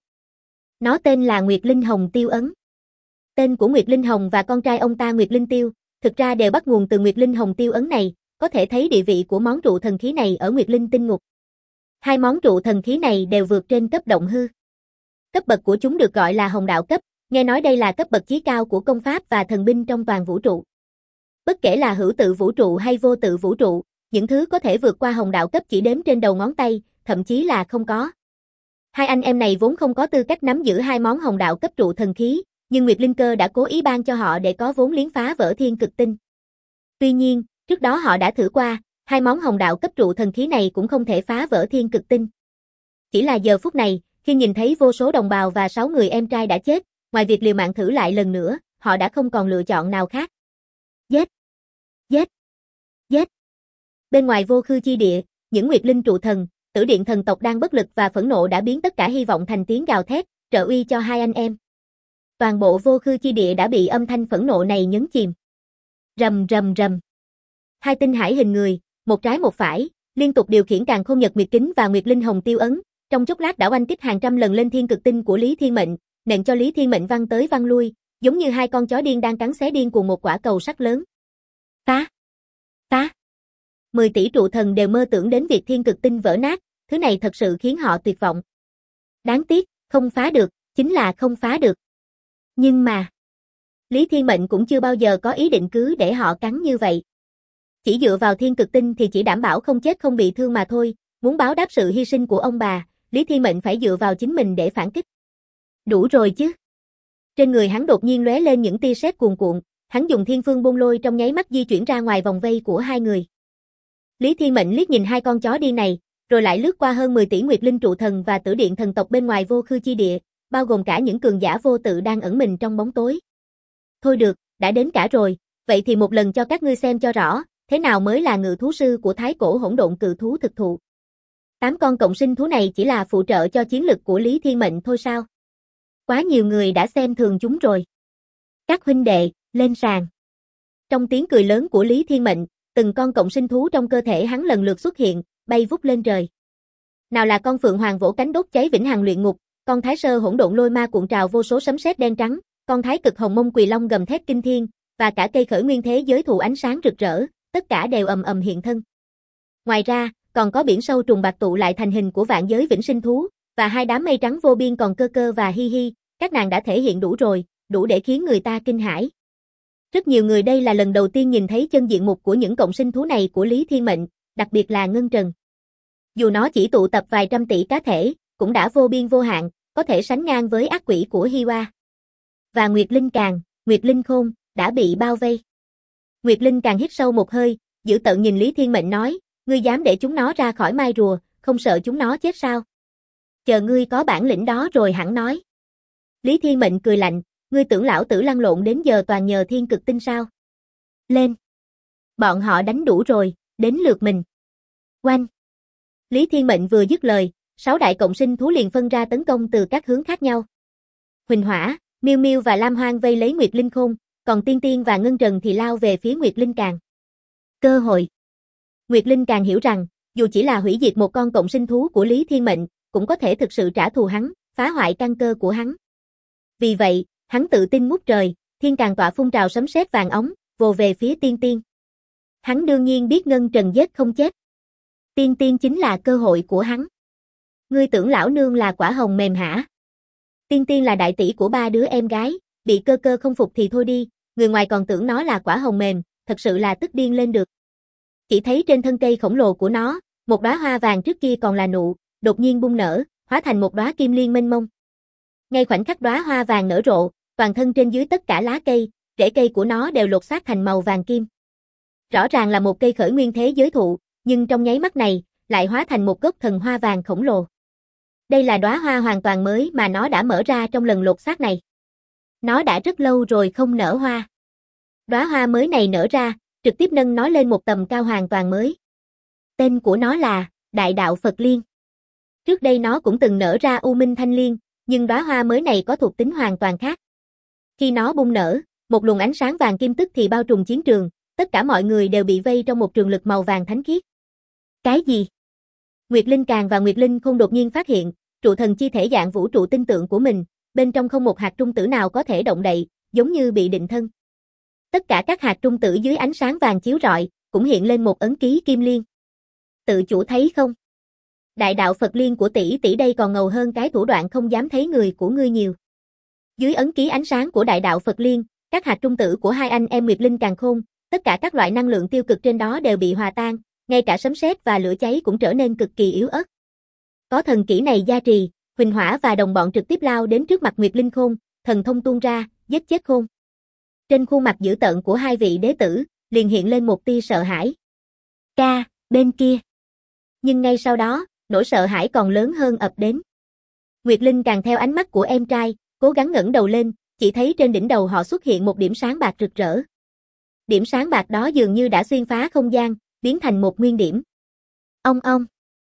Speaker 1: Nó tên là Nguyệt Linh Hồng Tiêu Ấn. Tên của Nguyệt Linh Hồng và con trai ông ta Nguyệt Linh Tiêu, thực ra đều bắt nguồn từ Nguyệt Linh Hồng Tiêu Ấn này, có thể thấy địa vị của món trụ thần khí này ở Nguyệt Linh tinh ngục. Hai món trụ thần khí này đều vượt trên cấp động hư. Cấp bậc của chúng được gọi là Hồng Đạo cấp, nghe nói đây là cấp bậc chí cao của công pháp và thần binh trong toàn vũ trụ. Bất kể là hữu tự vũ trụ hay vô tự vũ trụ, những thứ có thể vượt qua Hồng Đạo cấp chỉ đếm trên đầu ngón tay, thậm chí là không có. Hai anh em này vốn không có tư cách nắm giữ hai món Hồng Đạo cấp trụ thần khí, nhưng Nguyệt Linh Cơ đã cố ý ban cho họ để có vốn liếng phá vỡ thiên cực tinh. Tuy nhiên, trước đó họ đã thử qua, hai món Hồng Đạo cấp trụ thần khí này cũng không thể phá vỡ thiên cực tinh. Chỉ là giờ phút này, khi nhìn thấy vô số đồng bào và 6 người em trai đã chết, ngoài việc liều mạng thử lại lần nữa, họ đã không còn lựa chọn nào khác. Giết! Giết! Giết! Bên ngoài vô khư chi địa, những Nguyệt Linh trụ thần, Tử Điện thần tộc đang bất lực và phẫn nộ đã biến tất cả hy vọng thành tiếng gào thét, trợ uy cho hai anh em. Toàn bộ vô khư chi địa đã bị âm thanh phẫn nộ này nhấn chìm. Rầm rầm rầm. Hai tinh hải hình người, một trái một phải, liên tục điều khiển Càn Khôn Nhật Nguyệt Kính và Nguyệt Linh Hồng Tiêu Ấn, trong chốc lát đã oanh kích hàng trăm lần lên thiên cực tinh của Lý Thiên Mệnh, nện cho Lý Thiên Mệnh văng tới văng lui, giống như hai con chó điên đang cắn xé điên cuồng một quả cầu sắt lớn. Phá! Phá! 10 tỷ trụ thần đều mơ tưởng đến việc thiên cực tinh vỡ nát, thứ này thật sự khiến họ tuyệt vọng. Đáng tiếc, không phá được, chính là không phá được. Nhưng mà, Lý Thiên Mệnh cũng chưa bao giờ có ý định cứ để họ cắn như vậy. Chỉ dựa vào thiên cực tinh thì chỉ đảm bảo không chết không bị thương mà thôi, muốn báo đáp sự hy sinh của ông bà, Lý Thiên Mệnh phải dựa vào chính mình để phản kích. Đủ rồi chứ. Trên người hắn đột nhiên lóe lên những tia sét cuồn cuộn, hắn dùng thiên phương bôn lôi trong nháy mắt di chuyển ra ngoài vòng vây của hai người. Lý Thiên Mệnh liếc nhìn hai con chó điên này, rồi lại lướt qua hơn 10 tỷ Nguyệt Linh trụ thần và Tử Điện thần tộc bên ngoài vô khư chi địa, bao gồm cả những cường giả vô tự đang ẩn mình trong bóng tối. Thôi được, đã đến cả rồi, vậy thì một lần cho các ngươi xem cho rõ, thế nào mới là ngự thú sư của thái cổ hỗn độn cự thú thực thụ. 8 con cộng sinh thú này chỉ là phụ trợ cho chiến lực của Lý Thiên Mệnh thôi sao? Quá nhiều người đã xem thường chúng rồi. Các huynh đệ, lên sàn. Trong tiếng cười lớn của Lý Thiên Mệnh, từng con cộng sinh thú trong cơ thể hắn lần lượt xuất hiện, bay vút lên trời. Nào là con phượng hoàng vỗ cánh đốt cháy vĩnh hằng luyện ngục, con thái sơ hỗn độn lôi ma cuộn trào vô số sấm sét đen trắng, con thái cực hồng mông quỳ long gầm thét kinh thiên, và cả cây khởi nguyên thế giới thụ ánh sáng rực rỡ, tất cả đều ầm ầm hiện thân. Ngoài ra, còn có biển sâu trùng bạc tụ lại thành hình của vạn giới vĩnh sinh thú, và hai đám mây trắng vô biên còn cơ cơ và hi hi, các nàng đã thể hiện đủ rồi, đủ để khiến người ta kinh hãi. Rất nhiều người đây là lần đầu tiên nhìn thấy chân diện mục của những cộng sinh thú này của Lý Thiên Mệnh, đặc biệt là Ngân Trần. Dù nó chỉ tụ tập vài trăm tỷ cá thể, cũng đã vô biên vô hạn, có thể sánh ngang với ác quỷ của Hi Hoa. Và Nguyệt Linh Càng, Nguyệt Linh Khôn, đã bị bao vây. Nguyệt Linh Càng hít sâu một hơi, dữ tợn nhìn Lý Thiên Mệnh nói, ngươi dám để chúng nó ra khỏi mai rùa, không sợ chúng nó chết sao? Chờ ngươi có bản lĩnh đó rồi hẳn nói. Lý Thiên Mệnh cười lạnh, ngươi tưởng lão tử lăn lộn đến giờ toàn nhờ thiên cực tinh sao? Lên! Bọn họ đánh đủ rồi, đến lượt mình. Oanh! Lý Thiên Mệnh vừa dứt lời, 6 đại cộng sinh thú liền phân ra tấn công từ các hướng khác nhau. Huỳnh Hỏa, Miêu Miêu và Lam Hoang vây lấy Nguyệt Linh Khôn, còn Tiên Tiên và Ngân Trần thì lao về phía Nguyệt Linh Càng. Cơ hội. Nguyệt Linh Càng hiểu rằng, dù chỉ là hủy diệt một con cộng sinh thú của Lý Thiên Mệnh, cũng có thể thực sự trả thù hắn, phá hoại căn cơ của hắn. Vì vậy, hắn tự tin ngút trời, thiên càng tọa phun trào sấm sét vàng óng, vồ về phía Tiên Tiên. Hắn đương nhiên biết Ngân Trần giết không chết. Tiên Tiên chính là cơ hội của hắn. Ngươi tưởng lão nương là quả hồng mềm hả? Tiên Tiên là đại tỷ của 3 đứa em gái, bị cơ cơ không phục thì thôi đi, người ngoài còn tưởng nó là quả hồng mềm, thật sự là tức điên lên được. Chỉ thấy trên thân cây khổng lồ của nó, một đóa hoa vàng trước kia còn là nụ, đột nhiên bung nở, hóa thành một đóa kim liên mênh mông. Ngay khoảnh khắc đóa hoa vàng nở rộ, toàn thân trên dưới tất cả lá cây, rễ cây của nó đều lột xác thành màu vàng kim. Rõ ràng là một cây khởi nguyên thế giới thụ, nhưng trong nháy mắt này, lại hóa thành một gốc thần hoa vàng khổng lồ. Đây là đóa hoa hoàn toàn mới mà nó đã mở ra trong lần lột xác này. Nó đã rất lâu rồi không nở hoa. Đóa hoa mới này nở ra, trực tiếp nâng nó lên một tầm cao hoàn toàn mới. Tên của nó là Đại Đạo Phật Liên. Trước đây nó cũng từng nở ra U Minh Thanh Liên, nhưng đóa hoa mới này có thuộc tính hoàn toàn khác. Khi nó bung nở, một luồng ánh sáng vàng kim tức thì bao trùm chiến trường, tất cả mọi người đều bị vây trong một trường lực màu vàng thánh khiết. Cái gì? Nguyệt Linh Càng và Nguyệt Linh Khôn đột nhiên phát hiện, trụ thần chi thể dạng vũ trụ tinh tượng của mình, bên trong không một hạt trung tử nào có thể động đậy, giống như bị định thân. Tất cả các hạt trung tử dưới ánh sáng vàng chiếu rọi, cũng hiện lên một ấn ký kim liên. Tự chủ thấy không? Đại đạo Phật Liên của tỷ tỷ đây còn ngầu hơn cái thủ đoạn không dám thấy người của ngươi nhiều. Dưới ấn ký ánh sáng của đại đạo Phật Liên, các hạt trung tử của hai anh em Nguyệt Linh Càng Khôn, tất cả các loại năng lượng tiêu cực trên đó đều bị hòa tan, ngay cả sấm sét và lửa cháy cũng trở nên cực kỳ yếu ớt. Có thần kỹ này gia trì, Huỳnh Hỏa và đồng bọn trực tiếp lao đến trước mặt Nguyệt Linh Khôn, thần thông tuôn ra, giết chết Khôn. Trên khuôn mặt dữ tợn của hai vị đế tử, liền hiện lên một tia sợ hãi. Ca, bên kia. Nhưng ngay sau đó, nỗi sợ hãi còn lớn hơn ập đến. Nguyệt Linh Càng theo ánh mắt của em trai, cố gắng ngẩng đầu lên, chỉ thấy trên đỉnh đầu họ xuất hiện một điểm sáng bạc rực rỡ. Điểm sáng bạc đó dường như đã xuyên phá không gian, biến thành một nguyên điểm. Ong ong.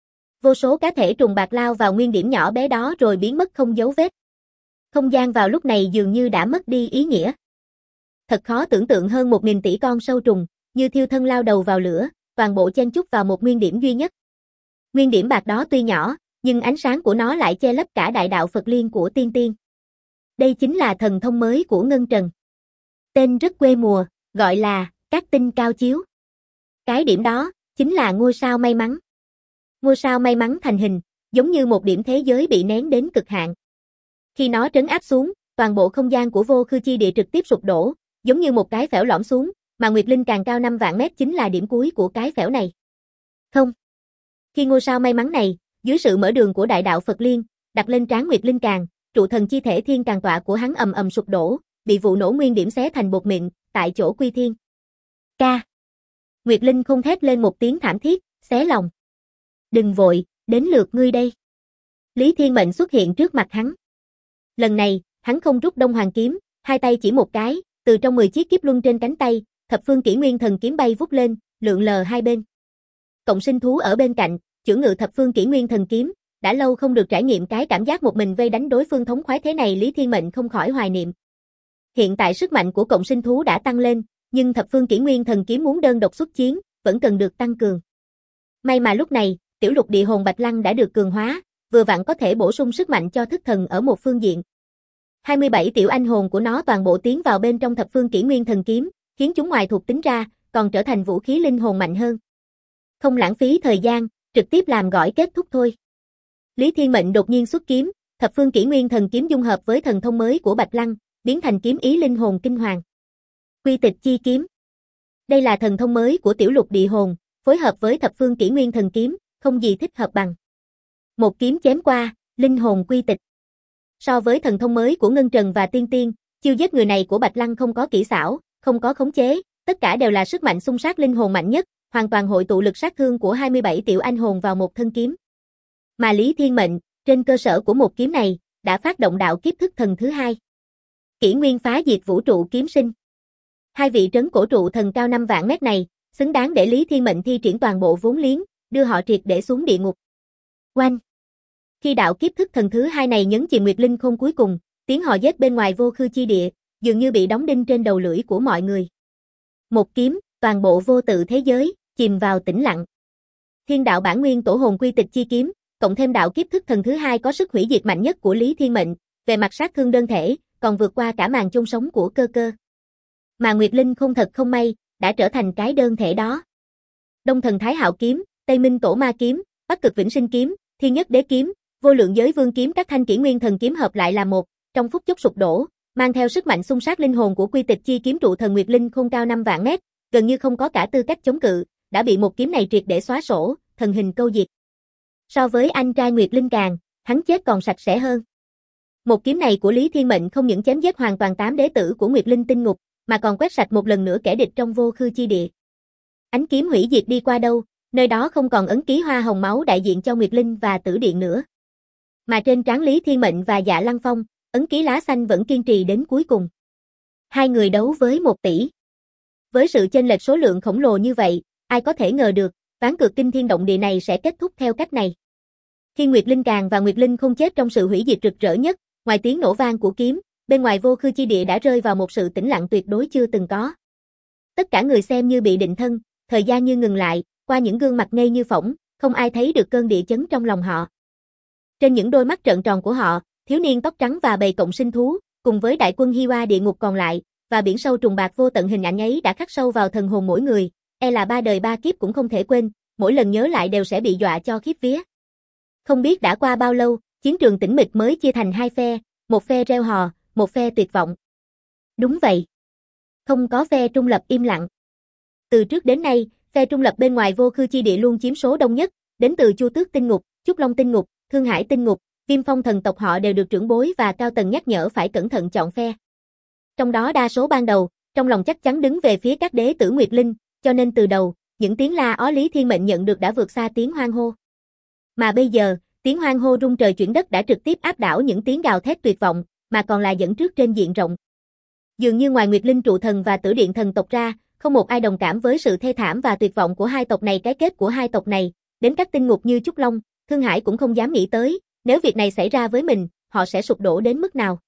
Speaker 1: Vô số cá thể trùng bạc lao vào nguyên điểm nhỏ bé đó rồi biến mất không dấu vết. Không gian vào lúc này dường như đã mất đi ý nghĩa. Thật khó tưởng tượng hơn 1000 tỷ con sâu trùng, như thiêu thân lao đầu vào lửa, toàn bộ chen chúc vào một nguyên điểm duy nhất. Nguyên điểm bạc đó tuy nhỏ, nhưng ánh sáng của nó lại che lấp cả đại đạo Phật Liên của Tiên Tiên. Đây chính là thần thông mới của Ngân Trần. Tên rất quê mùa, gọi là Cát Tinh Cao Chiếu. Cái điểm đó, chính là ngôi sao may mắn. Ngôi sao may mắn thành hình, giống như một điểm thế giới bị nén đến cực hạn. Khi nó trấn áp xuống, toàn bộ không gian của vô khư chi địa trực tiếp sụp đổ, giống như một cái phễu lõm xuống, mà Nguyệt Linh càng cao 5 vạn mét chính là điểm cuối của cái phễu này. Không. Khi ngôi sao may mắn này, dưới sự mở đường của đại đạo Phật Liên, đặt lên trán Nguyệt Linh càng, trụ thần chi thể thiên càng tọa của hắn ầm ầm sụp đổ, bị vụ nổ nguyên điểm xé thành bột mịn, tại chỗ quy thiên. Ca. Nguyệt Linh không thét lên một tiếng thảm thiết, xé lòng. Đừng vội, đến lượt ngươi đây. Lý Thiên Mệnh xuất hiện trước mặt hắn. Lần này, hắn không rút Đông Hoàng kiếm, hai tay chỉ một cái, từ trong 10 chiếc kiếp luân trên cánh tay, thập phương kỷ nguyên thần kiếm bay vút lên, lượn lờ hai bên. Cộng sinh thú ở bên cạnh, chưởng ngự thập phương kỷ nguyên thần kiếm, đã lâu không được trải nghiệm cái cảm giác một mình vây đánh đối phương thống khoái thế này, Lý Thiên Mệnh không khỏi hoài niệm. Hiện tại sức mạnh của cộng sinh thú đã tăng lên, nhưng thập phương kỷ nguyên thần kiếm muốn đơn độc xuất chiến, vẫn cần được tăng cường. May mà lúc này, tiểu lục địa hồn Bạch Lăng đã được cường hóa, vừa vặn có thể bổ sung sức mạnh cho thức thần ở một phương diện. 27 tiểu anh hồn của nó toàn bộ tiến vào bên trong thập phương kỷ nguyên thần kiếm, khiến chúng ngoài thuộc tính ra, còn trở thành vũ khí linh hồn mạnh hơn. Không lãng phí thời gian, trực tiếp làm gỏi kết thúc thôi. Lý Thiên Mệnh đột nhiên xuất kiếm, thập phương kỷ nguyên thần kiếm dung hợp với thần thông mới của Bạch Lăng, biến thành kiếm ý linh hồn kinh hoàng. Quy tịch chi kiếm. Đây là thần thông mới của tiểu lục địa hồn, phối hợp với thập phương kỷ nguyên thần kiếm, không gì thích hợp bằng. Một kiếm chém qua, linh hồn quy tịch. So với thần thông mới của Ngân Trần và Tiên Tiên, chiêu giết người này của Bạch Lăng không có kỹ xảo, không có khống chế, tất cả đều là sức mạnh xung sát linh hồn mạnh nhất, hoàn toàn hội tụ lực sát thương của 27 tiểu anh hồn vào một thân kiếm. Mà Lý Thiên Mệnh, trên cơ sở của một kiếm này, đã phát động đạo kiếp thức thần thứ hai. Kỷ nguyên phá diệt vũ trụ kiếm sinh. Hai vị trấn cổ trụ thần cao 5 vạn mét này, xứng đáng để Lý Thiên Mệnh thi triển toàn bộ vốn liếng, đưa họ triệt để xuống địa ngục. Oanh! Khi đạo kiếp thức thần thứ hai này nhấn chìm Nguyệt Linh Khôn cuối cùng, tiếng hò hét bên ngoài vô khư chi địa, dường như bị đóng đinh trên đầu lưỡi của mọi người. Một kiếm, toàn bộ vô tự thế giới, chìm vào tĩnh lặng. Thiên đạo bản nguyên tổ hồn quy tịch chi kiếm, cộng thêm đạo kiếp thức thần thứ hai có sức hủy diệt mạnh nhất của Lý Thiên Mệnh, về mặt sát thương đơn thể, còn vượt qua cả màn chôn sống của cơ cơ. Mà Nguyệt Linh Khôn thật không may, đã trở thành cái đơn thể đó. Đông Thần Thái Hạo kiếm, Tây Minh Tổ Ma kiếm, Bắc Cực Vĩnh Sinh kiếm, Thiên Nhất Đế kiếm, Vô Lượng Giới Vương kiếm, các thanh kỷ nguyên thần kiếm hợp lại là một, trong phút chốc sụp đổ, mang theo sức mạnh xung sát linh hồn của quy tịch chi kiếm trụ thần Nguyệt Linh Khôn cao 5 vạn mét, gần như không có cả tư cách chống cự, đã bị một kiếm này triệt để xóa sổ, thần hình câu diệt. So với anh trai Nguyệt Linh Càng, hắn chết còn sạch sẽ hơn. Một kiếm này của Lý Thiên Mệnh không những chém giết hoàn toàn 8 đế tử của Nguyệt Linh tinh ngục, mà còn quét sạch một lần nữa kẻ địch trong vô khư chi địa. Ánh kiếm hủy diệt đi qua đâu, nơi đó không còn ấn ký hoa hồng máu đại diện cho Nguyệt Linh và Tử Điện nữa. Mà trên trán Lý Thiên Mệnh và Dạ Lăng Phong, ấn ký lá xanh vẫn kiên trì đến cuối cùng. Hai người đấu với 1 tỷ. Với sự chênh lệch số lượng khổng lồ như vậy, ai có thể ngờ được, ván cược kinh thiên động địa này sẽ kết thúc theo cách này. Khi Nguyệt Linh Càng và Nguyệt Linh không chết trong sự hủy diệt rực rỡ nhất, ngoài tiếng nổ vang của kiếm, bên ngoài vô khư chi địa đã rơi vào một sự tĩnh lặng tuyệt đối chưa từng có. Tất cả người xem như bị định thân, thời gian như ngừng lại, qua những gương mặt ngây như phỗng, không ai thấy được cơn địa chấn trong lòng họ. Trên những đôi mắt trợn tròn của họ, thiếu niên tóc trắng và bầy cộng sinh thú, cùng với đại quân Hi Oa địa ngục còn lại, và biển sâu trùng bạc vô tận, hình ảnh ấy đã khắc sâu vào thần hồn mỗi người, e là 3 đời 3 kiếp cũng không thể quên, mỗi lần nhớ lại đều sẽ bị dọa cho khiếp vía. Không biết đã qua bao lâu, chiến trường tĩnh mịch mới chia thành hai phe, một phe reo hò, một phe tuyệt vọng. Đúng vậy. Không có phe trung lập im lặng. Từ trước đến nay, phe trung lập bên ngoài vô khư chi địa luôn chiếm số đông nhất, đến từ Chu Tước tinh ngục, Trúc Long tinh ngục, Thương Hải tinh ngục, Viêm Phong thần tộc họ đều được trưởng bối và cao tầng nhắc nhở phải cẩn thận chọn phe. Trong đó đa số ban đầu, trong lòng chắc chắn đứng về phía các đế tử Nguyệt Linh, cho nên từ đầu, những tiếng la ó Lý Thiên Mệnh nhận được đã vượt xa tiếng hoan hô. Mà bây giờ, tiếng hoan hô rung trời chuyển đất đã trực tiếp áp đảo những tiếng gào thét tuyệt vọng, mà còn là dẫn trước trên diện rộng. Dường như ngoài Nguyệt Linh trụ thần và Tử Điện thần tộc ra, không một ai đồng cảm với sự thê thảm và tuyệt vọng của hai tộc này. Cái kết của hai tộc này, đến các tinh ngục như Trúc Long, Thương Hải cũng không dám nghĩ tới, nếu việc này xảy ra với mình, họ sẽ sụp đổ đến mức nào.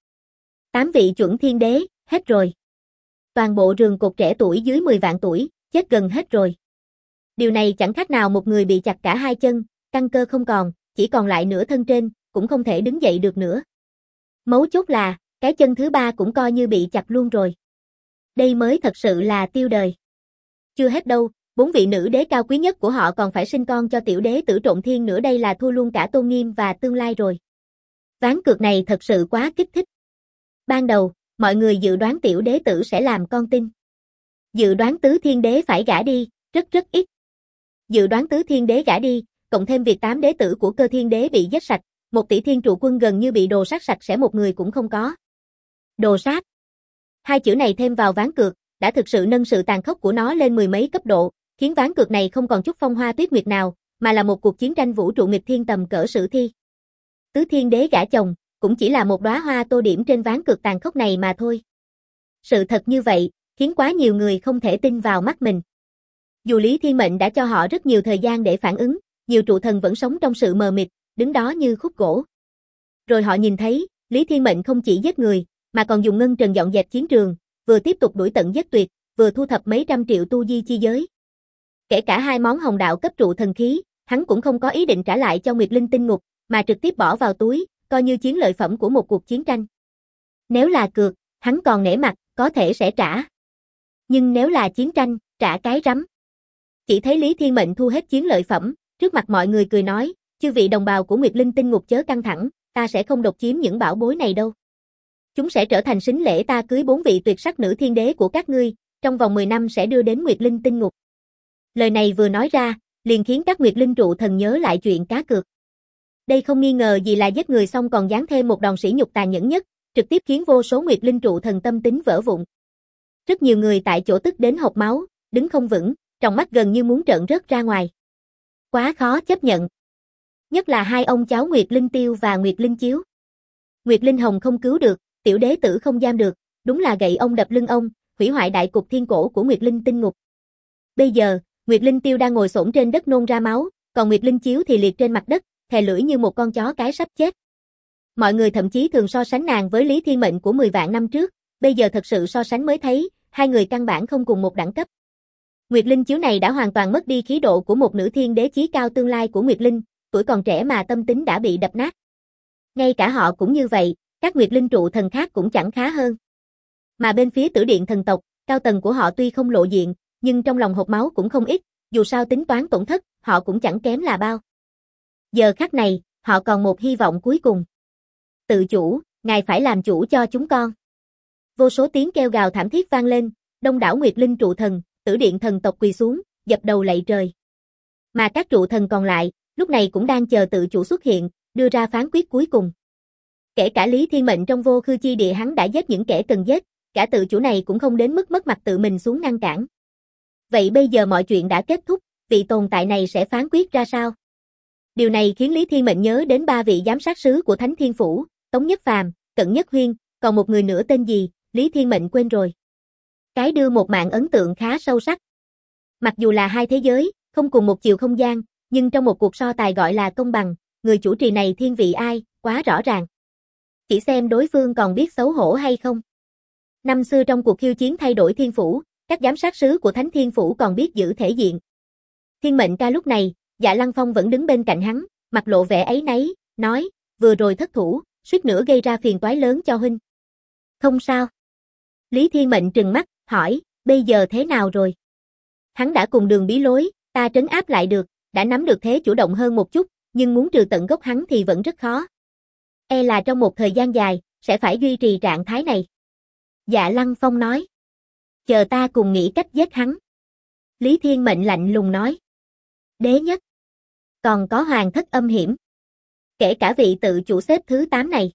Speaker 1: 8 vị chuẩn thiên đế, hết rồi. Toàn bộ rường cột trẻ tuổi dưới 10 vạn tuổi, chết gần hết rồi. Điều này chẳng khác nào một người bị chặt cả hai chân, căn cơ không còn, chỉ còn lại nửa thân trên, cũng không thể đứng dậy được nữa. Mấu chốt là, cái chân thứ ba cũng coi như bị chặt luôn rồi. Đây mới thật sự là tiêu đời. Chưa hết đâu, 4 vị nữ đế cao quý nhất của họ còn phải sinh con cho tiểu đế tử Trộn Thiên nữa, đây là thua luôn cả tôn nghiêm và tương lai rồi. Ván cược này thật sự quá kích thích. Ban đầu, mọi người dự đoán tiểu đế tử sẽ làm con tin. Dự đoán tứ thiên đế phải gả đi, rất ít. Dự đoán tứ thiên đế gả đi, cộng thêm việc 8 đế tử của Cơ Thiên Đế bị giết sạch, 1 tỷ thiên trụ quân gần như bị đồ sát sạch sẽ một người cũng không có. Đồ sát. Hai chữ này thêm vào ván cược, đã thực sự nâng sự tàn khốc của nó lên mười mấy cấp độ, khiến ván cược này không còn chút phong hoa tuyết nguyệt nào, mà là một cuộc chiến tranh vũ trụ nghịch thiên tầm cỡ sử thi. Tứ thiên đế gả chồng, cũng chỉ là một đóa hoa tô điểm trên ván cược tàn khốc này mà thôi. Sự thật như vậy, khiến quá nhiều người không thể tin vào mắt mình. Dù Lý Thiên Mệnh đã cho họ rất nhiều thời gian để phản ứng, nhiều trụ thần vẫn sống trong sự mờ mịt, đứng đó như khúc gỗ. Rồi họ nhìn thấy, Lý Thiên Mệnh không chỉ giết người, mà còn dùng ngân trần dọn dẹp chiến trường, vừa tiếp tục đuổi tận giết tuyệt, vừa thu thập mấy trăm triệu tu di chi giới. Kể cả 2 món hồng đạo cấp trụ thần khí, hắn cũng không có ý định trả lại cho Nguyệt Linh tinh ngục, mà trực tiếp bỏ vào túi, coi như chiến lợi phẩm của một cuộc chiến tranh. Nếu là cược, hắn còn nể mặt, có thể sẽ trả. Nhưng nếu là chiến tranh, trả cái rắm. Chỉ thấy Lý Thiên Mệnh thu hết chiến lợi phẩm, trước mặt mọi người cười nói, chư vị đồng bào của Nguyệt Linh tinh ngục chớ căng thẳng, ta sẽ không độc chiếm những bảo bối này đâu. Chúng sẽ trở thành sính lễ ta cưới 4 vị tuyệt sắc nữ thiên đế của các ngươi, trong vòng 10 năm sẽ đưa đến Nguyệt Linh tinh ngục. Lời này vừa nói ra, liền khiến các Nguyệt Linh trụ thần nhớ lại chuyện cá cược. Đây không nghi ngờ gì là giết người xong còn giáng thêm một đòn sỉ nhục tàn nhẫn nhất, trực tiếp khiến vô số Nguyệt Linh trụ thần tâm tính vỡ vụn. Rất nhiều người tại chỗ tức đến hộc máu, đứng không vững, trong mắt gần như muốn trợn rớt ra ngoài. Quá khó chấp nhận. Nhất là 2 ông cháu Nguyệt Linh Tiêu và Nguyệt Linh Chiếu. Nguyệt Linh Hồng không cứu được, tiểu đế tử không giam được, đúng là gậy ông đập lưng ông, hủy hoại đại cục thiên cổ của Nguyệt Linh tinh ngục. Bây giờ, Nguyệt Linh Tiêu đang ngồi xổm trên đất nôn ra máu, còn Nguyệt Linh Chiếu thì liệt trên mặt đất, thè lưỡi như một con chó cái sắp chết. Mọi người thậm chí thường so sánh nàng với Lý Thiên Mệnh của 10 vạn năm trước, bây giờ thật sự so sánh mới thấy, hai người căn bản không cùng một đẳng cấp. Nguyệt Linh Chiếu này đã hoàn toàn mất đi khí độ của một nữ thiên đế chí cao tương lai của Nguyệt Linh, tuổi còn trẻ mà tâm tính đã bị đập nát. Ngay cả họ cũng như vậy, các Nguyệt Linh trụ thần khác cũng chẳng khá hơn. Mà bên phía Tử Điện thần tộc, cao tầng của họ tuy không lộ diện, nhưng trong lòng hộc máu cũng không ít, dù sao tính toán tổn thất, họ cũng chẳng kém là bao. Giờ khắc này, họ còn một hy vọng cuối cùng. Tự chủ, ngài phải làm chủ cho chúng con. Vô số tiếng kêu gào thảm thiết vang lên, đông đảo Nguyệt Linh trụ thần, Tử Điện thần tộc quỳ xuống, dập đầu lạy trời. Mà các trụ thần còn lại, lúc này cũng đang chờ tự chủ xuất hiện, đưa ra phán quyết cuối cùng. Kể cả Lý Thiên Mệnh trong vô khư chi địa hắn đã giết những kẻ cần giết, cả tự chủ này cũng không đến mức mất mặt tự mình xuống ngăn cản. Vậy bây giờ mọi chuyện đã kết thúc, vị tồn tại này sẽ phán quyết ra sao? Điều này khiến Lý Thiên Mệnh nhớ đến 3 vị giám sát sứ của Thánh Thiên Phủ, Tống Nhất Phàm, Cận Nhất Huyên, còn một người nữa tên gì, Lý Thiên Mệnh quên rồi. Cái đưa một mạng ấn tượng khá sâu sắc. Mặc dù là hai thế giới, không cùng một chiều không gian, nhưng trong một cuộc so tài gọi là công bằng, người chủ trì này thiên vị ai, quá rõ ràng. Chỉ xem đối phương còn biết xấu hổ hay không. Năm xưa trong cuộc khiêu chiến thay đổi thiên phủ, các giám sát sứ của Thánh Thiên Phủ còn biết giữ thể diện. Thiên Mệnh ca lúc này, Dạ Lăng Phong vẫn đứng bên cạnh hắn, mặt lộ vẻ áy náy, nói, vừa rồi thất thủ, suýt nữa gây ra phiền toái lớn cho huynh. Không sao. Lý Thiên Mệnh trừng mắt, hỏi, bây giờ thế nào rồi? Hắn đã cùng đường bí lối, ta trấn áp lại được, đã nắm được thế chủ động hơn một chút, nhưng muốn trừ tận gốc hắn thì vẫn rất khó. E là trong một thời gian dài, sẽ phải duy trì trạng thái này. Dạ Lăng Phong nói. Chờ ta cùng nghĩ cách giết hắn. Lý Thiên Mệnh lạnh lùng nói. Đế nhất. Còn có hoàng thất âm hiểm. Kể cả vị tự chủ xếp thứ 8 này.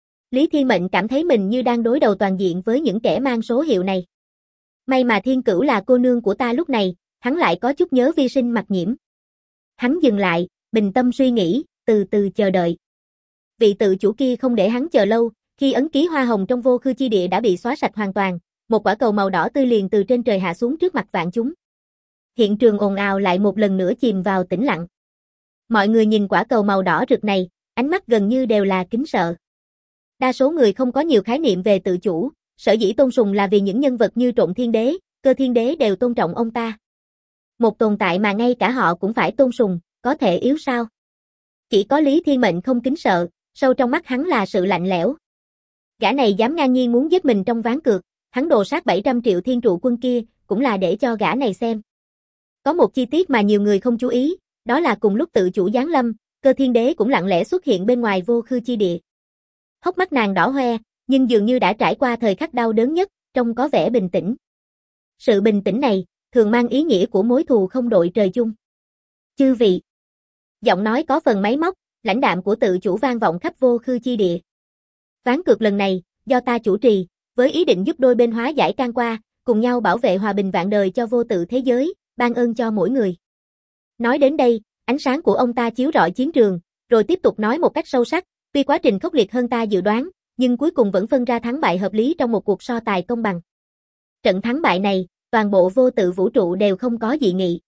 Speaker 1: Lý Thiên Mệnh cảm thấy mình như đang đối đầu toàn diện với những kẻ mang số hiệu này. May mà Thiên Cửu là cô nương của ta lúc này, hắn lại có chút nhớ vi sinh Mặc Nhiễm. Hắn dừng lại, bình tâm suy nghĩ, từ từ chờ đợi. Vị tự chủ kia không để hắn chờ lâu, khi ấn ký hoa hồng trong vô khư chi địa đã bị xóa sạch hoàn toàn, một quả cầu màu đỏ tươi liền từ trên trời hạ xuống trước mặt vạn chúng. Hiện trường ồn ào lại một lần nữa chìm vào tĩnh lặng. Mọi người nhìn quả cầu màu đỏ rực này, ánh mắt gần như đều là kính sợ. Đa số người không có nhiều khái niệm về tự chủ, sở dĩ tôn sùng là vì những nhân vật như Trộn Thiên Đế, Cơ Thiên Đế đều tôn trọng ông ta. Một tồn tại mà ngay cả họ cũng phải tôn sùng, có thể yếu sao? Chỉ có Lý Thiên Mệnh không kính sợ, sâu trong mắt hắn là sự lạnh lẽo. Gã này dám ngang nhiên muốn giết mình trong ván cược, hắn đồ sát 700 triệu thiên trụ quân kia, cũng là để cho gã này xem. Có một chi tiết mà nhiều người không chú ý, đó là cùng lúc tự chủ giáng lâm, Cơ Thiên Đế cũng lặng lẽ xuất hiện bên ngoài Vô Khư chi địa. Hốc mắt nàng đỏ hoe, nhưng dường như đã trải qua thời khắc đau đớn nhất, trông có vẻ bình tĩnh. Sự bình tĩnh này, thường mang ý nghĩa của mối thù không đội trời chung. Chư vị. Giọng nói có phần máy móc, lãnh đạm của tự chủ vang vọng khắp Vô Khư chi địa. Ván cược lần này, do ta chủ trì, với ý định giúp đôi bên hóa giải can qua, cùng nhau bảo vệ hòa bình vạn đời cho vô tự thế giới, ban ơn cho mỗi người. Nói đến đây, ánh sáng của ông ta chiếu rọi chiến trường, rồi tiếp tục nói một cách sâu sắc, tuy quá trình khốc liệt hơn ta dự đoán, nhưng cuối cùng vẫn phân ra thắng bại hợp lý trong một cuộc so tài công bằng. Trận thắng bại này, toàn bộ vô tự vũ trụ đều không có dị nghị.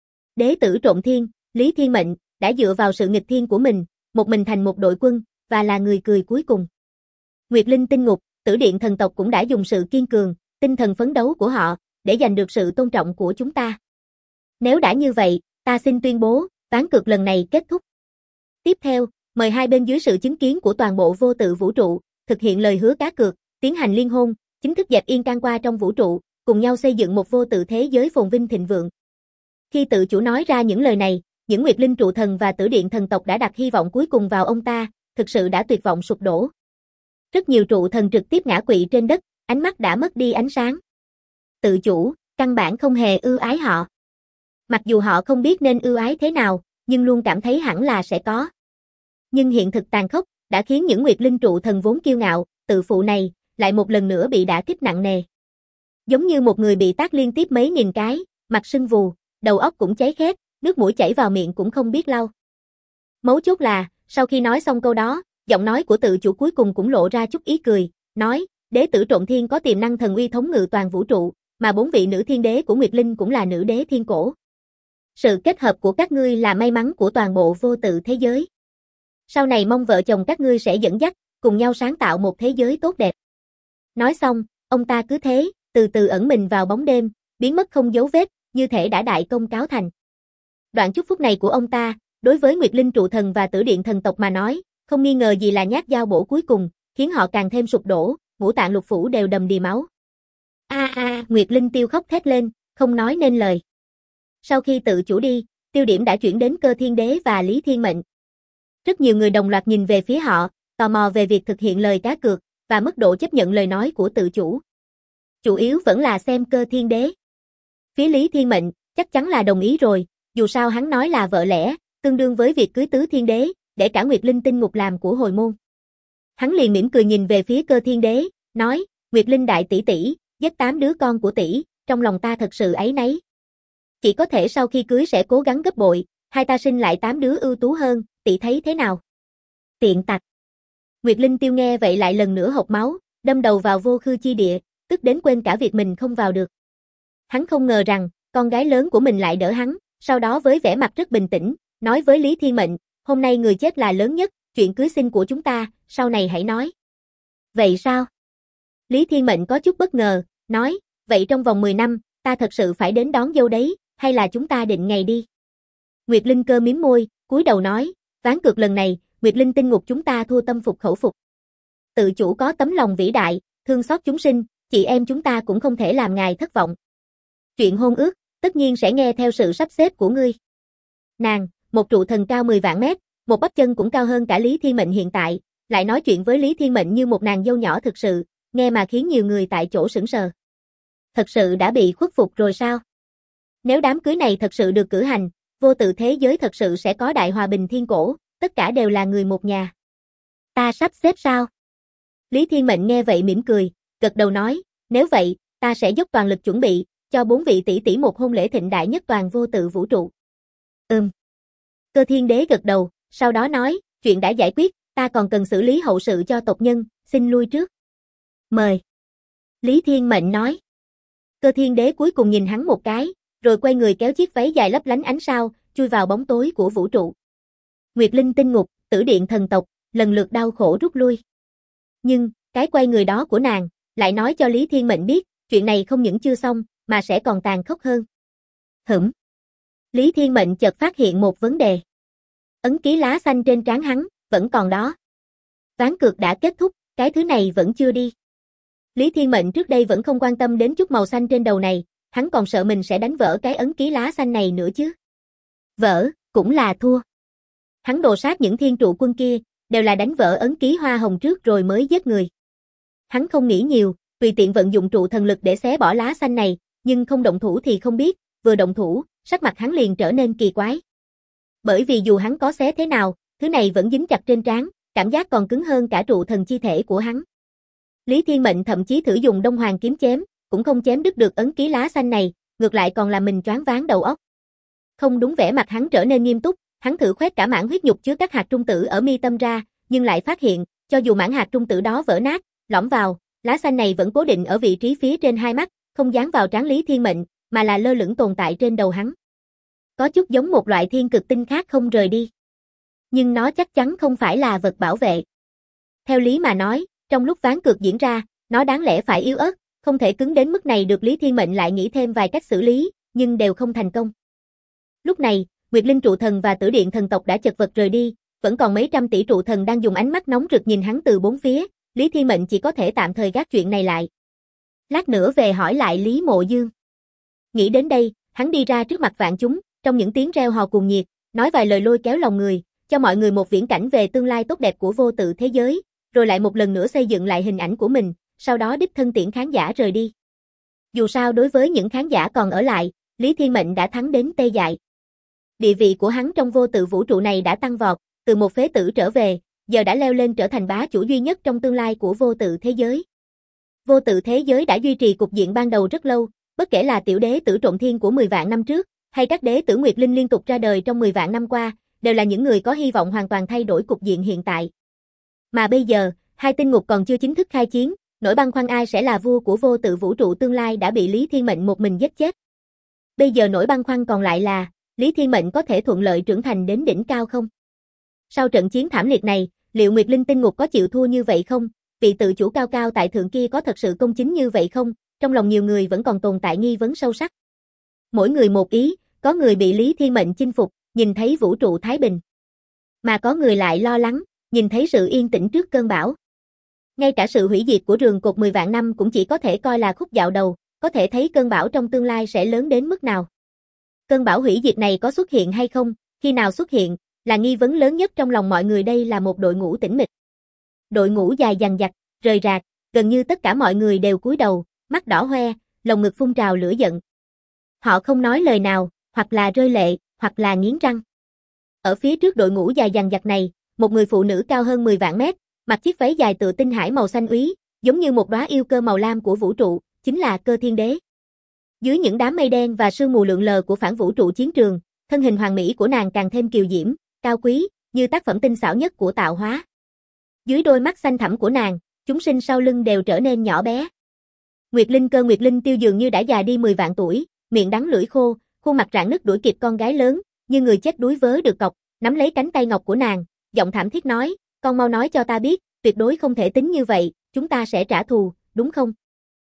Speaker 1: Đế tử Trộm Thiên, Lý Thiên Mệnh, đã dựa vào sự nghịch thiên của mình thành một đội quân, và là người cười cuối cùng. Nguyệt Linh Tinh Ngục, Tử Điện thần tộc cũng đã dùng sự kiên cường, tinh thần phấn đấu của họ, để giành được sự tôn trọng của chúng ta. Nếu đã như vậy, ta xin tuyên bố, ván cược lần này kết thúc. Tiếp theo, mời hai bên dưới sự chứng kiến của toàn bộ vô tự vũ trụ, thực hiện lời hứa cá cược, tiến hành liên hôn, chính thức dẹp yên can qua trong vũ trụ, cùng nhau xây dựng một vô tự thế giới phồn vinh thịnh vượng. Khi tự chủ nói ra những lời này, những Nguyệt Linh trụ thần và Tử Điện thần tộc đã đặt hy vọng cuối cùng vào ông ta, thực sự đã tuyệt vọng sụp đổ. Rất nhiều trụ thần trực tiếp ngã quỵ trên đất, ánh mắt đã mất đi ánh sáng. Tự chủ, căn bản không hề ưu ái họ. Mặc dù họ không biết nên ưu ái thế nào, nhưng luôn cảm thấy hẳn là sẽ có. Nhưng hiện thực tàn khốc, đã khiến những Nguyệt Linh trụ thần vốn kiêu ngạo, tự phụ này, lại một lần nữa bị đả kích nặng nề. Giống như một người bị tát liên tiếp mấy nghìn cái, mặt sưng vù, đầu óc cũng cháy khét, nước mũi chảy vào miệng cũng không biết lau. Mấu chốt là, sau khi nói xong câu đó, giọng nói của tự chủ cuối cùng cũng lộ ra chút ý cười, nói, đế tử Trộm Thiên có tiềm năng thần uy thống ngự toàn vũ trụ, mà 4 vị nữ thiên đế của Nguyệt Linh cũng là nữ đế thiên cổ. Sự kết hợp của các ngươi là may mắn của toàn bộ vô tự thế giới. Sau này mong vợ chồng các ngươi sẽ dẫn dắt, cùng nhau sáng tạo một thế giới tốt đẹp. Nói xong, ông ta cứ thế, từ từ ẩn mình vào bóng đêm, biến mất không dấu vết, như thể đã đại công cáo thành. Đoạn chúc phúc này của ông ta, đối với Nguyệt Linh trụ thần và Tử Điện thần tộc mà nói, không nghi ngờ gì là nhát dao bổ cuối cùng, khiến họ càng thêm sụp đổ, ngũ tạng lục phủ đều đầm đìa máu. Nguyệt Linh Tiêu khóc thét lên, không nói nên lời. Sau khi tự chủ đi, tiêu điểm đã chuyển đến Cơ Thiên Đế và Lý Thiên Mệnh. Rất nhiều người đồng loạt nhìn về phía họ, tò mò về việc thực hiện lời cá cược, và mức độ chấp nhận lời nói của tự chủ. Chủ yếu vẫn là xem Cơ Thiên Đế. Phía Lý Thiên Mệnh, chắc chắn là đồng ý rồi, dù sao hắn nói là vợ lẽ, tương đương với việc cưới tứ thiên đế, để cả Nguyệt Linh Tinh Ngục làm của hồi môn. Hắn liền mỉm cười nhìn về phía Cơ Thiên Đế, nói, Nguyệt Linh đại tỷ tỷ, giết 8 đứa con của tỷ, trong lòng ta thật sự áy náy. Chỉ có thể sau khi cưới sẽ cố gắng gấp bội, hai ta sinh lại 8 đứa ưu tú hơn, tỷ thấy thế nào? Tiện tặc. Nguyệt Linh Tiêu nghe vậy lại lần nữa hộc máu, đâm đầu vào vô khư chi địa, tức đến quên cả việc mình không vào được. Hắn không ngờ rằng, con gái lớn của mình lại đỡ hắn, sau đó với vẻ mặt rất bình tĩnh, nói với Lý Thiên Mệnh, hôm nay người chết là lớn nhất, chuyện cưới xin của chúng ta, sau này hãy nói. Vậy sao? Lý Thiên Mệnh có chút bất ngờ, nói, vậy trong vòng 10 năm, ta thật sự phải đến đón dâu đấy, hay là chúng ta định ngày đi? Nguyệt Linh Cơ mím môi, cúi đầu nói, ván cược lần này, Nguyệt Linh Tinh Ngục chúng ta thua tâm phục khẩu phục. Tự chủ có tấm lòng vĩ đại, thương xót chúng sinh, chị em chúng ta cũng không thể làm ngài thất vọng. Chuyện hôn ước, tất nhiên sẽ nghe theo sự sắp xếp của ngươi. Nàng, một trụ thần cao 10 vạn mét, một bắp chân cũng cao hơn cả Lý Thiên Mệnh hiện tại, lại nói chuyện với Lý Thiên Mệnh như một nàng dâu nhỏ thực sự, nghe mà khiến nhiều người tại chỗ sững sờ. Thật sự đã bị khuất phục rồi sao? Nếu đám cưới này thật sự được cử hành, vô tự thế giới thật sự sẽ có đại hòa bình thiên cổ, tất cả đều là người một nhà. Ta sắp xếp sao? Lý Thiên Mệnh nghe vậy mỉm cười, gật đầu nói, nếu vậy, ta sẽ dốc toàn lực chuẩn bị, cho 4 vị tỷ tỷ một hôn lễ thịnh đại nhất toàn vô tự vũ trụ. Cơ Thiên Đế gật đầu, sau đó nói, chuyện đã giải quyết, ta còn cần xử lý hậu sự cho tộc nhân, xin lui trước. Mời. Lý Thiên Mệnh nói. Cơ Thiên Đế cuối cùng nhìn hắn một cái, rồi quay người kéo chiếc váy dài lấp lánh ánh sao, chui vào bóng tối của vũ trụ. Nguyệt Linh Tinh Ngục, Tử Điện thần tộc, lần lượt đau khổ rút lui. Nhưng, cái quay người đó của nàng, lại nói cho Lý Thiên Mệnh biết, chuyện này không những chưa xong, mà sẽ còn tàn khốc hơn. Lý Thiên Mệnh chợt phát hiện một vấn đề. Ấn ký lá xanh trên trán hắn, vẫn còn đó. Ván cược đã kết thúc, cái thứ này vẫn chưa đi. Lý Thiên Mệnh trước đây vẫn không quan tâm đến chút màu xanh trên đầu này, hắn còn sợ mình sẽ đánh vỡ cái ấn ký lá xanh này nữa chứ. Vỡ, cũng là thua. Hắn đồ sát những thiên trụ quân kia, đều là đánh vỡ ấn ký hoa hồng trước rồi mới giết người. Hắn không nghĩ nhiều, tùy tiện vận dụng trụ thần lực để xé bỏ lá xanh này, nhưng không động thủ thì không biết, vừa động thủ, sắc mặt hắn liền trở nên kỳ quái. Bởi vì dù hắn có xé thế nào, thứ này vẫn dính chặt trên trán, cảm giác còn cứng hơn cả trụ thần chi thể của hắn. Lý Thiên Mệnh thậm chí thử dùng Đông Hoàng kiếm chém, cũng không chém đứt được ấn ký lá xanh này, ngược lại còn làm mình choáng váng đầu óc. Không đúng, vẻ mặt hắn trở nên nghiêm túc, hắn thử khoét cả mảng huyết nhục chứa các hạt trung tử ở mi tâm ra, nhưng lại phát hiện, cho dù mảng hạt trung tử đó vỡ nát, lõm vào, lá xanh này vẫn cố định ở vị trí phía trên hai mắt, không dán vào trán Lý Thiên Mệnh, mà là lơ lửng tồn tại trên đầu hắn. Có chút giống một loại thiên cực tinh khác không rời đi. Nhưng nó chắc chắn không phải là vật bảo vệ. Theo lý mà nói, trong lúc ván cược diễn ra, nó đáng lẽ phải yếu ớt, không thể cứng đến mức này được. Lý Thiên Mệnh lại nghĩ thêm vài cách xử lý, nhưng đều không thành công. Lúc này, Nguyệt Linh trụ thần và Tử Điện thần tộc đã chật vật rời đi, vẫn còn mấy trăm tỷ trụ thần đang dùng ánh mắt nóng rực nhìn hắn từ bốn phía, Lý Thiên Mệnh chỉ có thể tạm thời gác chuyện này lại. Lát nữa về hỏi lại Lý Mộ Dương. Nghĩ đến đây, hắn đi ra trước mặt vạn chúng, trong những tiếng reo hò cuồng nhiệt, nói vài lời lôi kéo lòng người, cho mọi người một viễn cảnh về tương lai tốt đẹp của vô tự thế giới, rồi lại một lần nữa xây dựng lại hình ảnh của mình, sau đó đích thân tiễn khán giả rời đi. Dù sao đối với những khán giả còn ở lại, Lý Thiên Mệnh đã thắng đến tê dại. Địa vị của hắn trong vô tự vũ trụ này đã tăng vọt, từ một phế tử trở về, giờ đã leo lên trở thành bá chủ duy nhất trong tương lai của vô tự thế giới. Vô tự thế giới đã duy trì cục diện ban đầu rất lâu, bất kể là tiểu đế tử Trộm Thiên của 10 vạn năm trước, hay các đế tử Nguyệt Linh liên tục ra đời trong 10 vạn năm qua, đều là những người có hy vọng hoàn toàn thay đổi cục diện hiện tại. Mà bây giờ, hai tinh ngục còn chưa chính thức khai chiến, nỗi băn khoăn ai sẽ là vua của vô tự vũ trụ tương lai đã bị Lý Thiên Mệnh một mình giết chết. Bây giờ nỗi băn khoăn còn lại là, Lý Thiên Mệnh có thể thuận lợi trưởng thành đến đỉnh cao không? Sau trận chiến thảm liệt này, liệu Nguyệt Linh tinh ngục có chịu thua như vậy không? Vị tự chủ cao cao tại thượng kia có thật sự công chính như vậy không? Trong lòng nhiều người vẫn còn tồn tại nghi vấn sâu sắc. Mỗi người một ý, có người bị Lý Thiên Mệnh chinh phục, nhìn thấy vũ trụ thái bình. Mà có người lại lo lắng, nhìn thấy sự yên tĩnh trước cơn bão. Ngay cả sự hủy diệt của rường cột 10 vạn năm cũng chỉ có thể coi là khúc dạo đầu, có thể thấy cơn bão trong tương lai sẽ lớn đến mức nào. Cơn bão hủy diệt này có xuất hiện hay không, khi nào xuất hiện, là nghi vấn lớn nhất trong lòng mọi người. Đây là một đội ngũ tĩnh mịch. Đội ngũ dài dằng dặc, rời rạc, gần như tất cả mọi người đều cúi đầu, mắt đỏ hoe, lồng ngực phun trào lửa giận. Họ không nói lời nào, hoặc là rơi lệ, hoặc là nghiến răng. Ở phía trước đội ngũ dài dằng dặc này, một người phụ nữ cao hơn 10 vạn mét, mặc chiếc váy dài tựa tinh hải màu xanh úy, giống như một đóa yêu cơ màu lam của vũ trụ, chính là Cơ Thiên Đế. Dưới những đám mây đen và sương mù lượn lờ của phản vũ trụ chiến trường, thân hình hoàn mỹ của nàng càng thêm kiều diễm, cao quý, như tác phẩm tinh xảo nhất của tạo hóa. Dưới đôi mắt xanh thẳm của nàng, chúng sinh sau lưng đều trở nên nhỏ bé. Nguyệt Linh Cơ Nguyệt Linh Tiêu dường như đã già đi 10 vạn tuổi, miệng đắng lưỡi khô, khuôn mặt rạn nứt đuổi kịp con gái lớn, như người chết đuối vớ được cọc, nắm lấy cánh tay ngọc của nàng, giọng thảm thiết nói, con mau nói cho ta biết, tuyệt đối không thể tính như vậy, chúng ta sẽ trả thù, đúng không?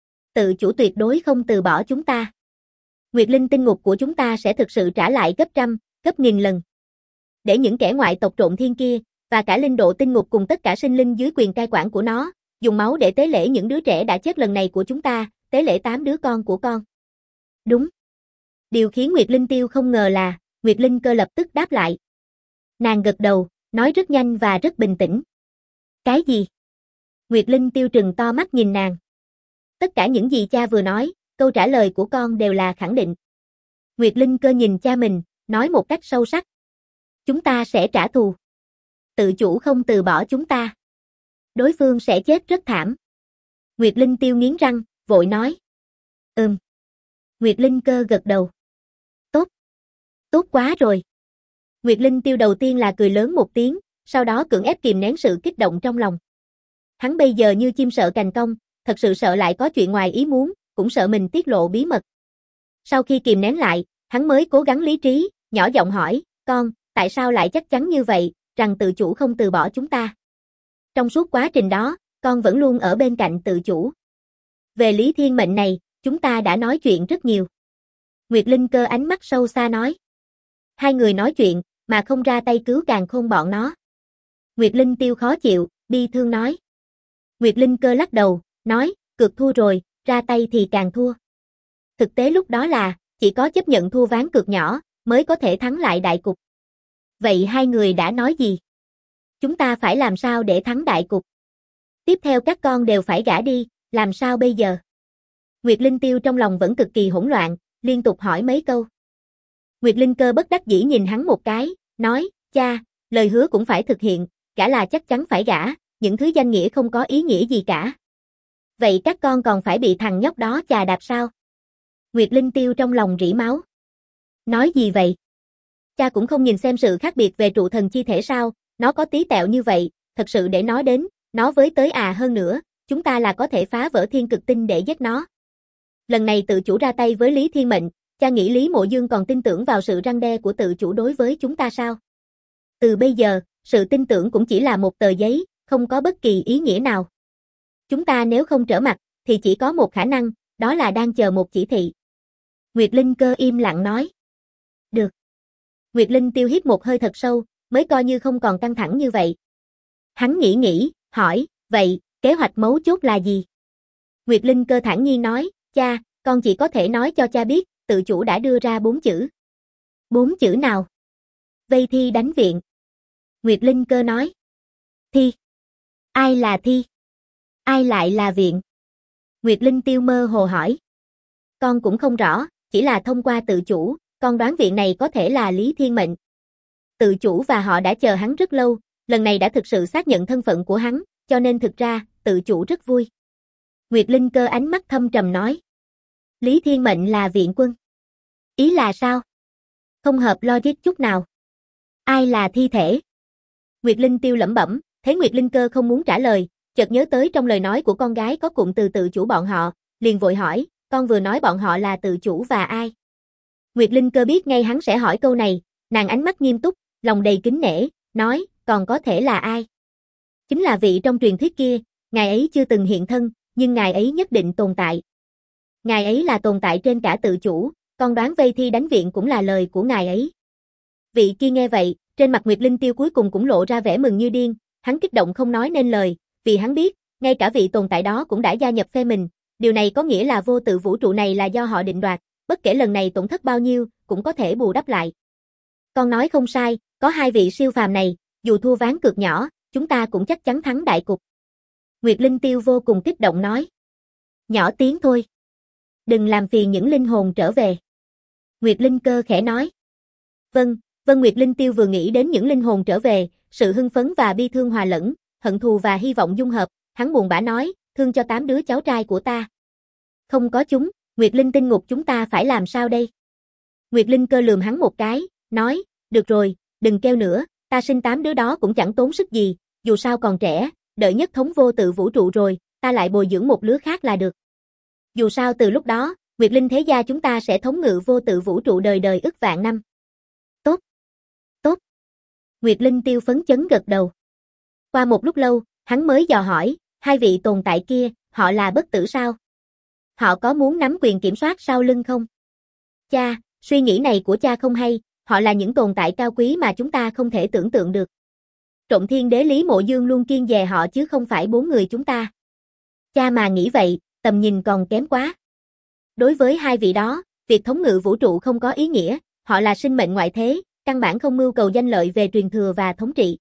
Speaker 1: Tự chủ tuyệt đối không từ bỏ chúng ta. Nguyệt Linh tinh ngục của chúng ta sẽ thực sự trả lại gấp trăm, gấp nghìn lần. Để những kẻ ngoại tộc Trộm Thiên kia, và cả linh độ tinh ngục cùng tất cả sinh linh dưới quyền cai quản của nó, dùng máu để tế lễ những đứa trẻ đã chết lần này của chúng ta, tế lễ 8 đứa con của con. Đúng. Điều khiến Nguyệt Linh Tiêu không ngờ là, Nguyệt Linh Cơ lập tức đáp lại. Nàng gật đầu, nói rất nhanh và rất bình tĩnh. Cái gì? Nguyệt Linh Tiêu trừng to mắt nhìn nàng. Tất cả những gì cha vừa nói, câu trả lời của con đều là khẳng định. Nguyệt Linh Cơ nhìn cha mình, nói một cách sâu sắc. Chúng ta sẽ trả thù. Tự chủ không từ bỏ chúng ta. Đối phương sẽ chết rất thảm. Nguyệt Linh Tiêu nghiến răng, vội nói. Nguyệt Linh Cơ gật đầu. Tốt. Tốt quá rồi. Nguyệt Linh Tiêu đầu tiên là cười lớn một tiếng, sau đó cưỡng ép kìm nén sự kích động trong lòng. Hắn bây giờ như chim sợ cành cong, thật sự sợ lại có chuyện ngoài ý muốn, cũng sợ mình tiết lộ bí mật. Sau khi kìm nén lại, hắn mới cố gắng lý trí, nhỏ giọng hỏi, con, tại sao lại chắc chắn như vậy, rằng tự chủ không từ bỏ chúng ta? Trong suốt quá trình đó, con vẫn luôn ở bên cạnh tự chủ. Về Lý Thiên Mệnh này, chúng ta đã nói chuyện rất nhiều. Nguyệt Linh Cơ ánh mắt sâu xa nói. Hai người nói chuyện, mà không ra tay cứu càn khôn bọn nó. Nguyệt Linh Tiêu khó chịu, bi thương nói. Nguyệt Linh Cơ lắc đầu, nói, cược thua rồi, ra tay thì càng thua. Thực tế lúc đó là, chỉ có chấp nhận thua ván cược nhỏ, mới có thể thắng lại đại cục. Vậy hai người đã nói gì? Chúng ta phải làm sao để thắng đại cục? Tiếp theo các con đều phải gả đi, làm sao bây giờ? Nguyệt Linh Tiêu trong lòng vẫn cực kỳ hỗn loạn, liên tục hỏi mấy câu. Nguyệt Linh Cơ bất đắc dĩ nhìn hắn một cái, nói, cha, lời hứa cũng phải thực hiện, gả là chắc chắn phải gả, những thứ danh nghĩa không có ý nghĩa gì cả. Vậy các con còn phải bị thằng nhóc đó chà đạp sao? Nguyệt Linh Tiêu trong lòng rỉ máu. Nói gì vậy? Cha cũng không nhìn xem sự khác biệt về trụ thần chi thể sao, nó có tí tẹo như vậy, thật sự để nói đến, nó với tới hơn nữa, chúng ta là có thể phá vỡ thiên cực tinh để giết nó. Lần này tự chủ ra tay với Lý Thiên Mệnh, cha nghĩ Lý Mộ Dương còn tin tưởng vào sự răn đe của tự chủ đối với chúng ta sao? Từ bây giờ, sự tin tưởng cũng chỉ là một tờ giấy, không có bất kỳ ý nghĩa nào. Chúng ta nếu không trở mặt, thì chỉ có một khả năng, đó là đang chờ một chỉ thị. Nguyệt Linh Cơ im lặng nói. Được. Nguyệt Linh Tiêu hít một hơi thật sâu, mới coi như không còn căng thẳng như vậy. Hắn nghĩ, hỏi, vậy, kế hoạch mấu chốt là gì? Nguyệt Linh Cơ thản nhiên nói, cha, con chỉ có thể nói cho cha biết, tự chủ đã đưa ra 4 chữ. 4 chữ nào? Vây Thi đánh viện. Nguyệt Linh Cơ nói. Thi? Ai là Thi? Ai lại là viện? Nguyệt Linh Tiêu mơ hồ hỏi. Con cũng không rõ, chỉ là thông qua tự chủ, con đoán viện này có thể là Lý Thiên Mệnh. Tự chủ và họ đã chờ hắn rất lâu, lần này đã thực sự xác nhận thân phận của hắn, cho nên thực ra, tự chủ rất vui. Nguyệt Linh Cơ ánh mắt thâm trầm nói. Lý Thiên Mệnh là viện quân. Ý là sao? Không hợp logic chút nào. Ai là thi thể? Nguyệt Linh Tiêu lẩm bẩm, thấy Nguyệt Linh Cơ không muốn trả lời, chợt nhớ tới trong lời nói của con gái có cụm từ tự chủ bọn họ, liền vội hỏi, con vừa nói bọn họ là tự chủ và ai? Nguyệt Linh Cơ biết ngay hắn sẽ hỏi câu này, nàng ánh mắt nghiêm túc, lòng đầy kính nể, nói, còn có thể là ai? Chính là vị trong truyền thuyết kia, ngài ấy chưa từng hiện thân, nhưng ngài ấy nhất định tồn tại. Ngài ấy là tồn tại trên cả tự chủ, con đoán Vây Thi đánh viện cũng là lời của ngài ấy. Vị kia nghe vậy, trên mặt Nguyệt Linh Tiêu cuối cùng cũng lộ ra vẻ mừng như điên, hắn kích động không nói nên lời, vì hắn biết, ngay cả vị tồn tại đó cũng đã gia nhập phe mình, điều này có nghĩa là vô tự vũ trụ này là do họ định đoạt, bất kể lần này tổn thất bao nhiêu, cũng có thể bù đắp lại. Con nói không sai, có hai vị siêu phàm này, dù thua ván cược nhỏ, chúng ta cũng chắc chắn thắng đại cục. Nguyệt Linh Tiêu vô cùng kích động nói. Nhỏ tiếng thôi. Đừng làm phiền những linh hồn trở về. Nguyệt Linh Cơ khẽ nói. Vâng, Nguyệt Linh Tiêu vừa nghĩ đến những linh hồn trở về, sự hưng phấn và bi thương hòa lẫn, hận thù và hy vọng dung hợp, hắn buồn bã nói, thương cho 8 đứa cháu trai của ta. Không có chúng, Nguyệt Linh tinh ngục chúng ta phải làm sao đây? Nguyệt Linh Cơ lườm hắn một cái, nói, được rồi, đừng kêu nữa, ta sinh 8 đứa đó cũng chẳng tốn sức gì, dù sao còn trẻ, đợi nhất thống vô tự vũ trụ rồi, ta lại bồi dưỡng một lứa khác là được. Dù sao từ lúc đó, Nguyệt Linh thế gia chúng ta sẽ thống ngự vô tự vũ trụ đời đời ức vạn năm. Tốt. Tốt. Nguyệt Linh Tiêu phấn chấn gật đầu. Qua một lúc lâu, hắn mới dò hỏi, hai vị tồn tại kia, họ là bất tử sao? Họ có muốn nắm quyền kiểm soát sau lưng không? Cha, suy nghĩ này của cha không hay, họ là những tồn tại cao quý mà chúng ta không thể tưởng tượng được. Trộm Thiên Đế Lý Mộ Dương luôn kiêng dè họ chứ không phải 4 người chúng ta. Cha mà nghĩ vậy, tầm nhìn còn kém quá. Đối với hai vị đó, việc thống ngự vũ trụ không có ý nghĩa, họ là sinh mệnh ngoại thế, căn bản không mưu cầu danh lợi về truyền thừa và thống trị.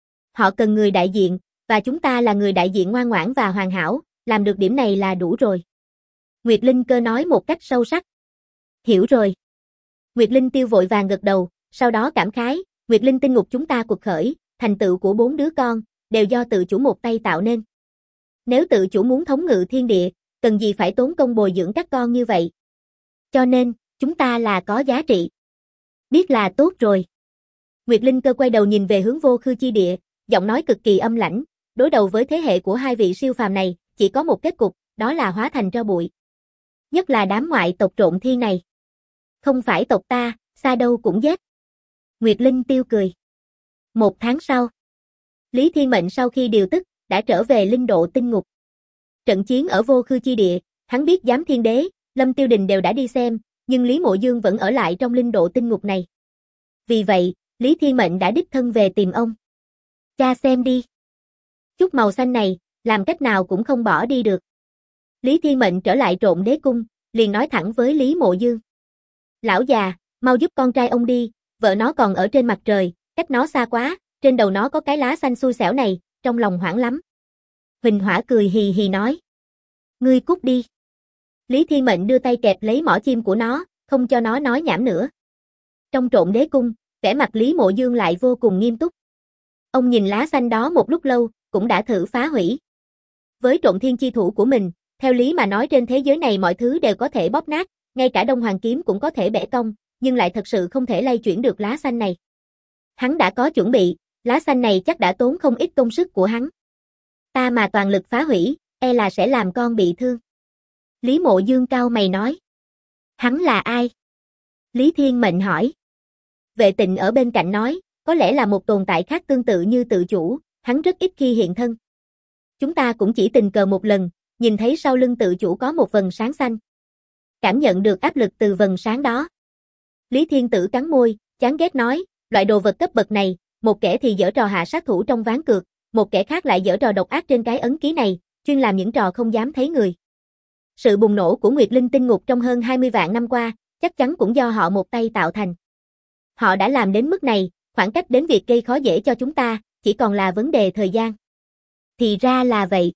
Speaker 1: Họ cần người đại diện, và chúng ta là người đại diện ngoan ngoãn và hoàn hảo, làm được điểm này là đủ rồi. Nguyệt Linh Cơ nói một cách sâu sắc. Hiểu rồi. Nguyệt Linh Tiêu vội vàng gật đầu, sau đó cảm khái, Nguyệt Linh tinh ngục chúng ta cuộc khởi, thành tựu của 4 đứa con, đều do tự chủ một tay tạo nên. Nếu tự chủ muốn thống ngự thiên địa, cần gì phải tốn công bồi dưỡng các con như vậy. Cho nên, chúng ta là có giá trị. Biết là tốt rồi. Nguyệt Linh Cơ quay đầu nhìn về hướng vô khư chi địa, giọng nói cực kỳ âm lãnh, đối đầu với thế hệ của hai vị siêu phàm này, chỉ có một kết cục, đó là hóa thành tro bụi. Nhất là đám ngoại tộc Trộm Thiên này. Không phải tộc ta, xa đâu cũng giết. Nguyệt Linh Tiêu cười. 1 tháng sau, Lý Thiên Mệnh sau khi điều tức, đã trở về linh độ tinh ngục. Trận chiến ở vô khư chi địa, hắn biết Giám Thiên Đế, Lâm Tiêu Đình đều đã đi xem, nhưng Lý Mộ Dương vẫn ở lại trong linh độ tinh ngục này. Vì vậy, Lý Thiên Mệnh đã đích thân về tìm ông. Cha xem đi. Chút màu xanh này, làm cách nào cũng không bỏ đi được. Lý Thiên Mệnh trở lại Trộm Đế Cung, liền nói thẳng với Lý Mộ Dương. Lão già, mau giúp con trai ông đi, vợ nó còn ở trên mặt trời, cách nó xa quá, trên đầu nó có cái lá xanh xui xẻo này, trong lòng hoảng lắm. Huỳnh Hỏa cười hì hì nói. Ngươi cút đi. Lý Thiên Mệnh đưa tay kẹp lấy mỏ chim của nó, không cho nó nói nhảm nữa. Trong Trộm Đế Cung, vẻ mặt Lý Mộ Dương lại vô cùng nghiêm túc. Ông nhìn lá xanh đó một lúc lâu, cũng đã thử phá hủy. Với Trộm Thiên chi thủ của mình, theo lý mà nói trên thế giới này mọi thứ đều có thể bóp nát, ngay cả Đông Hoàng kiếm cũng có thể bẻ cong, nhưng lại thật sự không thể lay chuyển được lá xanh này. Hắn đã có chuẩn bị, lá xanh này chắc đã tốn không ít công sức của hắn. Ta mà toàn lực phá hủy, e là sẽ làm con bị thương. Lý Mộ Dương cau mày nói. Hắn là ai? Lý Thiên Mệnh hỏi. Vệ Tịnh ở bên cạnh nói, có lẽ là một tồn tại khác tương tự như tự chủ, hắn rất ít khi hiện thân. Chúng ta cũng chỉ tình cờ một lần, nhìn thấy sau lưng tự chủ có một vầng sáng xanh. Cảm nhận được áp lực từ vầng sáng đó. Lý Thiên Tử cắn môi, chán ghét nói, loại đồ vật cấp bậc này, một kẻ thì giở trò hạ sát thủ trong ván cược, một kẻ khác lại giở trò độc ác trên cái ấn ký này, chuyên làm những trò không dám thấy người. Sự bùng nổ của Nguyệt Linh tinh ngục trong hơn 20 vạn năm qua, chắc chắn cũng do họ một tay tạo thành. Họ đã làm đến mức này, khoảng cách đến việc gây khó dễ cho chúng ta, chỉ còn là vấn đề thời gian. Thì ra là vậy.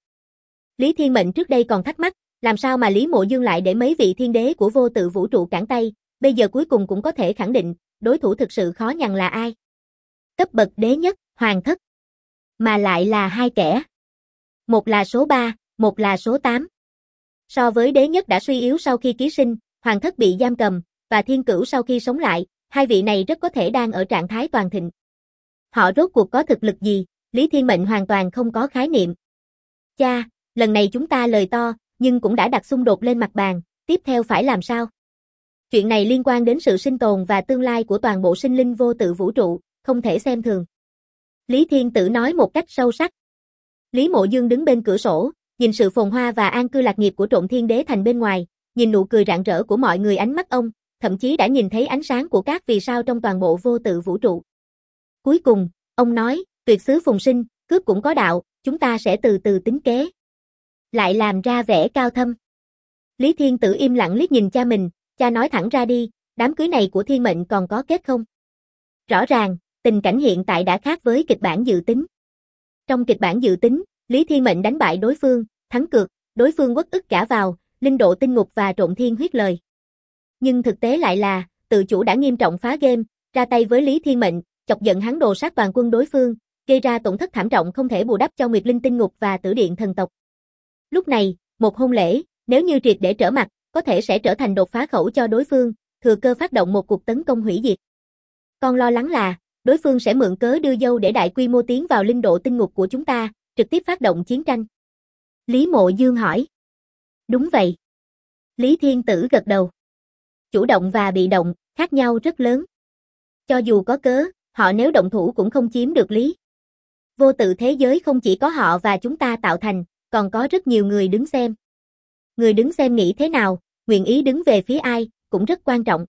Speaker 1: Lý Thiên Mệnh trước đây còn thắc mắc, làm sao mà Lý Mộ Dương lại để mấy vị thiên đế của vô tự vũ trụ cản tay, bây giờ cuối cùng cũng có thể khẳng định, đối thủ thực sự khó nhằn là ai. Cấp bậc đế nhất, hoàng thất. Mà lại là hai kẻ. Một là số 3, một là số 8. So với đế nhất đã suy yếu sau khi ký sinh, hoàng thất bị giam cầm, và thiên cửu sau khi sống lại, hai vị này rất có thể đang ở trạng thái toàn thịnh. Họ rốt cuộc có thực lực gì, Lý Thiên Mệnh hoàn toàn không có khái niệm. Cha, lần này chúng ta lời to, nhưng cũng đã đặt xung đột lên mặt bàn, tiếp theo phải làm sao? Chuyện này liên quan đến sự sinh tồn và tương lai của toàn bộ sinh linh vô tự vũ trụ, không thể xem thường. Lý Thiên Tử nói một cách sâu sắc. Lý Mộ Dương đứng bên cửa sổ, nhìn sự phồn hoa và an cư lạc nghiệp của Trộm Thiên Đế Thành bên ngoài, nhìn nụ cười rạng rỡ của mọi người ánh mắt ông, thậm chí đã nhìn thấy ánh sáng của các vì sao trong toàn bộ vô tự vũ trụ. Cuối cùng, ông nói, tuyệt xứ phùng sinh, cướp cũng có đạo, chúng ta sẽ từ từ tính kế. Lại làm ra vẻ cao thâm. Lý Thiên Tử im lặng liếc nhìn cha mình, cha nói thẳng ra đi, đám cưới này của Thiên Mệnh còn có kết không? Rõ ràng, tình cảnh hiện tại đã khác với kịch bản dự tính. Trong kịch bản dự tính, Lý Thiên Mệnh đánh bại đối phương, thắng cược, đối phương uất ức cả vào, linh độ tinh ngục và Trộm Thiên huyết lời. Nhưng thực tế lại là, tự chủ đã nghiêm trọng phá game, ra tay với Lý Thiên Mệnh, chọc giận hắn đồ sát toàn quân đối phương, gây ra tổn thất thảm trọng không thể bù đắp cho Nguyệt Linh tinh ngục và Tử Điện thần tộc. Lúc này, một hôn lễ, nếu như triệt để trở mặt, có thể sẽ trở thành đột phá khẩu cho đối phương, thừa cơ phát động một cuộc tấn công hủy diệt. Con lo lắng là, đối phương sẽ mượn cớ đưa dâu để đại quy mô tiến vào linh độ tinh ngục của chúng ta, trực tiếp phát động chiến tranh. Lý Mộ Dương hỏi. Đúng vậy. Lý Thiên Tử gật đầu. Chủ động và bị động, khác nhau rất lớn. Cho dù có cớ, họ nếu động thủ cũng không chiếm được lý. Vô tự thế giới không chỉ có họ và chúng ta tạo thành, còn có rất nhiều người đứng xem. Người đứng xem nghĩ thế nào, nguyện ý đứng về phía ai, cũng rất quan trọng.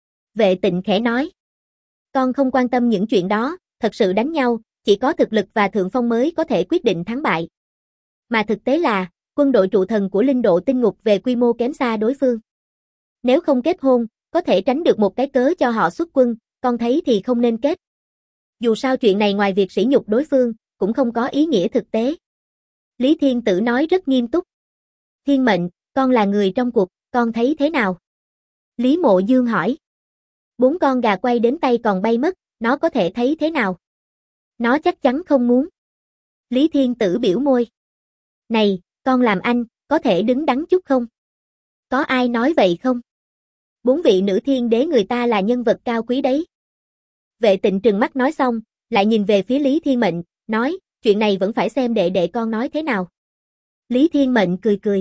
Speaker 1: Vệ Tịnh khẽ nói. Con không quan tâm những chuyện đó, thật sự đánh nhau, chỉ có thực lực và thượng phong mới có thể quyết định thắng bại. Mà thực tế là, quân đội trụ thần của linh độ tinh ngục về quy mô kém xa đối phương. Nếu không kết hôn, có thể tránh được một cái cớ cho họ xuất quân, con thấy thì không nên kết. Dù sao chuyện này ngoài việc sỉ nhục đối phương, cũng không có ý nghĩa thực tế. Lý Thiên Tử nói rất nghiêm túc. Thiên Mệnh, con là người trong cuộc, con thấy thế nào? Lý Mộ Dương hỏi. 4 con gà quay đến tay còn bay mất, nó có thể thấy thế nào? Nó chắc chắn không muốn. Lý Thiên Tử biểu môi. Này, con làm anh, có thể đứng đắn chút không? Có ai nói vậy không? 4 vị nữ thiên đế người ta là nhân vật cao quý đấy. Vệ Tịnh trừng mắt nói xong, lại nhìn về phía Lý Thiên Mệnh, nói, chuyện này vẫn phải xem đệ đệ con nói thế nào. Lý Thiên Mệnh cười cười.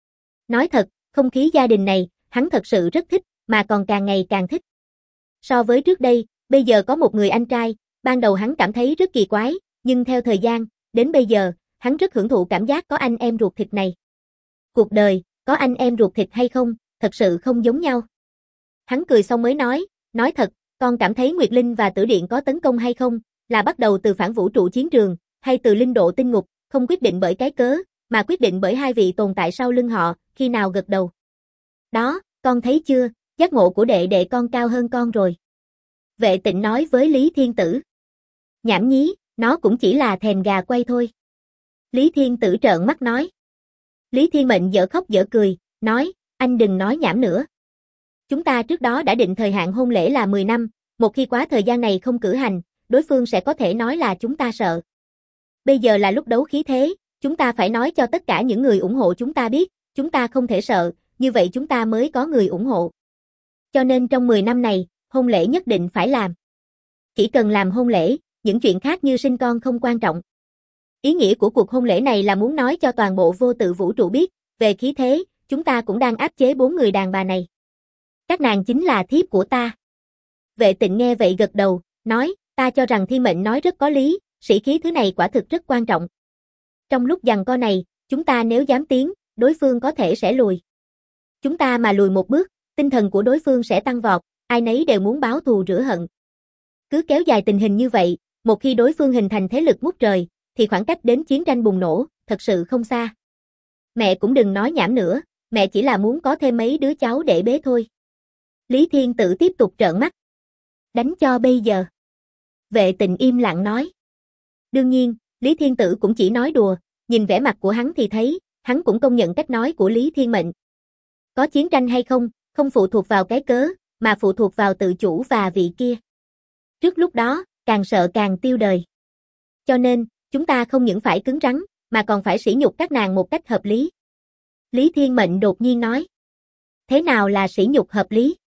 Speaker 1: Nói thật, không khí gia đình này, hắn thật sự rất thích, mà còn càng ngày càng thích. So với trước đây, bây giờ có một người anh trai, ban đầu hắn cảm thấy rất kỳ quái, nhưng theo thời gian, đến bây giờ, hắn rất hưởng thụ cảm giác có anh em ruột thịt này. Cuộc đời, có anh em ruột thịt hay không, thật sự không giống nhau. Hắn cười xong mới nói thật, con cảm thấy Nguyệt Linh và Tử Điện có tấn công hay không, là bắt đầu từ phản vũ trụ chiến trường, hay từ linh độ tinh ngục, không quyết định bởi cái cớ, mà quyết định bởi hai vị tồn tại sau lưng họ, khi nào gật đầu. Đó, con thấy chưa, giác ngộ của đệ đệ con cao hơn con rồi. Vệ Tịnh nói với Lý Thiên Tử. Nhảm nhí, nó cũng chỉ là thèm gà quay thôi. Lý Thiên Tử trợn mắt nói. Lý Thiên Mệnh dở khóc dở cười, nói, anh đừng nói nhảm nữa. Chúng ta trước đó đã định thời hạn hôn lễ là 10 năm, một khi quá thời gian này không cử hành, đối phương sẽ có thể nói là chúng ta sợ. Bây giờ là lúc đấu khí thế, chúng ta phải nói cho tất cả những người ủng hộ chúng ta biết, chúng ta không thể sợ, như vậy chúng ta mới có người ủng hộ. Cho nên trong 10 năm này, hôn lễ nhất định phải làm. Chỉ cần làm hôn lễ, những chuyện khác như sinh con không quan trọng. Ý nghĩa của cuộc hôn lễ này là muốn nói cho toàn bộ vô tự vũ trụ biết, về khí thế, chúng ta cũng đang áp chế 4 người đàn bà này. Các nàng chính là thiếp của ta. Vệ Tịnh nghe vậy gật đầu, nói, ta cho rằng Thiên Mệnh nói rất có lý, sĩ khí thứ này quả thực rất quan trọng. Trong lúc giằng co này, chúng ta nếu dám tiến, đối phương có thể sẽ lùi. Chúng ta mà lùi một bước, tinh thần của đối phương sẽ tăng vọt, ai nấy đều muốn báo thù rửa hận. Cứ kéo dài tình hình như vậy, một khi đối phương hình thành thế lực ngút trời, thì khoảng cách đến chiến tranh bùng nổ, thật sự không xa. Mẹ cũng đừng nói nhảm nữa, mẹ chỉ là muốn có thêm mấy đứa cháu để bế thôi. Lý Thiên Tử tiếp tục trợn mắt. Đánh cho bây giờ. Vệ Tịnh im lặng nói. Đương nhiên, Lý Thiên Tử cũng chỉ nói đùa, nhìn vẻ mặt của hắn thì thấy, hắn cũng công nhận cách nói của Lý Thiên Mệnh. Có chiến tranh hay không, không phụ thuộc vào cái cớ, mà phụ thuộc vào tự chủ và vị kia. Trước lúc đó, càng sợ càng tiêu đời. Cho nên, chúng ta không những phải cứng rắn, mà còn phải sỉ nhục các nàng một cách hợp lý. Lý Thiên Mệnh đột nhiên nói. Thế nào là sỉ nhục hợp lý?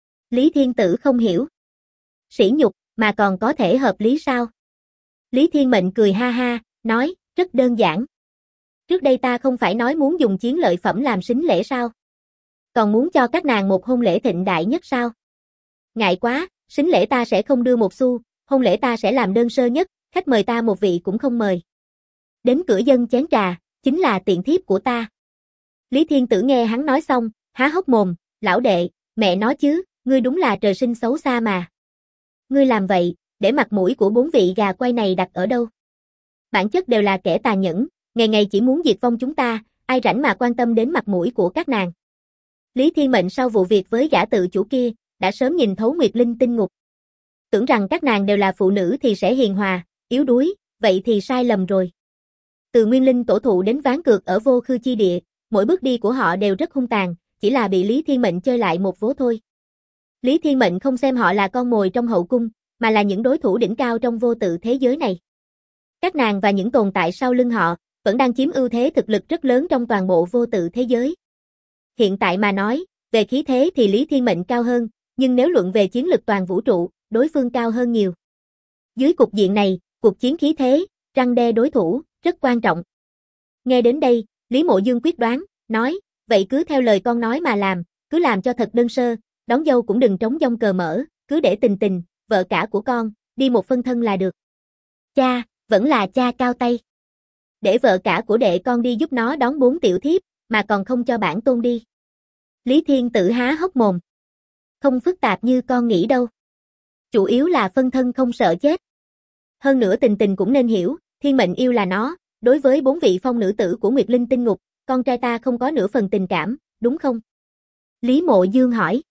Speaker 1: Lý Thiên Tử không hiểu. Sỉ nhục, mà còn có thể hợp lý sao? Lý Thiên Mệnh cười ha ha, nói, rất đơn giản. Trước đây ta không phải nói muốn dùng chiến lợi phẩm làm sính lễ sao? Còn muốn cho các nàng một hôn lễ thịnh đại nhất sao? Ngại quá, sính lễ ta sẽ không đưa một xu, hôn lễ ta sẽ làm đơn sơ nhất, khách mời ta một vị cũng không mời. Đến cửa dâng chén trà, chính là tiện thiếp của ta. Lý Thiên Tử nghe hắn nói xong, há hốc mồm, lão đệ, mẹ nói chứ, ngươi đúng là trời sinh xấu xa mà. Ngươi làm vậy, để mặt mũi của 4 vị gà quay này đặt ở đâu? Bản chất đều là kẻ tà nhẫn, ngày ngày chỉ muốn diệt vong chúng ta, ai rảnh mà quan tâm đến mặt mũi của các nàng. Lý Thiên Mệnh sau vụ việc với gã tự chủ kia, đã sớm nhìn thấu Nguyệt Linh tinh ngục. Tưởng rằng các nàng đều là phụ nữ thì sẽ hiền hòa, yếu đuối, vậy thì sai lầm rồi. Từ Nguyên Linh tổ thụ đến ván cược ở vô khư chi địa, mỗi bước đi của họ đều rất hung tàn, chỉ là bị Lý Thiên Mệnh chơi lại một vố thôi. Lý Thiên Mệnh không xem họ là con mồi trong hậu cung, mà là những đối thủ đỉnh cao trong vô tự thế giới này. Các nàng và những tồn tại sau lưng họ, vẫn đang chiếm ưu thế thực lực rất lớn trong toàn bộ vô tự thế giới. Hiện tại mà nói, về khí thế thì Lý Thiên Mệnh cao hơn, nhưng nếu luận về chiến lực toàn vũ trụ, đối phương cao hơn nhiều. Dưới cục diện này, cuộc chiến khí thế, răn đe đối thủ, rất quan trọng. Nghe đến đây, Lý Mộ Dương quyết đoán, nói, vậy cứ theo lời con nói mà làm, cứ làm cho thật đơn sơ, đón dâu cũng đừng trống dông cờ mở, cứ để Tình Tình, vợ cả của con, đi một phân thân là được. Cha, vẫn là cha cao tay. Để vợ cả của đệ con đi giúp nó đón 4 tiểu thiếp, mà còn không cho bản tôn đi. Lý Thiên Tử há hốc mồm. Không phức tạp như con nghĩ đâu. Chủ yếu là phân thân không sợ chết. Hơn nữa Tình Tình cũng nên hiểu, Thiên Mệnh yêu là nó, đối với 4 vị phong nữ tử của Nguyệt Linh tinh ngục, con trai ta không có nửa phần tình cảm, đúng không? Lý Mộ Dương hỏi.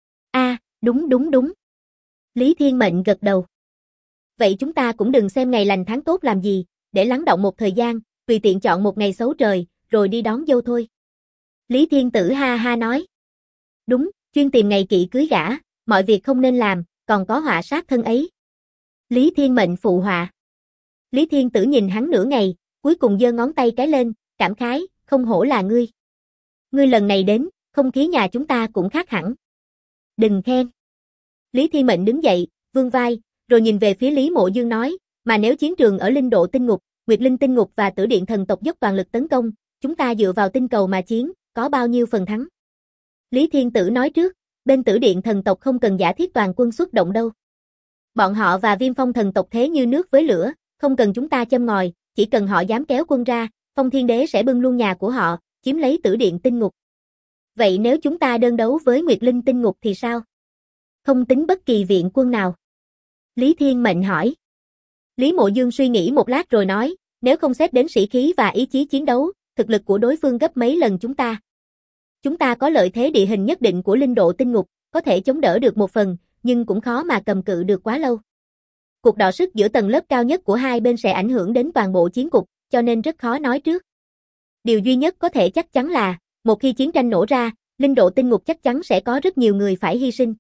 Speaker 1: Đúng. Lý Thiên Mệnh gật đầu. Vậy chúng ta cũng đừng xem ngày lành tháng tốt làm gì, để lắng động một thời gian, tùy tiện chọn một ngày xấu trời, rồi đi đón dâu thôi. Lý Thiên Tử ha ha nói. Đúng, chuyên tìm ngày kỵ cưới gả, mọi việc không nên làm, còn có họa sát thân ấy. Lý Thiên Mệnh phụ họa. Lý Thiên Tử nhìn hắn nửa ngày, cuối cùng giơ ngón tay cái lên, cảm khái, không hổ là ngươi. Ngươi lần này đến, không khí nhà chúng ta cũng khác hẳn. Đừng khen. Lý Thiên Mệnh đứng dậy, vươn vai, rồi nhìn về phía Lý Mộ Dương nói, mà nếu chiến trường ở Linh Độ tinh ngục, Nguyệt Linh tinh ngục và Tử Điện thần tộc dốc toàn lực tấn công, chúng ta dựa vào tinh cầu mà chiến, có bao nhiêu phần thắng? Lý Thiên Tử nói trước, bên Tử Điện thần tộc không cần giả thiết toàn quân xuất động đâu. Bọn họ và Viêm Phong thần tộc thế như nước với lửa, không cần chúng ta châm ngòi, chỉ cần họ dám kéo quân ra, Phong Thiên Đế sẽ bưng luôn nhà của họ, chiếm lấy Tử Điện tinh ngục. Vậy nếu chúng ta đơn đấu với Nguyệt Linh tinh ngục thì sao? Không tính bất kỳ viện quân nào. Lý Thiên Mệnh hỏi. Lý Mộ Dương suy nghĩ một lát rồi nói, nếu không xét đến sĩ khí và ý chí chiến đấu, thực lực của đối phương gấp mấy lần chúng ta. Chúng ta có lợi thế địa hình nhất định của linh độ tinh ngục, có thể chống đỡ được một phần, nhưng cũng khó mà cầm cự được quá lâu. Cuộc đọ sức giữa tầng lớp cao nhất của hai bên sẽ ảnh hưởng đến toàn bộ chiến cục, cho nên rất khó nói trước. Điều duy nhất có thể chắc chắn là, một khi chiến tranh nổ ra, linh độ tinh ngục chắc chắn sẽ có rất nhiều người phải hy sinh.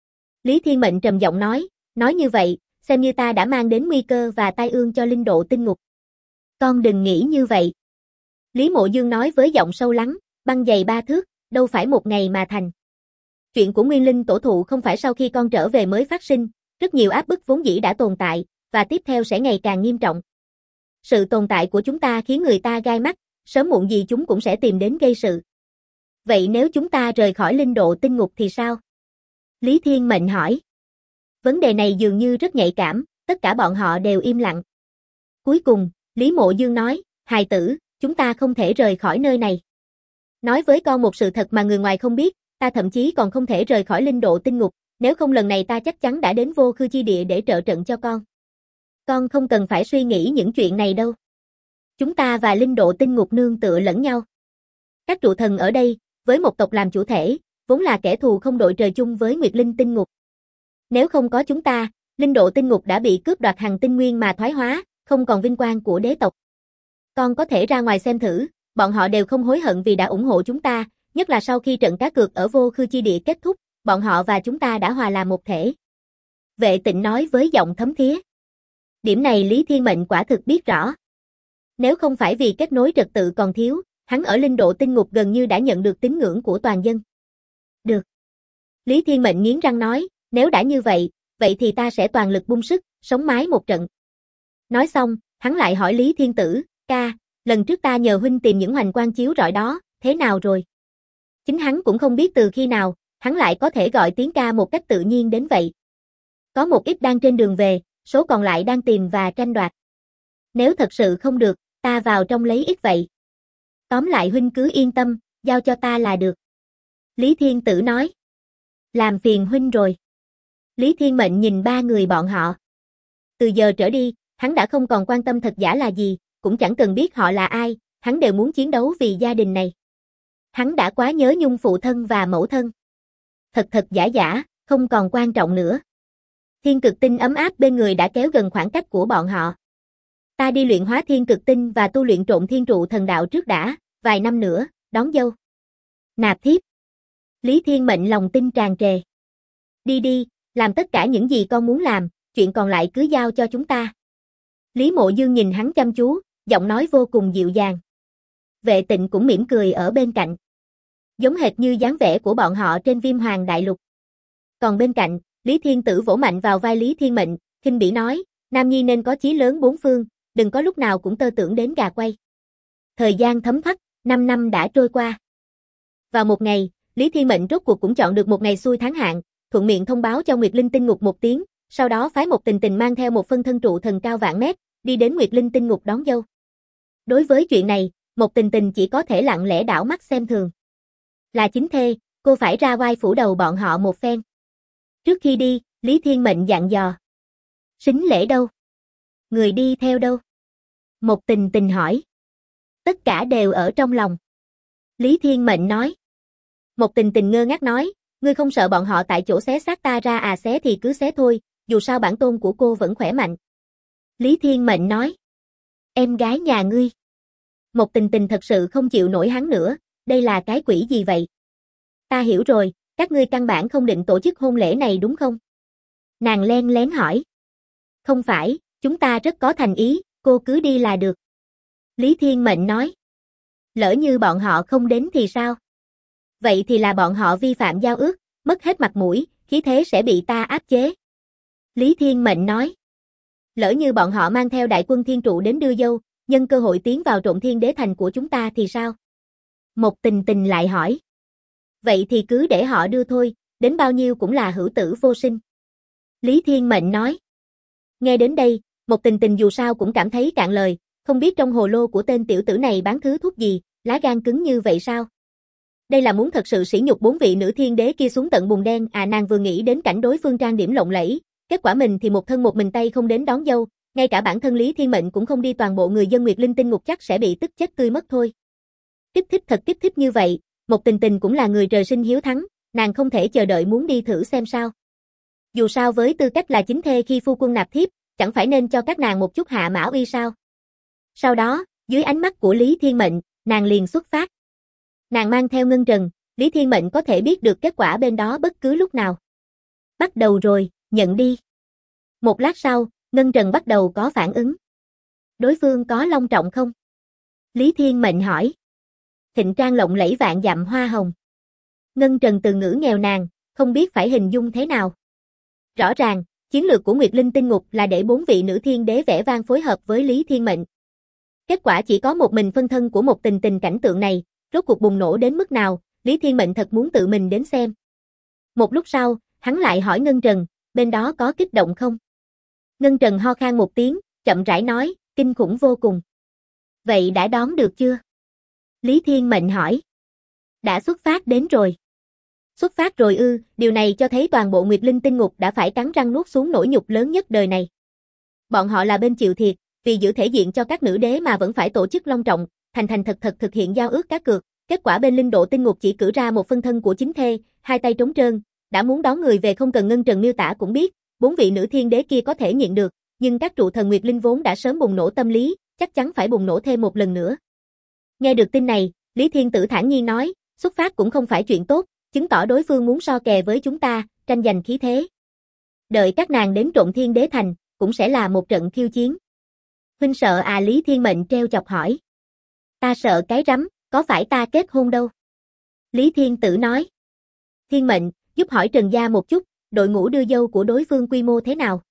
Speaker 1: Lý Thiên Mệnh trầm giọng nói như vậy, xem như ta đã mang đến nguy cơ và tai ương cho linh độ tinh ngục. Con đừng nghĩ như vậy. Lý Mộ Dương nói với giọng sâu lắng, băng dày 3 thước, đâu phải một ngày mà thành. Chuyện của Nguyên Linh tổ thụ không phải sau khi con trở về mới phát sinh, rất nhiều áp bức vốn dĩ đã tồn tại, và tiếp theo sẽ ngày càng nghiêm trọng. Sự tồn tại của chúng ta khiến người ta gai mắt, sớm muộn gì chúng cũng sẽ tìm đến gây sự. Vậy nếu chúng ta rời khỏi linh độ tinh ngục thì sao? Lý Thiên Mệnh hỏi. Vấn đề này dường như rất nhạy cảm, tất cả bọn họ đều im lặng. Cuối cùng, Lý Mộ Dương nói, hài tử, chúng ta không thể rời khỏi nơi này. Nói với con một sự thật mà người ngoài không biết, ta thậm chí còn không thể rời khỏi linh độ tinh ngục, nếu không lần này ta chắc chắn đã đến vô khư chi địa để trợ trận cho con. Con không cần phải suy nghĩ những chuyện này đâu. Chúng ta và linh độ tinh ngục nương tựa lẫn nhau. Các trụ thần ở đây, với một tộc làm chủ thể, vốn là kẻ thù không đội trời chung với Nguyệt Linh tinh ngục. Nếu không có chúng ta, linh độ tinh ngục đã bị cướp đoạt hằng tinh nguyên mà thoái hóa, không còn vinh quang của đế tộc. Con có thể ra ngoài xem thử, bọn họ đều không hối hận vì đã ủng hộ chúng ta, nhất là sau khi trận cá cược ở vô khư chi địa kết thúc, bọn họ và chúng ta đã hòa làm một thể. Vệ Tịnh nói với giọng thấm thía. Điểm này Lý Thiên Mệnh quả thực biết rõ. Nếu không phải vì kết nối trật tự còn thiếu, hắn ở linh độ tinh ngục gần như đã nhận được tín ngưỡng của toàn dân. Được. Lý Thiên Mệnh nghiến răng nói, nếu đã như vậy, vậy thì ta sẽ toàn lực bung sức, sống mái một trận. Nói xong, hắn lại hỏi Lý Thiên Tử, ca, lần trước ta nhờ huynh tìm những hoành quang chiếu rọi đó, thế nào rồi? Chính hắn cũng không biết từ khi nào, hắn lại có thể gọi tiếng ca một cách tự nhiên đến vậy. Có một ít đang trên đường về, số còn lại đang tìm và tranh đoạt. Nếu thật sự không được, ta vào trong lấy ít vậy. Tóm lại huynh cứ yên tâm, giao cho ta là được. Lý Thiên Tử nói. Làm phiền huynh rồi. Lý Thiên Mệnh nhìn ba người bọn họ. Từ giờ trở đi, hắn đã không còn quan tâm thật giả là gì, cũng chẳng cần biết họ là ai, hắn đều muốn chiến đấu vì gia đình này. Hắn đã quá nhớ nhung phụ thân và mẫu thân. Thật thật giả giả, không còn quan trọng nữa. Thiên cực tinh ấm áp bên người đã kéo gần khoảng cách của bọn họ. Ta đi luyện hóa thiên cực tinh và tu luyện trộn thiên trụ thần đạo trước đã, vài năm nữa, đón dâu. Nạp thiếp. Lý Thiên Mệnh lòng tin tràn trề. Đi đi, làm tất cả những gì con muốn làm, chuyện còn lại cứ giao cho chúng ta. Lý Mộ Dương nhìn hắn chăm chú, giọng nói vô cùng dịu dàng. Vệ Tịnh cũng mỉm cười ở bên cạnh. Giống hệt như dáng vẻ của bọn họ trên Viêm Hoàng Đại Lục. Còn bên cạnh, Lý Thiên Tử vỗ mạnh vào vai Lý Thiên Mệnh, khinh bỉ nói, nam nhi nên có chí lớn bốn phương, đừng có lúc nào cũng tơ tưởng đến gà quay. Thời gian thấm thoát, 5 năm đã trôi qua. Vào một ngày, Lý Thiên Mệnh rốt cuộc cũng chọn được một ngày xui tháng hạn, thuận miệng thông báo cho Nguyệt Linh Tinh Ngục một tiếng, sau đó phái một tình tình mang theo một phân thân trụ thần cao vạn mét, đi đến Nguyệt Linh Tinh Ngục đón dâu. Đối với chuyện này, một tình tình chỉ có thể lặng lẽ đảo mắt xem thường. Là chính thê, cô phải ra vai phủ đầu bọn họ một phen. Trước khi đi, Lý Thiên Mệnh dặn dò. Sính lễ đâu? Người đi theo đâu? Một tình tình hỏi. Tất cả đều ở trong lòng. Lý Thiên Mệnh nói. Một tình tình ngơ ngác nói, ngươi không sợ bọn họ tại chỗ xé xác ta ra à? Xé thì cứ xé thôi, dù sao bản tôn của cô vẫn khỏe mạnh. Lý Thiên Mệnh nói. Em gái nhà ngươi. Một tình tình thật sự không chịu nổi hắn nữa, đây là cái quỷ gì vậy? Ta hiểu rồi, các ngươi căn bản không định tổ chức hôn lễ này đúng không? Nàng len lén hỏi. Không phải, chúng ta rất có thành ý, cô cứ đi là được. Lý Thiên Mệnh nói. Lỡ như bọn họ không đến thì sao? Vậy thì là bọn họ vi phạm giao ước, mất hết mặt mũi, khí thế sẽ bị ta áp chế. Lý Thiên Mệnh nói. Lỡ như bọn họ mang theo đại quân thiên trụ đến đưa dâu, nhân cơ hội tiến vào trộn thiên đế thành của chúng ta thì sao? Một tình tình lại hỏi. Vậy thì cứ để họ đưa thôi, đến bao nhiêu cũng là hữu tử vô sinh. Lý Thiên Mệnh nói. Nghe đến đây, một tình tình dù sao cũng cảm thấy cạn lời, không biết trong hồ lô của tên tiểu tử này bán thứ thuốc gì, lá gan cứng như vậy sao? Đây là muốn thật sự sỉ nhục 4 vị nữ thiên đế kia xuống tận bùn đen à? Nàng vừa nghĩ đến cảnh đối phương trang điểm lộng lẫy, kết quả mình thì một thân một mình tay không đến đón dâu, ngay cả bản thân Lý Thiên Mệnh cũng không đi, toàn bộ người dân Nguyệt Linh Tinh Ngục chắc sẽ bị tức chết tươi mất thôi. Kích thích thật kích thích như vậy, Một Tình Tình cũng là người trời sinh hiếu thắng, nàng không thể chờ đợi muốn đi thử xem sao. Dù sao với tư cách là chính thê khi phu quân nạp thiếp, chẳng phải nên cho các nàng một chút hạ mã uy sao. Sau đó, dưới ánh mắt của Lý Thiên Mệnh, nàng liền xuất phát. Nàng mang theo Ngân Trần, Lý Thiên Mệnh có thể biết được kết quả bên đó bất cứ lúc nào. Bắt đầu rồi, nhận đi. Một lát sau, Ngân Trần bắt đầu có phản ứng. Đối phương có long trọng không? Lý Thiên Mệnh hỏi. Thịnh trang lộng lẫy vạn dặm hoa hồng. Ngân Trần từ ngữ nghèo nàn, không biết phải hình dung thế nào. Rõ ràng, chiến lược của Nguyệt Linh Tinh Ngục là để 4 vị nữ thiên đế vẻ vang phối hợp với Lý Thiên Mệnh. Kết quả chỉ có một mình phân thân của một Tình Tình cảnh tượng này, rốt cuộc bùng nổ đến mức nào, Lý Thiên Mệnh thật muốn tự mình đến xem. Một lúc sau, hắn lại hỏi Ngân Trần, bên đó có kích động không? Ngân Trần ho khan một tiếng, chậm rãi nói, kinh khủng vô cùng. Vậy đã đón được chưa? Lý Thiên Mệnh hỏi. Đã xuất phát đến rồi. Xuất phát rồi ư, điều này cho thấy toàn bộ Nguyệt Linh Tinh Ngục đã phải cắn răng nuốt xuống nỗi nhục lớn nhất đời này. Bọn họ là bên chịu thiệt, vì giữ thể diện cho các nữ đế mà vẫn phải tổ chức long trọng, thành thật thực hiện giao ước cá cược. Kết quả bên Linh Độ Tinh Ngục chỉ cử ra một phân thân của chính thê, hai tay trống trơn, đã muốn đón người về không cần Ngân Trần miêu tả cũng biết, 4 vị nữ thiên đế kia có thể nhịn được, nhưng các trụ thần Nguyệt Linh vốn đã sớm bùng nổ tâm lý, chắc chắn phải bùng nổ thêm một lần nữa. Nghe được tin này, Lý Thiên Tử thản nhiên nói, xuất phát cũng không phải chuyện tốt, chứng tỏ đối phương muốn so kè với chúng ta, tranh giành khí thế. Đợi các nàng đến Trộn Thiên Đế Thành, cũng sẽ là một trận khiêu chiến. Huynh sợ à? Lý Thiên Mệnh treo chọc hỏi. Ta sợ cái rắm, có phải ta kết hôn đâu? Lý Thiên Tử nói. Thiên Mệnh, giúp hỏi Trần gia một chút, đội ngũ đưa dâu của đối phương quy mô thế nào?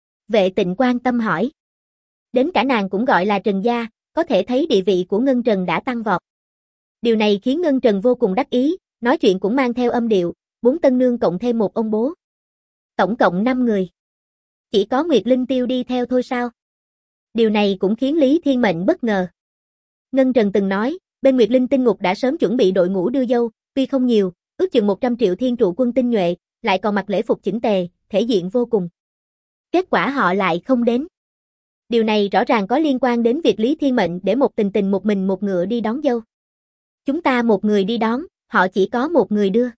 Speaker 1: Vệ Tịnh quan tâm hỏi. Đến cả nàng cũng gọi là Trần gia, có thể thấy địa vị của Ngân Trần đã tăng vọt. Điều này khiến Ngân Trần vô cùng đắc ý, nói chuyện cũng mang theo âm điệu, 4 tân nương cộng thêm một ông bố. Tổng cộng 5 người. Chỉ có Nguyệt Linh Tiêu đi theo thôi sao? Điều này cũng khiến Lý Thiên Mệnh bất ngờ. Ngân Trần từng nói, bên Nguyệt Linh Tinh Ngục đã sớm chuẩn bị đội ngũ đưa dâu, tuy không nhiều, ước chừng 100 triệu thiên trụ quân tinh nhuệ, lại còn mặc lễ phục chỉnh tề, thể diện vô cùng. Kết quả họ lại không đến. Điều này rõ ràng có liên quan đến việc Lý Thiên Mệnh để một Tình Tình một mình một ngựa đi đón dâu. Chúng ta một người đi đón, họ chỉ có một người đưa.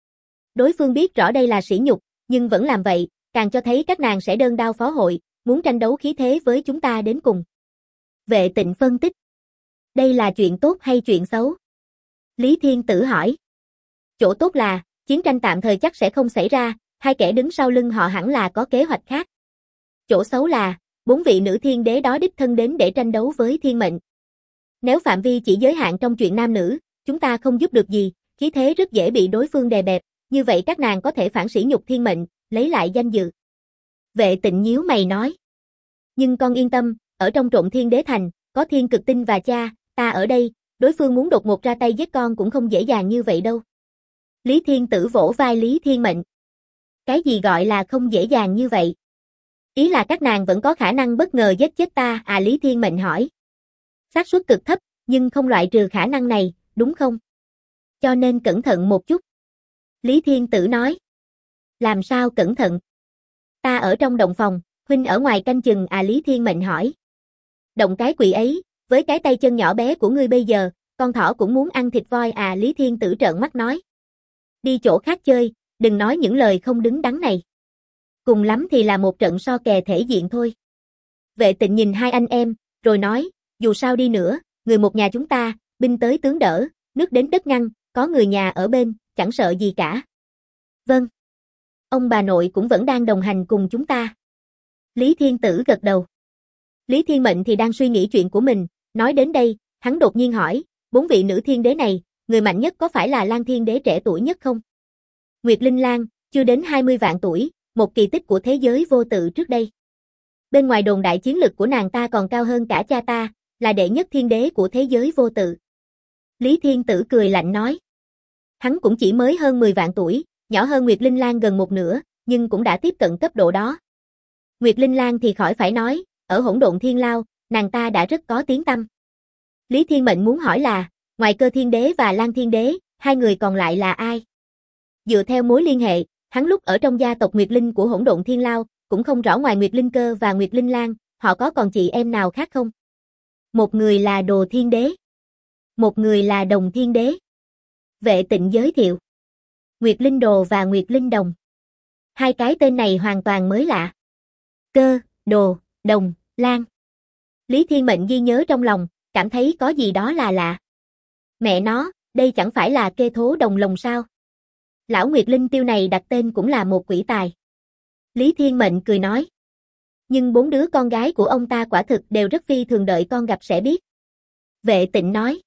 Speaker 1: Đối phương biết rõ đây là sỉ nhục, nhưng vẫn làm vậy, càng cho thấy các nàng sẽ đơn đao phó hội, muốn tranh đấu khí thế với chúng ta đến cùng. Vệ Tịnh phân tích. Đây là chuyện tốt hay chuyện xấu? Lý Thiên Tử hỏi. Chỗ tốt là, chiến tranh tạm thời chắc sẽ không xảy ra, hai kẻ đứng sau lưng họ hẳn là có kế hoạch khác. Chỗ xấu là, 4 vị nữ thiên đế đó đích thân đến để tranh đấu với Thiên Mệnh. Nếu phạm vi chỉ giới hạn trong chuyện nam nữ, chúng ta không giúp được gì, khí thế rất dễ bị đối phương đè bẹp, như vậy các nàng có thể phản sỉ nhục Thiên Mệnh, lấy lại danh dự. Vệ Tịnh nhíu mày nói. Nhưng con yên tâm, ở trong Trộn Thiên Đế Thành, có Thiên Cực Tinh và cha, ta ở đây, đối phương muốn đột ngột ra tay giết con cũng không dễ dàng như vậy đâu. Lý Thiên Tử vỗ vai Lý Thiên Mệnh. Cái gì gọi là không dễ dàng như vậy? Ý là các nàng vẫn có khả năng bất ngờ giết chết ta à? Lý Thiên Mệnh hỏi. Xác suất cực thấp, nhưng không loại trừ khả năng này, đúng không? Cho nên cẩn thận một chút. Lý Thiên Tử nói. Làm sao cẩn thận? Ta ở trong động phòng, huynh ở ngoài canh chừng à? Lý Thiên Mệnh hỏi. Động cái quỷ ấy, với cái tay chân nhỏ bé của ngươi bây giờ, con thỏ cũng muốn ăn thịt voi à? Lý Thiên Tử trợn mắt nói. Đi chỗ khác chơi, đừng nói những lời không đứng đắn này. Cùng lắm thì là một trận so kè thể diện thôi. Vệ Tịnh nhìn hai anh em, rồi nói, dù sao đi nữa, người một nhà chúng ta, binh tới tướng đỡ, nước đến đất ngăn, có người nhà ở bên, chẳng sợ gì cả. Vâng. Ông bà nội cũng vẫn đang đồng hành cùng chúng ta. Lý Thiên Tử gật đầu. Lý Thiên Mệnh thì đang suy nghĩ chuyện của mình, nói đến đây, hắn đột nhiên hỏi, 4 vị nữ thiên đế này, người mạnh nhất có phải là Lan Thiên Đế trẻ tuổi nhất không? Nguyệt Linh Lan, chưa đến 20 vạn tuổi, một kỳ tích của thế giới vô tự trước đây. Bên ngoài đồn đại chiến lực của nàng ta còn cao hơn cả cha ta, là đệ nhất thiên đế của thế giới vô tự. Lý Thiên Tử cười lạnh nói. Hắn cũng chỉ mới hơn 10 vạn tuổi, nhỏ hơn Nguyệt Linh Lan gần một nửa, nhưng cũng đã tiếp cận cấp độ đó. Nguyệt Linh Lan thì khỏi phải nói, ở Hỗn Độn Thiên Lao, nàng ta đã rất có tiếng tăm. Lý Thiên Mệnh muốn hỏi là, ngoài Cơ Thiên Đế và Lan Thiên Đế, hai người còn lại là ai? Dựa theo mối liên hệ, hắn lúc ở trong gia tộc Nguyệt Linh của Hỗn Độn Thiên Lao, cũng không rõ ngoài Nguyệt Linh Cơ và Nguyệt Linh Lan, họ có còn chị em nào khác không? Một người là Đồ Thiên Đế, một người là Đồng Thiên Đế, Vệ Tịnh giới thiệu. Nguyệt Linh Đồ và Nguyệt Linh Đồng. Hai cái tên này hoàn toàn mới lạ. Cơ, Đồ, Đồng, Lan. Lý Thiên Mệnh ghi nhớ trong lòng, cảm thấy có gì đó là lạ. Mẹ nó, đây chẳng phải là kê thố đồng lồng sao? Lão Nguyệt Linh Tiêu này đặt tên cũng là một quỷ tài. Lý Thiên Mệnh cười nói. Nhưng 4 đứa con gái của ông ta quả thực đều rất phi thường, đợi con gặp sẽ biết. Vệ Tịnh nói.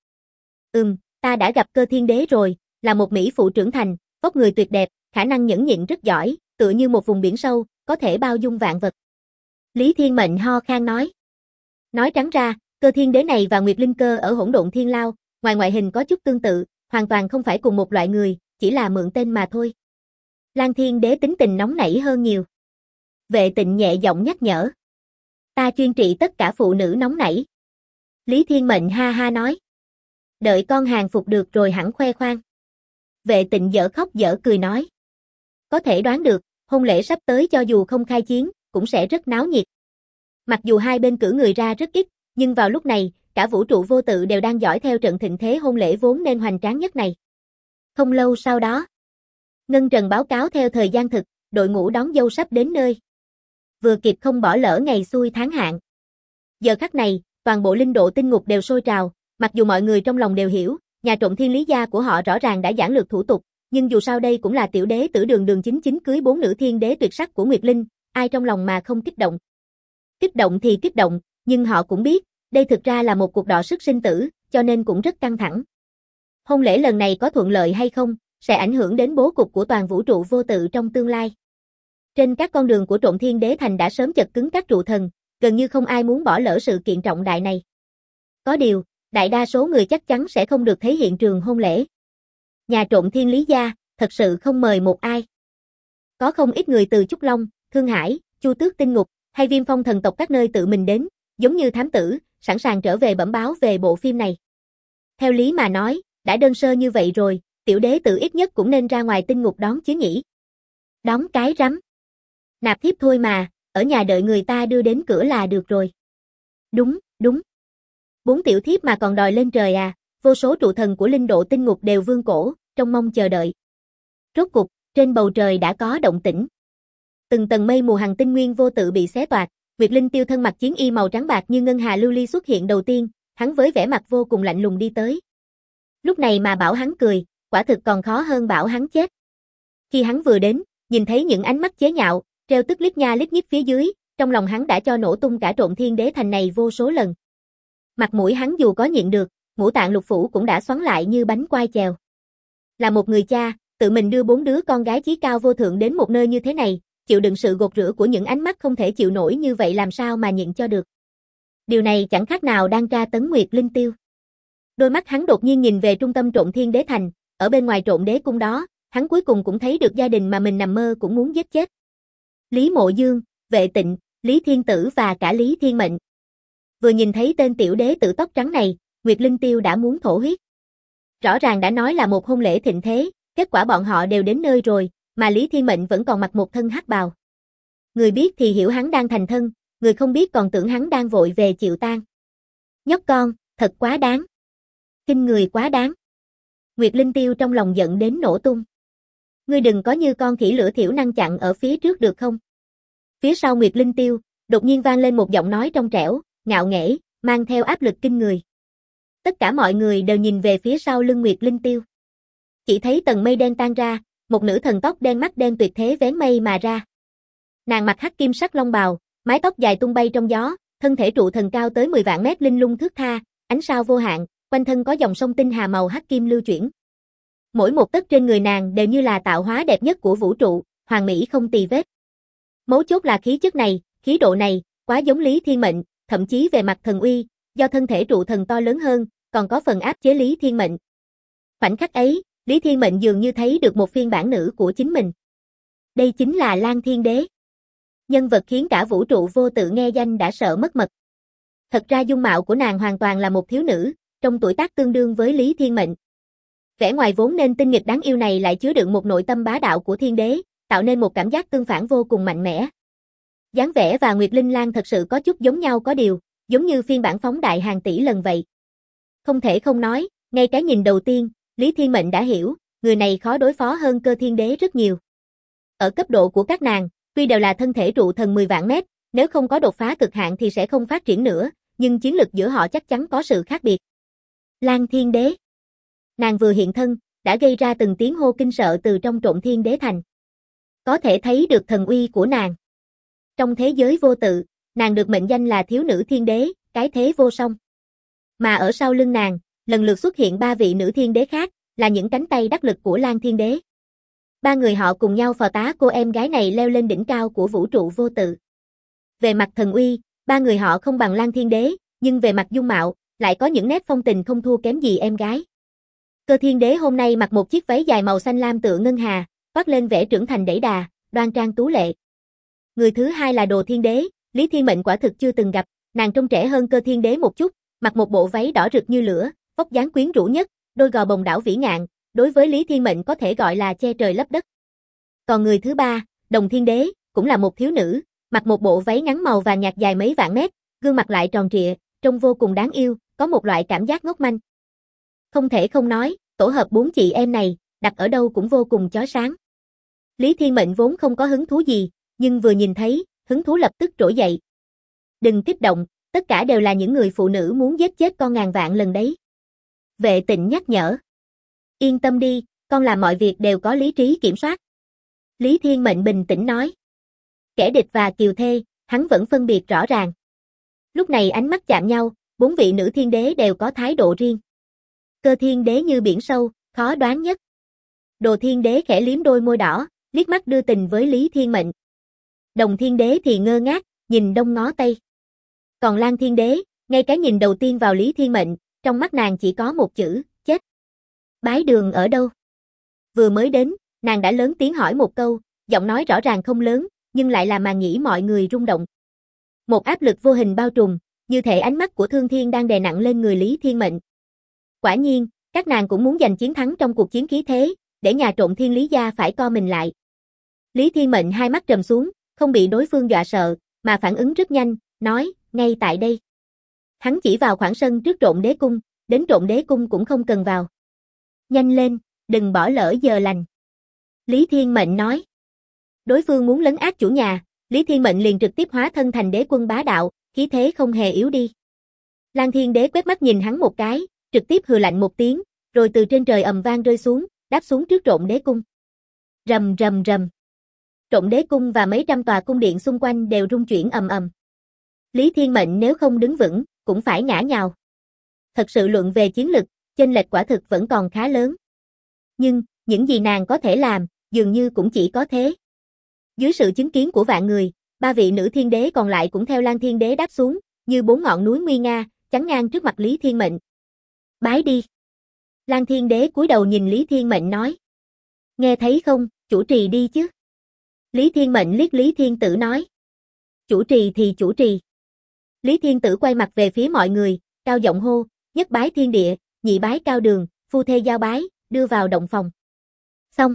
Speaker 1: Ta đã gặp Cơ Thiên Đế rồi, là một mỹ phụ trưởng thành, vóc người tuyệt đẹp, khả năng nhẫn nhịn rất giỏi, tựa như một vùng biển sâu, có thể bao dung vạn vật. Lý Thiên Mệnh ho khan nói. Nói trắng ra, Cơ Thiên Đế này và Nguyệt Linh Cơ ở Hỗn Độn Thiên Lao, ngoài ngoại hình có chút tương tự, hoàn toàn không phải cùng một loại người, chỉ là mượn tên mà thôi. Lan Thiên Đế tính tình nóng nảy hơn nhiều. Vệ Tịnh nhẹ giọng nhắc nhở. Ta chuyên trị tất cả phụ nữ nóng nảy. Lý Thiên Mệnh ha ha nói. Đợi con hàng phục được rồi hẳn khoe khoang. Vệ Tịnh dở khóc dở cười nói. Có thể đoán được, hôn lễ sắp tới cho dù không khai chiến, cũng sẽ rất náo nhiệt. Mặc dù hai bên cử người ra rất ít, nhưng vào lúc này, cả vũ trụ vô tự đều đang dõi theo trận thịnh thế hôn lễ vốn nên hoành tráng nhất này. Không lâu sau đó, Ngân Trần báo cáo theo thời gian thực, đội ngũ đón dâu sắp đến nơi. Vừa kịp không bỏ lỡ ngày xui tháng hạn. Giờ khắc này, toàn bộ linh độ tinh ngục đều sôi trào, mặc dù mọi người trong lòng đều hiểu, nhà trộm Thiên Lý gia của họ rõ ràng đã giản lược thủ tục, nhưng dù sao đây cũng là tiểu đế tử Đường chính chính cưới 4 nữ thiên đế tuyệt sắc của Nguyệt Linh, ai trong lòng mà không kích động. Kích động thì kích động, nhưng họ cũng biết, đây thực ra là một cuộc đọ sức sinh tử, cho nên cũng rất căng thẳng. Hôn lễ lần này có thuận lợi hay không, sẽ ảnh hưởng đến bố cục của toàn vũ trụ vô tự trong tương lai. Trên các con đường của trộm Thiên Đế Thành đã sớm chật cứng các trụ thần, gần như không ai muốn bỏ lỡ sự kiện trọng đại này. Có điều, đại đa số người chắc chắn sẽ không được thấy hiện trường hôn lễ. Nhà trộm Thiên Lý gia, thật sự không mời một ai. Có không ít người từ Trúc Long, Thương Hải, Chu Tước Tinh Ngục, hay Viêm Phong thần tộc các nơi tự mình đến, giống như thám tử, sẵn sàng trở về bẩm báo về bộ phim này. Theo lý mà nói, đã đơn sơ như vậy rồi, tiểu đế tử ít nhất cũng nên ra ngoài tinh ngục đón chứ nhỉ. Đón cái rắm. Nạp thiếp thôi mà, ở nhà đợi người ta đưa đến cửa là được rồi. Đúng. 4 tiểu thiếp mà còn đòi lên trời à, vô số trụ thần của linh độ tinh ngục đều vương cổ, trông mong chờ đợi. Rốt cục, trên bầu trời đã có động tĩnh. Từng tầng mây mù hằng tinh nguyên vô tự bị xé toạc, Nguyệt Linh Tiêu thân mặc chiến y màu trắng bạc như ngân hà lưu ly xuất hiện đầu tiên, hắn với vẻ mặt vô cùng lạnh lùng đi tới. Lúc này mà bảo hắn cười, quả thực còn khó hơn bảo hắn chết. Khi hắn vừa đến, nhìn thấy những ánh mắt chế nhạo, treo tức lít nha lít nhít phía dưới, trong lòng hắn đã cho nổ tung cả trộm Thiên Đế Thành này vô số lần. Mặt mũi hắn dù có nhịn được, ngũ tạng lục phủ cũng đã xoắn lại như bánh quai chèo. Là một người cha, tự mình đưa 4 đứa con gái chí cao vô thượng đến một nơi như thế này, chịu đựng sự gột rửa của những ánh mắt không thể chịu nổi như vậy làm sao mà nhịn cho được. Điều này chẳng khác nào đang tra tấn Nguyệt Linh Tiêu. Đôi mắt hắn đột nhiên nhìn về trung tâm trộm Thiên Đế Thành, ở bên ngoài trộm đế cung đó, hắn cuối cùng cũng thấy được gia đình mà mình nằm mơ cũng muốn giết chết. Lý Mộ Dương, Vệ Tịnh, Lý Thiên Tử và cả Lý Thiên Mệnh. Vừa nhìn thấy tên tiểu đế tử tóc trắng này, Nguyệt Linh Tiêu đã muốn thổ huyết. Rõ ràng đã nói là một hôn lễ thịnh thế, kết quả bọn họ đều đến nơi rồi, mà Lý Thiên Mệnh vẫn còn mặc một thân hắc bào. Người biết thì hiểu hắn đang thành thân, người không biết còn tưởng hắn đang vội về chịu tang. Nhóc con, thật quá đáng. Kinh người quá đáng. Nguyệt Linh Tiêu trong lòng giận đến nổ tung. Ngươi đừng có như con khỉ lửa thiểu năng chặn ở phía trước được không? Phía sau Nguyệt Linh Tiêu, đột nhiên vang lên một giọng nói trong trẻo, ngạo nghễ, mang theo áp lực kinh người. Tất cả mọi người đều nhìn về phía sau lưng Nguyệt Linh Tiêu. Chỉ thấy tầng mây đen tan ra, một nữ thần tóc đen mắt đen tuyệt thế vén mây mà ra. Nàng mặc hắc kim sắc long bào, mái tóc dài tung bay trong gió, thân thể trụ thần cao tới 10 vạn mét linh lung thướt tha, ánh sao vô hạn, quanh thân có dòng sông tinh hà màu hắc kim lưu chuyển. Mỗi một tấc trên người nàng đều như là tạo hóa đẹp nhất của vũ trụ, hoàn mỹ không tì vết. Mấu chốt là khí chất này, khí độ này, quá giống Lý Thiên Mệnh, thậm chí về mặt thần uy, do thân thể trụ thần to lớn hơn, còn có phần áp chế Lý Thiên Mệnh. Khoảnh khắc ấy, Lý Thiên Mệnh dường như thấy được một phiên bản nữ của chính mình. Đây chính là Lan Thiên Đế. Nhân vật khiến cả vũ trụ vô tự nghe danh đã sợ mất mật. Thật ra dung mạo của nàng hoàn toàn là một thiếu nữ, trong tuổi tác tương đương với Lý Thiên Mệnh. Vẻ ngoài vốn nên tinh nghịch đáng yêu này lại chứa đựng một nội tâm bá đạo của thiên đế, tạo nên một cảm giác tương phản vô cùng mạnh mẽ. Dáng vẻ và Nguyệt Linh Lan thật sự có chút giống nhau có điều, giống như phiên bản phóng đại hàng tỷ lần vậy. Không thể không nói, ngay cái nhìn đầu tiên, Lý Thiên Mệnh đã hiểu, người này khó đối phó hơn Cơ Thiên Đế rất nhiều. Ở cấp độ của các nàng, tuy đều là thân thể trụ thần 10 vạn mét, nếu không có đột phá cực hạn thì sẽ không phát triển nữa, nhưng chiến lực giữa họ chắc chắn có sự khác biệt. Lang Thiên Đế. Nàng vừa hiện thân, đã gây ra từng tiếng hô kinh sợ từ trong Trộm Thiên Đế thành. Có thể thấy được thần uy của nàng. Trong thế giới vô tự, nàng được mệnh danh là thiếu nữ thiên đế, cái thế vô song. Mà ở sau lưng nàng, lần lượt xuất hiện 3 vị nữ thiên đế khác, là những cánh tay đắc lực của Lang Thiên Đế. 3 người họ cùng nhau phò tá cô em gái này leo lên đỉnh cao của vũ trụ vô tự. Về mặt thần uy, 3 người họ không bằng Lang Thiên Đế, nhưng về mặt dung mạo, lại có những nét phong tình không thua kém gì em gái. Cơ Thiên Đế hôm nay mặc một chiếc váy dài màu xanh lam tựa ngân hà, toát lên vẻ trưởng thành đẩy đà, đoan trang tú lệ. Người thứ hai là Đồ Thiên Đế, Lý Thiên Mệnh quả thực chưa từng gặp, nàng trông trẻ hơn Cơ Thiên Đế một chút, mặc một bộ váy đỏ rực như lửa, vóc dáng quyến rũ nhất, đôi gò bồng đảo vĩ ngạn, đối với Lý Thiên Mệnh có thể gọi là che trời lấp đất. Còn người thứ ba, Đồng Thiên Đế, cũng là một thiếu nữ, mặc một bộ váy ngắn màu vàng nhạt dài mấy vạn mét, gương mặt lại tròn trịa, trông vô cùng đáng yêu, có một loại cảm giác ngốc manh. Không thể không nói, tổ hợp 4 chị em này, đặt ở đâu cũng vô cùng chói sáng. Lý Thiên Mệnh vốn không có hứng thú gì, nhưng vừa nhìn thấy, hứng thú lập tức trỗi dậy. Đừng kích động, tất cả đều là những người phụ nữ muốn giết chết con ngàn vạn lần đấy. Vệ Tịnh nhắc nhở. Yên tâm đi, con làm mọi việc đều có lý trí kiểm soát. Lý Thiên Mệnh bình tĩnh nói. Kẻ địch và kiều thê, hắn vẫn phân biệt rõ ràng. Lúc này ánh mắt chạm nhau, 4 vị nữ thiên đế đều có thái độ riêng. Cơ Thiên Đế như biển sâu, khó đoán nhất. Đồ Thiên Đế khẽ liếm đôi môi đỏ, liếc mắt đưa tình với Lý Thiên Mệnh. Đồng Thiên Đế thì ngơ ngác, nhìn đông ngó tây. Còn Lang Thiên Đế, ngay cái nhìn đầu tiên vào Lý Thiên Mệnh, trong mắt nàng chỉ có một chữ, chết. Bái Đường ở đâu? Vừa mới đến, nàng đã lớn tiếng hỏi một câu, giọng nói rõ ràng không lớn, nhưng lại làm màn nhĩ mọi người rung động. Một áp lực vô hình bao trùm, như thể ánh mắt của Thương Thiên đang đè nặng lên người Lý Thiên Mệnh. Quả nhiên, các nàng cũng muốn giành chiến thắng trong cuộc chiến khí thế, để nhà Trộm Thiên Lý gia phải co mình lại. Lý Thiên Mệnh hai mắt trầm xuống, không bị đối phương dọa sợ, mà phản ứng rất nhanh, nói, ngay tại đây. Hắn chỉ vào khoảng sân trước Trộm Đế Cung, đến Trộm Đế Cung cũng không cần vào. Nhanh lên, đừng bỏ lỡ giờ lành. Lý Thiên Mệnh nói. Đối phương muốn lấn át chủ nhà, Lý Thiên Mệnh liền trực tiếp hóa thân thành đế quân bá đạo, khí thế không hề yếu đi. Lang Thiên Đế quét mắt nhìn hắn một cái, trực tiếp hừ lạnh một tiếng, rồi từ trên trời ầm vang rơi xuống, đáp xuống trước Trộm Đế Cung. Rầm rầm rầm. Trộm Đế Cung và mấy trăm tòa cung điện xung quanh đều rung chuyển ầm ầm. Lý Thiên Mệnh nếu không đứng vững, cũng phải ngã nhào. Thật sự luận về chiến lực, chênh lệch quả thực vẫn còn khá lớn. Nhưng, những gì nàng có thể làm, dường như cũng chỉ có thế. Dưới sự chứng kiến của vạn người, 3 vị nữ thiên đế còn lại cũng theo Lang Thiên Đế đáp xuống, như 4 ngọn núi nguy nga, chắn ngang trước mặt Lý Thiên Mệnh. Bái đi. Lang Thiên Đế cúi đầu nhìn Lý Thiên Mệnh nói. Nghe thấy không, chủ trì đi chứ. Lý Thiên Mệnh liếc Lý Thiên Tử nói. Chủ trì thì chủ trì. Lý Thiên Tử quay mặt về phía mọi người, cao giọng hô, nhất bái thiên địa, nhị bái cao đường, phu thê giao bái, đưa vào động phòng. Xong.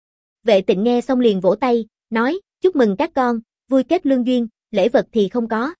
Speaker 1: Vệ Tịnh nghe xong liền vỗ tay, nói, chúc mừng các con, vui kết lương duyên, lễ vật thì không có.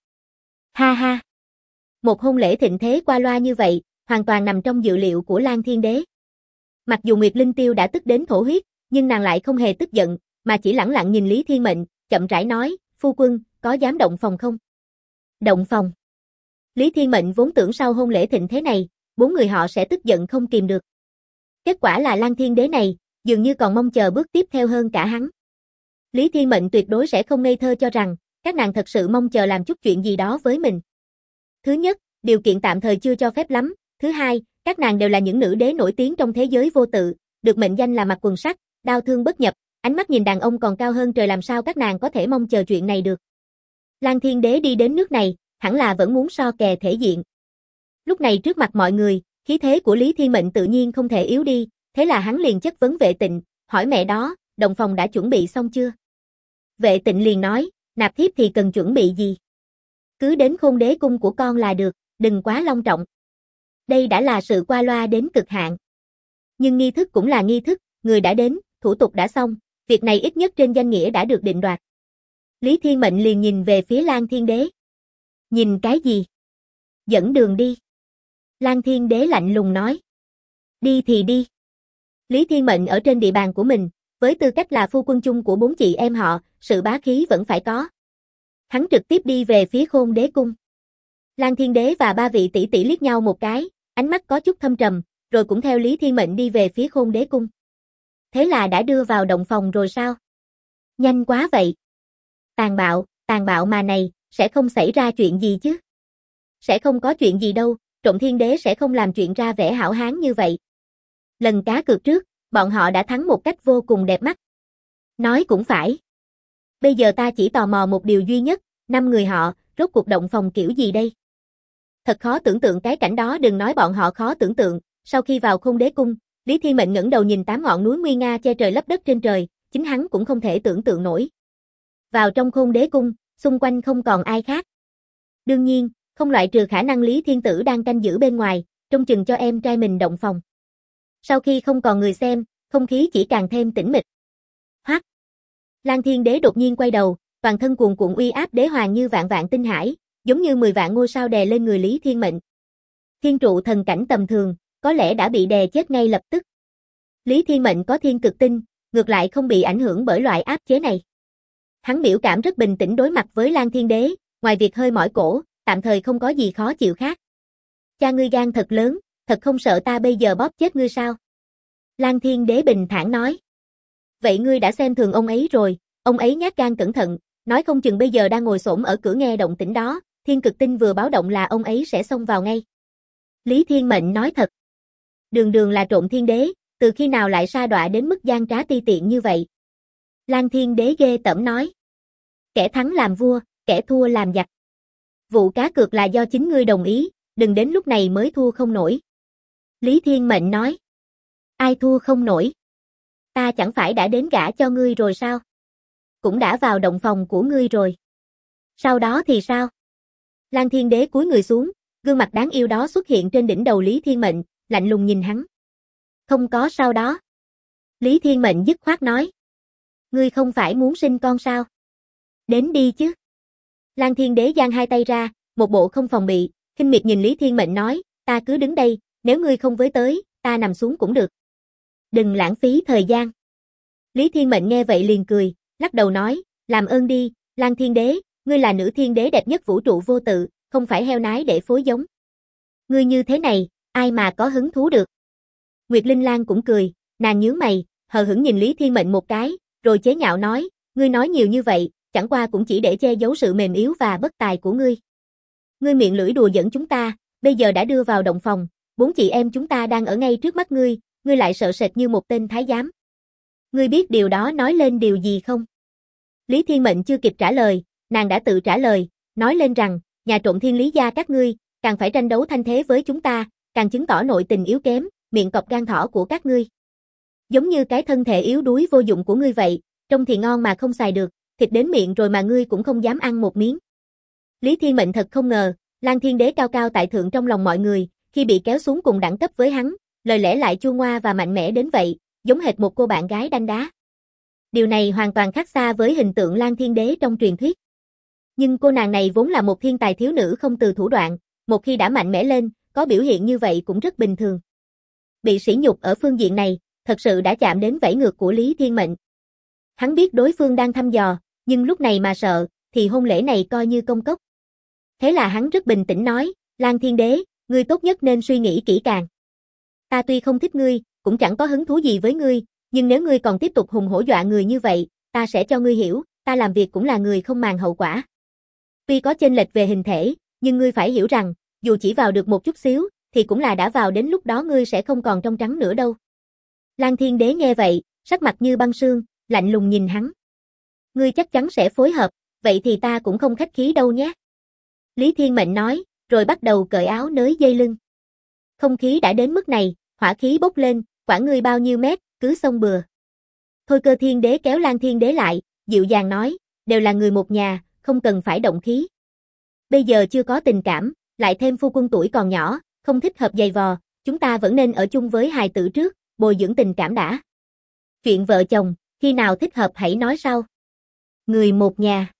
Speaker 1: Ha ha. Một hôn lễ thịnh thế qua loa như vậy, hoàn toàn nằm trong dự liệu của Lang Thiên Đế. Mặc dù Nguyệt Linh Tiêu đã tức đến thổ huyết, nhưng nàng lại không hề tức giận, mà chỉ lẳng lặng nhìn Lý Thiên Mệnh, chậm rãi nói, phu quân, có dám động phòng không? Động phòng. Lý Thiên Mệnh vốn tưởng sau hôn lễ thịnh thế này, 4 người họ sẽ tức giận không kìm được. Kết quả là Lang Thiên Đế này, dường như còn mong chờ bước tiếp theo hơn cả hắn. Lý Thiên Mệnh tuyệt đối sẽ không ngây thơ cho rằng, các nàng thật sự mong chờ làm chút chuyện gì đó với mình. Thứ nhất, điều kiện tạm thời chưa cho phép lắm. Thứ hai, các nàng đều là những nữ đế nổi tiếng trong thế giới vô tự, được mệnh danh là mặc quần sắt, đao thương bất nhập, ánh mắt nhìn đàn ông còn cao hơn trời, làm sao các nàng có thể mong chờ chuyện này được. Lang Thiên Đế đi đến nước này, hẳn là vẫn muốn so kè thể diện. Lúc này trước mặt mọi người, khí thế của Lý Thiên Mệnh tự nhiên không thể yếu đi, thế là hắn liền chất vấn Vệ Tịnh, hỏi mẹ đó, động phòng đã chuẩn bị xong chưa? Vệ Tịnh liền nói, nạp thiếp thì cần chuẩn bị gì? Cứ đến Khôn Đế Cung của con là được, đừng quá long trọng. Đây đã là sự qua loa đến cực hạn. Nhưng nghi thức cũng là nghi thức, người đã đến, thủ tục đã xong, việc này ít nhất trên danh nghĩa đã được định đoạt. Lý Thiên Mệnh liền nhìn về phía Lang Thiên Đế. Nhìn cái gì? Dẫn đường đi. Lang Thiên Đế lạnh lùng nói. Đi thì đi. Lý Thiên Mệnh ở trên địa bàn của mình, với tư cách là phu quân chung của 4 chị em họ, sự bá khí vẫn phải có. Hắn trực tiếp đi về phía Khôn Đế cung. Lan Thiên Đế và 3 vị tỷ tỷ liếc nhau một cái, ánh mắt có chút thâm trầm, rồi cũng theo Lý Thiên Mệnh đi về phía Khôn Đế cung. Thế là đã đưa vào động phòng rồi sao? Nhanh quá vậy. Tàn bạo mà này, sẽ không xảy ra chuyện gì chứ? Sẽ không có chuyện gì đâu, Trộm Thiên Đế sẽ không làm chuyện ra vẻ hảo hán như vậy. Lần cá cược trước, bọn họ đã thắng một cách vô cùng đẹp mắt. Nói cũng phải. Bây giờ ta chỉ tò mò một điều duy nhất, 5 người họ, rốt cuộc động phòng kiểu gì đây? Thật khó tưởng tượng cái cảnh đó, đừng nói bọn họ khó tưởng tượng, sau khi vào Khôn Đế cung, Lý Thiên Mệnh ngẩng đầu nhìn 8 ngọn núi nguy nga che trời lấp đất trên trời, chính hắn cũng không thể tưởng tượng nổi. Vào trong Khôn Đế cung, xung quanh không còn ai khác. Đương nhiên, không loại trừ khả năng Lý Thiên Tử đang canh giữ bên ngoài, trông chừng cho em trai mình động phòng. Sau khi không còn người xem, không khí chỉ càng thêm tĩnh mịch. Hoắc. Lan Thiên Đế đột nhiên quay đầu, toàn thân cuồn cuộn uy áp đế hoàng như vạn vạn tinh hải, giống như 10 vạn ngôi sao đè lên người Lý Thiên Mệnh. Thiên trụ thần cảnh tầm thường, có lẽ đã bị đè chết ngay lập tức. Lý Thiên Mệnh có thiên cực tinh, ngược lại không bị ảnh hưởng bởi loại áp chế này. Hắn biểu cảm rất bình tĩnh đối mặt với Lan Thiên Đế, ngoài việc hơi mỏi cổ, tạm thời không có gì khó chịu khác. Cha ngươi gan thật lớn, thật không sợ ta bây giờ bóp chết ngươi sao? Lan Thiên Đế bình thản nói. Vậy ngươi đã xem thường ông ấy rồi, ông ấy nhát gan cẩn thận, nói không chừng bây giờ đang ngồi xổm ở cửa nghe động tĩnh đó, thiên cực tinh vừa báo động là ông ấy sẽ xông vào ngay. Lý Thiên Mệnh nói thật. Đường đường là Trộm Thiên Đế, từ khi nào lại sa đọa đến mức gian trá ti tiện như vậy? Lan Thiên Đế ghê tởm nói. Kẻ thắng làm vua, kẻ thua làm giặc. Vụ cá cược là do chính ngươi đồng ý, đừng đến lúc này mới thua không nổi. Lý Thiên Mệnh nói. Ai thua không nổi? Ta chẳng phải đã đến gả cho ngươi rồi sao? Cũng đã vào động phòng của ngươi rồi. Sau đó thì sao? Lan Thiên Đế cúi người xuống, gương mặt đáng yêu đó xuất hiện trên đỉnh đầu Lý Thiên Mệnh, lạnh lùng nhìn hắn. Không có sau đó. Lý Thiên Mệnh dứt khoát nói. Ngươi không phải muốn sinh con sao? Đến đi chứ. Lan Thiên Đế giang hai tay ra, một bộ không phòng bị, khinh miệt nhìn Lý Thiên Mệnh nói, ta cứ đứng đây, nếu ngươi không với tới, ta nằm xuống cũng được. Đừng lãng phí thời gian. Lý Thiên Mệnh nghe vậy liền cười, lắc đầu nói, làm ơn đi, Lan Thiên Đế, ngươi là nữ thiên đế đẹp nhất vũ trụ vô tự, không phải heo nái để phối giống. Ngươi như thế này, ai mà có hứng thú được. Nguyệt Linh Lan cũng cười, nàng nhướng mày, hờ hững nhìn Lý Thiên Mệnh một cái, rồi chế nhạo nói, ngươi nói nhiều như vậy, chẳng qua cũng chỉ để che giấu sự mềm yếu và bất tài của ngươi. Ngươi miệng lưỡi đùa giỡn chúng ta, bây giờ đã đưa vào động phòng, 4 chị em chúng ta đang ở ngay trước mắt ngươi lại sợ sệt như một tên thái giám. Ngươi biết điều đó nói lên điều gì không? Lý Thiên Mệnh chưa kịp trả lời, nàng đã tự trả lời, nói lên rằng, nhà Trộm Thiên Lý gia các ngươi, càng phải tranh đấu thanh thế với chúng ta, càng chứng tỏ nội tình yếu kém, miệng cọp gan thỏ của các ngươi. Giống như cái thân thể yếu đuối vô dụng của ngươi vậy, trông thì ngon mà không xài được, thịt đến miệng rồi mà ngươi cũng không dám ăn một miếng. Lý Thiên Mệnh thật không ngờ, Lan Thiên Đế cao cao tại thượng trong lòng mọi người, khi bị kéo xuống cùng đẳng cấp với hắn, lời lẽ lại chua ngoa và mạnh mẽ đến vậy, giống hệt một cô bạn gái đanh đá. Điều này hoàn toàn khác xa với hình tượng Lan Thiên Đế trong truyền thuyết. Nhưng cô nàng này vốn là một thiên tài thiếu nữ không từ thủ đoạn, một khi đã mạnh mẽ lên, có biểu hiện như vậy cũng rất bình thường. Bị sỉ nhục ở phương diện này, thật sự đã chạm đến vảy ngược của Lý Thiên Mệnh. Hắn biết đối phương đang thăm dò, nhưng lúc này mà sợ, thì hôn lễ này coi như công cốc. Thế là hắn rất bình tĩnh nói, Lan Thiên Đế, ngươi tốt nhất nên suy nghĩ kỹ càng. Ta tuy không thích ngươi, cũng chẳng có hứng thú gì với ngươi, nhưng nếu ngươi còn tiếp tục hùng hổ dọa người như vậy, ta sẽ cho ngươi hiểu, ta làm việc cũng là người không màng hậu quả. Tuy có chênh lệch về hình thể, nhưng ngươi phải hiểu rằng, dù chỉ vào được một chút xíu, thì cũng là đã vào, đến lúc đó ngươi sẽ không còn trong trắng nữa đâu. Lan Thiên Đế nghe vậy, sắc mặt như băng sương, lạnh lùng nhìn hắn. Ngươi chắc chắn sẽ phối hợp, vậy thì ta cũng không khách khí đâu nhé. Lý Thiên Mệnh nói, rồi bắt đầu cởi áo nới dây lưng. Không khí đã đến mức này, hỏa khí bốc lên, quản ngươi bao nhiêu mét, cứ xông bừa. Thôi Cơ Thiên Đế kéo Lan Thiên Đế lại, dịu dàng nói, đều là người một nhà, không cần phải động khí. Bây giờ chưa có tình cảm, lại thêm phu quân tuổi còn nhỏ, không thích hợp giày vò, chúng ta vẫn nên ở chung với hài tử trước, bồi dưỡng tình cảm đã. Chuyện vợ chồng, khi nào thích hợp hãy nói sau. Người một nhà.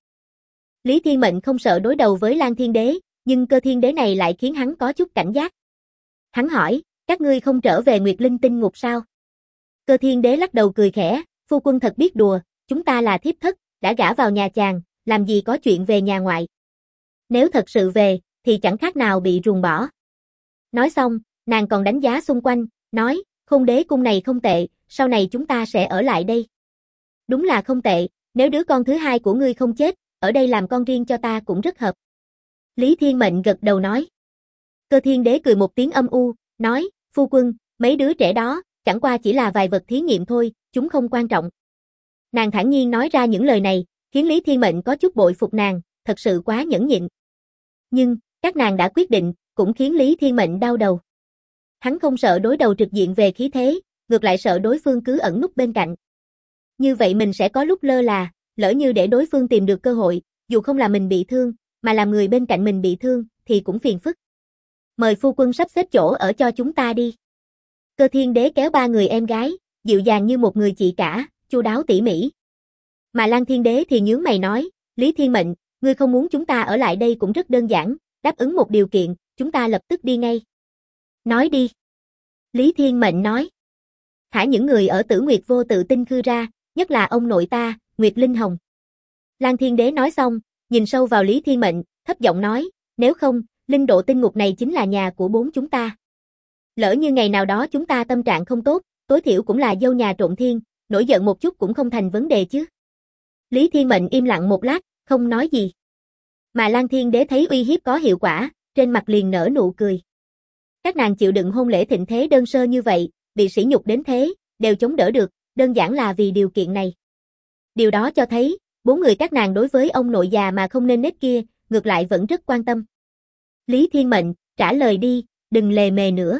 Speaker 1: Lý Thiên Mệnh không sợ đối đầu với Lan Thiên Đế, nhưng Cơ Thiên Đế này lại khiến hắn có chút cảnh giác. Hắn hỏi, các ngươi không trở về Nguyệt Linh Tinh Ngục sao? Cơ Thiên Đế lắc đầu cười khẽ, phu quân thật biết đùa, chúng ta là thiếp thất, đã gả vào nhà chàng, làm gì có chuyện về nhà ngoại. Nếu thật sự về, thì chẳng khác nào bị ruồng bỏ. Nói xong, nàng còn đánh giá xung quanh, nói, Khôn Đế cung này không tệ, sau này chúng ta sẽ ở lại đây. Đúng là không tệ, nếu đứa con thứ hai của ngươi không chết, ở đây làm con riêng cho ta cũng rất hợp. Lý Thiên Mệnh gật đầu nói. Cơ Thiên Đế cười một tiếng âm u, nói, phu quân, mấy đứa trẻ đó, chẳng qua chỉ là vài vật thí nghiệm thôi, chúng không quan trọng. Nàng thản nhiên nói ra những lời này, khiến Lý Thiên Mệnh có chút bội phục nàng, thật sự quá nhẫn nhịn. Nhưng, các nàng đã quyết định, cũng khiến Lý Thiên Mệnh đau đầu. Hắn không sợ đối đầu trực diện về khí thế, ngược lại sợ đối phương cứ ẩn núp bên cạnh. Như vậy mình sẽ có lúc lơ là, lỡ như để đối phương tìm được cơ hội, dù không là mình bị thương, mà làm người bên cạnh mình bị thương, thì cũng phiền phức. Mời phu quân sắp xếp chỗ ở cho chúng ta đi. Cơ Thiên Đế kéo ba người em gái, dịu dàng như một người chị cả, chu đáo tỉ mỉ. Mà Lan Thiên Đế thì nhướng mày nói, Lý Thiên Mệnh, ngươi không muốn chúng ta ở lại đây cũng rất đơn giản, đáp ứng một điều kiện, chúng ta lập tức đi ngay. Nói đi. Lý Thiên Mệnh nói. Thả những người ở Tử Nguyệt Vô Tự Tinh Khư ra, nhất là ông nội ta, Nguyệt Linh Hồng. Lan Thiên Đế nói xong, nhìn sâu vào Lý Thiên Mệnh, thấp giọng nói, nếu không, linh độ tinh ngục này chính là nhà của bốn chúng ta. Lỡ như ngày nào đó chúng ta tâm trạng không tốt, tối thiểu cũng là dâu nhà trộn thiên, nổi giận một chút cũng không thành vấn đề chứ. Lý Thiên Mệnh im lặng một lát, không nói gì. Mà Lan Thiên Đế thấy uy hiếp có hiệu quả, trên mặt liền nở nụ cười. Các nàng chịu đựng hôn lễ thịnh thế đơn sơ như vậy, bị sỉ nhục đến thế, đều chống đỡ được, đơn giản là vì điều kiện này. Điều đó cho thấy, bốn người các nàng đối với ông nội già mà không nên nết kia, ngược lại vẫn rất quan tâm. Lý Thiên Mệnh, trả lời đi, đừng lề mề nữa.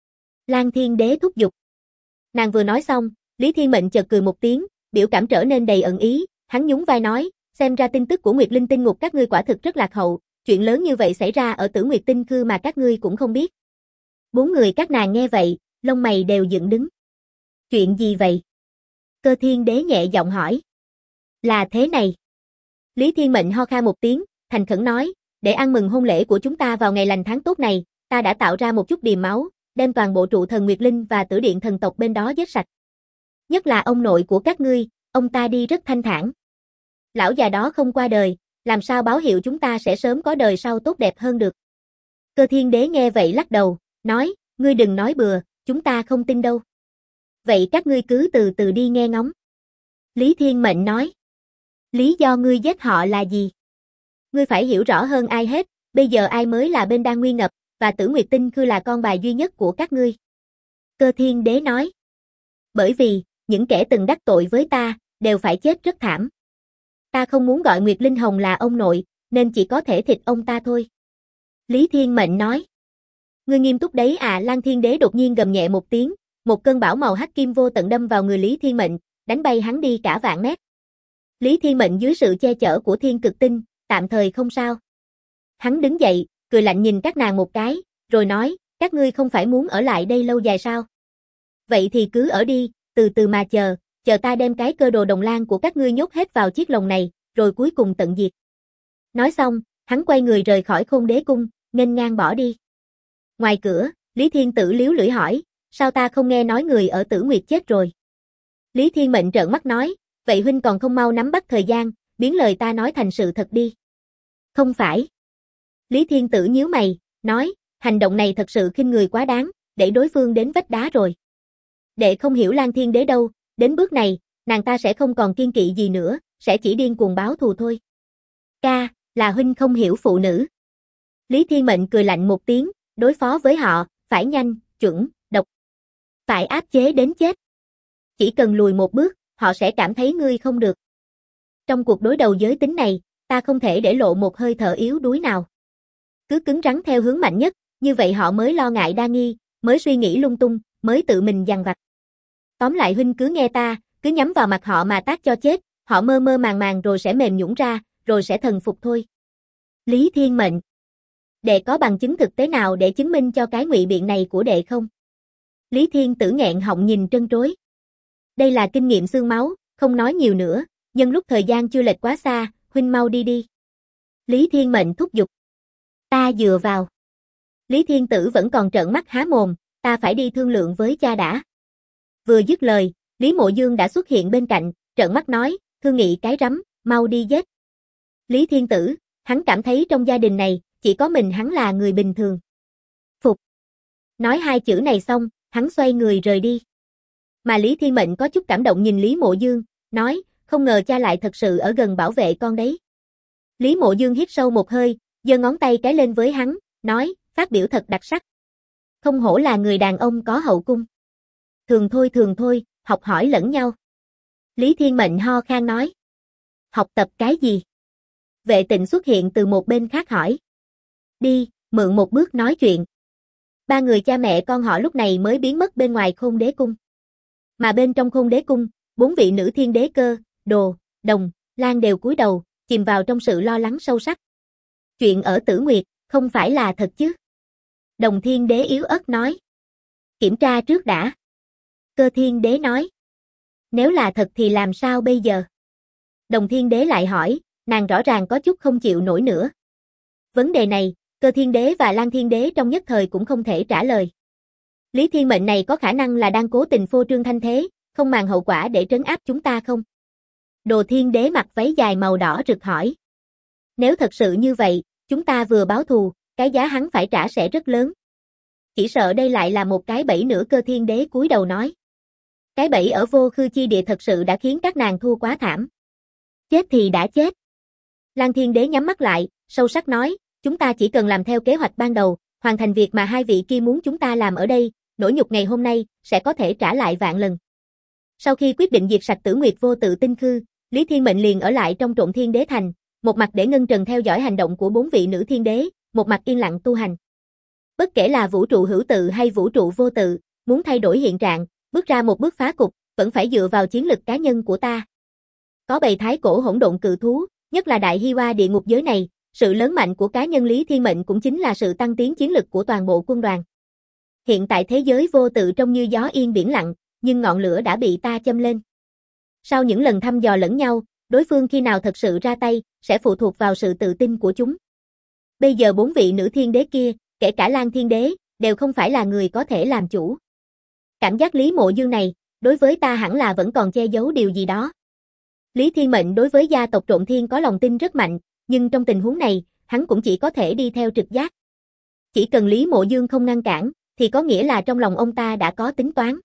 Speaker 1: Lan Thiên Đế thúc giục. Nàng vừa nói xong, Lý Thiên Mệnh chợt cười một tiếng, biểu cảm trở nên đầy ẩn ý, hắn nhún vai nói, xem ra tin tức của Nguyệt Linh Tinh Ngục các ngươi quả thực rất lạc hậu, chuyện lớn như vậy xảy ra ở Tử Nguyệt Tinh Khư mà các ngươi cũng không biết. Bốn người các nàng nghe vậy, lông mày đều dựng đứng. Chuyện gì vậy? Cơ Thiên Đế nhẹ giọng hỏi. Là thế này. Lý Thiên Mệnh ho khan một tiếng, thành khẩn nói, để ăn mừng hôn lễ của chúng ta vào ngày lành tháng tốt này, ta đã tạo ra một chút điềm máu, đem toàn bộ trụ thần Nguyệt Linh và Tử Điện thần tộc bên đó giết sạch. Nhất là ông nội của các ngươi, ông ta đi rất thanh thản. Lão già đó không qua đời, làm sao báo hiệu chúng ta sẽ sớm có đời sau tốt đẹp hơn được. Cơ Thiên Đế nghe vậy lắc đầu, nói, ngươi đừng nói bừa, chúng ta không tin đâu. Vậy các ngươi cứ từ từ đi nghe ngóng. Lý Thiên Mệnh nói, lý do ngươi giết họ là gì? Ngươi phải hiểu rõ hơn ai hết, bây giờ ai mới là bên đang nguy ngập, và Tử Nguyệt Tinh Khư là con bài duy nhất của các ngươi. Cơ Thiên Đế nói, bởi vì, những kẻ từng đắc tội với ta, đều phải chết rất thảm. Ta không muốn gọi Nguyệt Linh Hồng là ông nội, nên chỉ có thể thịt ông ta thôi. Lý Thiên Mệnh nói, ngươi nghiêm túc đấy à? Lan Thiên Đế đột nhiên gầm nhẹ một tiếng, một cơn bão màu hắc kim vô tận đâm vào người Lý Thiên Mệnh, đánh bay hắn đi cả vạn mét. Lý Thiên Mệnh dưới sự che chở của Thiên Cực Tinh, tạm thời không sao. Hắn đứng dậy, cười lạnh nhìn các nàng một cái, rồi nói, các ngươi không phải muốn ở lại đây lâu dài sao? Vậy thì cứ ở đi, từ từ mà chờ ta đem cái cơ đồ đồng lan của các ngươi nhốt hết vào chiếc lồng này, rồi cuối cùng tận diệt. Nói xong, hắn quay người rời khỏi Khôn Đế cung, nghênh ngang bỏ đi. Ngoài cửa, Lý Thiên Tử líu lưỡi hỏi, sao ta không nghe nói người ở Tử Nguyệt chết rồi? Lý Thiên Mệnh trợn mắt nói, vậy huynh còn không mau nắm bắt thời gian, biến lời ta nói thành sự thật đi. Không phải. Lý Thiên Tử nhíu mày, nói, hành động này thật sự khinh người quá đáng, để đối phương đến vách đá rồi. Đệ không hiểu Lan Thiên Đế đâu, đến bước này, nàng ta sẽ không còn kiên kỵ gì nữa, sẽ chỉ điên cuồng báo thù thôi. Ca, là huynh không hiểu phụ nữ. Lý Thiên Mệnh cười lạnh một tiếng, đối phó với họ, phải nhanh, chuẩn, độc. Phải áp chế đến chết. Chỉ cần lùi một bước, họ sẽ cảm thấy ngươi không được. Trong cuộc đối đầu giới tính này, ta không thể để lộ một hơi thở yếu đuối nào. Cứ cứng rắn theo hướng mạnh nhất, như vậy họ mới lo ngại đa nghi, mới suy nghĩ lung tung, mới tự mình dằn vặt. Tóm lại huynh cứ nghe ta, cứ nhắm vào mặt họ mà tát cho chết, họ mơ mơ màng màng rồi sẽ mềm nhũn ra, rồi sẽ thần phục thôi. Lý Thiên Mệnh, đệ có bằng chứng thực tế nào để chứng minh cho cái ngụy biện này của đệ không? Lý Thiên Tử nghẹn họng nhìn trân trối. Đây là kinh nghiệm xương máu, không nói nhiều nữa, nhân lúc thời gian chưa lệch quá xa, huynh mau đi đi. Lý Thiên Mệnh thúc giục. Ta dựa vào. Lý Thiên Tử vẫn còn trợn mắt há mồm, ta phải đi thương lượng với cha đã. Vừa dứt lời, Lý Mộ Dương đã xuất hiện bên cạnh, trợn mắt nói, thương nghị cái rắm, mau đi giết. Lý Thiên Tử, hắn cảm thấy trong gia đình này, chỉ có mình hắn là người bình thường. Phục. Nói hai chữ này xong, hắn xoay người rời đi. Mà Lý Thiên Mệnh có chút cảm động nhìn Lý Mộ Dương, nói, không ngờ cha lại thật sự ở gần bảo vệ con đấy. Lý Mộ Dương hít sâu một hơi, giơ ngón tay cái lên với hắn, nói, phát biểu thật đặc sắc. Không hổ là người đàn ông có hậu cung. Thường thôi, học hỏi lẫn nhau. Lý Thiên Mệnh ho khan nói. Học tập cái gì? Vệ Tịnh xuất hiện từ một bên khác hỏi. Đi, mượn một bước nói chuyện. Ba người cha mẹ con họ lúc này mới biến mất bên ngoài Khôn Đế Cung. Mà bên trong Khôn Đế Cung, 4 vị nữ thiên đế Cơ, Đồ, Đồng, Lan đều cúi đầu, chìm vào trong sự lo lắng sâu sắc. Chuyện ở Tử Nguyệt, không phải là thật chứ? Đồng thiên đế yếu ớt nói. Kiểm tra trước đã. Cơ thiên đế nói. Nếu là thật thì làm sao bây giờ? Đồng thiên đế lại hỏi, nàng rõ ràng có chút không chịu nổi nữa. Vấn đề này, Cơ thiên đế và Lan thiên đế trong nhất thời cũng không thể trả lời. Lý Thiên Mệnh này có khả năng là đang cố tình phô trương thanh thế, không màng hậu quả để trấn áp chúng ta không? Đồ thiên đế mặc váy dài màu đỏ rực hỏi. Nếu thật sự như vậy, chúng ta vừa báo thù, cái giá hắn phải trả sẽ rất lớn. Chỉ sợ đây lại là một cái bẫy nữa. Cơ thiên đế cúi đầu nói. Cái bẫy ở Vô Khư Chi Địa thật sự đã khiến các nàng thua quá thảm. Chết thì đã chết. Lan thiên đế nhắm mắt lại, sâu sắc nói, chúng ta chỉ cần làm theo kế hoạch ban đầu, hoàn thành việc mà hai vị kia muốn chúng ta làm ở đây, nỗi nhục ngày hôm nay sẽ có thể trả lại vạn lần. Sau khi quyết định diệt sạch Tử Nguyệt Vô Tự Tinh Khư, Lý Thiên Mệnh liền ở lại trong Trộn Thiên Đế Thành, một mặt để Ngân Trần theo dõi hành động của 4 vị nữ thiên đế, một mặt yên lặng tu hành. Bất kể là vũ trụ hữu tự hay vũ trụ vô tự, muốn thay đổi hiện trạng, bước ra một bước phá cục, vẫn phải dựa vào chiến lực cá nhân của ta. Có bầy thái cổ hỗn độn cự thú, nhất là Đại Hi Hoa địa ngục giới này, sự lớn mạnh của cá nhân Lý Thiên Mệnh cũng chính là sự tăng tiến chiến lực của toàn bộ quân đoàn. Hiện tại thế giới vô tự trông như gió yên biển lặng, nhưng ngọn lửa đã bị ta châm lên. Sau những lần thăm dò lẫn nhau, đối phương khi nào thật sự ra tay, sẽ phụ thuộc vào sự tự tin của chúng. Bây giờ 4 vị nữ thiên đế kia, kể cả Lan thiên đế, đều không phải là người có thể làm chủ. Cảm giác Lý Mộ Dương này, đối với ta hẳn là vẫn còn che giấu điều gì đó. Lý Thiên Mệnh đối với gia tộc Trộn Thiên có lòng tin rất mạnh, nhưng trong tình huống này, hắn cũng chỉ có thể đi theo trực giác. Chỉ cần Lý Mộ Dương không ngăn cản, thì có nghĩa là trong lòng ông ta đã có tính toán.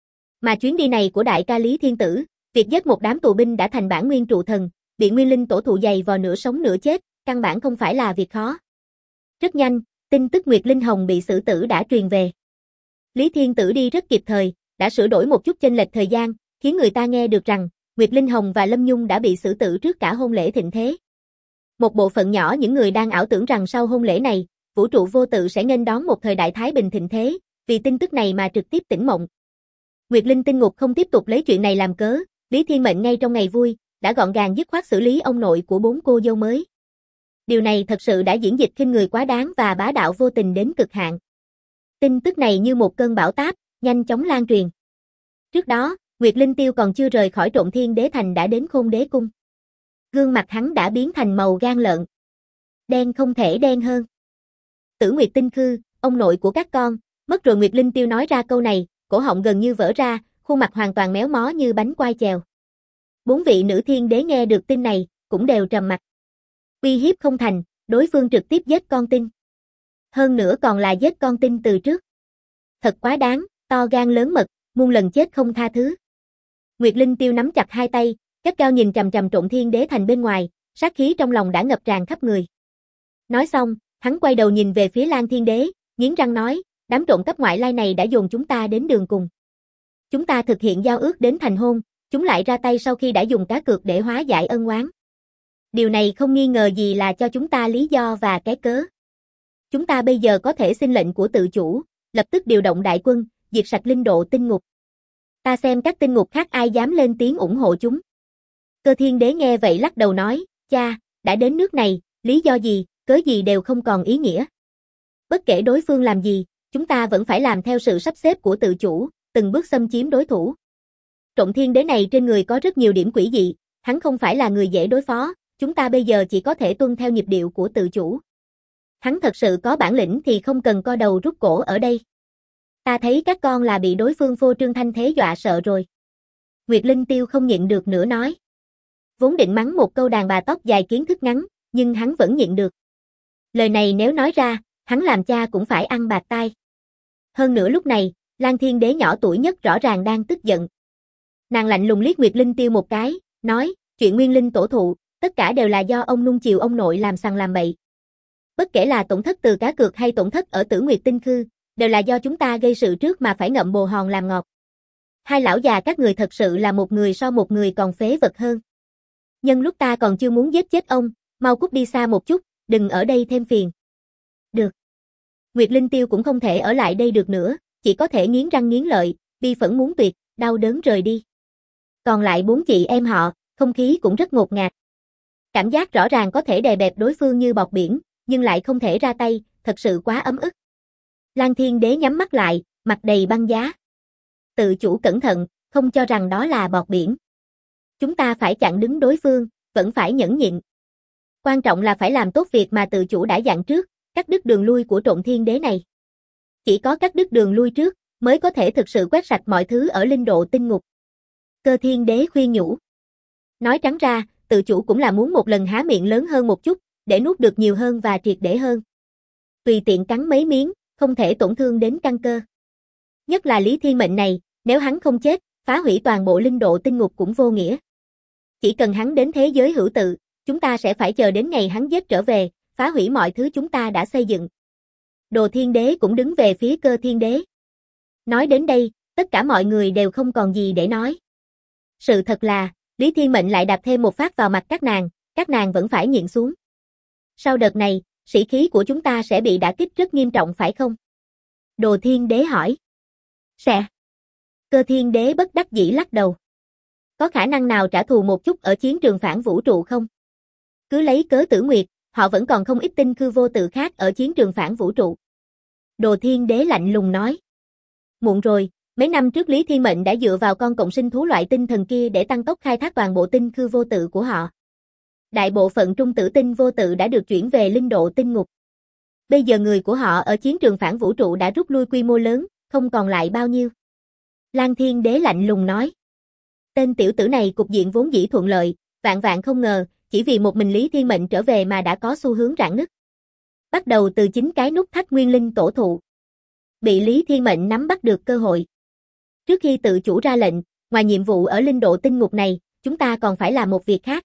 Speaker 1: Mà chuyến đi này của đại ca Lý Thiên Tử, việc giết một đám tù binh đã thành bản nguyên trụ thần, bị nguyên linh tổ thụ dày vò nửa sống nửa chết, căn bản không phải là việc khó. Rất nhanh, tin tức Nguyệt Linh Hồng bị xử tử đã truyền về. Lý Thiên Tử đi rất kịp thời, đã sửa đổi một chút chênh lệch thời gian, khiến người ta nghe được rằng, Nguyệt Linh Hồng và Lâm Nhung đã bị xử tử trước cả hôn lễ thịnh thế. Một bộ phận nhỏ những người đang ảo tưởng rằng sau hôn lễ này, vũ trụ vô tự sẽ nghênh đón một thời đại thái bình thịnh thế, vì tin tức này mà trực tiếp tỉnh mộng. Nguyệt Linh Tinh Ngục không tiếp tục lấy chuyện này làm cớ, Lý Thiên Mệnh ngay trong ngày vui, đã gọn gàng dứt khoát xử lý ông nội của 4 cô dâu mới. Điều này thật sự đã diễn dịch khinh người quá đáng và bá đạo vô tình đến cực hạn. Tin tức này như một cơn bão táp, nhanh chóng lan truyền. Trước đó, Nguyệt Linh Tiêu còn chưa rời khỏi Trộn Thiên Đế Thành đã đến Khôn Đế Cung. Gương mặt hắn đã biến thành màu gan lợn. Đen không thể đen hơn. Tử Nguyệt Tinh Khư, ông nội của các con, mất rồi. Nguyệt Linh Tiêu nói ra câu này, cổ họng gần như vỡ ra, khuôn mặt hoàn toàn méo mó như bánh quai chèo. 4 vị nữ thiên đế nghe được tin này, cũng đều trầm mặt. Uy hiếp không thành, đối phương trực tiếp giết con tin. Hơn nữa còn là giết con tin từ trước. Thật quá đáng, to gan lớn mật, muôn lần chết không tha thứ. Nguyệt Linh Tiêu nắm chặt hai tay, gắt gao nhìn chằm chằm Trộn Thiên Đế Thành bên ngoài, sát khí trong lòng đã ngập tràn khắp người. Nói xong, hắn quay đầu nhìn về phía Lan Thiên Đế, nghiến răng nói, đám trộm cắp ngoại lai này đã dồn chúng ta đến đường cùng. Chúng ta thực hiện giao ước đến thành hôn, chúng lại ra tay sau khi đã dùng cá cược để hóa giải ân oán. Điều này không nghi ngờ gì là cho chúng ta lý do và cái cớ. Chúng ta bây giờ có thể xin lệnh của tự chủ, lập tức điều động đại quân, diệt sạch linh độ tinh ngục. Ta xem các tinh ngục khác ai dám lên tiếng ủng hộ chúng. Cơ Thiên Đế nghe vậy lắc đầu nói, cha, đã đến nước này, lý do gì, cớ gì đều không còn ý nghĩa. Bất kể đối phương làm gì, chúng ta vẫn phải làm theo sự sắp xếp của tự chủ, từng bước xâm chiếm đối thủ. Trộn Thiên Đế này trên người có rất nhiều điểm quỷ dị, hắn không phải là người dễ đối phó, chúng ta bây giờ chỉ có thể tuân theo nhịp điệu của tự chủ. Hắn thật sự có bản lĩnh thì không cần co đầu rút cổ ở đây. Ta thấy các con là bị đối phương phô trương thanh thế dọa sợ rồi. Nguyệt Linh Tiêu không nhịn được nữa nói. Vốn định mắng một câu đàn bà tóc dài kiến thức ngắn, nhưng hắn vẫn nhịn được. Lời này nếu nói ra, hắn làm cha cũng phải ăn bạt tai. Hơn nữa lúc này, Lan Thiên Đế nhỏ tuổi nhất rõ ràng đang tức giận. Nàng lạnh lùng liếc Nguyệt Linh Tiêu một cái, nói, chuyện Nguyên Linh tổ thụ, tất cả đều là do ông nuông chiều ông nội làm sằng làm bậy. Bất kể là tổn thất từ cá cược hay tổn thất ở Tử Nguyệt Tinh Khư, đều là do chúng ta gây sự trước mà phải ngậm bồ hòn làm ngọt. Hai lão già các người thật sự là một người so một người còn phế vật hơn. Nhân lúc ta còn chưa muốn giết chết ông, mau cút đi xa một chút, đừng ở đây thêm phiền. Được. Nguyệt Linh Tiêu cũng không thể ở lại đây được nữa, chỉ có thể nghiến răng nghiến lợi, bi phẫn muốn tuyệt, đau đớn rời đi. Còn lại bốn chị em họ, không khí cũng rất ngột ngạt. Cảm giác rõ ràng có thể đè bẹp đối phương như bọt biển, nhưng lại không thể ra tay, thật sự quá ấm ức. Lan Thiên Đế nhắm mắt lại, mặt đầy băng giá. Tự chủ cẩn thận, không cho rằng đó là bọt biển. Chúng ta phải chặn đứng đối phương, vẫn phải nhẫn nhịn. Quan trọng là phải làm tốt việc mà tự chủ đã dặn trước, cắt đứt đường lui của Trộn Thiên Đế này. Chỉ có cắt đứt đường lui trước, mới có thể thực sự quét sạch mọi thứ ở linh độ tinh ngục. Cơ Thiên Đế khuyên nhủ. Nói trắng ra, tự chủ cũng là muốn một lần há miệng lớn hơn một chút, để nuốt được nhiều hơn và triệt để hơn. Tùy tiện cắn mấy miếng, không thể tổn thương đến căn cơ. Nhất là Lý Thiên Mệnh này, nếu hắn không chết, phá hủy toàn bộ linh độ tinh ngục cũng vô nghĩa. Chỉ cần hắn đến thế giới hữu tự, chúng ta sẽ phải chờ đến ngày hắn giết trở về, phá hủy mọi thứ chúng ta đã xây dựng. Đồ Thiên Đế cũng đứng về phía Cơ Thiên Đế. Nói đến đây, tất cả mọi người đều không còn gì để nói. Sự thật là, Lý Thiên Mệnh lại đạp thêm một phát vào mặt các nàng vẫn phải nhịn xuống. Sau đợt này, sĩ khí của chúng ta sẽ bị đả kích rất nghiêm trọng phải không? Đồ Thiên Đế hỏi. Sẽ. Cơ Thiên Đế bất đắc dĩ lắc đầu. Có khả năng nào trả thù một chút ở chiến trường phản vũ trụ không? Cứ lấy cớ Tử Nguyệt, họ vẫn còn không ít tinh khư vô tự khác ở chiến trường phản vũ trụ. Đồ Thiên Đế lạnh lùng nói. Muộn rồi, mấy năm trước Lý Thiên Mệnh đã dựa vào con cộng sinh thú loại tinh thần kia để tăng tốc khai thác toàn bộ tinh khư vô tự của họ. Đại bộ phận trung tử tinh vô tự đã được chuyển về linh độ tinh ngục. Bây giờ người của họ ở chiến trường phản vũ trụ đã rút lui quy mô lớn, không còn lại bao nhiêu. Lan Thiên Đế lạnh lùng nói. Tên tiểu tử này cục diện vốn dĩ thuận lợi, vạn vạn không ngờ, chỉ vì một mình Lý Thiên Mệnh trở về mà đã có xu hướng rạn nứt. Bắt đầu từ chính cái nút thắt nguyên linh tổ thụ. Bị Lý Thiên Mệnh nắm bắt được cơ hội. Trước khi tự chủ ra lệnh, ngoài nhiệm vụ ở linh độ tinh ngục này, chúng ta còn phải làm một việc khác.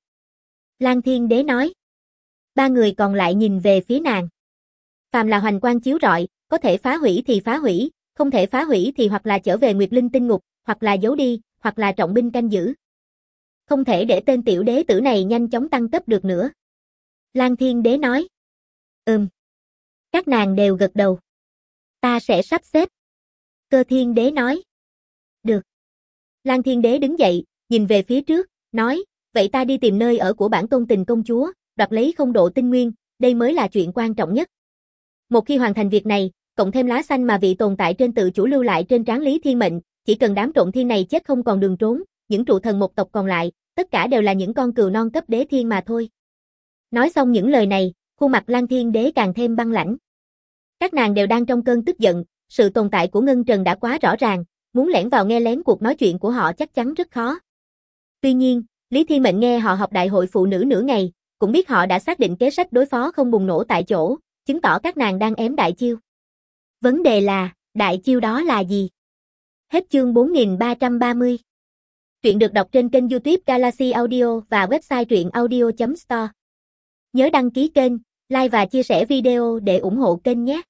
Speaker 1: Lan Thiên Đế nói. Ba người còn lại nhìn về phía nàng. Phàm là hoành quang chiếu rọi, có thể phá hủy thì phá hủy, không thể phá hủy thì hoặc là trở về Nguyệt Linh tinh ngục, hoặc là giấu đi, hoặc là trọng binh canh giữ. Không thể để tên tiểu đế tử này nhanh chóng tăng cấp được nữa. Lan Thiên Đế nói. Các nàng đều gật đầu. Ta sẽ sắp xếp. Cơ Thiên Đế nói. Được. Lan Thiên Đế đứng dậy, nhìn về phía trước, nói, vậy ta đi tìm nơi ở của bản tôn tình công chúa, đoạt lấy không độ tinh nguyên, đây mới là chuyện quan trọng nhất. Một khi hoàn thành việc này, cộng thêm lá xanh mà vị tồn tại trên tự chủ lưu lại trên trán Lý Thiên Mệnh, chỉ cần đám Trộn Thiên này chết không còn đường trốn, những trụ thần một tộc còn lại, tất cả đều là những con cừu non cấp đế thiên mà thôi. Nói xong những lời này, khuôn mặt Lan Thiên Đế càng thêm băng lãnh. Các nàng đều đang trong cơn tức giận, sự tồn tại của Ngân Trần đã quá rõ ràng, muốn lẻn vào nghe lén cuộc nói chuyện của họ chắc chắn rất khó. Tuy nhiên, Lý Thiên Mệnh nghe họ họp đại hội phụ nữ nửa ngày, cũng biết họ đã xác định kế sách đối phó không bùng nổ tại chỗ, chứng tỏ các nàng đang ém đại chiêu. Vấn đề là, đại chiêu đó là gì? Hết chương 4330. Truyện được đọc trên kênh YouTube Galaxy Audio và website truyệnaudio.store. Nhớ đăng ký kênh, like và chia sẻ video để ủng hộ kênh nhé.